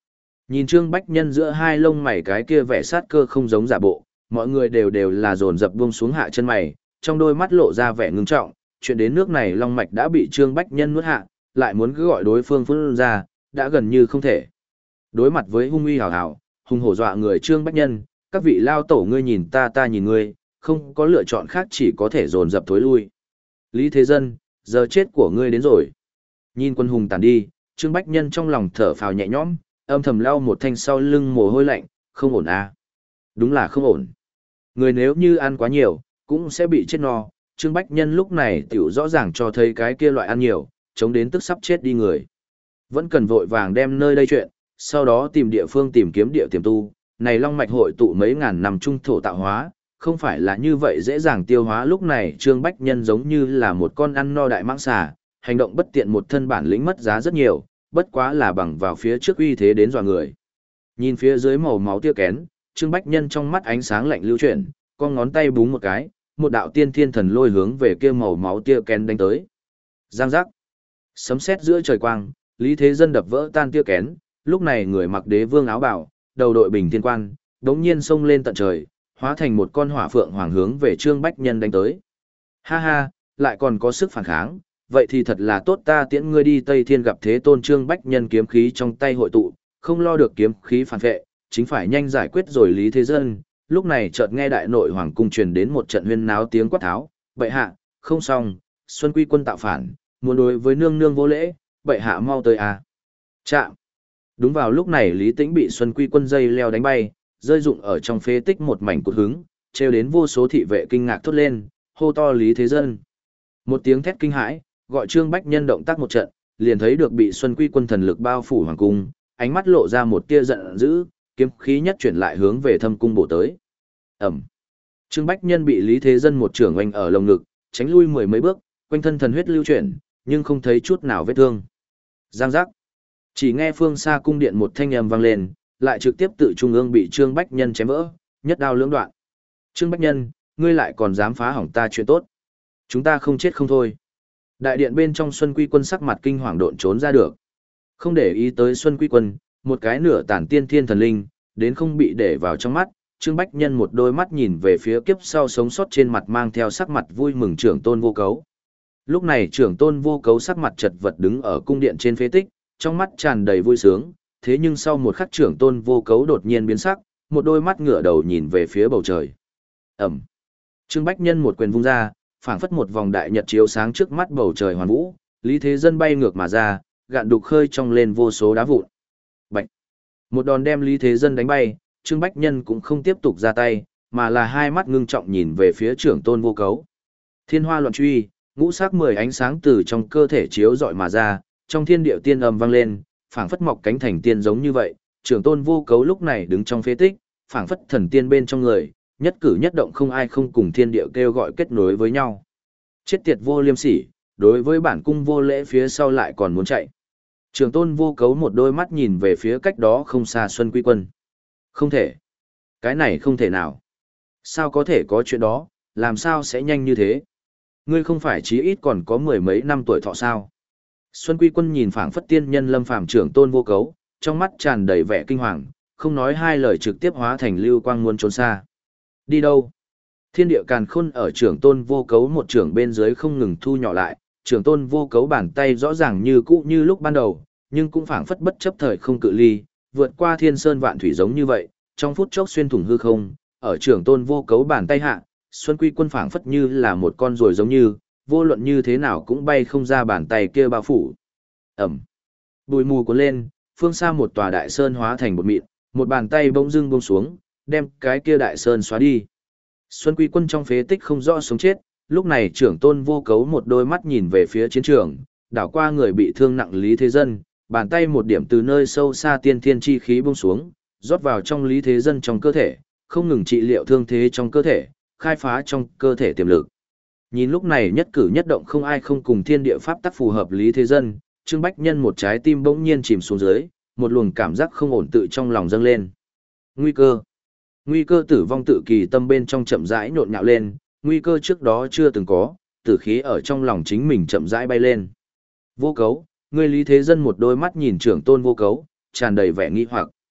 Nhìn Trương Bách Nhân giữa hai lông mày cái kia vẻ sát cơ không giống giả bộ, mọi người đều đều là dồn dập buông xuống hạ chân mày, trong đôi mắt lộ ra vẻ ngưng trọng, chuyện đến nước này long mạch đã bị Trương Bách Nhân nuốt hạ, lại muốn cứ gọi đối phương phun ra, đã gần như không thể. Đối mặt với hung uy hào hào, hung hổ dọa người Trương Bách Nhân, các vị lao tổ ngươi nhìn ta ta nhìn ngươi, không có lựa chọn khác chỉ có thể dồn dập thối lui. Lý Thế Dân, giờ chết của ngươi đến rồi. Nhìn quân hùng tàn đi, Trương Bách Nhân trong lòng thở phào nhẹ nhõm, âm thầm lau một thanh sau lưng mồ hôi lạnh, không ổn à. Đúng là không ổn. Người nếu như ăn quá nhiều, cũng sẽ bị chết no. Trương Bách Nhân lúc này tiểu rõ ràng cho thấy cái kia loại ăn nhiều, chống đến tức sắp chết đi người. Vẫn cần vội vàng đem nơi đây chuyện, sau đó tìm địa phương tìm kiếm địa tiềm tu. Này long mạch hội tụ mấy ngàn năm trung thổ tạo hóa, không phải là như vậy dễ dàng tiêu hóa. Lúc này Trương Bách Nhân giống như là một con ăn no đại mãng xà, hành động bất tiện, một thân bản lĩnh mất giá rất nhiều, bất quá là bằng vào phía trước uy thế đến dọa người. Nhìn phía dưới màu máu tia kén, Trương Bách Nhân trong mắt ánh sáng lạnh lưu chuyển, con ngón tay búng một cái, một đạo tiên thiên thần lôi hướng về kia màu máu tia kén đánh tới. Giang giác. Sấm sét giữa trời quang, Lý Thế Dân đập vỡ tan tia kén, lúc này người mặc đế vương áo bào, đầu đội bình thiên quan, đống nhiên xông lên tận trời, hóa thành một con hỏa phượng hoàng hướng về Trương Bách Nhân đánh tới. Ha ha, lại còn có sức phản kháng, vậy thì thật là tốt, ta tiễn ngươi đi Tây Thiên gặp Thế Tôn. Trương Bách Nhân kiếm khí trong tay hội tụ, không lo được kiếm khí phản vệ, chính phải nhanh giải quyết rồi Lý Thế Dân. Lúc này chợt nghe đại nội hoàng cung truyền đến một trận huyên náo tiếng quát tháo, bệ hạ, không xong, Xuân Quy quân tạo phản, muốn đối với nương nương vô lễ, bệ hạ mau tới à. Chạm. Đúng vào lúc này Lý Tĩnh bị Xuân Quy quân dây leo đánh bay, rơi rụng ở trong phế tích một mảnh cột hứng, treo đến vô số thị vệ kinh ngạc thốt lên, hô to Lý Thế Dân. Một tiếng thét kinh hãi, gọi Trương Bách Nhân động tác một trận, liền thấy được bị Xuân Quy quân thần lực bao phủ hoàng cung, ánh mắt lộ ra một tia giận dữ, kiếm khí nhất chuyển lại hướng về thâm cung bổ tới. Ẩm. Trương Bách Nhân bị Lý Thế Dân một trưởng oanh ở lồng ngực, tránh lui mười mấy bước, quanh thân thần huyết lưu chuyển, nhưng không thấy chút nào vết thương. Giang giác. Chỉ nghe phương xa cung điện một thanh âm vang lên, lại trực tiếp tự trung ương bị Trương Bách Nhân chém vỡ, nhất đao lưỡng đoạn. Trương Bách Nhân, ngươi lại còn dám phá hỏng ta chuyện tốt. Chúng ta không chết không thôi. Đại điện bên trong Xuân Quy quân sắc mặt kinh hoàng độn trốn ra được. Không để ý tới Xuân Quy quân, một cái nửa tản tiên thiên thần linh, đến không bị để vào trong mắt. Trương Bách Nhân một đôi mắt nhìn về phía kiếp sau sống sót, trên mặt mang theo sắc mặt vui mừng trưởng tôn vô cấu. Lúc này trưởng tôn vô cấu sắc mặt chật vật đứng ở cung điện trên phế tích, trong mắt tràn đầy vui sướng. Thế nhưng sau một khắc trưởng tôn vô cấu đột nhiên biến sắc, một đôi mắt ngửa đầu nhìn về phía bầu trời. Ẩm. Trương Bách Nhân một quyền vung ra, phảng phất một vòng đại nhật chiếu sáng trước mắt bầu trời hoàn vũ, Lý Thế Dân bay ngược mà ra, gạn đục khơi trong lên vô số đá vụn. Bạch. Một đòn đem Lý Thế Dân đánh bay, Trương Bách Nhân cũng không tiếp tục ra tay, mà là hai mắt ngưng trọng nhìn về phía trưởng tôn vô cấu. Thiên hoa loạn truy, ngũ sắc mười ánh sáng từ trong cơ thể chiếu rọi mà ra, trong thiên địa tiên âm vang lên, phảng phất mọc cánh thành tiên giống như vậy. Trưởng tôn vô cấu lúc này đứng trong phế tích, phảng phất thần tiên bên trong người, nhất cử nhất động không ai không cùng thiên địa kêu gọi kết nối với nhau. Chết tiệt vô liêm sỉ, đối với bản cung vô lễ phía sau lại còn muốn chạy. Trưởng tôn vô cấu một đôi mắt nhìn về phía cách đó không xa Xuân Quy quân. Không thể. Cái này không thể nào. Sao có thể có chuyện đó, làm sao sẽ nhanh như thế? Ngươi không phải chí ít còn có mười mấy năm tuổi thọ sao? Xuân Quy quân nhìn phảng phất tiên nhân lâm phàm trưởng tôn vô cấu, trong mắt tràn đầy vẻ kinh hoàng, không nói hai lời trực tiếp hóa thành lưu quang muốn trốn xa. Đi đâu? Thiên địa càn khôn ở trưởng tôn vô cấu một trưởng bên dưới không ngừng thu nhỏ lại, trưởng tôn vô cấu bàn tay rõ ràng như cũ như lúc ban đầu, nhưng cũng phảng phất bất chấp thời không cự ly, vượt qua thiên sơn vạn thủy giống như vậy, trong phút chốc xuyên thủng hư không, ở trưởng tôn vô cấu bàn tay hạ, Xuân Quy quân phảng phất như là một con ruồi giống như, vô luận như thế nào cũng bay không ra bàn tay kia bao phủ. Ẩm. Bụi mù cuốn lên, phương xa một tòa đại sơn hóa thành một mịn, một bàn tay bỗng dưng buông xuống, đem cái kia đại sơn xóa đi. Xuân Quy quân trong phế tích không rõ sống chết, lúc này trưởng tôn vô cấu một đôi mắt nhìn về phía chiến trường, đảo qua người bị thương nặng Lý Thế Dân, bàn tay một điểm từ nơi sâu xa tiên thiên chi khí buông xuống, rót vào trong Lý Thế Dân trong cơ thể, không ngừng trị liệu thương thế trong cơ thể, khai phá trong cơ thể tiềm lực. Nhìn lúc này nhất cử nhất động không ai không cùng thiên địa pháp tắc phù hợp Lý Thế Dân, Trương Bách Nhân một trái tim bỗng nhiên chìm xuống dưới, một luồng cảm giác không ổn tự trong lòng dâng lên. Nguy cơ. Nguy cơ tử vong tự kỳ tâm bên trong chậm rãi nhộn nhạo lên, nguy cơ trước đó chưa từng có, tử khí ở trong lòng chính mình chậm rãi bay lên. Vô cấu, người Lý Thế Dân một đôi mắt nhìn trưởng tôn vô cấu, tràn đầy vẻ nghi hoặc.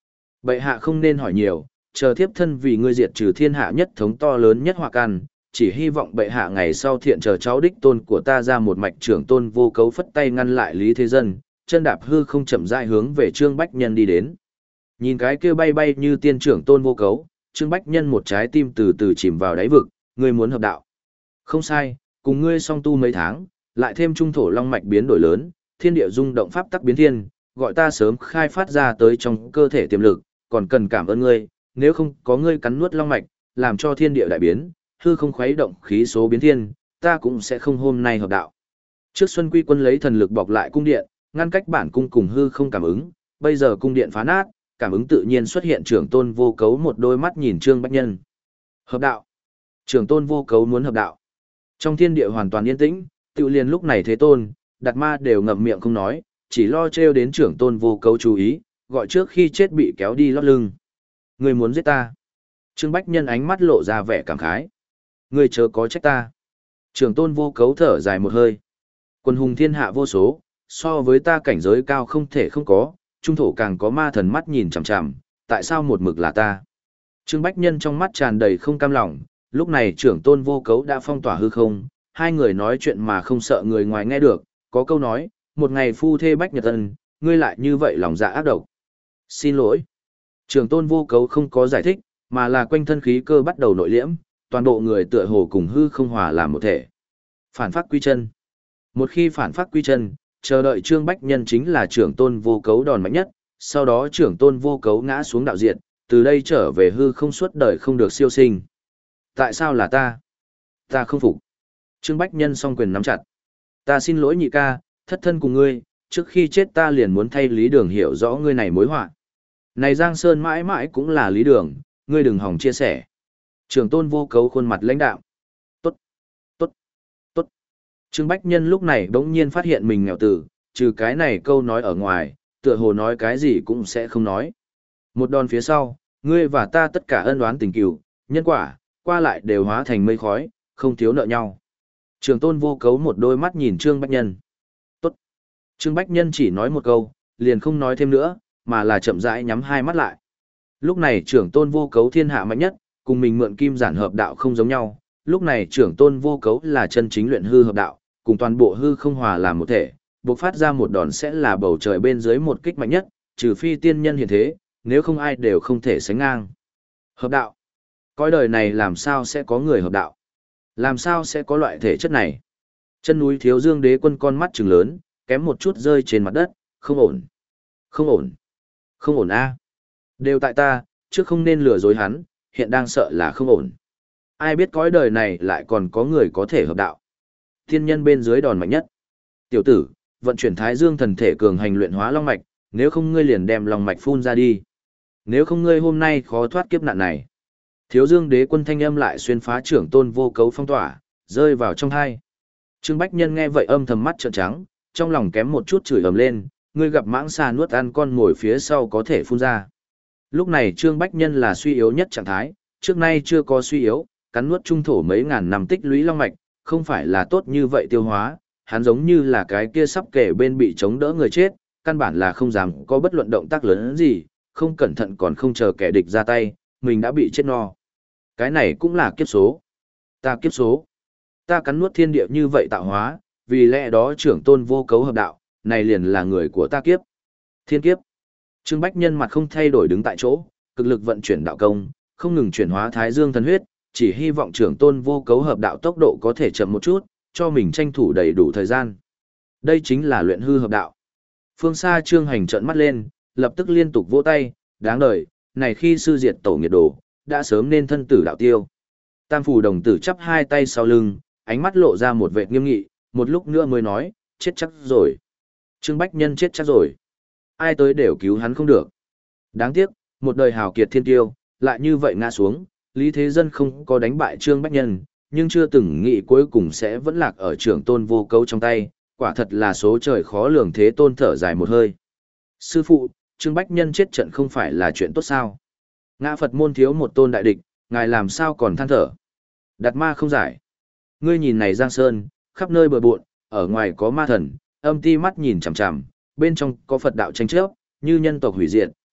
Bệ hạ không nên hỏi nhiều, chờ thiếp thân vì ngươi diệt trừ thiên hạ nhất thống to lớn nhất họa căn, chỉ hy vọng bệ hạ ngày sau thiện chờ cháu đích tôn của ta ra một mạch trưởng tôn vô cấu phất tay ngăn lại Lý Thế Dân, chân đạp hư không chậm rãi hướng về Trương Bách Nhân đi đến. Nhìn cái kia bay bay như tiên trưởng tôn vô cấu, Trương Bách Nhân một trái tim từ từ chìm vào đáy vực, ngươi muốn hợp đạo. Không sai, cùng ngươi song tu mấy tháng, lại thêm trung thổ long mạch biến đổi lớn, thiên địa rung động pháp tắc biến thiên, gọi ta sớm khai phát ra tới trong cơ thể tiềm lực, còn cần cảm ơn ngươi, nếu không có ngươi cắn nuốt long mạch, làm cho thiên địa đại biến, hư không khuấy động khí số biến thiên, ta cũng sẽ không hôm nay hợp đạo. Trước Xuân Quy Quân lấy thần lực bọc lại cung điện, ngăn cách bản cung cùng hư không cảm ứng, bây giờ cung điện phá nát, cảm ứng tự nhiên xuất hiện trưởng tôn vô cấu một đôi mắt nhìn Trương Bách Nhân. Hợp đạo. Trưởng tôn vô cấu muốn hợp đạo. Trong thiên địa hoàn toàn yên tĩnh, tự liền lúc này thế tôn, Đạt Ma đều ngậm miệng không nói, chỉ lo trêu đến trưởng tôn vô cấu chú ý, gọi trước khi chết bị kéo đi lót lưng. Người muốn giết ta. Trương Bách Nhân ánh mắt lộ ra vẻ cảm khái. Người chớ có trách ta. Trưởng tôn vô cấu thở dài một hơi. Quân hùng thiên hạ vô số, so với ta cảnh giới cao không thể không có, trung thổ càng có ma thần mắt nhìn chằm chằm, tại sao một mực là ta? Trương Bách Nhân trong mắt tràn đầy không cam lòng, lúc này trưởng tôn vô cấu đã phong tỏa hư không, hai người nói chuyện mà không sợ người ngoài nghe được, có câu nói, một ngày phu thê bách nhật ân, ngươi lại như vậy lòng dạ ác độc. Xin lỗi. Trưởng tôn vô cấu không có giải thích, mà là quanh thân khí cơ bắt đầu nội liễm, toàn bộ người tựa hồ cùng hư không hòa làm một thể. Phản phát quy chân. Một khi phản phát quy chân, chờ đợi Trương Bách Nhân chính là trưởng tôn vô cấu đòn mạnh nhất, sau đó trưởng tôn vô cấu ngã xuống đạo diện, từ đây trở về hư không suốt đời không được siêu sinh. Tại sao là ta? Ta không phục. Trương Bách Nhân song quyền nắm chặt. Ta xin lỗi nhị ca, thất thân cùng ngươi, trước khi chết ta liền muốn thay Lý Đường hiểu rõ ngươi này mối họa. Này Giang Sơn mãi mãi cũng là Lý Đường, ngươi đừng hòng chia sẻ. Trưởng tôn vô cấu khuôn mặt lãnh đạo. Tốt, tốt, tốt. Trương Bách Nhân lúc này đống nhiên phát hiện mình nghèo tử, trừ cái này câu nói ở ngoài, tựa hồ nói cái gì cũng sẽ không nói. Một đòn phía sau, ngươi và ta tất cả ân oán tình cừu, nhân quả, qua lại đều hóa thành mây khói, không thiếu nợ nhau. Trường tôn vô cấu một đôi mắt nhìn Trương Bách Nhân. Tốt. Trương Bách Nhân chỉ nói một câu, liền không nói thêm nữa, mà là chậm rãi nhắm hai mắt lại. Lúc này trưởng tôn vô cấu thiên hạ mạnh nhất, cùng mình mượn kim giản hợp đạo không giống nhau. Lúc này trưởng tôn vô cấu là chân chính luyện hư hợp đạo, cùng toàn bộ hư không hòa làm một thể, bộc phát ra một đòn sẽ là bầu trời bên dưới một kích mạnh nhất, trừ phi tiên nhân hiện thế, nếu không ai đều không thể sánh ngang. Hợp đạo. Cõi đời này làm sao sẽ có người hợp đạo? Làm sao sẽ có loại thể chất này? Chân núi Thiếu Dương Đế Quân con mắt trừng lớn, kém một chút rơi trên mặt đất, không ổn. Không ổn. Không ổn a. Đều tại ta, trước không nên lừa dối hắn, hiện đang sợ là không ổn. Ai biết cõi đời này lại còn có người có thể hợp đạo. Thiên nhân bên dưới đòn mạnh nhất. Tiểu tử, vận chuyển Thái Dương thần thể cường hành luyện hóa long mạch, nếu không ngươi liền đem long mạch phun ra đi. Nếu không ngươi hôm nay khó thoát kiếp nạn này. Thiếu Dương Đế Quân thanh âm lại xuyên phá trưởng tôn vô cấu phong tỏa, rơi vào trong hai. Trương Bách Nhân nghe vậy âm thầm mắt trợn trắng, trong lòng kém một chút chửi ầm lên, ngươi gặp mãng xà nuốt ăn con ngồi phía sau có thể phun ra. Lúc này Trương Bách Nhân là suy yếu nhất trạng thái, trước nay chưa có suy yếu, cắn nuốt trung thổ mấy ngàn năm tích lũy long mạch, không phải là tốt như vậy tiêu hóa, hắn giống như là cái kia sắp kể bên bị chống đỡ người chết, căn bản là không dám có bất luận động tác lớn gì, không cẩn thận còn không chờ kẻ địch ra tay, mình đã bị chết no. Cái này cũng là kiếp số. Ta kiếp số. Ta cắn nuốt thiên địa như vậy tạo hóa, vì lẽ đó trưởng tôn vô cấu hợp đạo, này liền là người của ta kiếp. Thiên kiếp. Trương Bách Nhân mặt không thay đổi đứng tại chỗ, cực lực vận chuyển đạo công, không ngừng chuyển hóa Thái Dương thần huyết, chỉ hy vọng trưởng tôn vô cấu hợp đạo tốc độ có thể chậm một chút, cho mình tranh thủ đầy đủ thời gian. Đây chính là luyện hư hợp đạo. Phương xa Trương Hành trợn mắt lên, lập tức liên tục vỗ tay, đáng đời, này khi sư diệt tổ nghiệt đồ, đã sớm nên thân tử đạo tiêu. Tam phủ đồng tử chắp hai tay sau lưng, ánh mắt lộ ra một vệt nghiêm nghị, một lúc nữa mới nói, chết chắc rồi. Trương Bách Nhân chết chắc rồi. Ai tới đều cứu hắn không được. Đáng tiếc, một đời hào kiệt thiên tiêu, lại như vậy ngã xuống, Lý Thế Dân không có đánh bại Trương Bách Nhân, nhưng chưa từng nghĩ cuối cùng sẽ vẫn lạc ở trưởng tôn vô cấu trong tay, quả thật là số trời khó lường. Thế Tôn thở dài một hơi. Sư phụ, Trương Bách Nhân chết trận không phải là chuyện tốt sao? Ngã Phật môn thiếu một tôn đại địch, ngài làm sao còn than thở? Đạt Ma không giải. Ngươi nhìn này Giang Sơn, khắp nơi bờ bộn, ở ngoài có ma thần, âm ti mắt nhìn chằm chằm, bên trong có Phật đạo tranh chấp, như nhân tộc hủy diệt,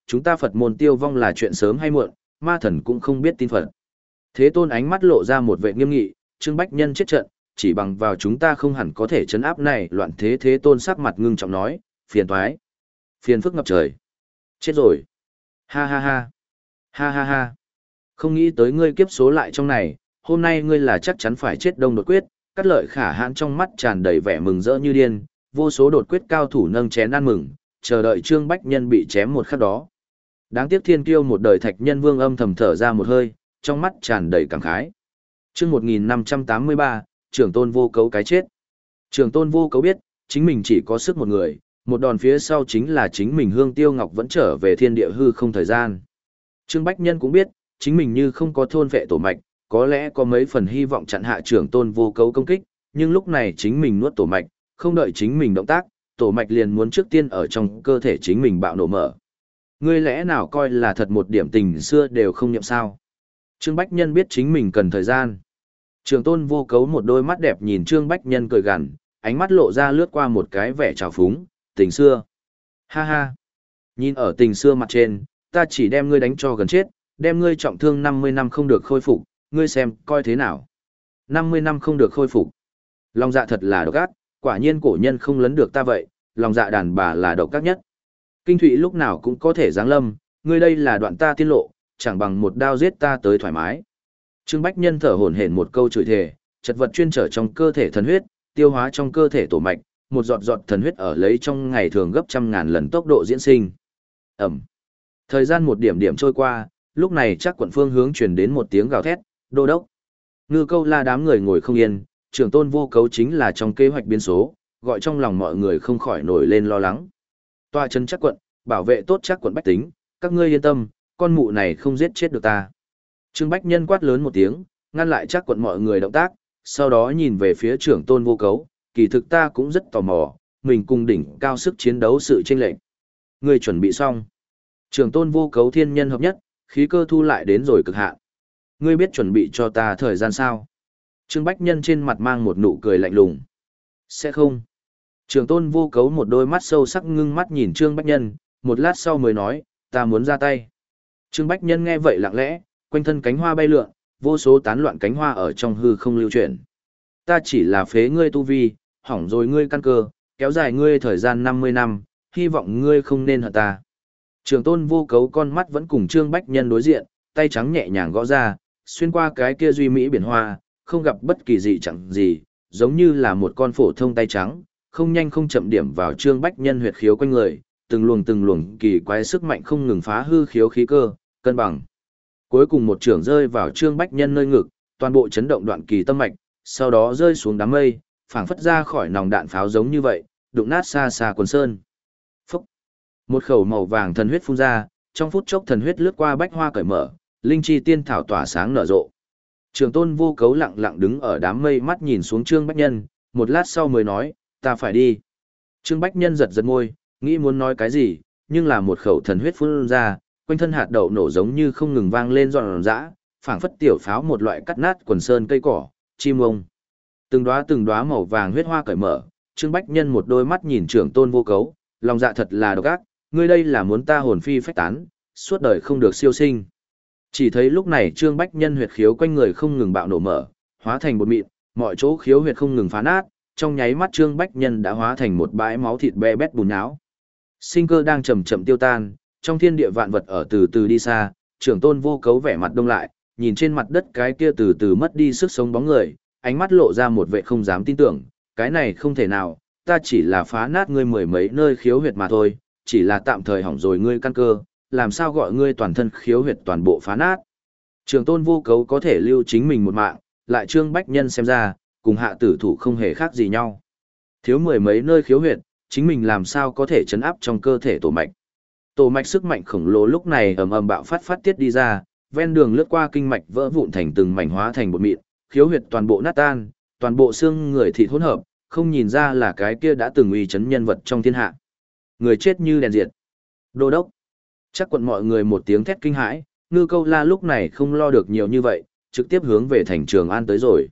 chúng ta Phật môn tiêu vong là chuyện sớm hay muộn, ma thần cũng không biết tin Phật. Thế Tôn ánh mắt lộ ra một vẻ nghiêm nghị, Trương Bách Nhân chết trận, chỉ bằng vào chúng ta không hẳn có thể chấn áp này loạn thế. Thế Tôn sắc mặt ngưng trọng nói, phiền toái, phiền phức ngập trời. Chết rồi. Ha ha ha. Ha ha ha. Không nghĩ tới ngươi kiếp số lại trong này, hôm nay ngươi là chắc chắn phải chết đông đột quyết. Cát Lợi Khả Hãn trong mắt tràn đầy vẻ mừng rỡ như điên, vô số đột quyết cao thủ nâng chén ăn mừng, chờ đợi Trương Bách Nhân bị chém một khắc đó. Đáng tiếc thiên kiêu một đời Thạch Nhân Vương âm thầm thở ra một hơi, trong mắt tràn đầy cảm khái. Chương một nghìn năm trăm tám mươi ba, Trưởng Tôn Vô Cấu cái chết. Trưởng Tôn Vô Cấu biết, chính mình chỉ có sức một người, một đòn phía sau chính là chính mình Hương Tiêu Ngọc vẫn trở về thiên địa hư không thời gian. Trương Bách Nhân cũng biết, chính mình như không có thôn vệ tổ mạch, có lẽ có mấy phần hy vọng chặn hạ Trưởng Tôn Vô Cấu công kích, nhưng lúc này chính mình nuốt tổ mạch, không đợi chính mình động tác, tổ mạch liền muốn trước tiên ở trong cơ thể chính mình bạo nổ mở. Ngươi lẽ nào coi là thật một điểm tình xưa đều không nhậm sao? Trương Bách Nhân biết chính mình cần thời gian. Trưởng Tôn Vô Cấu một đôi mắt đẹp nhìn Trương Bách Nhân cười gằn, ánh mắt lộ ra lướt qua một cái vẻ trào phúng, tình xưa. Ha ha. Nhìn ở tình xưa mặt trên, ta chỉ đem ngươi đánh cho gần chết, đem ngươi trọng thương năm mươi năm không được khôi phục, ngươi xem coi thế nào. năm mươi năm không được khôi phục. Lòng dạ thật là độc ác, quả nhiên cổ nhân không lấn được ta vậy, lòng dạ đàn bà là độc ác nhất. Kinh thụy lúc nào cũng có thể giáng lâm, ngươi đây là đoạn ta tiết lộ, chẳng bằng một đao giết ta tới thoải mái. Trương Bách Nhân thở hổn hển một câu chửi thề, chật vật chuyên trở trong cơ thể thần huyết, tiêu hóa trong cơ thể tổ mạch, một giọt giọt thần huyết ở lấy trong ngày thường gấp trăm ngàn lần tốc độ diễn sinh. Ẩm. Thời gian một điểm điểm trôi qua, lúc này chắc quận phương hướng truyền đến một tiếng gào thét, đô đốc. Ngư Câu La đám người ngồi không yên, Trưởng Tôn Vô Cấu chính là trong kế hoạch biến số, gọi trong lòng mọi người không khỏi nổi lên lo lắng. Tòa chân chắc quận, bảo vệ tốt chắc quận bách tính, các ngươi yên tâm, con mụ này không giết chết được ta. Trương Bách Nhân quát lớn một tiếng, ngăn lại chắc quận mọi người động tác, sau đó nhìn về phía Trưởng Tôn Vô Cấu, kỳ thực ta cũng rất tò mò, mình cùng đỉnh cao sức chiến đấu sự chênh lệch. Ngươi chuẩn bị xong. Trưởng Tôn Vô Cấu thiên nhân hợp nhất, khí cơ thu lại đến rồi cực hạn. Ngươi biết chuẩn bị cho ta thời gian sao? Trương Bách Nhân trên mặt mang một nụ cười lạnh lùng. Sẽ không. Trưởng Tôn Vô Cấu một đôi mắt sâu sắc ngưng mắt nhìn Trương Bách Nhân, một lát sau mới nói, ta muốn ra tay. Trương Bách Nhân nghe vậy lặng lẽ, quanh thân cánh hoa bay lượn, vô số tán loạn cánh hoa ở trong hư không lưu chuyển. Ta chỉ là phế ngươi tu vi, hỏng rồi ngươi căn cơ, kéo dài ngươi thời gian năm mươi năm, hy vọng ngươi không nên hận ta. Trưởng Tôn Vô Cấu con mắt vẫn cùng Trương Bách Nhân đối diện, tay trắng nhẹ nhàng gõ ra, xuyên qua cái kia duy mỹ biển hoa, không gặp bất kỳ gì chẳng gì, giống như là một con phổ thông tay trắng, không nhanh không chậm điểm vào Trương Bách Nhân huyệt khiếu quanh người, từng luồng từng luồng kỳ quái sức mạnh không ngừng phá hư khiếu khí cơ, cân bằng. Cuối cùng một trường rơi vào Trương Bách Nhân nơi ngực, toàn bộ chấn động đoạn kỳ tâm mạch, sau đó rơi xuống đám mây, phảng phất ra khỏi nòng đạn pháo giống như vậy, đụng nát xa xa quần sơn. Phúc! Một khẩu màu vàng thần huyết phun ra, trong phút chốc thần huyết lướt qua bách hoa cởi mở, linh chi tiên thảo tỏa sáng nở rộ. Trưởng Tôn Vô Cấu lặng lặng đứng ở đám mây mắt nhìn xuống Trương Bách Nhân, một lát sau mới nói, ta phải đi. Trương Bách Nhân giật giật môi, nghĩ muốn nói cái gì, nhưng là một khẩu thần huyết phun ra, quanh thân hạt đậu nổ giống như không ngừng vang lên giòn giã, phảng phất tiểu pháo một loại cắt nát quần sơn cây cỏ, chim ông. Từng đóa từng đóa màu vàng huyết hoa cởi mở, Trương Bách Nhân một đôi mắt nhìn Trưởng Tôn Vô Cấu, lòng dạ thật là độc ác, ngươi đây là muốn ta hồn phi phách tán, suốt đời không được siêu sinh. Chỉ thấy lúc này Trương Bách Nhân huyệt khiếu quanh người không ngừng bạo nổ mở, hóa thành bột mịn, mọi chỗ khiếu huyệt không ngừng phá nát, trong nháy mắt Trương Bách Nhân đã hóa thành một bãi máu thịt be bét bùn nhão. Sinh cơ đang chậm chậm tiêu tan, trong thiên địa vạn vật ở từ từ đi xa, Trưởng Tôn Vô Cấu vẻ mặt đông lại, nhìn trên mặt đất cái kia từ từ mất đi sức sống bóng người, ánh mắt lộ ra một vẻ không dám tin tưởng, cái này không thể nào, ta chỉ là phá nát ngươi mười mấy nơi khiếu huyệt mà thôi, chỉ là tạm thời hỏng rồi ngươi căn cơ, làm sao gọi ngươi toàn thân khiếu huyệt toàn bộ phá nát. Trưởng Tôn Vô Cấu có thể lưu chính mình một mạng, lại Trương Bách Nhân xem ra, cùng hạ tử thủ không hề khác gì nhau. Thiếu mười mấy nơi khiếu huyệt, chính mình làm sao có thể chấn áp trong cơ thể tổ mạch. Tổ mạch sức mạnh khổng lồ lúc này ầm ầm bạo phát phát tiết đi ra, ven đường lướt qua kinh mạch vỡ vụn thành từng mảnh hóa thành bột mịn, khiếu huyệt toàn bộ nát tan, toàn bộ xương người thịt hỗn hợp, không nhìn ra là cái kia đã từng uy chấn nhân vật trong thiên hạ. Người chết như đèn diệt. Đô đốc. Chắc quận mọi người một tiếng thét kinh hãi, Ngư Câu La lúc này không lo được nhiều như vậy, trực tiếp hướng về thành Trường An tới rồi.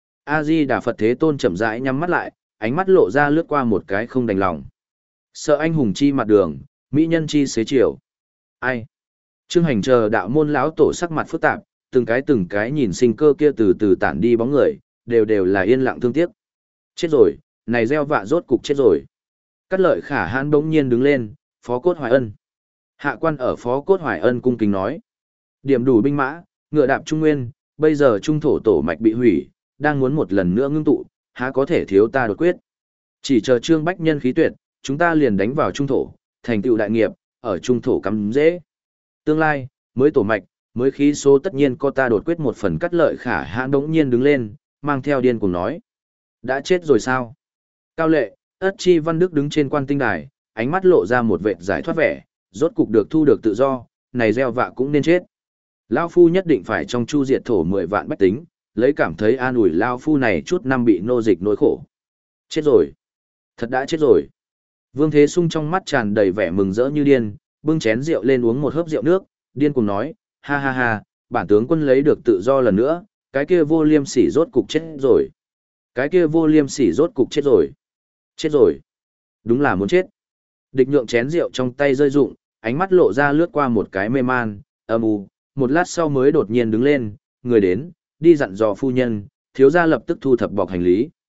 A Di Đà Phật Thế Tôn chậm rãi nhắm mắt lại, ánh mắt lộ ra lướt qua một cái không đành lòng. Sợ anh hùng chi mặt đường, mỹ nhân chi xế chiều. Ai? Trương Hành chờ đạo môn lão tổ sắc mặt phức tạp, từng cái từng cái nhìn sinh cơ kia từ từ tản đi bóng người, đều đều là yên lặng thương tiếc. Chết rồi, này gieo vạ rốt cục chết rồi. Cát Lợi Khả Hãn bỗng nhiên đứng lên, Phó Cốt Hoài Ân. Hạ quan ở Phó Cốt Hoài Ân cung kính nói. Điểm đủ binh mã, ngựa đạp trung nguyên, bây giờ trung thổ tổ mạch bị hủy, đang muốn một lần nữa ngưng tụ, há có thể thiếu ta đột quyết. Chỉ chờ Trương Bách Nhân khí tuyệt, chúng ta liền đánh vào trung thổ, thành tựu đại nghiệp, ở trung thổ cắm dễ. Tương lai, mới tổ mạch, mới khí số tất nhiên có ta đột quyết một phần. Cát Lợi Khả Hãn đống nhiên đứng lên, mang theo điên cùng nói. Đã chết rồi sao? Cao Lệ, Ất Chi Văn Đức đứng trên quan tinh đài, ánh mắt lộ ra một vệt giải thoát vẻ, rốt cục được thu được tự do, này gieo vạ cũng nên chết. Lao phu nhất định phải trong chu diệt thổ mười vạn bách tính, lấy cảm thấy an ủi Lao phu này chút năm bị nô dịch nỗi khổ. Chết rồi. Thật đã chết rồi. Vương Thế Sung trong mắt tràn đầy vẻ mừng rỡ như điên, bưng chén rượu lên uống một hớp rượu nước, điên cùng nói, ha ha ha, bản tướng quân lấy được tự do lần nữa, cái kia vô liêm sỉ rốt cục chết rồi. Cái kia vô liêm sỉ rốt cục chết rồi. Chết rồi. Đúng là muốn chết. Địch nhượng chén rượu trong tay rơi rụng, ánh mắt lộ ra lướt qua một cái mê man, âm u, một lát sau mới đột nhiên đứng lên, người đến, đi dặn dò phu nhân, thiếu gia lập tức thu thập bọc hành lý.